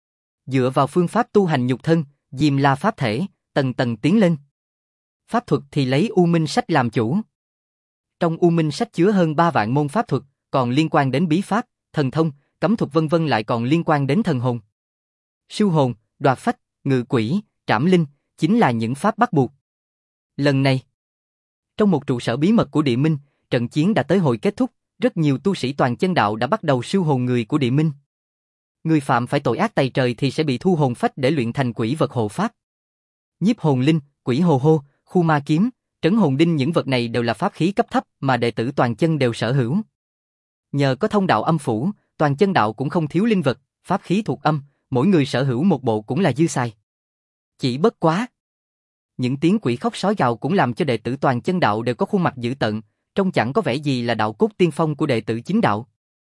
Dựa vào phương pháp tu hành nhục thân, Diêm La pháp thể, tầng tầng tiến lên. Pháp thuật thì lấy U Minh Sách làm chủ. Trong U Minh Sách chứa hơn 3 vạn môn pháp thuật, còn liên quan đến bí pháp, thần thông, cấm thuật vân vân lại còn liên quan đến thần hồn. Siêu hồn, đoạt phách, ngự quỷ, trảm linh, chính là những pháp bắt buộc. Lần này, trong một trụ sở bí mật của Địa Minh, trận chiến đã tới hồi kết thúc, rất nhiều tu sĩ Toàn Chân Đạo đã bắt đầu siêu hồn người của Địa Minh. Người phạm phải tội ác tày trời thì sẽ bị thu hồn phách để luyện thành quỷ vật hộ pháp. Nhiếp hồn linh, quỷ hồ hô, khu ma kiếm, trấn hồn đinh, những vật này đều là pháp khí cấp thấp mà đệ tử Toàn Chân đều sở hữu. Nhờ có thông đạo âm phủ, Toàn Chân Đạo cũng không thiếu linh vật, pháp khí thuộc âm, mỗi người sở hữu một bộ cũng là dư xài. Chỉ bất quá, những tiếng quỷ khóc sói gào cũng làm cho đệ tử Toàn Chân Đạo đều có khuôn mặt dữ tợn, trông chẳng có vẻ gì là đạo cốt tiên phong của đệ tử chính đạo.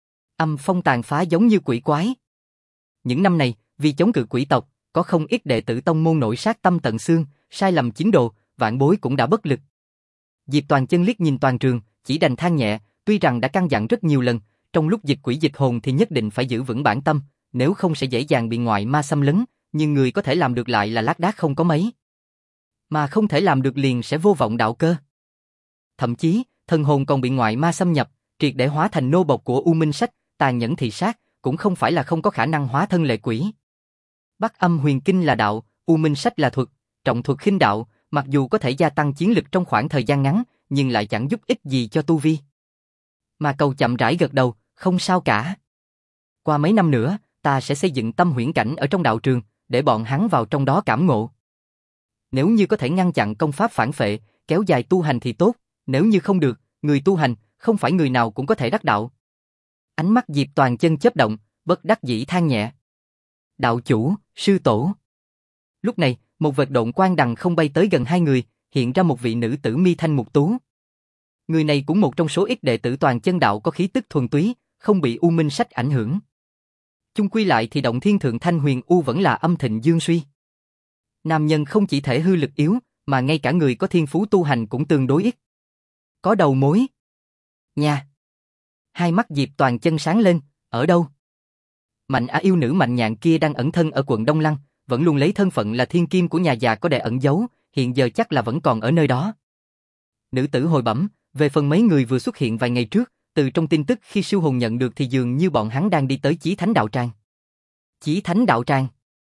Âm phong tàn phá giống như quỷ quái. Những năm này, vì chống cự quỷ tộc, có không ít đệ tử tông môn nổi sát tâm tận xương, sai lầm chính đồ, vạn bối cũng đã bất lực. Diệp Toàn Chân liếc nhìn toàn trường, chỉ đành than nhẹ, tuy rằng đã căn dặn rất nhiều lần, trong lúc dịch quỷ dịch hồn thì nhất định phải giữ vững bản tâm, nếu không sẽ dễ dàng bị ngoại ma xâm lấn, nhưng người có thể làm được lại là lác đác không có mấy. Mà không thể làm được liền sẽ vô vọng đạo cơ. Thậm chí, thần hồn còn bị ngoại ma xâm nhập, triệt để hóa thành nô bộc của U Minh Sách, tàn nhẫn thị sát, cũng không phải là không có khả năng hóa thân lệ quỷ. Bắc Âm Huyền Kinh là đạo, U Minh Sách là thuật, trọng thuật khinh đạo, mặc dù có thể gia tăng chiến lực trong khoảng thời gian ngắn, nhưng lại chẳng giúp ích gì cho tu vi. Mà Cầu chậm rãi gật đầu, không sao cả. Qua mấy năm nữa, ta sẽ xây dựng tâm huyễn cảnh ở trong đạo trường, để bọn hắn vào trong đó cảm ngộ. Nếu như có thể ngăn chặn công pháp phản phệ, kéo dài tu hành thì tốt, nếu như không được, người tu hành, không phải người nào cũng có thể đắc đạo. Ánh mắt Diệp Toàn Chân chớp động, bất đắc dĩ than nhẹ. Đạo chủ, sư tổ. Lúc này, một vệt độn quang đằng không bay tới gần hai người, hiện ra một vị nữ tử mi thanh mục tú. Người này cũng một trong số ít đệ tử Toàn Chân Đạo có khí tức thuần túy, không bị U Minh Sách ảnh hưởng. Chung quy lại thì động thiên thượng thanh huyền U vẫn là âm thịnh dương suy. Nam nhân không chỉ thể hư lực yếu, mà ngay cả người có thiên phú tu hành cũng tương đối ít. Có đầu mối. Nha. Hai mắt Diệp Toàn Chân sáng lên, ở đâu? Mạnh Á yêu nữ mạnh nhạn kia đang ẩn thân ở quận Đông Lăng, vẫn luôn lấy thân phận là thiên kim của nhà già có để ẩn giấu, hiện giờ chắc là vẫn còn ở nơi đó. Nữ tử hồi bẩm, về phần mấy người vừa xuất hiện vài ngày trước, từ trong tin tức khi siêu hồn nhận được thì dường như bọn hắn đang đi tới Chí Thánh Đạo Tràng. Chí Thánh Đạo Tràng?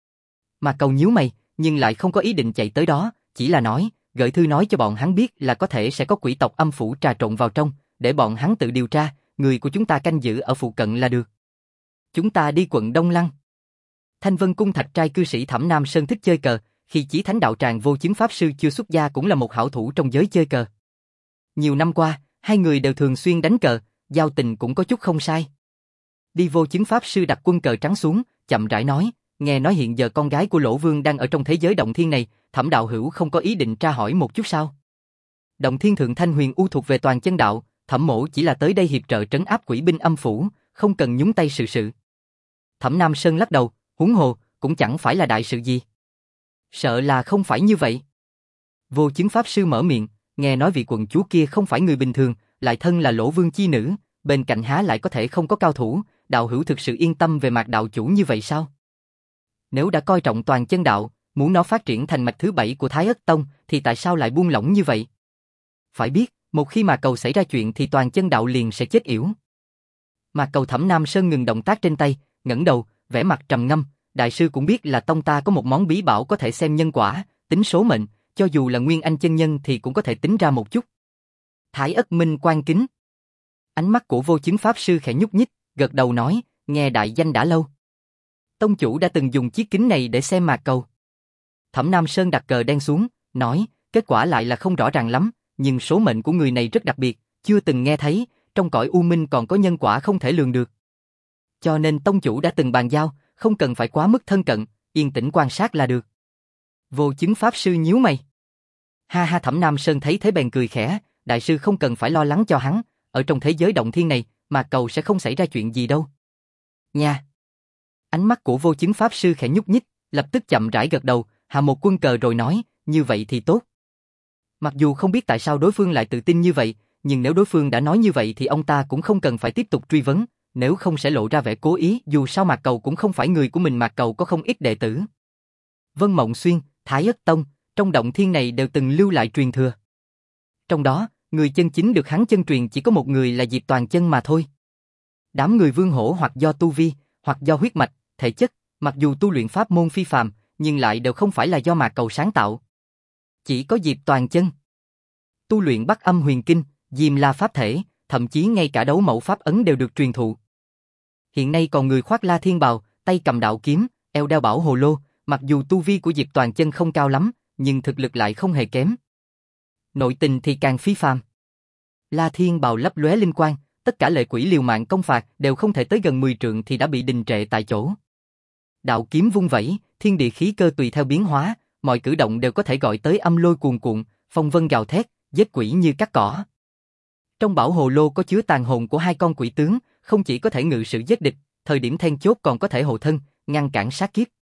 Mà Cầu nhíu mày, nhưng lại không có ý định chạy tới đó, chỉ là nói, gửi thư nói cho bọn hắn biết là có thể sẽ có quỷ tộc âm phủ trà trộn vào trong, để bọn hắn tự điều tra, người của chúng ta canh giữ ở phụ cận là được. Chúng ta đi quận Đông Lăng. Thanh Vân Cung thạch trai cư sĩ Thẩm Nam Sơn thích chơi cờ, khi Chí Thánh Đạo Tràng vô chứng pháp sư chưa xuất gia cũng là một hảo thủ trong giới chơi cờ. Nhiều năm qua, hai người đều thường xuyên đánh cờ, giao tình cũng có chút không sai. Đi vô chứng pháp sư đặt quân cờ trắng xuống, chậm rãi nói, nghe nói hiện giờ con gái của Lỗ Vương đang ở trong thế giới động thiên này, Thẩm đạo hữu không có ý định tra hỏi một chút sao? Động thiên thượng thanh huyền u thuộc về Toàn Chân Đạo, Thẩm mỗ chỉ là tới đây hiệp trợ trấn áp quỷ binh âm phủ, không cần nhúng tay sự. Thẩm Nam Sơn lắc đầu, huống hồ, cũng chẳng phải là đại sự gì. Sợ là không phải như vậy. Vô chứng pháp sư mở miệng, nghe nói vị quận chúa kia không phải người bình thường, lại thân là Lỗ Vương chi nữ, bên cạnh há lại có thể không có cao thủ, đạo hữu thực sự yên tâm về Mạc đạo chủ như vậy sao? Nếu đã coi trọng Toàn Chân Đạo, muốn nó phát triển thành mạch thứ 7 của Thái Ất Tông, thì tại sao lại buông lỏng như vậy? Phải biết, một khi Mạc Cầu xảy ra chuyện thì Toàn Chân Đạo liền sẽ chết yểu. Mạc Cầu Thẩm Nam Sơn ngừng động tác trên tay, ngẩng đầu, vẻ mặt trầm ngâm, đại sư cũng biết là tông ta có một món bí bảo có thể xem nhân quả, tính số mệnh, cho dù là Nguyên Anh chân nhân thì cũng có thể tính ra một chút. Thái Ất Minh Quan Kính. Ánh mắt của Vô Chứng Pháp Sư khẽ nhúc nhích, gật đầu nói, nghe đại danh đã lâu. Tông chủ đã từng dùng chiếc kính này để xem mạc cầu. Thẩm Nam Sơn đặt cờ đen xuống, nói, kết quả lại là không rõ ràng lắm, nhưng số mệnh của người này rất đặc biệt, chưa từng nghe thấy, trong cõi u minh còn có nhân quả không thể lường được. Cho nên tông chủ đã từng bàn giao, không cần phải quá mức thân cận, yên tĩnh quan sát là được. Vô Chứng Pháp Sư nhíu mày. Ha ha, Thẩm Nam Sơn thấy thế bèn cười khẽ, đại sư không cần phải lo lắng cho hắn, ở trong thế giới động thiên này, mà cầu sẽ không xảy ra chuyện gì đâu. Nha. Ánh mắt của Vô Chứng Pháp Sư khẽ nhúc nhích, lập tức chậm rãi gật đầu, hạ một quân cờ rồi nói, như vậy thì tốt. Mặc dù không biết tại sao đối phương lại tự tin như vậy, nhưng nếu đối phương đã nói như vậy thì ông ta cũng không cần phải tiếp tục truy vấn, nếu không sẽ lộ ra vẻ cố ý, dù sao Mạc Cầu cũng không phải người của mình, Mạc Cầu có không ít đệ tử. Vân Mộng Xuyên, Thái Ất Tông, trong động thiên này đều từng lưu lại truyền thừa. Trong đó, người chân chính được hắn chân truyền chỉ có một người là Diệp Toàn Chân mà thôi. Đám người Vương Hổ hoặc do tu vi, hoặc do huyết mạch, thể chất, mặc dù tu luyện pháp môn phi phàm, nhưng lại đều không phải là do Mạc Cầu sáng tạo. Chỉ có Diệp Toàn Chân tu luyện Bắc Âm Huyền Kinh, Diêm La Pháp Thể, thậm chí ngay cả đấu mẫu pháp ấn đều được truyền thụ. Hiện nay còn người khoác La Thiên bào, tay cầm đạo kiếm, eo đeo bảo hồ lô, mặc dù tu vi của Diệp Toàn Chân không cao lắm, nhưng thực lực lại không hề kém. Nội tình thì càng phi phàm. La Thiên bào lấp lóe linh quang, tất cả lệ quỷ liều mạng công phạt đều không thể tới gần 10 trượng thì đã bị đình trệ tại chỗ. Đạo kiếm vung vẩy, thiên địa khí cơ tùy theo biến hóa, mọi cử động đều có thể gọi tới âm lôi cuồn cuộn, phong vân gào thét, giết quỷ như cắt cỏ. Trong bảo hồ lô có chứa tàn hồn của 2 con quỷ tướng, không chỉ có thể ngự sự giết địch, thời điểm then chốt còn có thể hộ thân, ngăn cản sát kiếp.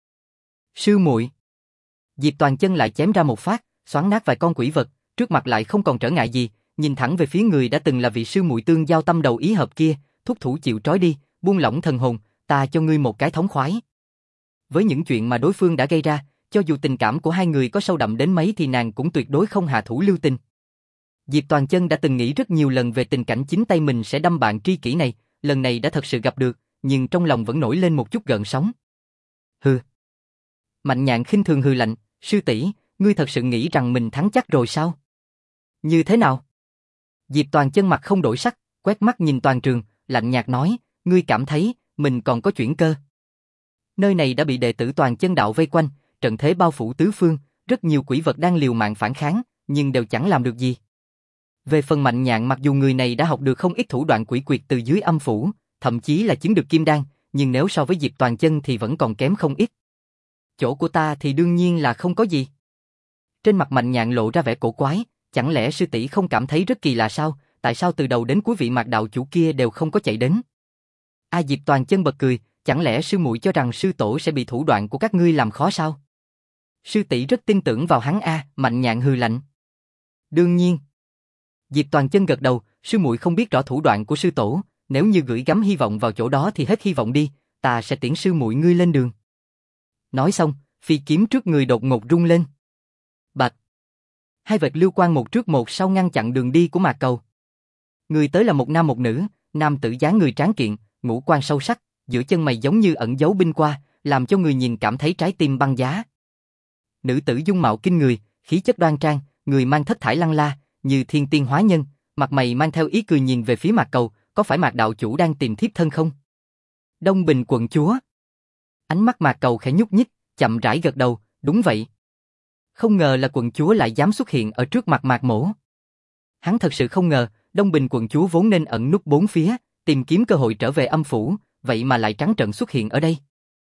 Sư muội. Diệp Toàn Chân lại chém ra một phát, xoắn nát vài con quỷ vật, trước mặt lại không còn trở ngại gì, nhìn thẳng về phía người đã từng là vị sư muội tương giao tâm đầu ý hợp kia, thúc thủ chịu trói đi, buông lỏng thần hồn, ta cho ngươi một cái thống khoái. Với những chuyện mà đối phương đã gây ra, cho dù tình cảm của hai người có sâu đậm đến mấy thì nàng cũng tuyệt đối không hạ thủ lưu tình. Diệp Toàn Chân đã từng nghĩ rất nhiều lần về tình cảnh chính tay mình sẽ đâm bạn tri kỷ này, lần này đã thật sự gặp được, nhưng trong lòng vẫn nổi lên một chút gợn sóng. Hừ. Mạnh Nhạn khinh thường hừ lạnh, sư tỷ, ngươi thật sự nghĩ rằng mình thắng chắc rồi sao? Như thế nào? Diệp Toàn Chân mặt không đổi sắc, quét mắt nhìn toàn trường, lạnh nhạt nói, ngươi cảm thấy mình còn có chuyển cơ. Nơi này đã bị đệ tử Toàn Chân đạo vây quanh, trận thế bao phủ tứ phương, rất nhiều quỷ vật đang liều mạng phản kháng, nhưng đều chẳng làm được gì. Về phần Mạnh Nhạn, mặc dù người này đã học được không ít thủ đoạn quỷ quyệt từ dưới âm phủ, thậm chí là chứng được kim đan, nhưng nếu so với Diệp Toàn Chân thì vẫn còn kém không ít. Chỗ của ta thì đương nhiên là không có gì. Trên mặt Mạnh Nhạn lộ ra vẻ cổ quái, chẳng lẽ sư tỷ không cảm thấy rất kỳ lạ sao, tại sao từ đầu đến cuối vị Mạc đạo chủ kia đều không có chạy đến? Diệp Toàn Chân bật cười, chẳng lẽ sư muội cho rằng sư tổ sẽ bị thủ đoạn của các ngươi làm khó sao? Sư tỷ rất tin tưởng vào hắn Mạnh Nhạn hừ lạnh. Đương nhiên. Diệp Toàn Chân gật đầu, sư muội không biết rõ thủ đoạn của sư tổ, nếu như gửi gắm hy vọng vào chỗ đó thì hết hy vọng đi, ta sẽ tiễn sư muội ngươi lên đường. Nói xong, phi kiếm trước người đột ngột rung lên. Bạch. 2 vệt lưu quang một trước một sau ngăn chặn đường đi của Mạc Cầu. Người tới là một nam một nữ, nam tử dáng người tráng kiện, ngũ quan sâu sắc, giữa chân mày giống như ẩn giấu binh qua, làm cho người nhìn cảm thấy trái tim băng giá. Nữ tử dung mạo kinh người, khí chất đoan trang, người mang thất thải lăng la, như thiên tiên hóa nhân, mặt mày mang theo ý cười nhìn về phía Mạc Cầu, có phải Mạc đạo chủ đang tìm thiếp thân không? Đông Bình quận chúa. Ánh mắt Mạc Cầu khẽ nhúc nhích, chậm rãi gật đầu, đúng vậy. Không ngờ là quận chúa lại dám xuất hiện ở trước mặt Mạc Mỗ. Hắn thật sự không ngờ, Đông Bình quận chúa vốn nên ẩn núp bốn phía, tìm kiếm cơ hội trở về âm phủ, vậy mà lại trắng trợn xuất hiện ở đây.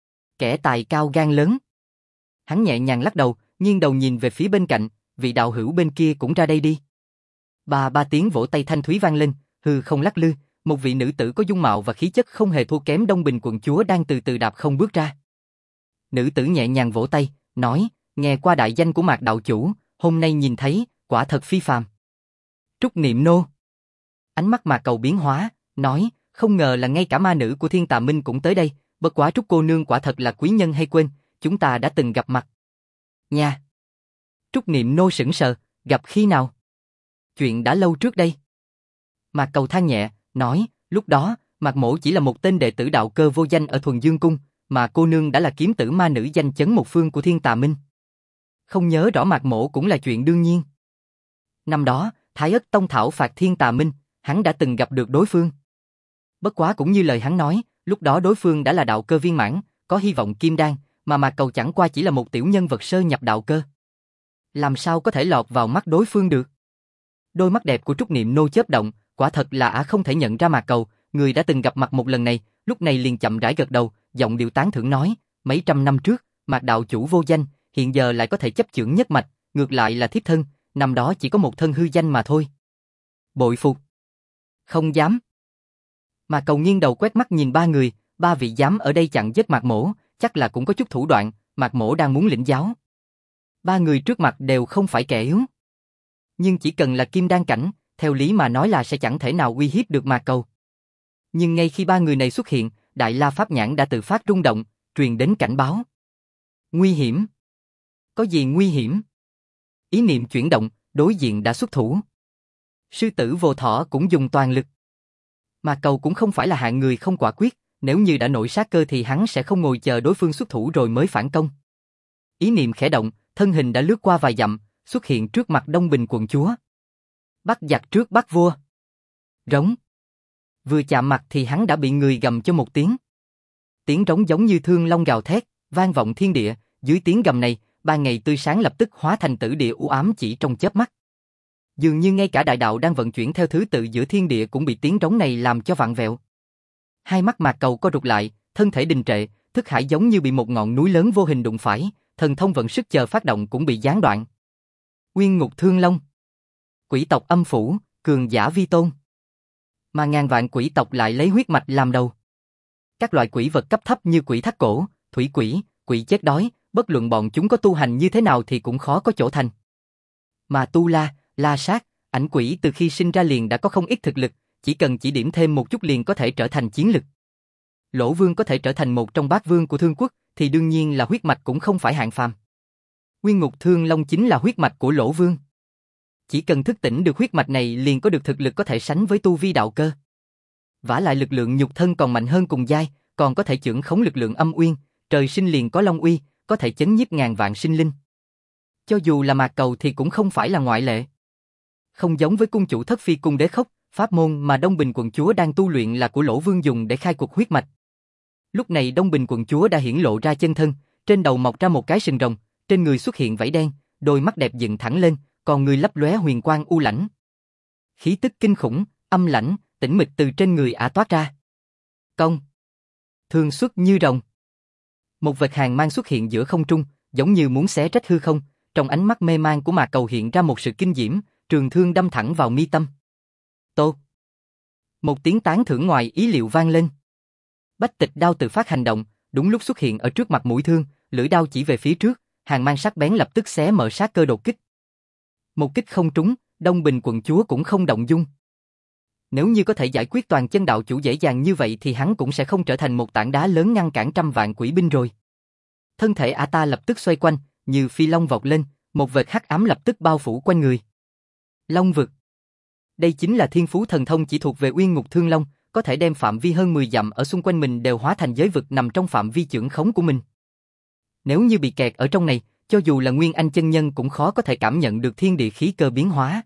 Kẻ tài cao gan lớn. Hắn nhẹ nhàng lắc đầu, nghiêng đầu nhìn về phía bên cạnh, vị đạo hữu bên kia cũng ra đây đi. Ba tiếng vỗ tay thanh thúy vang lên, hư không lắc lư, một vị nữ tử có dung mạo và khí chất không hề thua kém Đông Bình quận chúa đang từ từ đạp không bước ra. Nữ tử nhẹ nhàng vỗ tay, nói, nghe qua đại danh của Mạc đạo chủ, hôm nay nhìn thấy, quả thật phi phàm. Trúc Niệm Nô. Ánh mắt Mạc Cầu biến hóa, nói, không ngờ là ngay cả ma nữ của Thiên Tà Minh cũng tới đây, bất quá Trúc cô nương quả thật là quý nhân hay quên, chúng ta đã từng gặp mặt. Nha. Trúc Niệm Nô sững sờ, gặp khi nào? Chuyện đã lâu trước đây. Mạc Cầu than nhẹ, nói, lúc đó, Mạc Mỗ chỉ là một tên đệ tử đạo cơ vô danh ở Thuần Dương Cung, mà cô nương đã là kiếm tử ma nữ danh chấn một phương của Thiên Tà Minh. Không nhớ rõ Mạc Mỗ cũng là chuyện đương nhiên. Năm đó, Thái Ất Tông thảo phạt Thiên Tà Minh, hắn đã từng gặp được đối phương. Bất quá cũng như lời hắn nói, lúc đó đối phương đã là đạo cơ viên mãn, có hy vọng kim đan, mà Mạc Cầu chẳng qua chỉ là một tiểu nhân vật sơ nhập đạo cơ. Làm sao có thể lọt vào mắt đối phương được? Đôi mắt đẹp của Trúc Niệm Nô chớp động, quả thật là không thể nhận ra Mạc Cầu, người đã từng gặp mặt một lần này, lúc này liền chậm rãi gật đầu, giọng điệu tán thưởng nói, mấy trăm năm trước, Mạc đạo chủ vô danh, hiện giờ lại có thể chấp chưởng nhất mạch, ngược lại là thiếp thân, năm đó chỉ có một thân hư danh mà thôi. Bội phục. Không dám. Mạc Cầu nghiêng đầu quét mắt nhìn ba người, ba vị dám ở đây chặn giết Mạc Mỗ, chắc là cũng có chút thủ đoạn, Mạc Mỗ đang muốn lĩnh giáo. Ba người trước mặt đều không phải kẻ yếu. Nhưng chỉ cần là kim đan cảnh, theo lý mà nói là sẽ chẳng thể nào uy hiếp được Mạc Cầu. Nhưng ngay khi ba người này xuất hiện, Đại La Pháp Nhãn đã tự phát rung động, truyền đến cảnh báo. Nguy hiểm. Có gì nguy hiểm? Ý niệm chuyển động, đối diện đã xuất thủ. Sư tử Vô Thỏ cũng dùng toàn lực. Mạc Cầu cũng không phải là hạng người không quả quyết, nếu như đã nổi sát cơ thì hắn sẽ không ngồi chờ đối phương xuất thủ rồi mới phản công. Ý niệm khẽ động, thân hình đã lướt qua vài dặm, xuất hiện trước mặt Đông Bình quận chúa. Bắt giặc trước bắt vua. Rống. Vừa chạm mặt thì hắn đã bị người gầm cho một tiếng. Tiếng rống giống như thương long gào thét, vang vọng thiên địa, dưới tiếng gầm này, ban ngày tươi sáng lập tức hóa thành tử địa u ám chỉ trong chớp mắt. Dường như ngay cả đại đạo đang vận chuyển theo thứ tự giữa thiên địa cũng bị tiếng rống này làm cho vặn vẹo. Hai mắt Mạc Cầu co rụt lại, thân thể đình trệ, thức hải giống như bị một ngọn núi lớn vô hình đụng phải, thần thông vận sức chờ phát động cũng bị gián đoạn. Uyên Ngục Thương Long. Quỷ tộc âm phủ, cường giả vi tôn. Mà ngàn vạn quỷ tộc lại lấy huyết mạch làm đầu. Các loại quỷ vật cấp thấp như quỷ thắt cổ, thủy quỷ, quỷ chết đói, bất luận bọn chúng có tu hành như thế nào thì cũng khó có chỗ thành. Mà Tu La, La Sát, ảnh quỷ từ khi sinh ra liền đã có không ít thực lực, chỉ cần chỉ điểm thêm một chút liền có thể trở thành chiến lực. Lỗ Vương có thể trở thành một trong bát vương của Thương Quốc, thì đương nhiên là huyết mạch cũng không phải hạng phàm. Uyên Ngục Thương Long chính là huyết mạch của Lỗ Vương. Chỉ cần thức tỉnh được huyết mạch này liền có được thực lực có thể sánh với tu vi đạo cơ. Vả lại lực lượng nhục thân còn mạnh hơn cùng giai, còn có thể chưởng khống lực lượng âm uyên, trời sinh liền có long uy, có thể chấn nhiếp ngàn vạn sinh linh. Cho dù là Mạc Cầu thì cũng không phải là ngoại lệ. Không giống với cung chủ Thất Phi cung Đế Khốc, pháp môn mà Đông Bình quận chúa đang tu luyện là của Lỗ Vương dùng để khai cuộc huyết mạch. Lúc này Đông Bình quận chúa đã hiển lộ ra chân thân, trên đầu mọc ra một cái sừng rồng, trên người xuất hiện vảy đen, đôi mắt đẹp dựng thẳng lên, còn người lấp lóe huyền quang u lãnh. Khí tức kinh khủng, âm lãnh, tĩnh mịch từ trên người toát ra. Công. Thương xuất như rồng. Một vệt hàn mang xuất hiện giữa không trung, giống như muốn xé rách hư không, trong ánh mắt mê man của Mạc Cầu hiện ra một sự kinh diễm, trường thương đâm thẳng vào mi tâm. Tốt. Một tiếng tán thưởng ngoài ý liệu vang lên. Bách Tịch đao tự phát hành động, đúng lúc xuất hiện ở trước mặt mũi thương, lưỡi đao chỉ về phía trước, hàn mang sắc bén lập tức xé mở sát cơ đột kích. Một kích không trúng, Đông Bình quận chúa cũng không động dung. Nếu như có thể giải quyết toàn chân đạo chủ dễ dàng như vậy thì hắn cũng sẽ không trở thành một tảng đá lớn ngăn cản trăm vạn quỷ binh rồi. Thân thể ta lập tức xoay quanh, như phi long vọt lên, một vệt hắc ám lập tức bao phủ quanh người. Long vực. Đây chính là thiên phú thần thông chỉ thuộc về Uyên Ngục Thương Long, có thể đem phạm vi hơn 10 dặm ở xung quanh mình đều hóa thành giới vực nằm trong phạm vi chưởng khống của mình. Nếu như bị kẹt ở trong này, cho dù là Nguyên Anh chân nhân cũng khó có thể cảm nhận được thiên địa khí cơ biến hóa.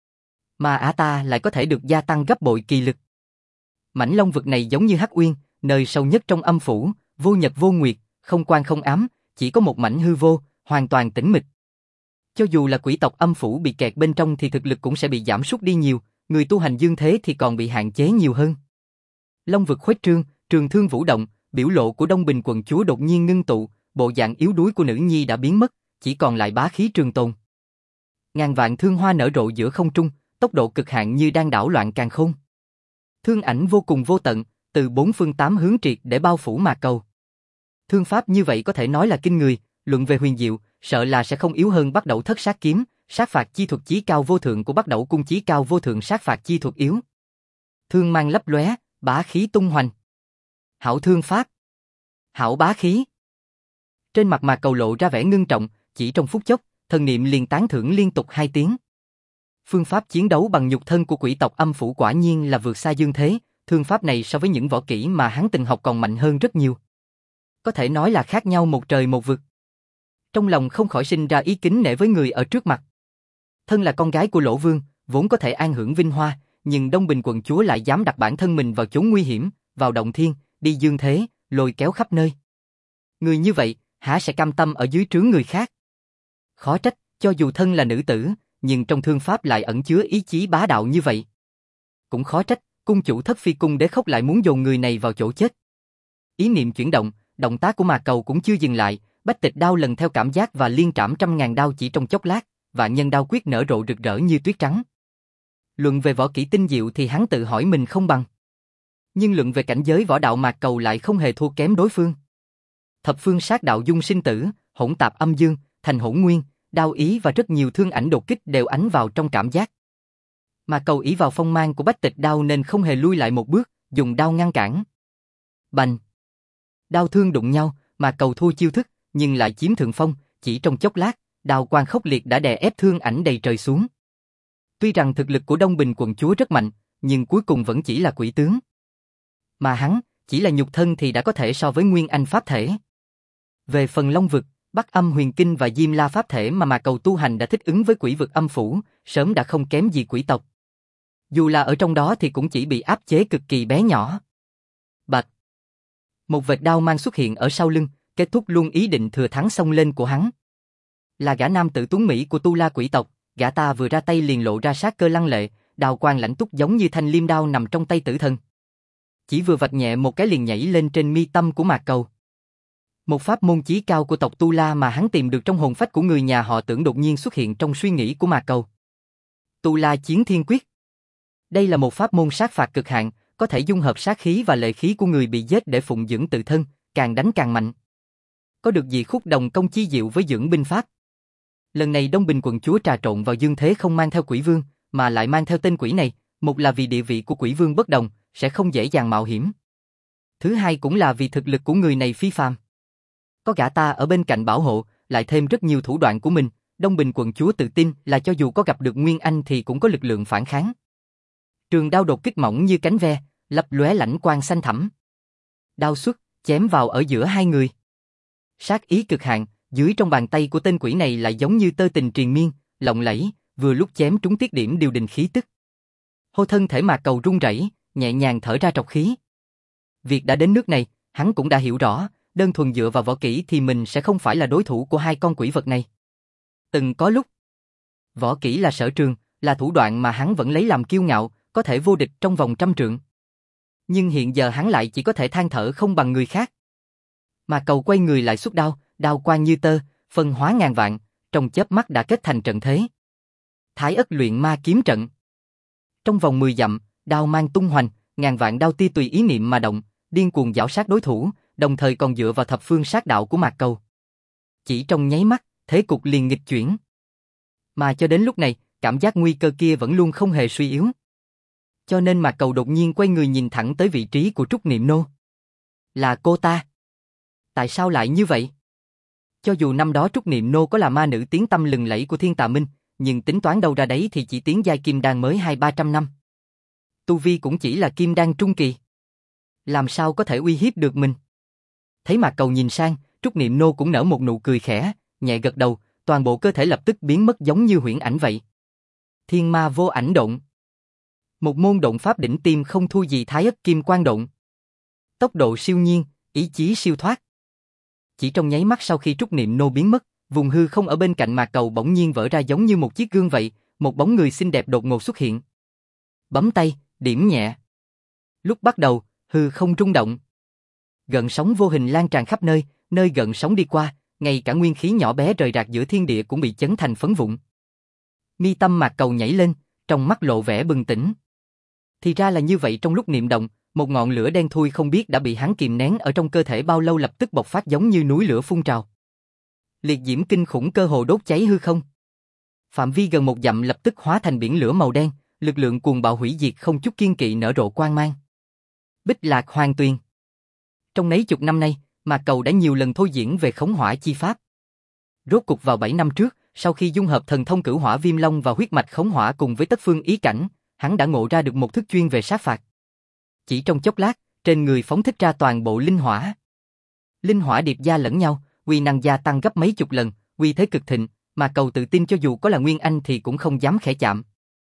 Mà ta lại có thể được gia tăng gấp bội kỳ lực. Mảnh long vực này giống như hắc uyên, nơi sâu nhất trong âm phủ, vô nhật vô nguyệt, không quang không ám, chỉ có một mảnh hư vô, hoàn toàn tĩnh mịch. Cho dù là quỷ tộc âm phủ bị kẹt bên trong thì thực lực cũng sẽ bị giảm sút đi nhiều, người tu hành dương thế thì còn bị hạn chế nhiều hơn. Long vực khuếch trương, trường thương vũ động, biểu lộ của Đông Bình quận chúa đột nhiên ngưng tụ, bộ dạng yếu đuối của nữ nhi đã biến mất, chỉ còn lại bá khí trường tồn. Ngàn vạn thương hoa nở rộ giữa không trung, tốc độ cực hạn như đang đảo loạn càn khôn. Thương ảnh vô cùng vô tận, từ bốn phương tám hướng triệt để bao phủ Mạc Cầu. Thương pháp như vậy có thể nói là kinh người, luận về huyền diệu, sợ là sẽ không yếu hơn Bắt Đẩu Thất Sát Kiếm, sát phạt chi thuật chí cao vô thượng của Bắt Đẩu Cung chí cao vô thượng sát phạt chi thuật yếu. Thương mang lấp lóe, bá khí tung hoành. Hảo thương pháp. Hảo bá khí. Trên mặt Mạc Cầu lộ ra vẻ ngưng trọng, chỉ trong phút chốc, thần niệm liền tán thưởng liên tục 2 tiếng. Phương pháp chiến đấu bằng nhục thân của quỷ tộc âm phủ quả nhiên là vượt xa dương thế, thương pháp này so với những võ kỹ mà hắn từng học còn mạnh hơn rất nhiều. Có thể nói là khác nhau một trời một vực. Trong lòng không khỏi sinh ra ý kính nể với người ở trước mặt. Thân là con gái của Lỗ Vương, vốn có thể an hưởng vinh hoa, nhưng Đông Bình quận chúa lại dám đặt bản thân mình vào chốn nguy hiểm, vào động thiên, đi dương thế, lôi kéo khắp nơi. Người như vậy, há sẽ cam tâm ở dưới trướng người khác? Khó trách, cho dù thân là nữ tử, nhưng trong thương pháp lại ẩn chứa ý chí bá đạo như vậy. Cũng khó trách, cung chủ Thất Phi cung Đế Khốc lại muốn dồn người này vào chỗ chết. Ý niệm chuyển động, động tác của Mạc Cầu cũng chưa dừng lại, Bách Tịch Đao lần theo cảm giác và liên trảm trăm ngàn đao chỉ trong chốc lát, Vạn Nhân Đao quyết nở rộ rực rỡ như tuyết trắng. Luận về võ kỹ tinh diệu thì hắn tự hỏi mình không bằng. Nhưng luận về cảnh giới võ đạo Mạc Cầu lại không hề thua kém đối phương. Thập phương sát đạo dung sinh tử, hỗn tạp âm dương, thành hỗn nguyên, đao ý và rất nhiều thương ảnh đột kích đều ánh vào trong cảm giác. Mạc Cầu ỷ vào phong mang của Bách Tịch Đao nên không hề lui lại một bước, dùng đao ngăn cản. Bành! Đao thương đụng nhau, Mạc Cầu thua chiêu thức, nhưng lại chiếm thượng phong, chỉ trong chốc lát, đao quang khốc liệt đã đè ép thương ảnh đầy trời xuống. Tuy rằng thực lực của Đông Bình quận chúa rất mạnh, nhưng cuối cùng vẫn chỉ là quỷ tướng. Mà hắn, chỉ là nhục thân thì đã có thể so với Nguyên Anh pháp thể. Về phần Long vực, Bắc Âm Huyền Kinh và Diêm La pháp thể mà Mạc Cầu tu hành đã thích ứng với quỷ vực âm phủ, sớm đã không kém gì quỷ tộc. Dù là ở trong đó thì cũng chỉ bị áp chế cực kỳ bé nhỏ. Bạch! Một vệt đao mang xuất hiện ở sau lưng, kết thúc luôn ý định thừa thắng xông lên của hắn. Là gã nam tử tuấn mỹ của Tu La quỷ tộc, gã ta vừa ra tay liền lộ ra sát cơ lăng lệ, đao quang lãnh túc giống như thanh liêm đao nằm trong tay tử thần. Chỉ vừa vạch nhẹ một cái liền nhảy lên trên mi tâm của Mạc Cầu. Một pháp môn chí cao của tộc Tu La mà hắn tìm được trong hồn phách của người nhà họ Tưởng đột nhiên xuất hiện trong suy nghĩ của Mạc Cầu. Tu La Chiến Thiên Quyết. Đây là một pháp môn sát phạt cực hạn, có thể dung hợp sát khí và lệ khí của người bị giết để phụng dưỡng tự thân, càng đánh càng mạnh. Có được gì khúc đồng công chi diệu với dưỡng binh pháp. Lần này Đông Bình quận chúa trà trộn vào dương thế không mang theo quỷ vương, mà lại mang theo tên quỷ này, một là vì địa vị của quỷ vương bất đồng, sẽ không dễ dàng mạo hiểm. Thứ hai cũng là vì thực lực của người này phi phàm. Có gã ta ở bên cạnh bảo hộ, lại thêm rất nhiều thủ đoạn của mình, Đông Bình quận chúa tự tin là cho dù có gặp được Nguyên Anh thì cũng có lực lượng phản kháng. Trường đao đột kích mỏng như cánh ve, lập lóe lãnh quang xanh thẳm. Đao xuất, chém vào ở giữa hai người. Sát ý cực hạn, dưới trong bàn tay của tên quỷ này lại giống như tơ tình triền miên, lộng lẫy, vừa lúc chém trúng tiết điểm điều đình khí tức. Hô thân thể Mạc Cầu run rẩy, nhẹ nhàng thở ra trọc khí. Việc đã đến nước này, hắn cũng đã hiểu rõ, đơn thuần dựa vào võ kỹ thì mình sẽ không phải là đối thủ của hai con quỷ vật này. Từng có lúc, võ kỹ là sở trường, là thủ đoạn mà hắn vẫn lấy làm kiêu ngạo, có thể vô địch trong vòng trăm trượng. Nhưng hiện giờ hắn lại chỉ có thể than thở không bằng người khác. Mạc Cầu quay người lại xuất đao, đao quang như tơ, phân hóa ngàn vạn, trong chớp mắt đã kết thành trận thế. Thái Ất luyện ma kiếm trận. Trong vòng 10 dặm, đao mang tung hoành, ngàn vạn đao tia tùy ý niệm mà động, điên cuồng giảo sát đối thủ, đồng thời còn dựa vào thập phương sát đạo của Mạc Cầu. Chỉ trong nháy mắt, thế cục liền nghịch chuyển. Mà cho đến lúc này, cảm giác nguy cơ kia vẫn luôn không hề suy yếu. Cho nên Mạc Cầu đột nhiên quay người nhìn thẳng tới vị trí của Trúc Niệm Nô. Là cô ta. Tại sao lại như vậy? Cho dù năm đó Trúc Niệm Nô có là ma nữ tiếng tăm lừng lẫy của Thiên Tà Minh, nhưng tính toán đâu ra đấy thì chỉ tiến giai kim đan mới 200-300 năm. Tu vi cũng chỉ là kim đan trung kỳ. Làm sao có thể uy hiếp được mình? Thấy Mạc Cầu nhìn sang, Trúc Niệm Nô cũng nở một nụ cười khẽ, nhẹ gật đầu, toàn bộ cơ thể lập tức biến mất giống như huyễn ảnh vậy. Thiên ma vô ảnh độn. Một môn độn pháp đỉnh tiêm không thua gì Thái Ất Kim Quang độn. Tốc độ siêu nhiên, ý chí siêu thoát. Chỉ trong nháy mắt sau khi Trúc Niệm Nô biến mất, vùng hư không ở bên cạnh Mạc Cầu bỗng nhiên vỡ ra giống như một chiếc gương vậy, một bóng người xinh đẹp đột ngột xuất hiện. Bấm tay, điểm nhẹ. Lúc bắt đầu, hư không rung động. Gợn sóng vô hình lan tràn khắp nơi, nơi gợn sóng đi qua, ngay cả nguyên khí nhỏ bé rời rạc giữa thiên địa cũng bị chấn thành phấn vụn. Mi tâm Mạc Cầu nhảy lên, trong mắt lộ vẻ bừng tỉnh. Thì ra là như vậy, trong lúc niệm động, một ngọn lửa đen thui không biết đã bị hắn kìm nén ở trong cơ thể bao lâu lập tức bộc phát giống như núi lửa phun trào. Liệt diễm kinh khủng cơ hồ đốt cháy hư không. Phạm vi gần 1 dặm lập tức hóa thành biển lửa màu đen, lực lượng cuồng bạo hủy diệt không chút kiên kỵ nở rộ quang mang. Bích Lạc Hoàng Tuyền. Trong mấy chục năm nay, Mạc Cầu đã nhiều lần thôi diễn về khống hỏa chi pháp. Rốt cục vào 7 năm trước, sau khi dung hợp thần thông Cửu Hỏa Viêm Long và huyết mạch khống hỏa cùng với tất phương ý cảnh, hắn đã ngộ ra được một thức chuyên về sát phạt. Chỉ trong chốc lát, trên người phóng thích ra toàn bộ linh hỏa. Linh hỏa điệp gia lẫn nhau, uy năng gia tăng gấp mấy chục lần, uy thế cực thịnh, Mạc Cầu tự tin cho dù có là Nguyên Anh thì cũng không dám khẽ chạm.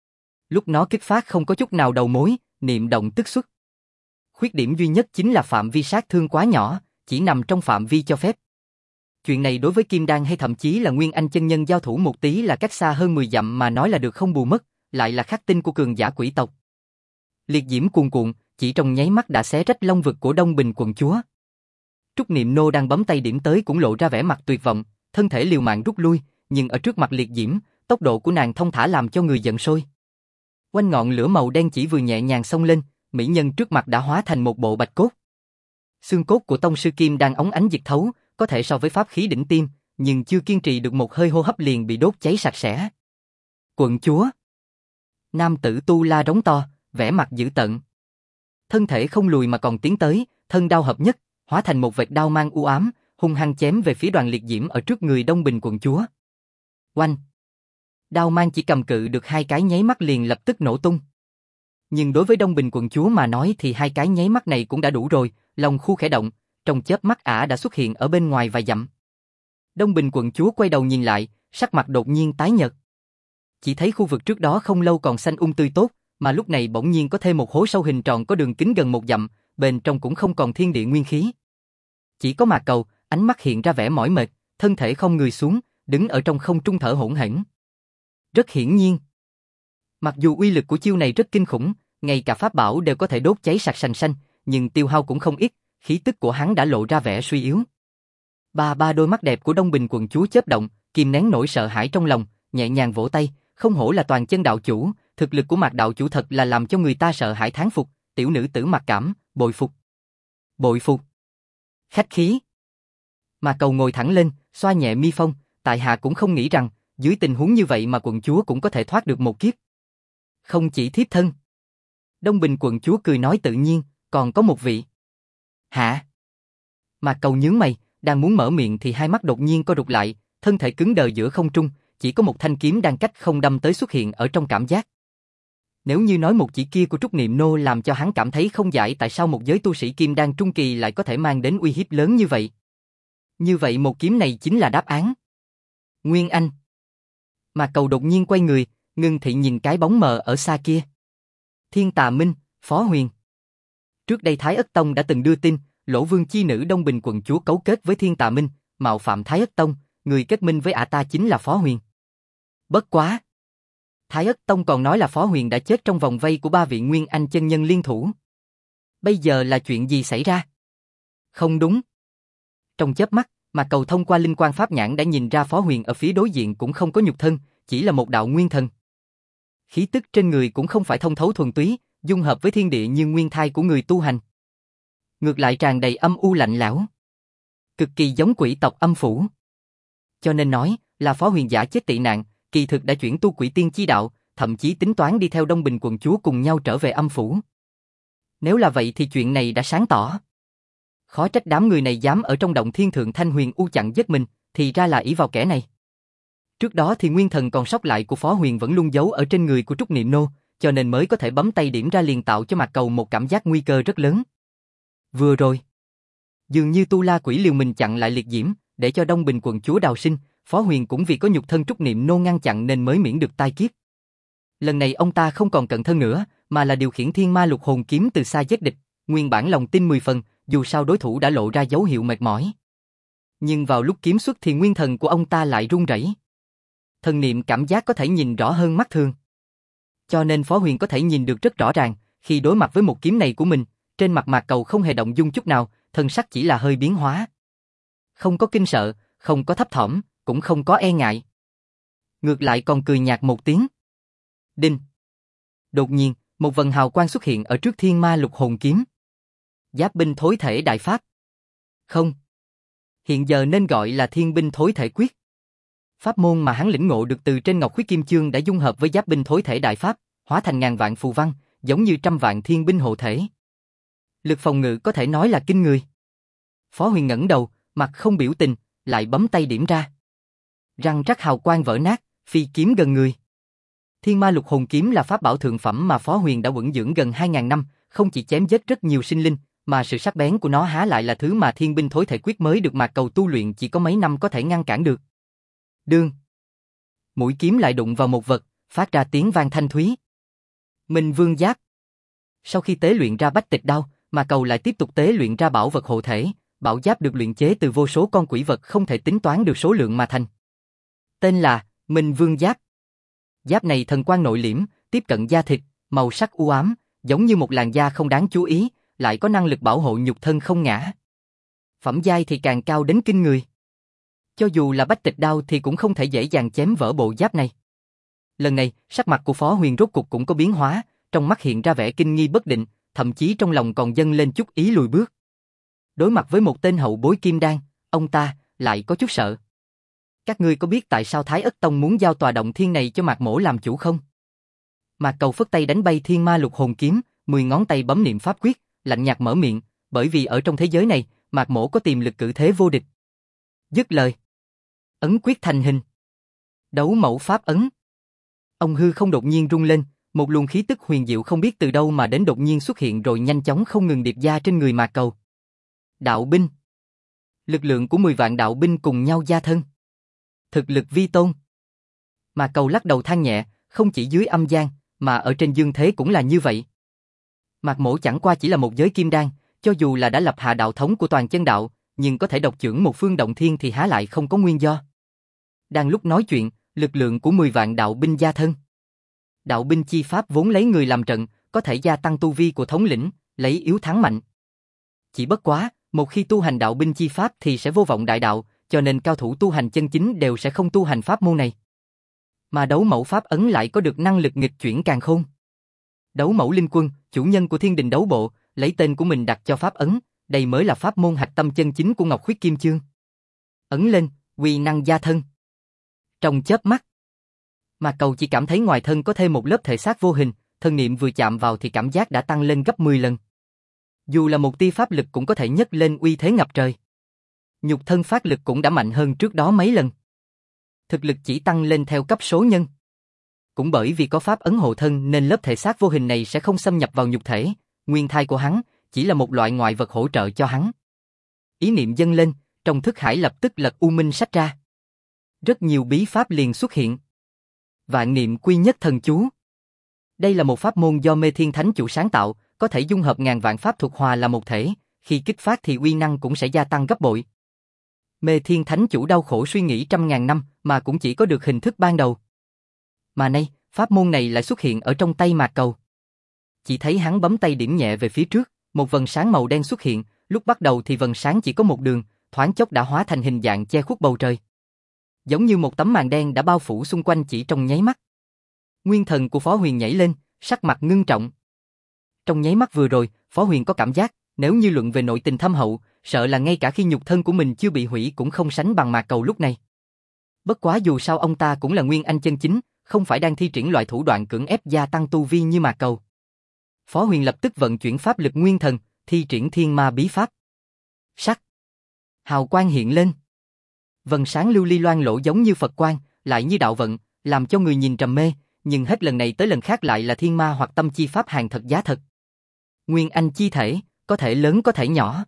Lúc nó kích phát không có chút nào đầu mối, niệm động tức xuất. Khuyết điểm duy nhất chính là phạm vi sát thương quá nhỏ, chỉ nằm trong phạm vi cho phép. Chuyện này đối với Kim Đan hay thậm chí là Nguyên Anh chân nhân giao thủ một tí là cách xa hơn 10 dặm mà nói là được không bù mất, lại là khắc tinh của cường giả quỷ tộc. Liệt diễm cuồn cuộn, chỉ trong nháy mắt đã xé rách long vực của Đông Bình quận chúa. Trúc Niệm Nô đang bấm tay điểm tới cũng lộ ra vẻ mặt tuyệt vọng, thân thể liều mạng rút lui, nhưng ở trước mặt liệt diễm, tốc độ của nàng thông thả làm cho người giận sôi. Quanh ngọn lửa màu đen chỉ vừa nhẹ nhàng xông lên, mỹ nhân trước mặt đã hóa thành một bộ bạch cốt. Xương cốt của tông sư Kim đang óng ánh diệt thấu, có thể so với pháp khí đỉnh tiêm, nhưng chưa kiên trì được một hơi hô hấp liền bị đốt cháy sạch sẽ. Quận chúa. Nam tử tu la rống to, vẻ mặt dữ tợn. Thân thể không lùi mà còn tiến tới, thân đao hợp nhất, hóa thành một vệt đao mang u ám, hung hăng chém về phía đoàn liệt diễm ở trước người Đông Bình quận chúa. Oanh! Đao mang chỉ cầm cự được 2 cái nháy mắt liền lập tức nổ tung. Nhưng đối với Đông Bình quận chúa mà nói thì 2 cái nháy mắt này cũng đã đủ rồi, lòng khu khẽ động, trong chớp mắt ả đã xuất hiện ở bên ngoài vài dặm. Đông Bình quận chúa quay đầu nhìn lại, sắc mặt đột nhiên tái nhợt. Chỉ thấy khu vực trước đó không lâu còn xanh tươi tốt, mà lúc này bỗng nhiên có thêm một hố sâu hình tròn có đường kính gần 1 dặm, bên trong cũng không còn thiên địa nguyên khí. Chỉ có Mạc Cầu, ánh mắt hiện ra vẻ mỏi mệt, thân thể không người xuống, đứng ở trong không trung thở hổn hển. Rất hiển nhiên, mặc dù uy lực của chiêu này rất kinh khủng, ngay cả pháp bảo đều có thể đốt cháy sạch sành xanh, nhưng tiêu hao cũng không ít, khí tức của hắn đã lộ ra vẻ suy yếu. Ba đôi mắt đẹp của Đông Bình quận chúa chớp động, kìm nén nỗi sợ hãi trong lòng, nhẹ nhàng vỗ tay, không hổ là toàn chân đạo chủ, thực lực của Mạc đạo chủ thật là làm cho người ta sợ hãi thán phục, tiểu nữ tử Mạc Cảm, bội phục. Bội phục. Khách khí. Mạc Cầu ngồi thẳng lên, xoa nhẹ mi phong, tại hạ cũng không nghĩ rằng, dưới tình huống như vậy mà quận chúa cũng có thể thoát được một kiếp. Không chỉ thiếp thân. Đông Bình quận chúa cười nói tự nhiên, còn có một vị. Hả? Mạc Cầu nhướng mày, đang muốn mở miệng thì hai mắt đột nhiên co rụt lại, thân thể cứng đờ giữa không trung, chỉ có một thanh kiếm đang cách không đâm tới xuất hiện ở trong cảm giác. Nếu như nói một chỉ kia của Trúc Niệm Nô làm cho hắn cảm thấy không giải tại sao một giới tu sĩ Kim Đan trung kỳ lại có thể mang đến uy hiếp lớn như vậy. Như vậy một kiếm này chính là đáp án. Nguyên Anh. Mạc Cầu đột nhiên quay người, ngưng thị nhìn cái bóng mờ ở xa kia. Thiên Tà Minh, Phó Huyền. Trước đây Thái Ất Tông đã từng đưa tin, Lỗ Vương chi nữ Đông Bình quận chúa cấu kết với Thiên Tà Minh, mạo phạm Thái Ất Tông, người kết minh với ả ta chính là Phó Huyền. Bất quá, Thái Ất Tông còn nói là Phó Huyền đã chết trong vòng vây của 3 vị Nguyên Anh chân nhân liên thủ. Bây giờ là chuyện gì xảy ra? Không đúng. Trong chớp mắt, mà Cầu thông qua linh quan pháp nhãn đã nhìn ra Phó Huyền ở phía đối diện cũng không có nhục thân, chỉ là một đạo nguyên thần. Khí tức trên người cũng không phải thông thấu thuần túy, dung hợp với thiên địa như nguyên thai của người tu hành. Ngược lại tràn đầy âm u lạnh lẽo, cực kỳ giống quỷ tộc âm phủ. Cho nên nói là Phó Huyền giả chết tị nạn, kỳ thực đã chuyển tu quỷ tiên chi đạo, thậm chí tính toán đi theo Đông Bình quận chúa cùng nhau trở về âm phủ. Nếu là vậy thì chuyện này đã sáng tỏ. Khó trách đám người này dám ở trong động thiên thượng thanh huyền u chặn giết mình, thì ra là ỷ vào kẻ này. Trước đó thì nguyên thần còn sót lại của Phó Huyền vẫn luôn giấu ở trên người của Trúc Niệm Nô, cho nên mới có thể bấm tay điểm ra liền tạo cho Mạc Cầu một cảm giác nguy cơ rất lớn. Vừa rồi, dường như tu la quỷ liều mình chặn lại liệt diễm, để cho Đông Bình quận chúa đào sinh, Phó Huyền cũng vì có nhục thân Trúc Niệm Nô ngăn chặn nên mới miễn được tai kiếp. Lần này ông ta không còn cận thân nữa, mà là điều khiển thiên ma lục hồn kiếm từ xa giết địch, nguyên bản lòng tin 10 phần, dù sao đối thủ đã lộ ra dấu hiệu mệt mỏi. Nhưng vào lúc kiếm xuất thì nguyên thần của ông ta lại run rẩy. Thần niệm cảm giác có thể nhìn rõ hơn mắt thường. Cho nên Phó Huyền có thể nhìn được rất rõ ràng, khi đối mặt với một kiếm này của mình, trên mặt Mạc Cầu không hề động dung chút nào, thân sắc chỉ là hơi biến hóa. Không có kinh sợ, không có thấp thỏm, cũng không có e ngại. Ngược lại còn cười nhạt một tiếng. Đinh. Đột nhiên, một vần hào quang xuất hiện ở trước thiên ma lục hồn kiếm. Giáp binh thối thể đại pháp. Không. Hiện giờ nên gọi là thiên binh thối thể quyết. Pháp môn mà hắn lĩnh ngộ được từ trên Ngọc Khuyết Kim Chương đã dung hợp với giáp binh thối thể đại pháp, hóa thành ngàn vạn phù văn, giống như trăm vạn thiên binh hộ thể. Lực phòng ngự có thể nói là kinh người. Phó Huyền ngẩng đầu, mặt không biểu tình, lại bấm tay điểm ra. Răng rắc hào quang vỡ nát, phi kiếm gần người. Thiên ma lục hồn kiếm là pháp bảo thượng phẩm mà Phó Huyền đã vững dưỡng gần 2000 năm, không chỉ chém giết rất nhiều sinh linh, mà sự sắc bén của nó há lại là thứ mà thiên binh thối thể quyết mới được Mạc Cầu tu luyện chỉ có mấy năm có thể ngăn cản được. Đương. Mũi kiếm lại đụng vào một vật, phát ra tiếng vang thanh thúy. Minh Vương Giáp. Sau khi tế luyện ra Bách Tịch Đao, Mạc Cầu lại tiếp tục tế luyện ra bảo vật hộ thể, bảo giáp được luyện chế từ vô số con quỷ vật không thể tính toán được số lượng mà thành. Tên là Minh Vương Giáp. Giáp này thần quang nội liễm, tiếp cận da thịt, màu sắc u ám, giống như một làn da không đáng chú ý, lại có năng lực bảo hộ nhục thân không ngã. Phẩm giai thì càng cao đến kinh người. Cho dù là Bách Tịch Đao thì cũng không thể dễ dàng chém vỡ bộ giáp này. Lần này, sắc mặt của Phó Huyền rốt cục cũng có biến hóa, trong mắt hiện ra vẻ kinh nghi bất định, thậm chí trong lòng còn dâng lên chút ý lùi bước. Đối mặt với một tên hậu bối kim đan, ông ta lại có chút sợ. Các ngươi có biết tại sao Thái Ất Tông muốn giao tòa động thiên này cho Mạc Mỗ làm chủ không? Mạc Cầu phất tay đánh bay Thiên Ma Lục Hồn Kiếm, 10 ngón tay bấm niệm pháp quyết, lạnh nhạt mở miệng, bởi vì ở trong thế giới này, Mạc Mỗ có tiềm lực cử thế vô địch. Dứt lời, ấn quyết thành hình. Đấu mẫu pháp ấn. Ông hư không đột nhiên rung lên, một luồng khí tức huyền diệu không biết từ đâu mà đến đột nhiên xuất hiện rồi nhanh chóng không ngừng điệp ra trên người Mạc Cầu. Đạo binh. Lực lượng của 10 vạn đạo binh cùng nhau gia thân. Thực lực vi tôn. Mạc Cầu lắc đầu than nhẹ, không chỉ dưới âm gian, mà ở trên dương thế cũng là như vậy. Mạc Mỗ chẳng qua chỉ là một giới kim đan, cho dù là đã lập hạ đạo thống của toàn chân đạo, nhưng có thể độc chưởng một phương động thiên thì há lại không có nguyên do. Đang lúc nói chuyện, lực lượng của 10 vạn đạo binh gia thân. Đạo binh chi pháp vốn lấy người làm trận, có thể gia tăng tu vi của thống lĩnh, lấy yếu thắng mạnh. Chỉ bất quá, một khi tu hành đạo binh chi pháp thì sẽ vô vọng đại đạo, cho nên cao thủ tu hành chân chính đều sẽ không tu hành pháp môn này. Mà đấu mẫu pháp ấn lại có được năng lực nghịch chuyển càn khôn. Đấu mẫu linh quân, chủ nhân của Thiên Đình đấu bộ, lấy tên của mình đặt cho pháp ấn, đây mới là pháp môn hạch tâm chân chính của Ngọc Khuyết Kim Chương. Ấn lên, uy năng gia thân. Trong chớp mắt, Mạc Cầu chỉ cảm thấy ngoài thân có thêm một lớp thể xác vô hình, thân niệm vừa chạm vào thì cảm giác đã tăng lên gấp 10 lần. Dù là một tia pháp lực cũng có thể nhấc lên uy thế ngập trời. Nhục thân phát lực cũng đã mạnh hơn trước đó mấy lần. Thực lực chỉ tăng lên theo cấp số nhân. Cũng bởi vì có pháp ấn hộ thân nên lớp thể xác vô hình này sẽ không xâm nhập vào nhục thể, nguyên thai của hắn chỉ là một loại ngoại vật hỗ trợ cho hắn. Ý niệm dâng lên, trong thức hải lập tức lật u minh sách ra. Rất nhiều bí pháp liền xuất hiện. Vạn niệm quy nhất thần chú. Đây là một pháp môn do Mê Thiên Thánh Chủ sáng tạo, có thể dung hợp ngàn vạn pháp thuật hòa là một thể, khi kích phát thì uy năng cũng sẽ gia tăng gấp bội. Mê Thiên Thánh Chủ đau khổ suy nghĩ trăm ngàn năm mà cũng chỉ có được hình thức ban đầu. Mà nay, pháp môn này lại xuất hiện ở trong tay Mạc Cầu. Chỉ thấy hắn bấm tay điểm nhẹ về phía trước, một vầng sáng màu đen xuất hiện, lúc bắt đầu thì vầng sáng chỉ có một đường, thoáng chốc đã hóa thành hình dạng che khuất bầu trời. Giống như một tấm màn đen đã bao phủ xung quanh chỉ trong nháy mắt. Nguyên thần của Phó Huyền nhảy lên, sắc mặt ngưng trọng. Trong nháy mắt vừa rồi, Phó Huyền có cảm giác, nếu như luận về nội tình thâm hậu, sợ là ngay cả khi nhục thân của mình chưa bị hủy cũng không sánh bằng Mạc Cầu lúc này. Bất quá dù sao ông ta cũng là nguyên anh chân chính, không phải đang thi triển loại thủ đoạn cưỡng ép gia tăng tu vi như Mạc Cầu. Phó Huyền lập tức vận chuyển pháp lực nguyên thần, thi triển thiên ma bí pháp. Sắc. Hào quang hiện lên. Vầng sáng lưu ly loang lổ giống như Phật quang, lại như đạo vận, làm cho người nhìn trầm mê, nhưng hết lần này tới lần khác lại là thiên ma hoặc tâm chi pháp hàng thật giá thật. Nguyên anh chi thể, có thể lớn có thể nhỏ.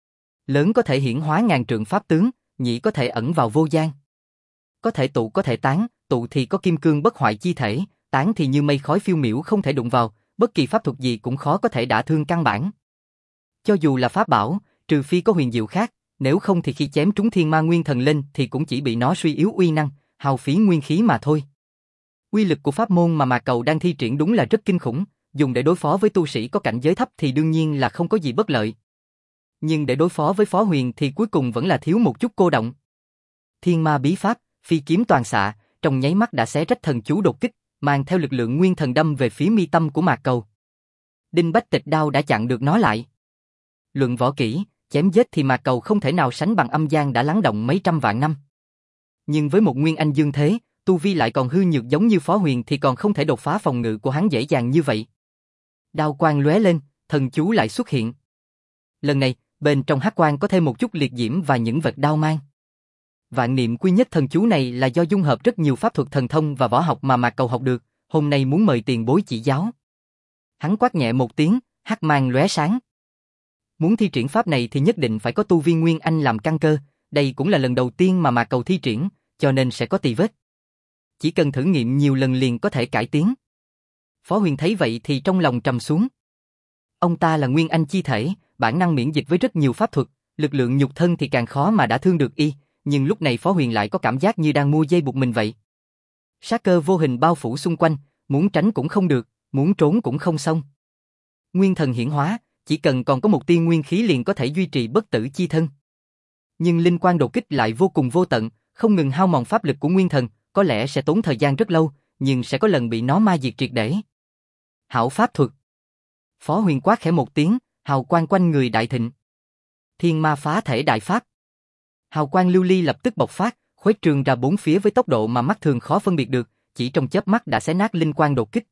Lớn có thể hiển hóa ngàn trượng pháp tướng, nhị có thể ẩn vào vô gian. Có thể tụ có thể tán, tụ thì có kim cương bất hoại chi thể, tán thì như mây khói phiêu miểu không thể đụng vào, bất kỳ pháp thuật gì cũng khó có thể đả thương căn bản. Cho dù là pháp bảo, trừ phi có huyền diệu khác, nếu không thì khi chém trúng thiên ma nguyên thần lên thì cũng chỉ bị nó suy yếu uy năng, hao phí nguyên khí mà thôi. Uy lực của pháp môn mà Mạc Cầu đang thi triển đúng là rất kinh khủng, dùng để đối phó với tu sĩ có cảnh giới thấp thì đương nhiên là không có gì bất lợi. Nhưng để đối phó với Phó Huyền thì cuối cùng vẫn là thiếu một chút cô động. Thiên ma bí pháp, phi kiếm toàn xạ, trong nháy mắt đã xé rách thần chú đột kích, mang theo lực lượng nguyên thần đâm về phía mi tâm của Mạc Cầu. Đinh Bách Tịch đao đã chặn được nó lại. Luận võ kỹ, chém giết thì Mạc Cầu không thể nào sánh bằng âm gian đã lắng động mấy trăm vạn năm. Nhưng với một nguyên anh dương thế, tu vi lại còn hư nhược giống như Phó Huyền thì còn không thể đột phá phòng ngự của hắn dễ dàng như vậy. Đao quang lóe lên, thần chú lại xuất hiện. Lần này, bên trong hắc quang có thêm một chút liệt diễm và những vệt đao mang. Vạn niệm quy nhất thần chú này là do dung hợp rất nhiều pháp thuật thần thông và võ học mà Mạc Cầu học được, hôm nay muốn mời tiền bối chỉ giáo. Hắn quát nhẹ một tiếng, hắc mang lóe sáng. Muốn thi triển pháp này thì nhất định phải có tu vi nguyên anh làm căn cơ, đây cũng là lần đầu tiên mà Mạc Cầu thi triển, cho nên sẽ có tì vết. Chỉ cần thử nghiệm nhiều lần liền có thể cải tiến. Phó Huyền thấy vậy thì trong lòng trầm xuống. Ông ta là nguyên anh chi thể, bản năng miễn dịch với rất nhiều pháp thuật, lực lượng nhục thân thì càng khó mà đã thương được y, nhưng lúc này Phó Huyền lại có cảm giác như đang mua dây buộc mình vậy. Sát cơ vô hình bao phủ xung quanh, muốn tránh cũng không được, muốn trốn cũng không xong. Nguyên thần hiển hóa, chỉ cần còn có một tia nguyên khí liền có thể duy trì bất tử chi thân. Nhưng linh quang đột kích lại vô cùng vô tận, không ngừng hao mòn pháp lực của nguyên thần, có lẽ sẽ tốn thời gian rất lâu, nhưng sẽ có lần bị nó ma diệt triệt để. Hảo pháp thuật. Phó Huyền quát khẽ một tiếng, hào quang quanh người đại thịnh. Thiên ma phá thể đại pháp. Hào quang lưu ly lập tức bộc phát, khuếch trương ra bốn phía với tốc độ mà mắt thường khó phân biệt được, chỉ trong chớp mắt đã xé nát linh quang đột kích.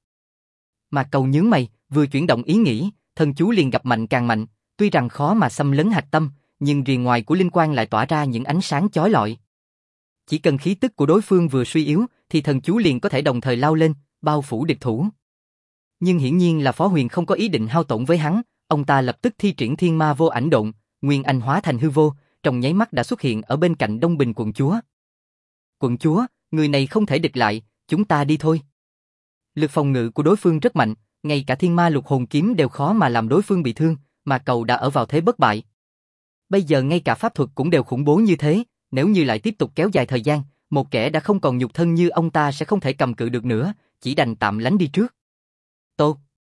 Mạc Cầu nhướng mày, vừa chuyển động ý nghĩ, thần chú liền gặp mạnh càng mạnh, tuy rằng khó mà xâm lấn hạch tâm, nhưng rìa ngoài của linh quang lại tỏa ra những ánh sáng chói lọi. Chỉ cần khí tức của đối phương vừa suy yếu, thì thần chú liền có thể đồng thời lao lên, bao phủ địch thủ. Nhưng hiển nhiên là Phó Huyền không có ý định hao tổn với hắn, ông ta lập tức thi triển thiên ma vô ảnh độn, nguyên anh hóa thành hư vô, trong nháy mắt đã xuất hiện ở bên cạnh Đông Bình quận chúa. Quận chúa, người này không thể địch lại, chúng ta đi thôi. Lực phòng ngự của đối phương rất mạnh, ngay cả thiên ma lục hồn kiếm đều khó mà làm đối phương bị thương, mà Cầu đã ở vào thế bất bại. Bây giờ ngay cả pháp thuật cũng đều khủng bố như thế, nếu như lại tiếp tục kéo dài thời gian, một kẻ đã không còn nhục thân như ông ta sẽ không thể cầm cự được nữa, chỉ đành tạm lánh đi trước. Tốt.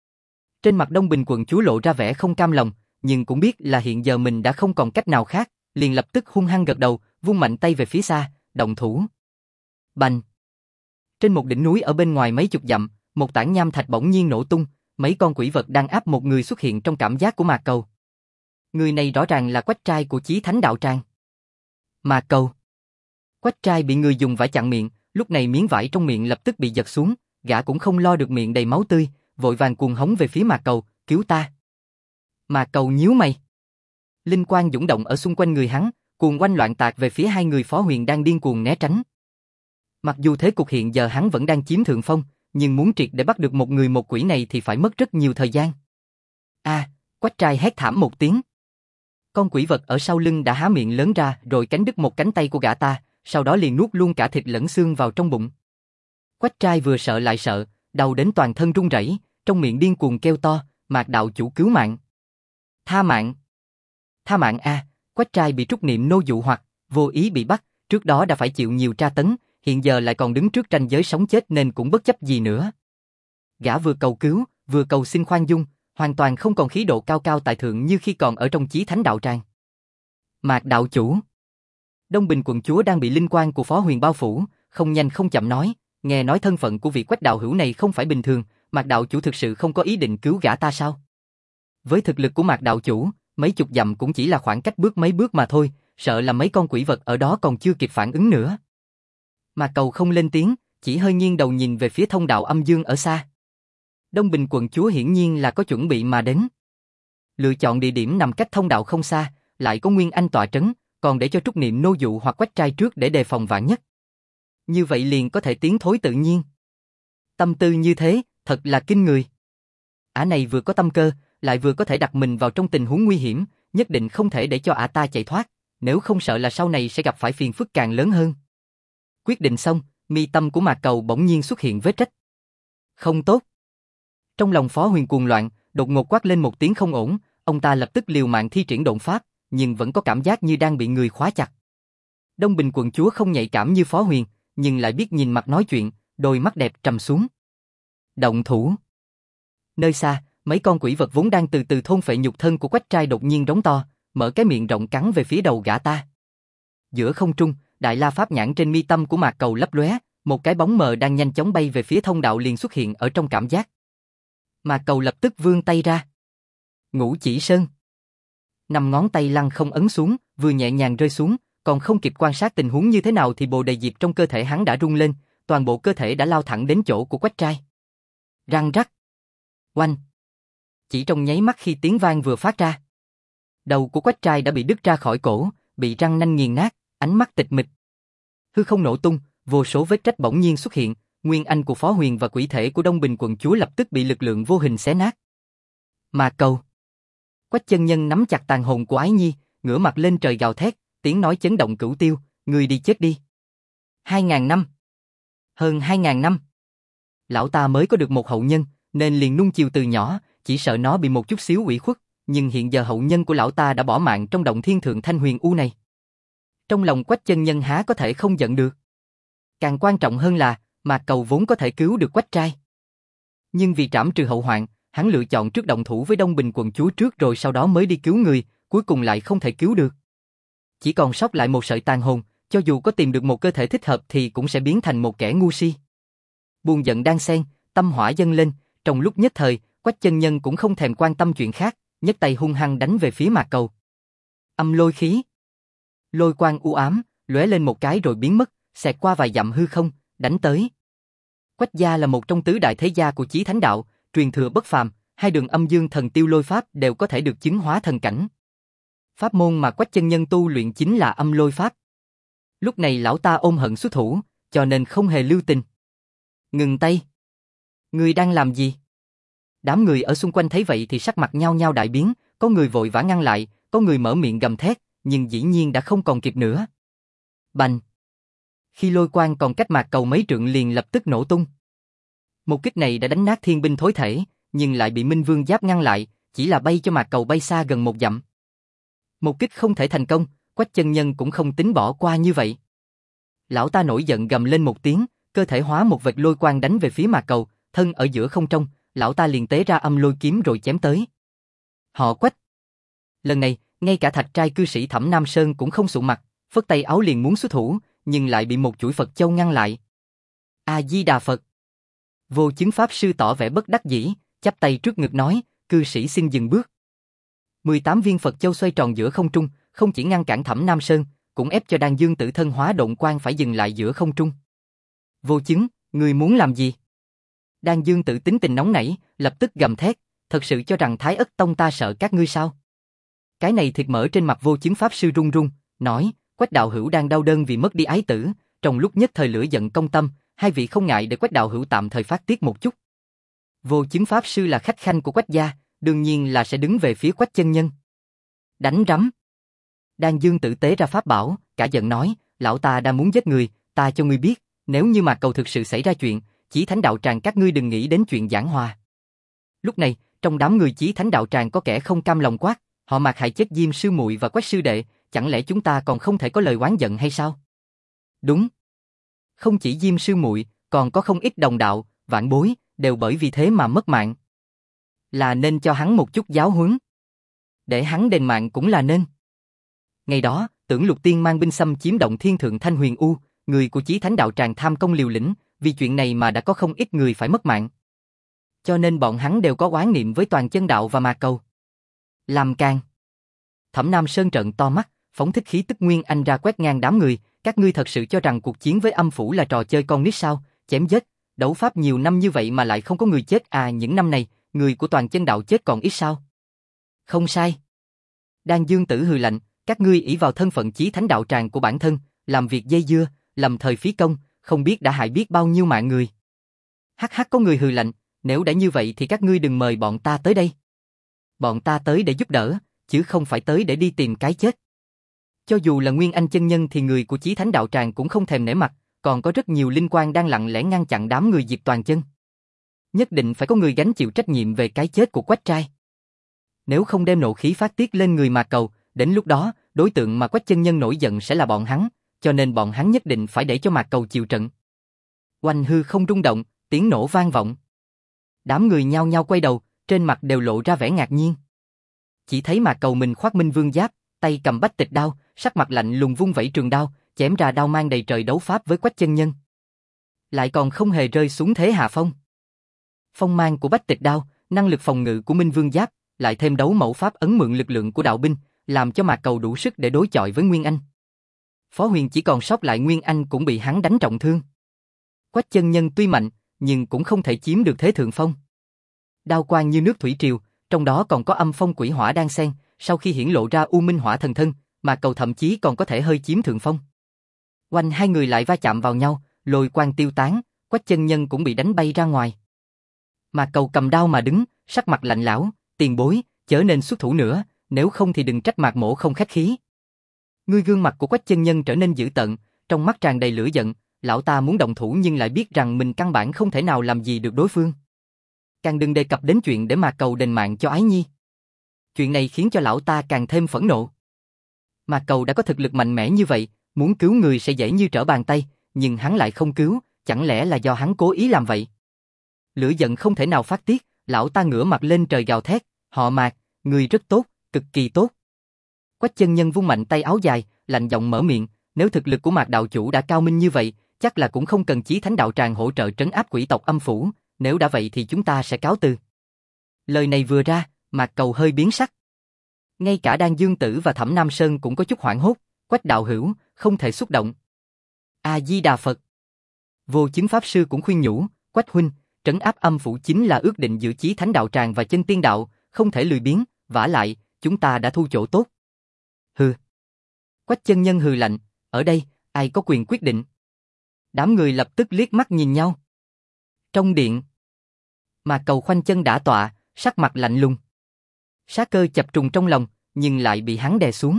Trên mặt Đông Bình quận chúa lộ ra vẻ không cam lòng, nhưng cũng biết là hiện giờ mình đã không còn cách nào khác, liền lập tức hung hăng gật đầu, vung mạnh tay về phía xa, động thủ. Bành! Trên một đỉnh núi ở bên ngoài mấy chục dặm, một tảng nham thạch bỗng nhiên nổ tung, mấy con quỷ vật đang áp một người xuất hiện trong cảm giác của Mạc Cầu. Người này rõ ràng là Quách trai của Chí Thánh Đạo Tràng. Mạc Cầu! Quách trai bị người dùng vải chặn miệng, lúc này miếng vải trong miệng lập tức bị giật xuống, gã cũng không lo được miệng đầy máu tươi, vội vàng cuồng hống về phía Mạc Cầu, cứu ta. Mạc Cầu nhíu mày. Linh quang dũng động ở xung quanh người hắn, cuồng oanh loạn tạc về phía hai người Phó Huyền đang điên cuồng né tránh. Mặc dù thế cục hiện giờ hắn vẫn đang chiếm thượng phong, nhưng muốn triệt để bắt được một người một quỷ này thì phải mất rất nhiều thời gian. Quách trai hét thảm một tiếng. Con quỷ vật ở sau lưng đã há miệng lớn ra rồi cắn đứt một cánh tay của gã ta, sau đó liền nuốt luôn cả thịt lẫn xương vào trong bụng. Quách trai vừa sợ lại sợ, đau đến toàn thân run rẩy, trong miệng điên cuồng kêu to, Mạc đạo chủ cứu mạng. Tha mạng. Tha mạng a! Quách trai bị trúc niệm nô dụ hoặc, vô ý bị bắt, trước đó đã phải chịu nhiều tra tấn, hiện giờ lại còn đứng trước ranh giới sống chết nên cũng bất chấp gì nữa. Gã vừa cầu cứu, vừa cầu xin khoan dung, hoàn toàn không còn khí độ cao cao tại thượng như khi còn ở trong Chí Thánh Đạo Tràng. Mạc đạo chủ. Đông Bình quận chúa đang bị linh quang của Phó Huyền bao phủ, không nhanh không chậm nói, nghe nói thân phận của vị Quách đạo hữu này không phải bình thường, Mạc đạo chủ thực sự không có ý định cứu gã ta sao? Với thực lực của Mạc đạo chủ, mấy chục dặm cũng chỉ là khoảng cách bước mấy bước mà thôi, sợ là mấy con quỷ vật ở đó còn chưa kịp phản ứng nữa. Mạc Cầu không lên tiếng, chỉ hơi nghiêng đầu nhìn về phía thông đạo âm dương ở xa. Đông Bình quận chúa hiển nhiên là có chuẩn bị mà đến. Lựa chọn địa điểm nằm cách thông đạo không xa, lại có Nguyên Anh tọa trấn, còn để cho trúc niệm nô dụ hoặc Quách trai trước để đề phòng vạn nhất. Như vậy liền có thể tiến thối tự nhiên. Tâm tư như thế, thật là kinh người. Ả này vừa có tâm cơ, lại vừa có thể đặt mình vào trong tình huống nguy hiểm, nhất định không thể để cho ả ta chạy thoát, nếu không sợ là sau này sẽ gặp phải phiền phức càng lớn hơn. Quyết định xong, mi tâm của Mạc Cầu bỗng nhiên xuất hiện vết rách. Không tốt. Trong lòng Phó Huyền cuồng loạn, đột ngột quát lên một tiếng không ổn, ông ta lập tức liều mạng thi triển độn pháp, nhưng vẫn có cảm giác như đang bị người khóa chặt. Đông Bình quận chúa không nhạy cảm như Phó Huyền, nhưng lại biết nhìn mặt nói chuyện, đôi mắt đẹp trầm xuống. Động thủ. Nơi xa, mấy con quỷ vật vốn đang từ từ thôn phệ nhục thân của Quách trai đột nhiên rống to, mở cái miệng rộng cắn về phía đầu gã ta. Giữa không trung, đại la pháp nhãn trên mi tâm của Mạc Cầu lấp lóe, một cái bóng mờ đang nhanh chóng bay về phía thông đạo liền xuất hiện ở trong cảm giác. Mạc Cầu lập tức vươn tay ra. Ngũ chỉ sơn. 5 ngón tay lăng không ấn xuống, vừa nhẹ nhàng rơi xuống, còn không kịp quan sát tình huống như thế nào thì bồ đề diệp trong cơ thể hắn đã rung lên, toàn bộ cơ thể đã lao thẳng đến chỗ của Quách trai. Răng rắc. Oanh. Chỉ trong nháy mắt khi tiếng vang vừa phát ra, đầu của Quách trai đã bị đứt ra khỏi cổ, bị răng nanh nghiền nát, ánh mắt tịch mịch. Hư không nổ tung, vô số vết rách bỗng nhiên xuất hiện, nguyên anh của Phó Huyền và quỷ thể của Đông Bình quận chúa lập tức bị lực lượng vô hình xé nát. Mạc Cầu. Quách chân nhân nắm chặt tàn hồn của Ái Nhi, ngửa mặt lên trời gào thét, tiếng nói chấn động cửu tiêu, ngươi đi chết đi. 2000 năm. Hơn 2000 năm. Lão ta mới có được một hậu nhân, nên liền nuông chiều từ nhỏ, chỉ sợ nó bị một chút xíu ủy khuất, nhưng hiện giờ hậu nhân của lão ta đã bỏ mạng trong động thiên thượng thanh huyền u này. Trong lòng Quách chân nhân há có thể không giận được. Càng quan trọng hơn là, Mạc Cầu vốn có thể cứu được Quách trai. Nhưng vì trảm trừ hậu hoạn, hắn lựa chọn trước động thủ với Đông Bình quận chúa trước rồi sau đó mới đi cứu người, cuối cùng lại không thể cứu được. Chỉ còn sót lại một sợi tàn hồn, cho dù có tìm được một cơ thể thích hợp thì cũng sẽ biến thành một kẻ ngu si. Buồn giận đang xen, tâm hỏa dâng lên, trong lúc nhất thời, Quách chân nhân cũng không thèm quan tâm chuyện khác, nhấc tay hung hăng đánh về phía Mạc Cầu. Âm lôi khí. Lôi quang u ám, lóe lên một cái rồi biến mất, xẹt qua vài dặm hư không, đánh tới. Quách gia là một trong tứ đại thế gia của Chí Thánh đạo, truyền thừa bất phàm, hai đường âm dương thần tiêu lôi pháp đều có thể được chứng hóa thần cảnh. Pháp môn mà Quách chân nhân tu luyện chính là âm lôi pháp. Lúc này lão ta ôm hận xuất thủ, cho nên không hề lưu tình. Ngừng tay. Ngươi đang làm gì? Đám người ở xung quanh thấy vậy thì sắc mặt nhao nhao đại biến, có người vội vã ngăn lại, có người mở miệng gầm thét, nhưng dĩ nhiên đã không còn kịp nữa. Bành! Khi lôi quang còn cách Mạc Cầu mấy trượng liền lập tức nổ tung. Một kích này đã đánh nát thiên binh thối thể, nhưng lại bị Minh Vương Giáp ngăn lại, chỉ là bay cho Mạc Cầu bay xa gần một dặm. Một kích không thể thành công, Quách chân nhân cũng không tính bỏ qua như vậy. Lão ta nổi giận gầm lên một tiếng, cơ thể hóa một vệt lôi quang đánh về phía Mạc Cầu, thân ở giữa không trung, lão ta liền tế ra âm lôi kiếm rồi chém tới. Họ Quách. Lần này, ngay cả thạch trai cư sĩ Thẩm Nam Sơn cũng không sụ mặt, phất tay áo liền muốn xuất thủ, nhưng lại bị một chuỗi Phật châu ngăn lại. A Di Đà Phật. Vô Chứng pháp sư tỏ vẻ bất đắc dĩ, chắp tay trước ngực nói, cư sĩ xin dừng bước. 18 viên Phật châu xoay tròn giữa không trung, không chỉ ngăn cản Thẩm Nam Sơn, cũng ép cho Đan Dương tự thân hóa độn quang phải dừng lại giữa không trung. Vô Chứng, ngươi muốn làm gì? Đan Dương tự tính tình nóng nảy, lập tức gầm thét, thật sự cho rằng Thái Ất Tông ta sợ các ngươi sao? Cái này thiệt mở trên mặt Vô Chứng pháp sư run run, nói, Quách đạo hữu đang đau đớn vì mất đi ái tử, trong lúc nhất thời lửa giận công tâm, hai vị không ngại để Quách đạo hữu tạm thời phát tiết một chút. Vô Chứng pháp sư là khách khanh của Quách gia, đương nhiên là sẽ đứng về phía Quách chân nhân. Đánh rắm. Đan Dương tự tế ra pháp bảo, cả giận nói, lão ta đang muốn giết người, ta cho ngươi biết, nếu như mà cầu thực sự xảy ra chuyện, Chí Thánh đạo tràng các ngươi đừng nghĩ đến chuyện giảng hòa. Lúc này, trong đám người Chí Thánh đạo tràng có kẻ không cam lòng quát, họ Mạc hại chết Diêm sư muội và Quách sư đệ, chẳng lẽ chúng ta còn không thể có lời oán giận hay sao? Đúng. Không chỉ Diêm sư muội, còn có không ít đồng đạo, vãn bối, đều bởi vì thế mà mất mạng. Là nên cho hắn một chút giáo huấn. Để hắn đền mạng cũng là nên. Ngày đó, Tưởng Lục Tiên mang binh xâm chiếm động thiên thượng thanh huyền u, người của Chí Thánh đạo tràng tham công liều lĩnh, vì chuyện này mà đã có không ít người phải mất mạng. Cho nên bọn hắn đều có oán niệm với Toàn Chân đạo và Mạc Cầu. Làm càng. Thẩm Nam Sơn trợn to mắt, phóng thích khí tức nguyên anh ra quét ngang đám người, các ngươi thật sự cho rằng cuộc chiến với âm phủ là trò chơi con nít sao? Chém giết, đấu pháp nhiều năm như vậy mà lại không có người chết à? Những năm này, người của Toàn Chân đạo chết còn ít sao? Không sai. Đan Dương tử hừ lạnh, các ngươi ỷ vào thân phận Chí Thánh đạo tràng của bản thân, làm việc dây dưa, lầm thời phí công, không biết đã hại biết bao nhiêu mạng người. Hắc hắc, có người hừ lạnh, nếu đã như vậy thì các ngươi đừng mời bọn ta tới đây. Bọn ta tới để giúp đỡ, chứ không phải tới để đi tìm cái chết. Cho dù là Nguyên Anh chân nhân thì người của Chí Thánh đạo tràng cũng không thèm nể mặt, còn có rất nhiều linh quan đang lặng lẽ ngăn chặn đám người Diệp Toàn Chân. Nhất định phải có người gánh chịu trách nhiệm về cái chết của Quách trai. Nếu không đem nộ khí phát tiết lên người Mạc Cầu, đến lúc đó, đối tượng mà Quách chân nhân nổi giận sẽ là bọn hắn, cho nên bọn hắn nhất định phải để cho Mạc Cầu chịu trận. Oanh hư không rung động, tiếng nổ vang vọng. Đám người nhao nhao quay đầu, trên mặt đều lộ ra vẻ ngạc nhiên. Chỉ thấy Mạc Cầu mình khoác Minh Vương giáp, tay cầm Bách Tịch đao, sắc mặt lạnh lùng vung vẩy trường đao, chém ra đao mang đầy trời đấu pháp với Quách chân nhân. Lại còn không hề rơi xuống thế hạ phong. Phong mang của Bách Tịch đao, năng lực phòng ngự của Minh Vương giáp, lại thêm đấu mẫu pháp ấn mượn lực lượng của đạo binh, làm cho Mạc Cầu đủ sức để đối chọi với Nguyên Anh. Phó Huyền chỉ còn sót lại Nguyên Anh cũng bị hắn đánh trọng thương. Quách chân nhân tuy mạnh, nhưng cũng không thể chiếm được thế thượng phong. Đao quang như nước thủy triều, trong đó còn có âm phong quỷ hỏa đang xen, sau khi hiển lộ ra U Minh hỏa thần thân, Mạc Cầu thậm chí còn có thể hơi chiếm thượng phong. Oanh, hai người lại va chạm vào nhau, lôi quang tiêu tán, Quách chân nhân cũng bị đánh bay ra ngoài. Mạc Cầu cầm đao mà đứng, sắc mặt lạnh lẽo, tiền bối, chớ nên xuất thủ nữa, nếu không thì đừng trách Mạc mỗ không khách khí. Gương mặt của Quách chân nhân trở nên dữ tợn, trong mắt tràn đầy lửa giận, lão ta muốn động thủ nhưng lại biết rằng mình căn bản không thể nào làm gì được đối phương. càng đừng đề cập đến chuyện để Mạc Cầu đền mạng cho Ái Nhi. Chuyện này khiến cho lão ta càng thêm phẫn nộ. Mạc Cầu đã có thực lực mạnh mẽ như vậy, muốn cứu người sẽ dễ như trở bàn tay, nhưng hắn lại không cứu, chẳng lẽ là do hắn cố ý làm vậy? Lửa giận không thể nào phát tiết, lão ta ngửa mặt lên trời gào thét, họ Mạc, người rất tốt, cực kỳ tốt. Quách chân nhân vung mạnh tay áo dài, lạnh giọng mở miệng, nếu thực lực của Mạc đạo chủ đã cao minh như vậy, chắc là cũng không cần Chí Thánh đạo tràng hỗ trợ trấn áp quỷ tộc âm phủ, nếu đã vậy thì chúng ta sẽ cáo từ. Lời này vừa ra, Mạc Cầu hơi biến sắc. Ngay cả Đan Dương Tử và Thẩm Nam Sơn cũng có chút hoảng hốt, Quách đạo hữu, không thể xúc động. A-di-đà Phật. Vô Chứng Pháp Sư cũng khuyên nhủ, Quách huynh, trấn áp âm phủ chính là ước định giữa Chí Thánh đạo tràng và Chân Tiên đạo, không thể lười biếng, vả lại, chúng ta đã thu chỗ tốt. Hừ. Quách chân nhân hừ lạnh, ở đây, ai có quyền quyết định? Đám người lập tức liếc mắt nhìn nhau. Trong điện, Mạc Cầu khoanh chân đả tọa, sắc mặt lạnh lùng. Sát cơ chập trùng trong lòng, nhưng lại bị hắn đè xuống.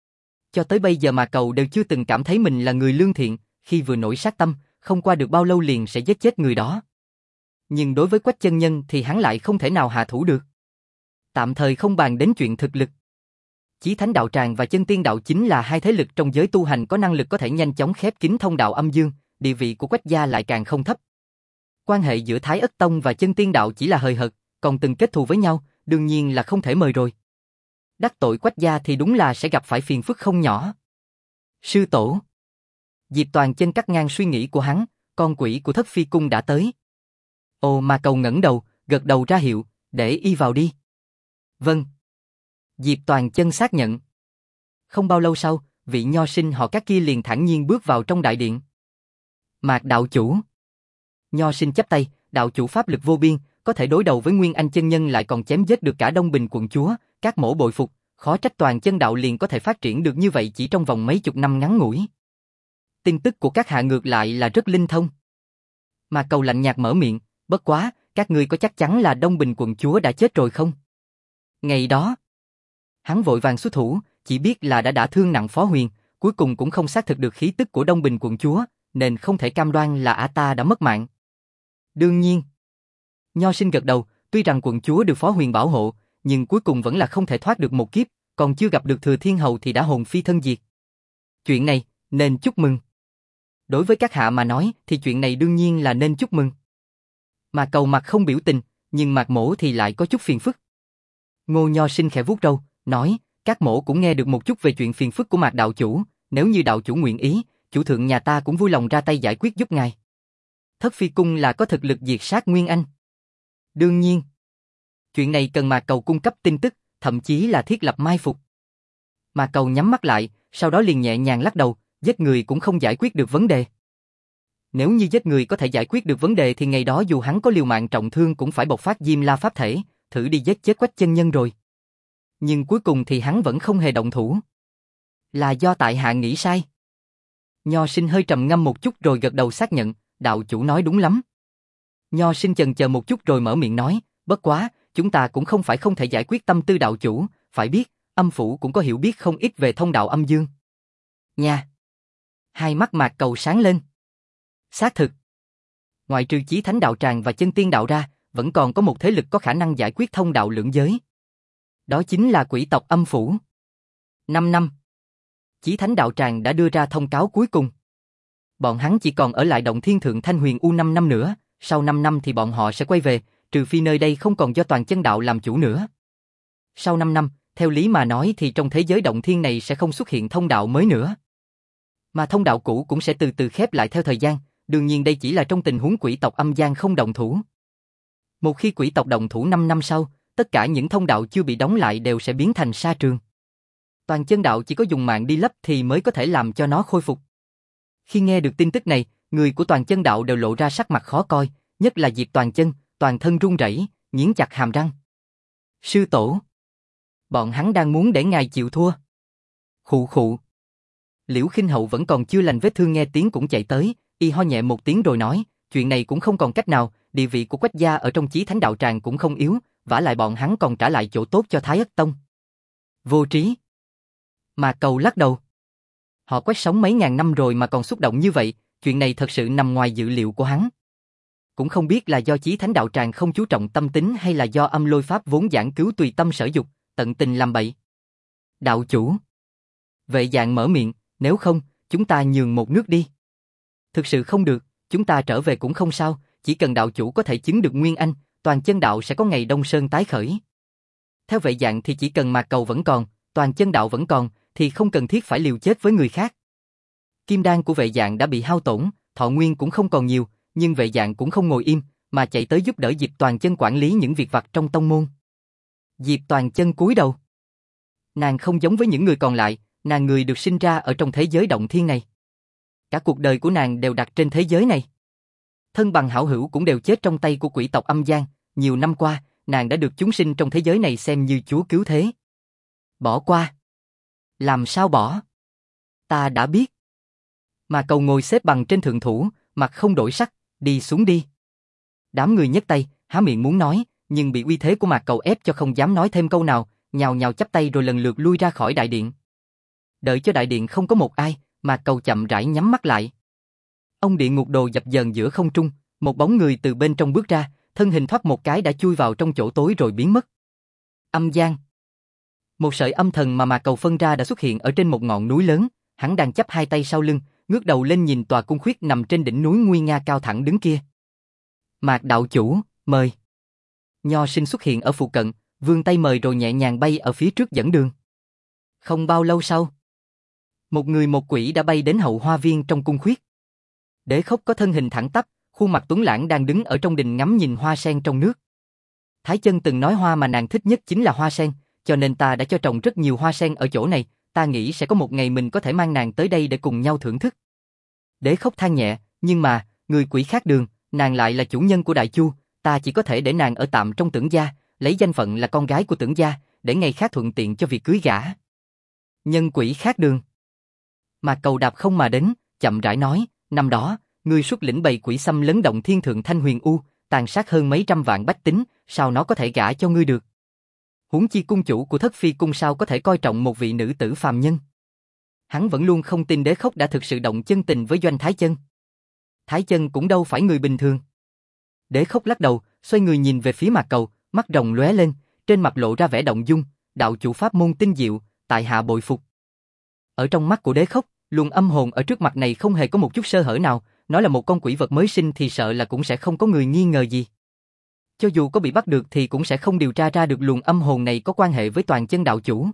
Cho tới bây giờ Mạc Cầu đều chưa từng cảm thấy mình là người lương thiện, khi vừa nổi sát tâm, không qua được bao lâu liền sẽ giết chết người đó. Nhưng đối với Quách chân nhân thì hắn lại không thể nào hạ thủ được. Tạm thời không bàn đến chuyện thực lực. Chí Thánh đạo tràng và Chân Tiên đạo chính là hai thế lực trong giới tu hành có năng lực có thể nhanh chóng khép kín thông đạo âm dương, địa vị của Quách gia lại càng không thấp. Quan hệ giữa Thái Ất Tông và Chân Tiên đạo chỉ là hời hợt, còn từng kết thù với nhau, đương nhiên là không thể mời rồi. Đắc tội Quách gia thì đúng là sẽ gặp phải phiền phức không nhỏ. Sư tổ. Diệp Toàn Chân cắt ngang suy nghĩ của hắn, con quỷ của Thất Phi cung đã tới. Ồ, mà Cầu ngẩng đầu, gật đầu ra hiệu, để y vào đi. Vâng. Diệp Toàn Chân xác nhận. Không bao lâu sau, vị nho sinh họ Các kia liền thản nhiên bước vào trong đại điện. Mạc đạo chủ. Nho sinh chắp tay, đạo chủ pháp lực vô biên, có thể đối đầu với Nguyên Anh chân nhân lại còn chém giết được cả Đông Bình quận chúa, các mỗ bội phục, khó trách Toàn Chân đạo liền có thể phát triển được như vậy chỉ trong vòng mấy chục năm ngắn ngủi. Tin tức của các hạ ngược lại là rất linh thông. Mạc Cầu lạnh nhạt mở miệng, bất quá, các ngươi có chắc chắn là Đông Bình quận chúa đã chết rồi không? Ngày đó, hắn vội vàng xuất thủ, chỉ biết là đã thương nặng Phó Huyền, cuối cùng cũng không xác thực được khí tức của Đông Bình quận chúa, nên không thể cam đoan là ả ta đã mất mạng. Đương nhiên. Nho sinh gật đầu, tuy rằng quận chúa được Phó Huyền bảo hộ, nhưng cuối cùng vẫn là không thể thoát được một kiếp, còn chưa gặp được Thừa Thiên Hầu thì đã hồn phi thân diệt. Chuyện này, nên chúc mừng. Đối với các hạ mà nói thì chuyện này đương nhiên là nên chúc mừng. Mà Cầu mặt không biểu tình, nhưng Mạc mỗ thì lại có chút phiền phức. Ngô Nho sinh khẽ vuốt râu, nói, các mỗ cũng nghe được một chút về chuyện phiền phức của Mạc đạo chủ, nếu như đạo chủ nguyện ý, chủ thượng nhà ta cũng vui lòng ra tay giải quyết giúp ngài. Thất Phi cung là có thực lực diệt sát Nguyên Anh. Đương nhiên, chuyện này cần Mạc Cầu cung cấp tin tức, thậm chí là thiết lập mai phục. Mạc Cầu nhắm mắt lại, sau đó liền nhẹ nhàng lắc đầu, giết người cũng không giải quyết được vấn đề. Nếu như giết người có thể giải quyết được vấn đề thì ngày đó dù hắn có liều mạng trọng thương cũng phải bộc phát Diêm La pháp thể, thử đi giết chết Quách chân nhân rồi. Nhưng cuối cùng thì hắn vẫn không hề động thủ. Là do tại hạ nghĩ sai. Nho sinh hơi trầm ngâm một chút rồi gật đầu xác nhận, đạo chủ nói đúng lắm. Nho sinh chần chờ một chút rồi mở miệng nói, bất quá, chúng ta cũng không phải không thể giải quyết tâm tư đạo chủ, phải biết, âm phủ cũng có hiểu biết không ít về thông đạo âm dương. Nha! Hai mắt Mạc Cầu sáng lên. Xác thực. Ngoại trừ Chí Thánh đạo tràng và Chân Tiên đạo ra, vẫn còn có một thế lực có khả năng giải quyết thông đạo lưỡng giới. Đó chính là quỷ tộc âm phủ. 5 năm. Chí Thánh đạo tràng đã đưa ra thông cáo cuối cùng. Bọn hắn chỉ còn ở lại động thiên thượng Thanh Huyền U 5 năm nữa, sau 5 năm thì bọn họ sẽ quay về, trừ phi nơi đây không còn do Toàn Chân đạo làm chủ nữa. Sau 5 năm, theo lý mà nói thì trong thế giới động thiên này sẽ không xuất hiện thông đạo mới nữa. Mà thông đạo cũ cũng sẽ từ từ khép lại theo thời gian, đương nhiên đây chỉ là trong tình huống quỷ tộc âm gian không động thủ. Một khi quỷ tộc động thủ 5 năm sau, tất cả những thông đạo chưa bị đóng lại đều sẽ biến thành sa trường. Toàn Chân đạo chỉ có dùng mạng đi lấp thì mới có thể làm cho nó khôi phục. Khi nghe được tin tức này, người của Toàn Chân đạo đều lộ ra sắc mặt khó coi, nhất là Diệp Toàn Chân, toàn thân run rẩy, nghiến chặt hàm răng. Sư tổ! Bọn hắn đang muốn để ngài chịu thua. Khụ khụ. Liễu Khinh Hậu vẫn còn chưa lành vết thương nghe tiếng cũng chạy tới, y ho nhẹ một tiếng rồi nói, chuyện này cũng không còn cách nào, địa vị của Quách gia ở trong Chí Thánh đạo tràng cũng không yếu, vả lại bọn hắn còn trả lại chỗ tốt cho Thái Ất Tông. Vô trí. Mà Cầu lắc đầu. Họ Quách sống mấy ngàn năm rồi mà còn xúc động như vậy, chuyện này thật sự nằm ngoài dự liệu của hắn. Cũng không biết là do Chí Thánh đạo tràng không chú trọng tâm tính hay là do âm lôi pháp vốn giảng cứu tùy tâm sở dục, tận tình làm bậy. Đạo chủ. Vệ Dạng mở miệng, nếu không, chúng ta nhường một nước đi. Thực sự không được, chúng ta trở về cũng không sao, chỉ cần đạo chủ có thể chứng được Nguyên Anh, Toàn Chân đạo sẽ có ngày Đông Sơn tái khởi. Theo Vệ Dạng thì chỉ cần Mạc Cầu vẫn còn, Toàn Chân đạo vẫn còn, thì không cần thiết phải liều chết với người khác. Kim đan của Vệ Dạng đã bị hao tổn, thọ nguyên cũng không còn nhiều, nhưng Vệ Dạng cũng không ngồi im, mà chạy tới giúp đỡ Diệp Toàn Chân quản lý những việc vặt trong tông môn. Diệp Toàn Chân cúi đầu. Nàng không giống với những người còn lại, nàng người được sinh ra ở trong thế giới động thiên này. Cả cuộc đời của nàng đều đặt trên thế giới này. Thân bằng hảo hữu cũng đều chết trong tay của quỷ tộc Âm Gian, nhiều năm qua, nàng đã được chúng sinh trong thế giới này xem như chúa cứu thế. Bỏ qua. Làm sao bỏ? Ta đã biết. Mà Cầu ngồi xếp bằng trên thượng thủ, mặt không đổi sắc, đi xuống đi. Đám người nhấc tay, há miệng muốn nói, nhưng bị uy thế của Mạc Cầu ép cho không dám nói thêm câu nào, nhào nhào chắp tay rồi lần lượt lui ra khỏi đại điện. Đợi cho đại điện không có một ai, Mạc Cầu chậm rãi nhắm mắt lại. Ông địa ngục đồ dập dờn giữa không trung, một bóng người từ bên trong bước ra, thân hình thoát một cái đã chui vào trong chỗ tối rồi biến mất. Âm Gian. Một sợi âm thần mà Mạc Cầu phân ra đã xuất hiện ở trên một ngọn núi lớn, hắn đang chắp hai tay sau lưng, ngước đầu lên nhìn tòa cung khuyết nằm trên đỉnh núi nguy nga cao thẳng đứng kia. Mạc đạo chủ, mời. Nho Sinh xuất hiện ở phụ cận, vươn tay mời rồi nhẹ nhàng bay ở phía trước dẫn đường. Không bao lâu sau, một người một quỷ đã bay đến hậu hoa viên trong cung khuyết. Đế Khốc có thân hình thẳng tắp, khuôn mặt tuấn lãng đang đứng ở trong đình ngắm nhìn hoa sen trong nước. Thái Chân từng nói hoa mà nàng thích nhất chính là hoa sen, cho nên ta đã cho trồng rất nhiều hoa sen ở chỗ này, ta nghĩ sẽ có một ngày mình có thể mang nàng tới đây để cùng nhau thưởng thức. Đế Khốc than nhẹ, nhưng mà, người quỷ khác đường, nàng lại là chủ nhân của Đại Chu, ta chỉ có thể để nàng ở tạm trong Tưởng gia, lấy danh phận là con gái của Tưởng gia, để ngày khác thuận tiện cho việc cưới gả. Nhân quỷ khác đường. Mạc Cầu đạp không mà đến, chậm rãi nói, năm đó, ngươi xuất lĩnh bầy quỷ xâm lấn động thiên thượng Thanh Huyền U, tàn sát hơn mấy trăm vạn bách tính, sao nó có thể gả cho ngươi được? Huống chi cung chủ của Thất Phi cung sao có thể coi trọng một vị nữ tử phàm nhân? Hắn vẫn luôn không tin Đế Khốc đã thực sự động chân tình với Doanh Thái Chân. Thái Chân cũng đâu phải người bình thường. Đế Khốc lắc đầu, xoay người nhìn về phía Mạc Cầu, mắt rồng lóe lên, trên mặt lộ ra vẻ động dung, đạo chủ pháp môn tinh diệu, tại hạ bội phục. Ở trong mắt của Đế Khốc, luồng âm hồn ở trước mặt này không hề có một chút sơ hở nào, nói là một con quỷ vật mới sinh thì sợ là cũng sẽ không có người nghi ngờ gì. Cho dù có bị bắt được thì cũng sẽ không điều tra ra được luồng âm hồn này có quan hệ với Toàn Chân đạo chủ.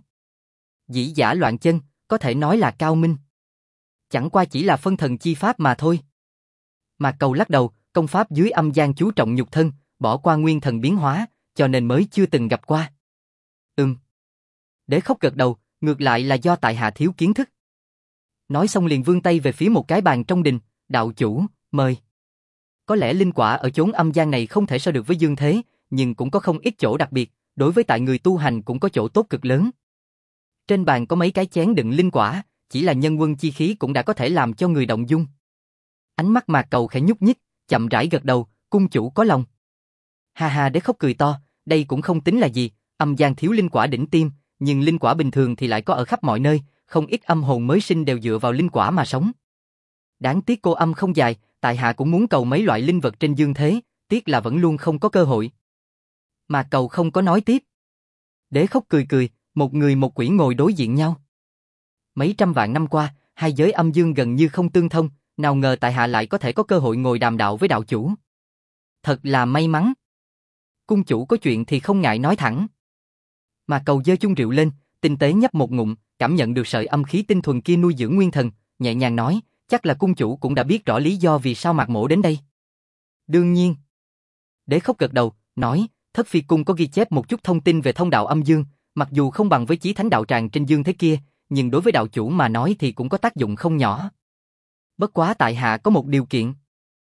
Dĩ giả loạn chân, có thể nói là cao minh. Chẳng qua chỉ là phân thần chi pháp mà thôi. Mạc Cầu lắc đầu, công pháp dưới âm gian chú trọng nhục thân, bỏ qua nguyên thần biến hóa, cho nên mới chưa từng gặp qua. Đế Khốc gật đầu, ngược lại là do tại hạ thiếu kiến thức. Nói xong liền vươn tay về phía một cái bàn trong đình, đạo chủ, mời. Có lẽ linh quả ở chốn âm gian này không thể so được với dương thế, nhưng cũng có không ít chỗ đặc biệt, đối với tại người tu hành cũng có chỗ tốt cực lớn. Trên bàn có mấy cái chén đựng linh quả, chỉ là nhân quân chi khí cũng đã có thể làm cho người động dung. Ánh mắt Mạc Cầu khẽ nhúc nhích, chậm rãi gật đầu, cung chủ có lòng. Ha ha, Đế Khốc cười to, đây cũng không tính là gì, âm gian thiếu linh quả đỉnh tiêm, nhưng linh quả bình thường thì lại có ở khắp mọi nơi, không ít âm hồn mới sinh đều dựa vào linh quả mà sống. Đáng tiếc cô âm không dài, tại hạ cũng muốn cầu mấy loại linh vật trên dương thế, tiếc là vẫn luôn không có cơ hội. Mạc Cầu không có nói tiếp. Đế Khốc cười cười, một người một quỷ ngồi đối diện nhau. Mấy trăm vạn năm qua, hai giới âm dương gần như không tương thông, nào ngờ tại hạ lại có thể có cơ hội ngồi đàm đạo với đạo chủ. Thật là may mắn. Cung chủ có chuyện thì không ngại nói thẳng. Mạc Cầu giơ chung rượu lên, tinh tế nhấp một ngụm, cảm nhận được sợi âm khí tinh thuần kia nuôi dưỡng nguyên thần, nhẹ nhàng nói, chắc là cung chủ cũng đã biết rõ lý do vì sao Mạc mỗ đến đây. Đương nhiên. Đế Khốc gật đầu, nói, Thất Phi cung có ghi chép một chút thông tin về thông đạo âm dương, mặc dù không bằng với Chí Thánh đạo tràng trên dương thế kia, nhưng đối với đạo chủ mà nói thì cũng có tác dụng không nhỏ. Bất quá tại hạ có một điều kiện.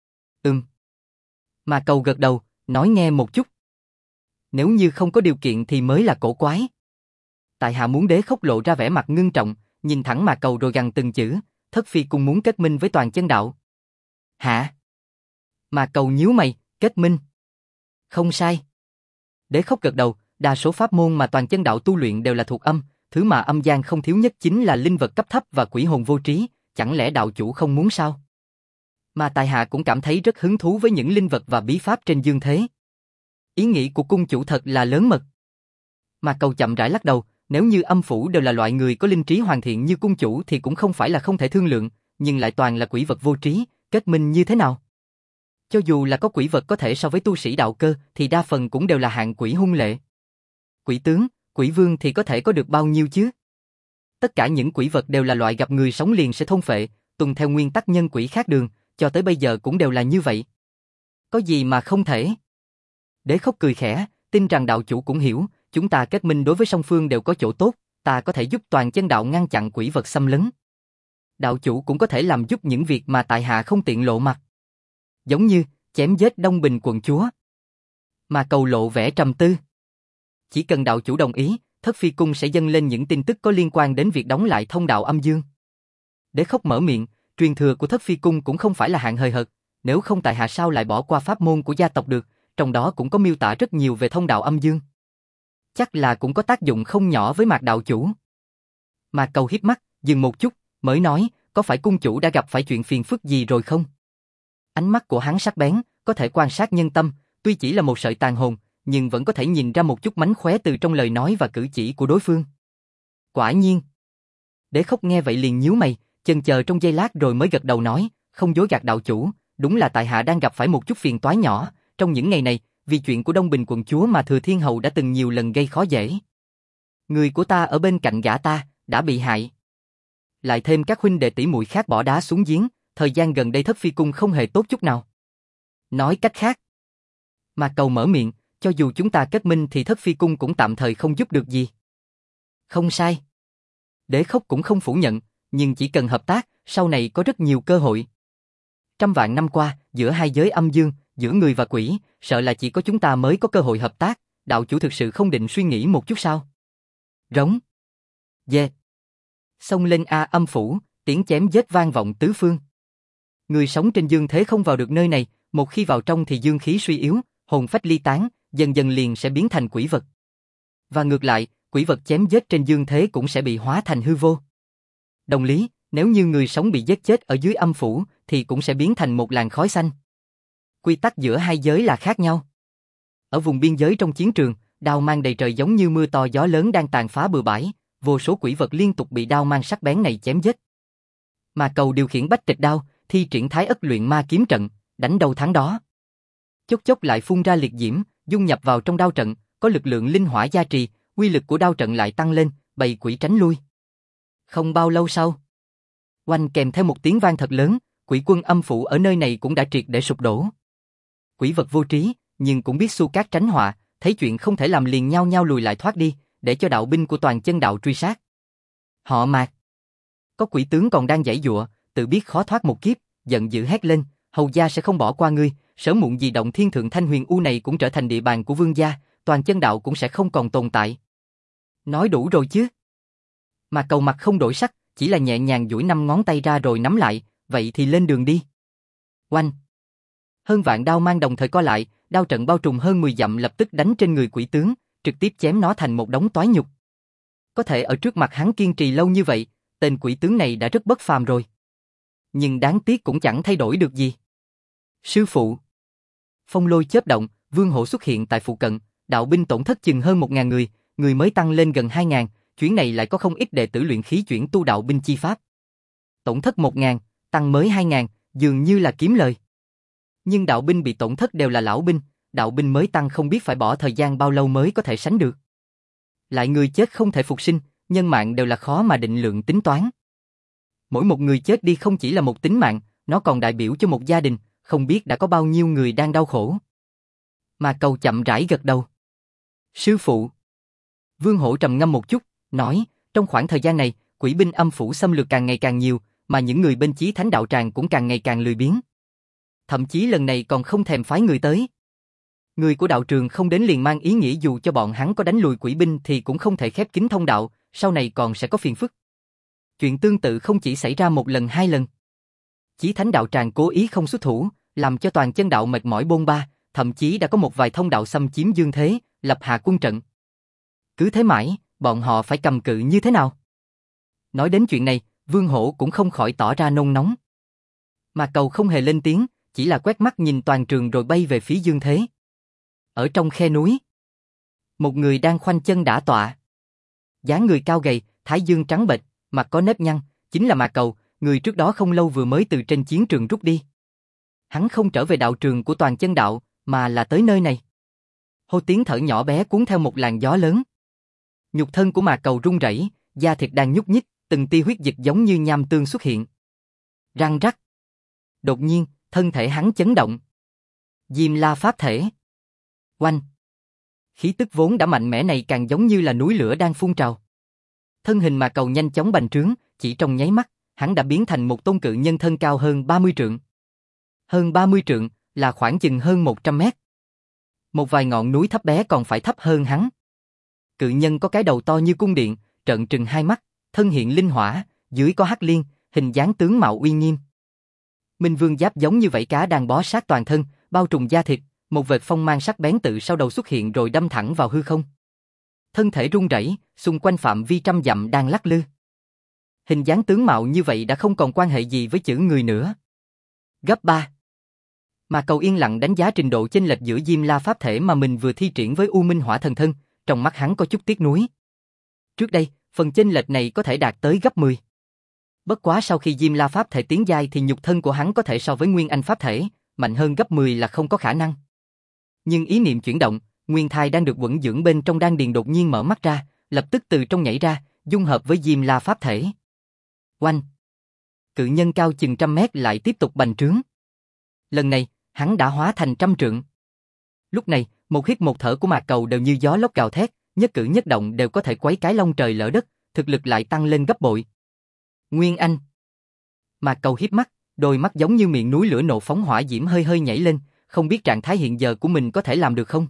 Mạc Cầu gật đầu, nói nghe một chút. Nếu như không có điều kiện thì mới là cổ quái. Tại hạ muốn Đế Khốc lộ ra vẻ mặt ngưng trọng, nhìn thẳng Mạc Cầu rồi gằn từng chữ, Thất Phi cung muốn kết minh với Toàn Chân đạo. Hả? Mạc Cầu nhíu mày, kết minh. Không sai. Đế Khốc gật đầu, đa số pháp môn mà Toàn Chân đạo tu luyện đều là thuộc âm, thứ mà âm gian không thiếu nhất chính là linh vật cấp thấp và quỷ hồn vô trí, chẳng lẽ đạo chủ không muốn sao? Mà tại hạ cũng cảm thấy rất hứng thú với những linh vật và bí pháp trên dương thế. Ý nghĩ của cung chủ thật là lớn mật. Mà Cầu chậm rãi lắc đầu, nếu như âm phủ đều là loại người có linh trí hoàn thiện như cung chủ thì cũng không phải là không thể thương lượng, nhưng lại toàn là quỷ vật vô trí, kết minh như thế nào? Cho dù là có quỷ vật có thể so với tu sĩ đạo cơ thì đa phần cũng đều là hạng quỷ hung lệ. Quỷ tướng, quỷ vương thì có thể có được bao nhiêu chứ? Tất cả những quỷ vật đều là loại gặp người sống liền sẽ thôn phệ, tuân theo nguyên tắc nhân quỷ khác đường, cho tới bây giờ cũng đều là như vậy. Có gì mà không thể? Đế Khốc cười khẽ, tin rằng đạo chủ cũng hiểu, chúng ta kết minh đối với song phương đều có chỗ tốt, ta có thể giúp toàn chân đạo ngăn chặn quỷ vật xâm lấn. Đạo chủ cũng có thể làm giúp những việc mà tại hạ không tiện lộ mặt. Giống như chém giết Đông Bình quận chúa. Mà Cầu lộ vẻ trầm tư. Chỉ cần đạo chủ đồng ý, Thất Phi Cung sẽ dâng lên những tin tức có liên quan đến việc đóng lại thông đạo âm dương. Đế Khốc mở miệng, truyền thừa của Thất Phi Cung cũng không phải là hạng hời hợt, nếu không tại hạ sao lại bỏ qua pháp môn của gia tộc được, trong đó cũng có miêu tả rất nhiều về thông đạo âm dương. Chắc là cũng có tác dụng không nhỏ với Mạc đạo chủ. Mà Cầu híp mắt, dừng một chút, mới nói, có phải cung chủ đã gặp phải chuyện phiền phức gì rồi không? Ánh mắt của hắn sắc bén, có thể quan sát nhân tâm, tuy chỉ là một sợi tàn hồn, nhưng vẫn có thể nhìn ra một chút mánh khóe từ trong lời nói và cử chỉ của đối phương. Quả nhiên. Đế Khốc nghe vậy liền nhíu mày, chần chờ trong giây lát rồi mới gật đầu nói, không dối gạt đạo chủ, đúng là tại hạ đang gặp phải một chút phiền toái nhỏ, trong những ngày này, vì chuyện của Đông Bình quận chúa mà Thừa Thiên Hầu đã từng nhiều lần gây khó dễ. Người của ta ở bên cạnh gã ta, đã bị hại. Lại thêm các huynh đệ tỷ muội khác bỏ đá xuống giếng, thời gian gần đây Thất Phi Cung không hề tốt chút nào. Nói cách khác, mà Cầu mở miệng, cho dù chúng ta kết minh thì Thất Phi Cung cũng tạm thời không giúp được gì. Không sai. Đế Khốc cũng không phủ nhận, nhưng chỉ cần hợp tác, sau này có rất nhiều cơ hội. Trăm vạn năm qua, giữa hai giới âm dương, giữa người và quỷ, sợ là chỉ có chúng ta mới có cơ hội hợp tác, đạo chủ thực sự không định suy nghĩ một chút sao? Rống. Dê. Xông lên âm phủ, tiếng chém giết vang vọng tứ phương. Người sống trên dương thế không vào được nơi này, một khi vào trong thì dương khí suy yếu, hồn phách ly tán, dần dần liền sẽ biến thành quỷ vật. Và ngược lại, quỷ vật chém giết trên dương thế cũng sẽ bị hóa thành hư vô. Đồng lý, nếu như người sống bị giết chết ở dưới âm phủ thì cũng sẽ biến thành một làn khói xanh. Quy tắc giữa hai giới là khác nhau. Ở vùng biên giới trong chiến trường, đao mang đầy trời giống như mưa to gió lớn đang tàn phá bừa bãi, vô số quỷ vật liên tục bị đao mang sắc bén này chém giết. Mà Cầu điều khiển bách trịch đao, thi triển Thái Ất luyện ma kiếm trận, đánh đâu thắng đó. Chốc chốc lại phun ra liệt diễm, dung nhập vào trong đao trận, có lực lượng linh hỏa gia trì, uy lực của đao trận lại tăng lên, bầy quỷ tránh lui. Không bao lâu sau, oanh kèm theo một tiếng vang thật lớn, quỷ quân âm phủ ở nơi này cũng đã triệt để sụp đổ. Quỷ vật vô trí, nhưng cũng biết xu cát tránh họa, thấy chuyện không thể làm liền nhao nhao lùi lại thoát đi, để cho đạo binh của toàn chân đạo truy sát. Họ Mạc. Có quỷ tướng còn đang giãy giụa, tự biết khó thoát một kiếp, giận dữ hét lên, hầu gia sẽ không bỏ qua ngươi, sớm muộn gì động thiên thượng thanh huyền u này cũng trở thành địa bàn của vương gia, toàn chân đạo cũng sẽ không còn tồn tại. Nói đủ rồi chứ? Mà Cầu mặt không đổi sắc, chỉ là nhẹ nhàng duỗi 5 ngón tay ra rồi nắm lại, vậy thì lên đường đi. Oanh. Hơn vạn đao mang đồng thời co lại, đao trận bao trùm hơn 10 dặm lập tức đánh trên người quỷ tướng, trực tiếp chém nó thành một đống toái nhục. Có thể ở trước mặt hắn kiên trì lâu như vậy, tên quỷ tướng này đã rất bất phàm rồi. Nhưng đáng tiếc cũng chẳng thay đổi được gì. Sư phụ. Phong lôi chớp động, Vương Hổ xuất hiện tại phụ cận, đạo binh tổn thất chừng hơn 1000 người, người mới tăng lên gần 2000, chuyến này lại có không ít đệ tử luyện khí chuyển tu đạo binh chi pháp. Tổn thất 1000, tăng mới 2000, dường như là kiếm lời. Nhưng đạo binh bị tổn thất đều là lão binh, đạo binh mới tăng không biết phải bỏ thời gian bao lâu mới có thể sánh được. Lại người chết không thể phục sinh, nhân mạng đều là khó mà định lượng tính toán. Mỗi một người chết đi không chỉ là một tính mạng, nó còn đại biểu cho một gia đình, không biết đã có bao nhiêu người đang đau khổ. Mà Cầu chậm rãi gật đầu. Sư phụ. Vương Hổ trầm ngâm một chút, nói, trong khoảng thời gian này, quỷ binh âm phủ xâm lược càng ngày càng nhiều, mà những người bên Chí Thánh đạo tràng cũng càng ngày càng lười biếng. Thậm chí lần này còn không thèm phái người tới. Người của đạo trường không đến liền mang ý nghĩa dù cho bọn hắn có đánh lùi quỷ binh thì cũng không thể khép kín thông đạo, sau này còn sẽ có phiền phức. Chuyện tương tự không chỉ xảy ra một lần hai lần. Chí Thánh đạo tràng cố ý không xuất thủ, làm cho toàn chân đạo mệt mỏi bôn ba, thậm chí đã có một vài thông đạo xâm chiếm dương thế, lập hạ quân trận. Cứ thế mãi, bọn họ phải cầm cự như thế nào? Nói đến chuyện này, Vương Hổ cũng không khỏi tỏ ra nôn nóng. Mà Cầu không hề lên tiếng, chỉ là quét mắt nhìn toàn trường rồi bay về phía Dương Thế. Ở trong khe núi, một người đang khoanh chân đả tọa. Dáng người cao gầy, thái dương trắng bệch, mặt có nếp nhăn, chính là Mạc Cầu, người trước đó không lâu vừa mới từ trên chiến trường rút đi. Hắn không trở về đạo trường của Toàn Chân Đạo, mà là tới nơi này. Hô tiếng thở nhỏ bé cuốn theo một làn gió lớn. Nhục thân của Mạc Cầu rung rẩy, da thịt đang nhúc nhích, từng tia huyết dịch giống như nham tương xuất hiện. Răng rắc. Đột nhiên, thân thể hắn chấn động. Diêm La Pháp Thể. Oanh. Khí tức vốn đã mạnh mẽ này càng giống như là núi lửa đang phun trào. Thân hình Mạc Cầu nhanh chóng bành trướng, chỉ trong nháy mắt, hắn đã biến thành một tôn cự nhân thân cao hơn 30 trượng. Hơn 30 trượng là khoảng chừng hơn 100 mét. Một vài ngọn núi thấp bé còn phải thấp hơn hắn. Cự nhân có cái đầu to như cung điện, trợn trừng hai mắt, thân hiện linh hỏa, dưới có hắc liên, hình dáng tướng mạo uy nghiêm. Minh Vương giáp giống như vảy cá đang bó sát toàn thân, bao trùm da thịt, một vệt phong mang sắc bén tự sau đầu xuất hiện rồi đâm thẳng vào hư không. Thân thể rung rẩy, xung quanh phạm vi trăm dặm đang lắc lư. Hình dáng tướng mạo như vậy đã không còn quan hệ gì với chữ người nữa. Gấp 3. Mà Cầu yên lặng đánh giá trình độ chênh lệch giữa Diêm La Pháp Thể mà mình vừa thi triển với U Minh Hỏa Thần Thân, trong mắt hắn có chút tiếc nuối. Trước đây, phần chênh lệch này có thể đạt tới gấp 10. Bất quá sau khi Diêm La Pháp Thể tiến giai thì nhục thân của hắn có thể so với Nguyên Anh Pháp Thể, mạnh hơn gấp 10 là không có khả năng. Nhưng ý niệm chuyển động, nguyên thai đang được quẩn dưỡng bên trong đan điền đột nhiên mở mắt ra, lập tức từ trong nhảy ra, dung hợp với Diêm La Pháp Thể. Oanh! Cự nhân cao chừng 100 mét lại tiếp tục bành trướng. Lần này, hắn đã hóa thành 100 trượng. Lúc này, một hít một thở của Mạc Cầu đều như gió lốc gào thét, nhất cử nhất động đều có thể quấy cái long trời lở đất, thực lực lại tăng lên gấp bội. Nguyên Anh! Mạc Cầu híp mắt, đôi mắt giống như miệng núi lửa nộ phóng hỏa diễm hơi hơi nhảy lên, không biết trạng thái hiện giờ của mình có thể làm được không?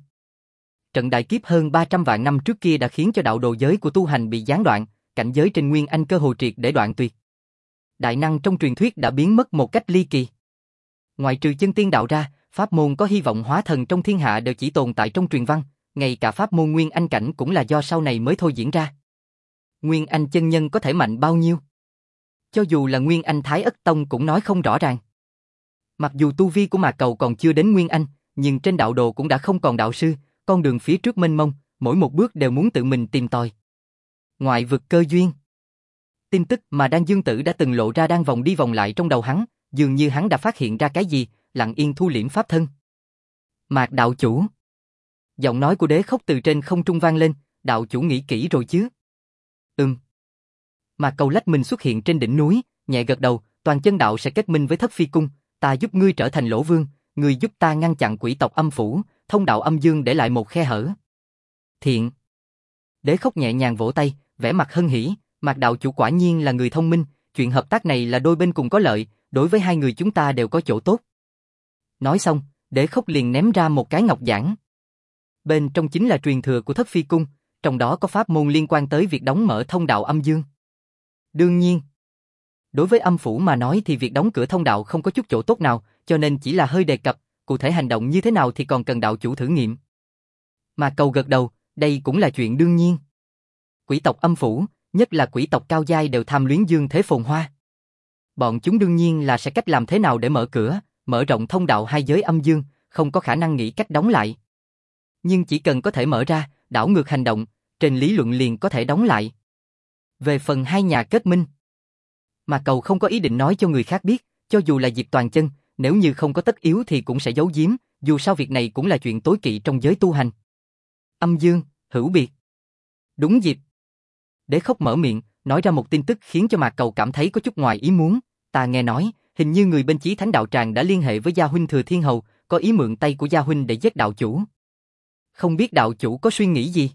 Trận đại kiếp hơn 300 vạn năm trước kia đã khiến cho đạo đồ giới của tu hành bị gián đoạn, cảnh giới trên Nguyên Anh cơ hồ triệt để đoạn tuyệt. Đại năng trong truyền thuyết đã biến mất một cách ly kỳ. Ngoại trừ chân tiên đạo ra, pháp môn có hy vọng hóa thần trong thiên hạ đều chỉ tồn tại trong truyền văn, ngay cả pháp môn Nguyên Anh cảnh cũng là do sau này mới thôi diễn ra. Nguyên Anh chân nhân có thể mạnh bao nhiêu? Cho dù là Nguyên Anh Thái Ất Tông cũng nói không rõ ràng. Mặc dù tu vi của Mạc Cầu còn chưa đến Nguyên Anh, nhưng trên đạo đồ cũng đã không còn đạo sư, con đường phía trước mênh mông, mỗi một bước đều muốn tự mình tìm tòi. Ngoại vực cơ duyên. Tin tức mà Đan Dương Tử đã từng lộ ra đang vòng đi vòng lại trong đầu hắn, dường như hắn đã phát hiện ra cái gì, lặng yên thu liễm pháp thân. Mạc đạo chủ. Giọng nói của Đế Khốc từ trên không trung vang lên, đạo chủ nghĩ kỹ rồi chứ? Mạc Cầu lách mình xuất hiện trên đỉnh núi, nhẹ gật đầu, Toàn Chân Đạo sẽ kết minh với Thất Phi Cung, ta giúp ngươi trở thành Lỗ Vương, ngươi giúp ta ngăn chặn quỷ tộc âm phủ, thông đạo âm dương để lại một khe hở. Thiện. Đế Khốc nhẹ nhàng vỗ tay, vẻ mặt hân hỉ, Mạc đạo chủ quả nhiên là người thông minh, chuyện hợp tác này là đôi bên cùng có lợi, đối với hai người chúng ta đều có chỗ tốt. Nói xong, Đế Khốc liền ném ra một cái ngọc giản. Bên trong chính là truyền thừa của Thất Phi Cung, trong đó có pháp môn liên quan tới việc đóng mở thông đạo âm dương. Đương nhiên, đối với âm phủ mà nói thì việc đóng cửa thông đạo không có chút chỗ tốt nào, cho nên chỉ là hơi đề cập, cụ thể hành động như thế nào thì còn cần đạo chủ thử nghiệm. Mà Cầu gật đầu, đây cũng là chuyện đương nhiên. Quỷ tộc âm phủ, nhất là quỷ tộc cao giai đều tham luyến dương thế phồn hoa. Bọn chúng đương nhiên là sẽ cách làm thế nào để mở cửa, mở rộng thông đạo hai giới âm dương, không có khả năng nghĩ cách đóng lại. Nhưng chỉ cần có thể mở ra, đảo ngược hành động, trên lý luận liền có thể đóng lại. Về phần hai nhà kết minh, mà Cầu không có ý định nói cho người khác biết, cho dù là Diệp Toàn Chân, nếu như không có tất yếu thì cũng sẽ giấu giếm, dù sao việc này cũng là chuyện tối kỵ trong giới tu hành. Âm dương, hữu biệt. Đúng dịp. Đế Khốc mở miệng, nói ra một tin tức khiến cho Mạc Cầu cảm thấy có chút ngoài ý muốn, ta nghe nói, hình như người bên Chí Thánh đạo tràng đã liên hệ với gia huynh Thừa Thiên Hầu, có ý mượn tay của gia huynh để giết đạo chủ. Không biết đạo chủ có suy nghĩ gì?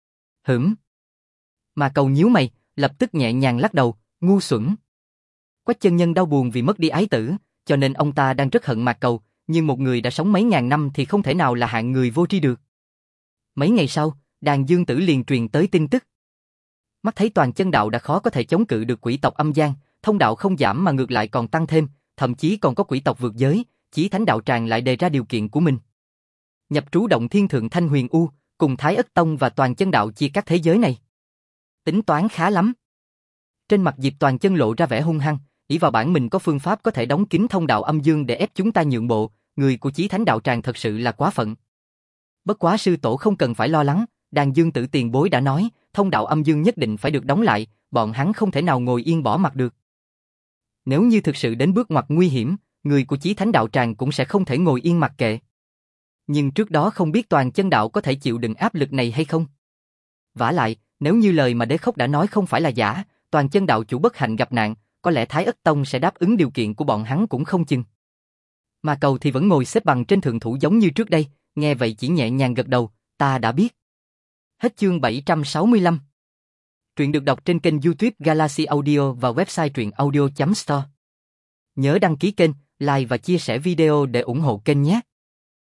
Mạc Cầu nhíu mày, lập tức nhẹ nhàng lắc đầu, ngu xuẩn. Quách chân nhân đau buồn vì mất đi ái tử, cho nên ông ta đang rất hận Mạc Cầu, nhưng một người đã sống mấy ngàn năm thì không thể nào là hạng người vô tri được. Mấy ngày sau, Đàn Dương Tử liền truyền tới tin tức. Mắt thấy Toàn Chân Đạo đã khó có thể chống cự được quỷ tộc âm gian, thông đạo không giảm mà ngược lại còn tăng thêm, thậm chí còn có quỷ tộc vượt giới, Chí Thánh đạo tràng lại đề ra điều kiện của mình. Nhập trú Động Thiên Thượng Thanh Huyền U, cùng Thái Ất Tông và Toàn Chân Đạo chia các thế giới này. Tính toán khá lắm. Trên mặt Diệp Toàn Chân lộ ra vẻ hung hăng, ỷ vào bản mình có phương pháp có thể đóng kín thông đạo âm dương để ép chúng ta nhượng bộ, người của Chí Thánh đạo tràng thật sự là quá phận. Bất quá sư tổ không cần phải lo lắng, Đàn Dương Tử tiền bối đã nói, thông đạo âm dương nhất định phải được đóng lại, bọn hắn không thể nào ngồi yên bỏ mặc được. Nếu như thực sự đến bước ngoặt nguy hiểm, người của Chí Thánh đạo tràng cũng sẽ không thể ngồi yên mặc kệ. Nhưng trước đó không biết Toàn Chân đạo có thể chịu đựng áp lực này hay không. Vả lại, nếu như lời mà Đế Khốc đã nói không phải là giả, Toàn Chân đạo chủ bất hạnh gặp nạn, có lẽ Thái Ất Tông sẽ đáp ứng điều kiện của bọn hắn cũng không chừng. Mà Cầu thì vẫn ngồi xếp bằng trên thượng thủ giống như trước đây, nghe vậy chỉ nhẹ nhàng gật đầu, ta đã biết. Hết chương 765. Truyện được đọc trên kênh YouTube Galaxy Audio và website truyệnaudio.store. Nhớ đăng ký kênh, like và chia sẻ video để ủng hộ kênh nhé.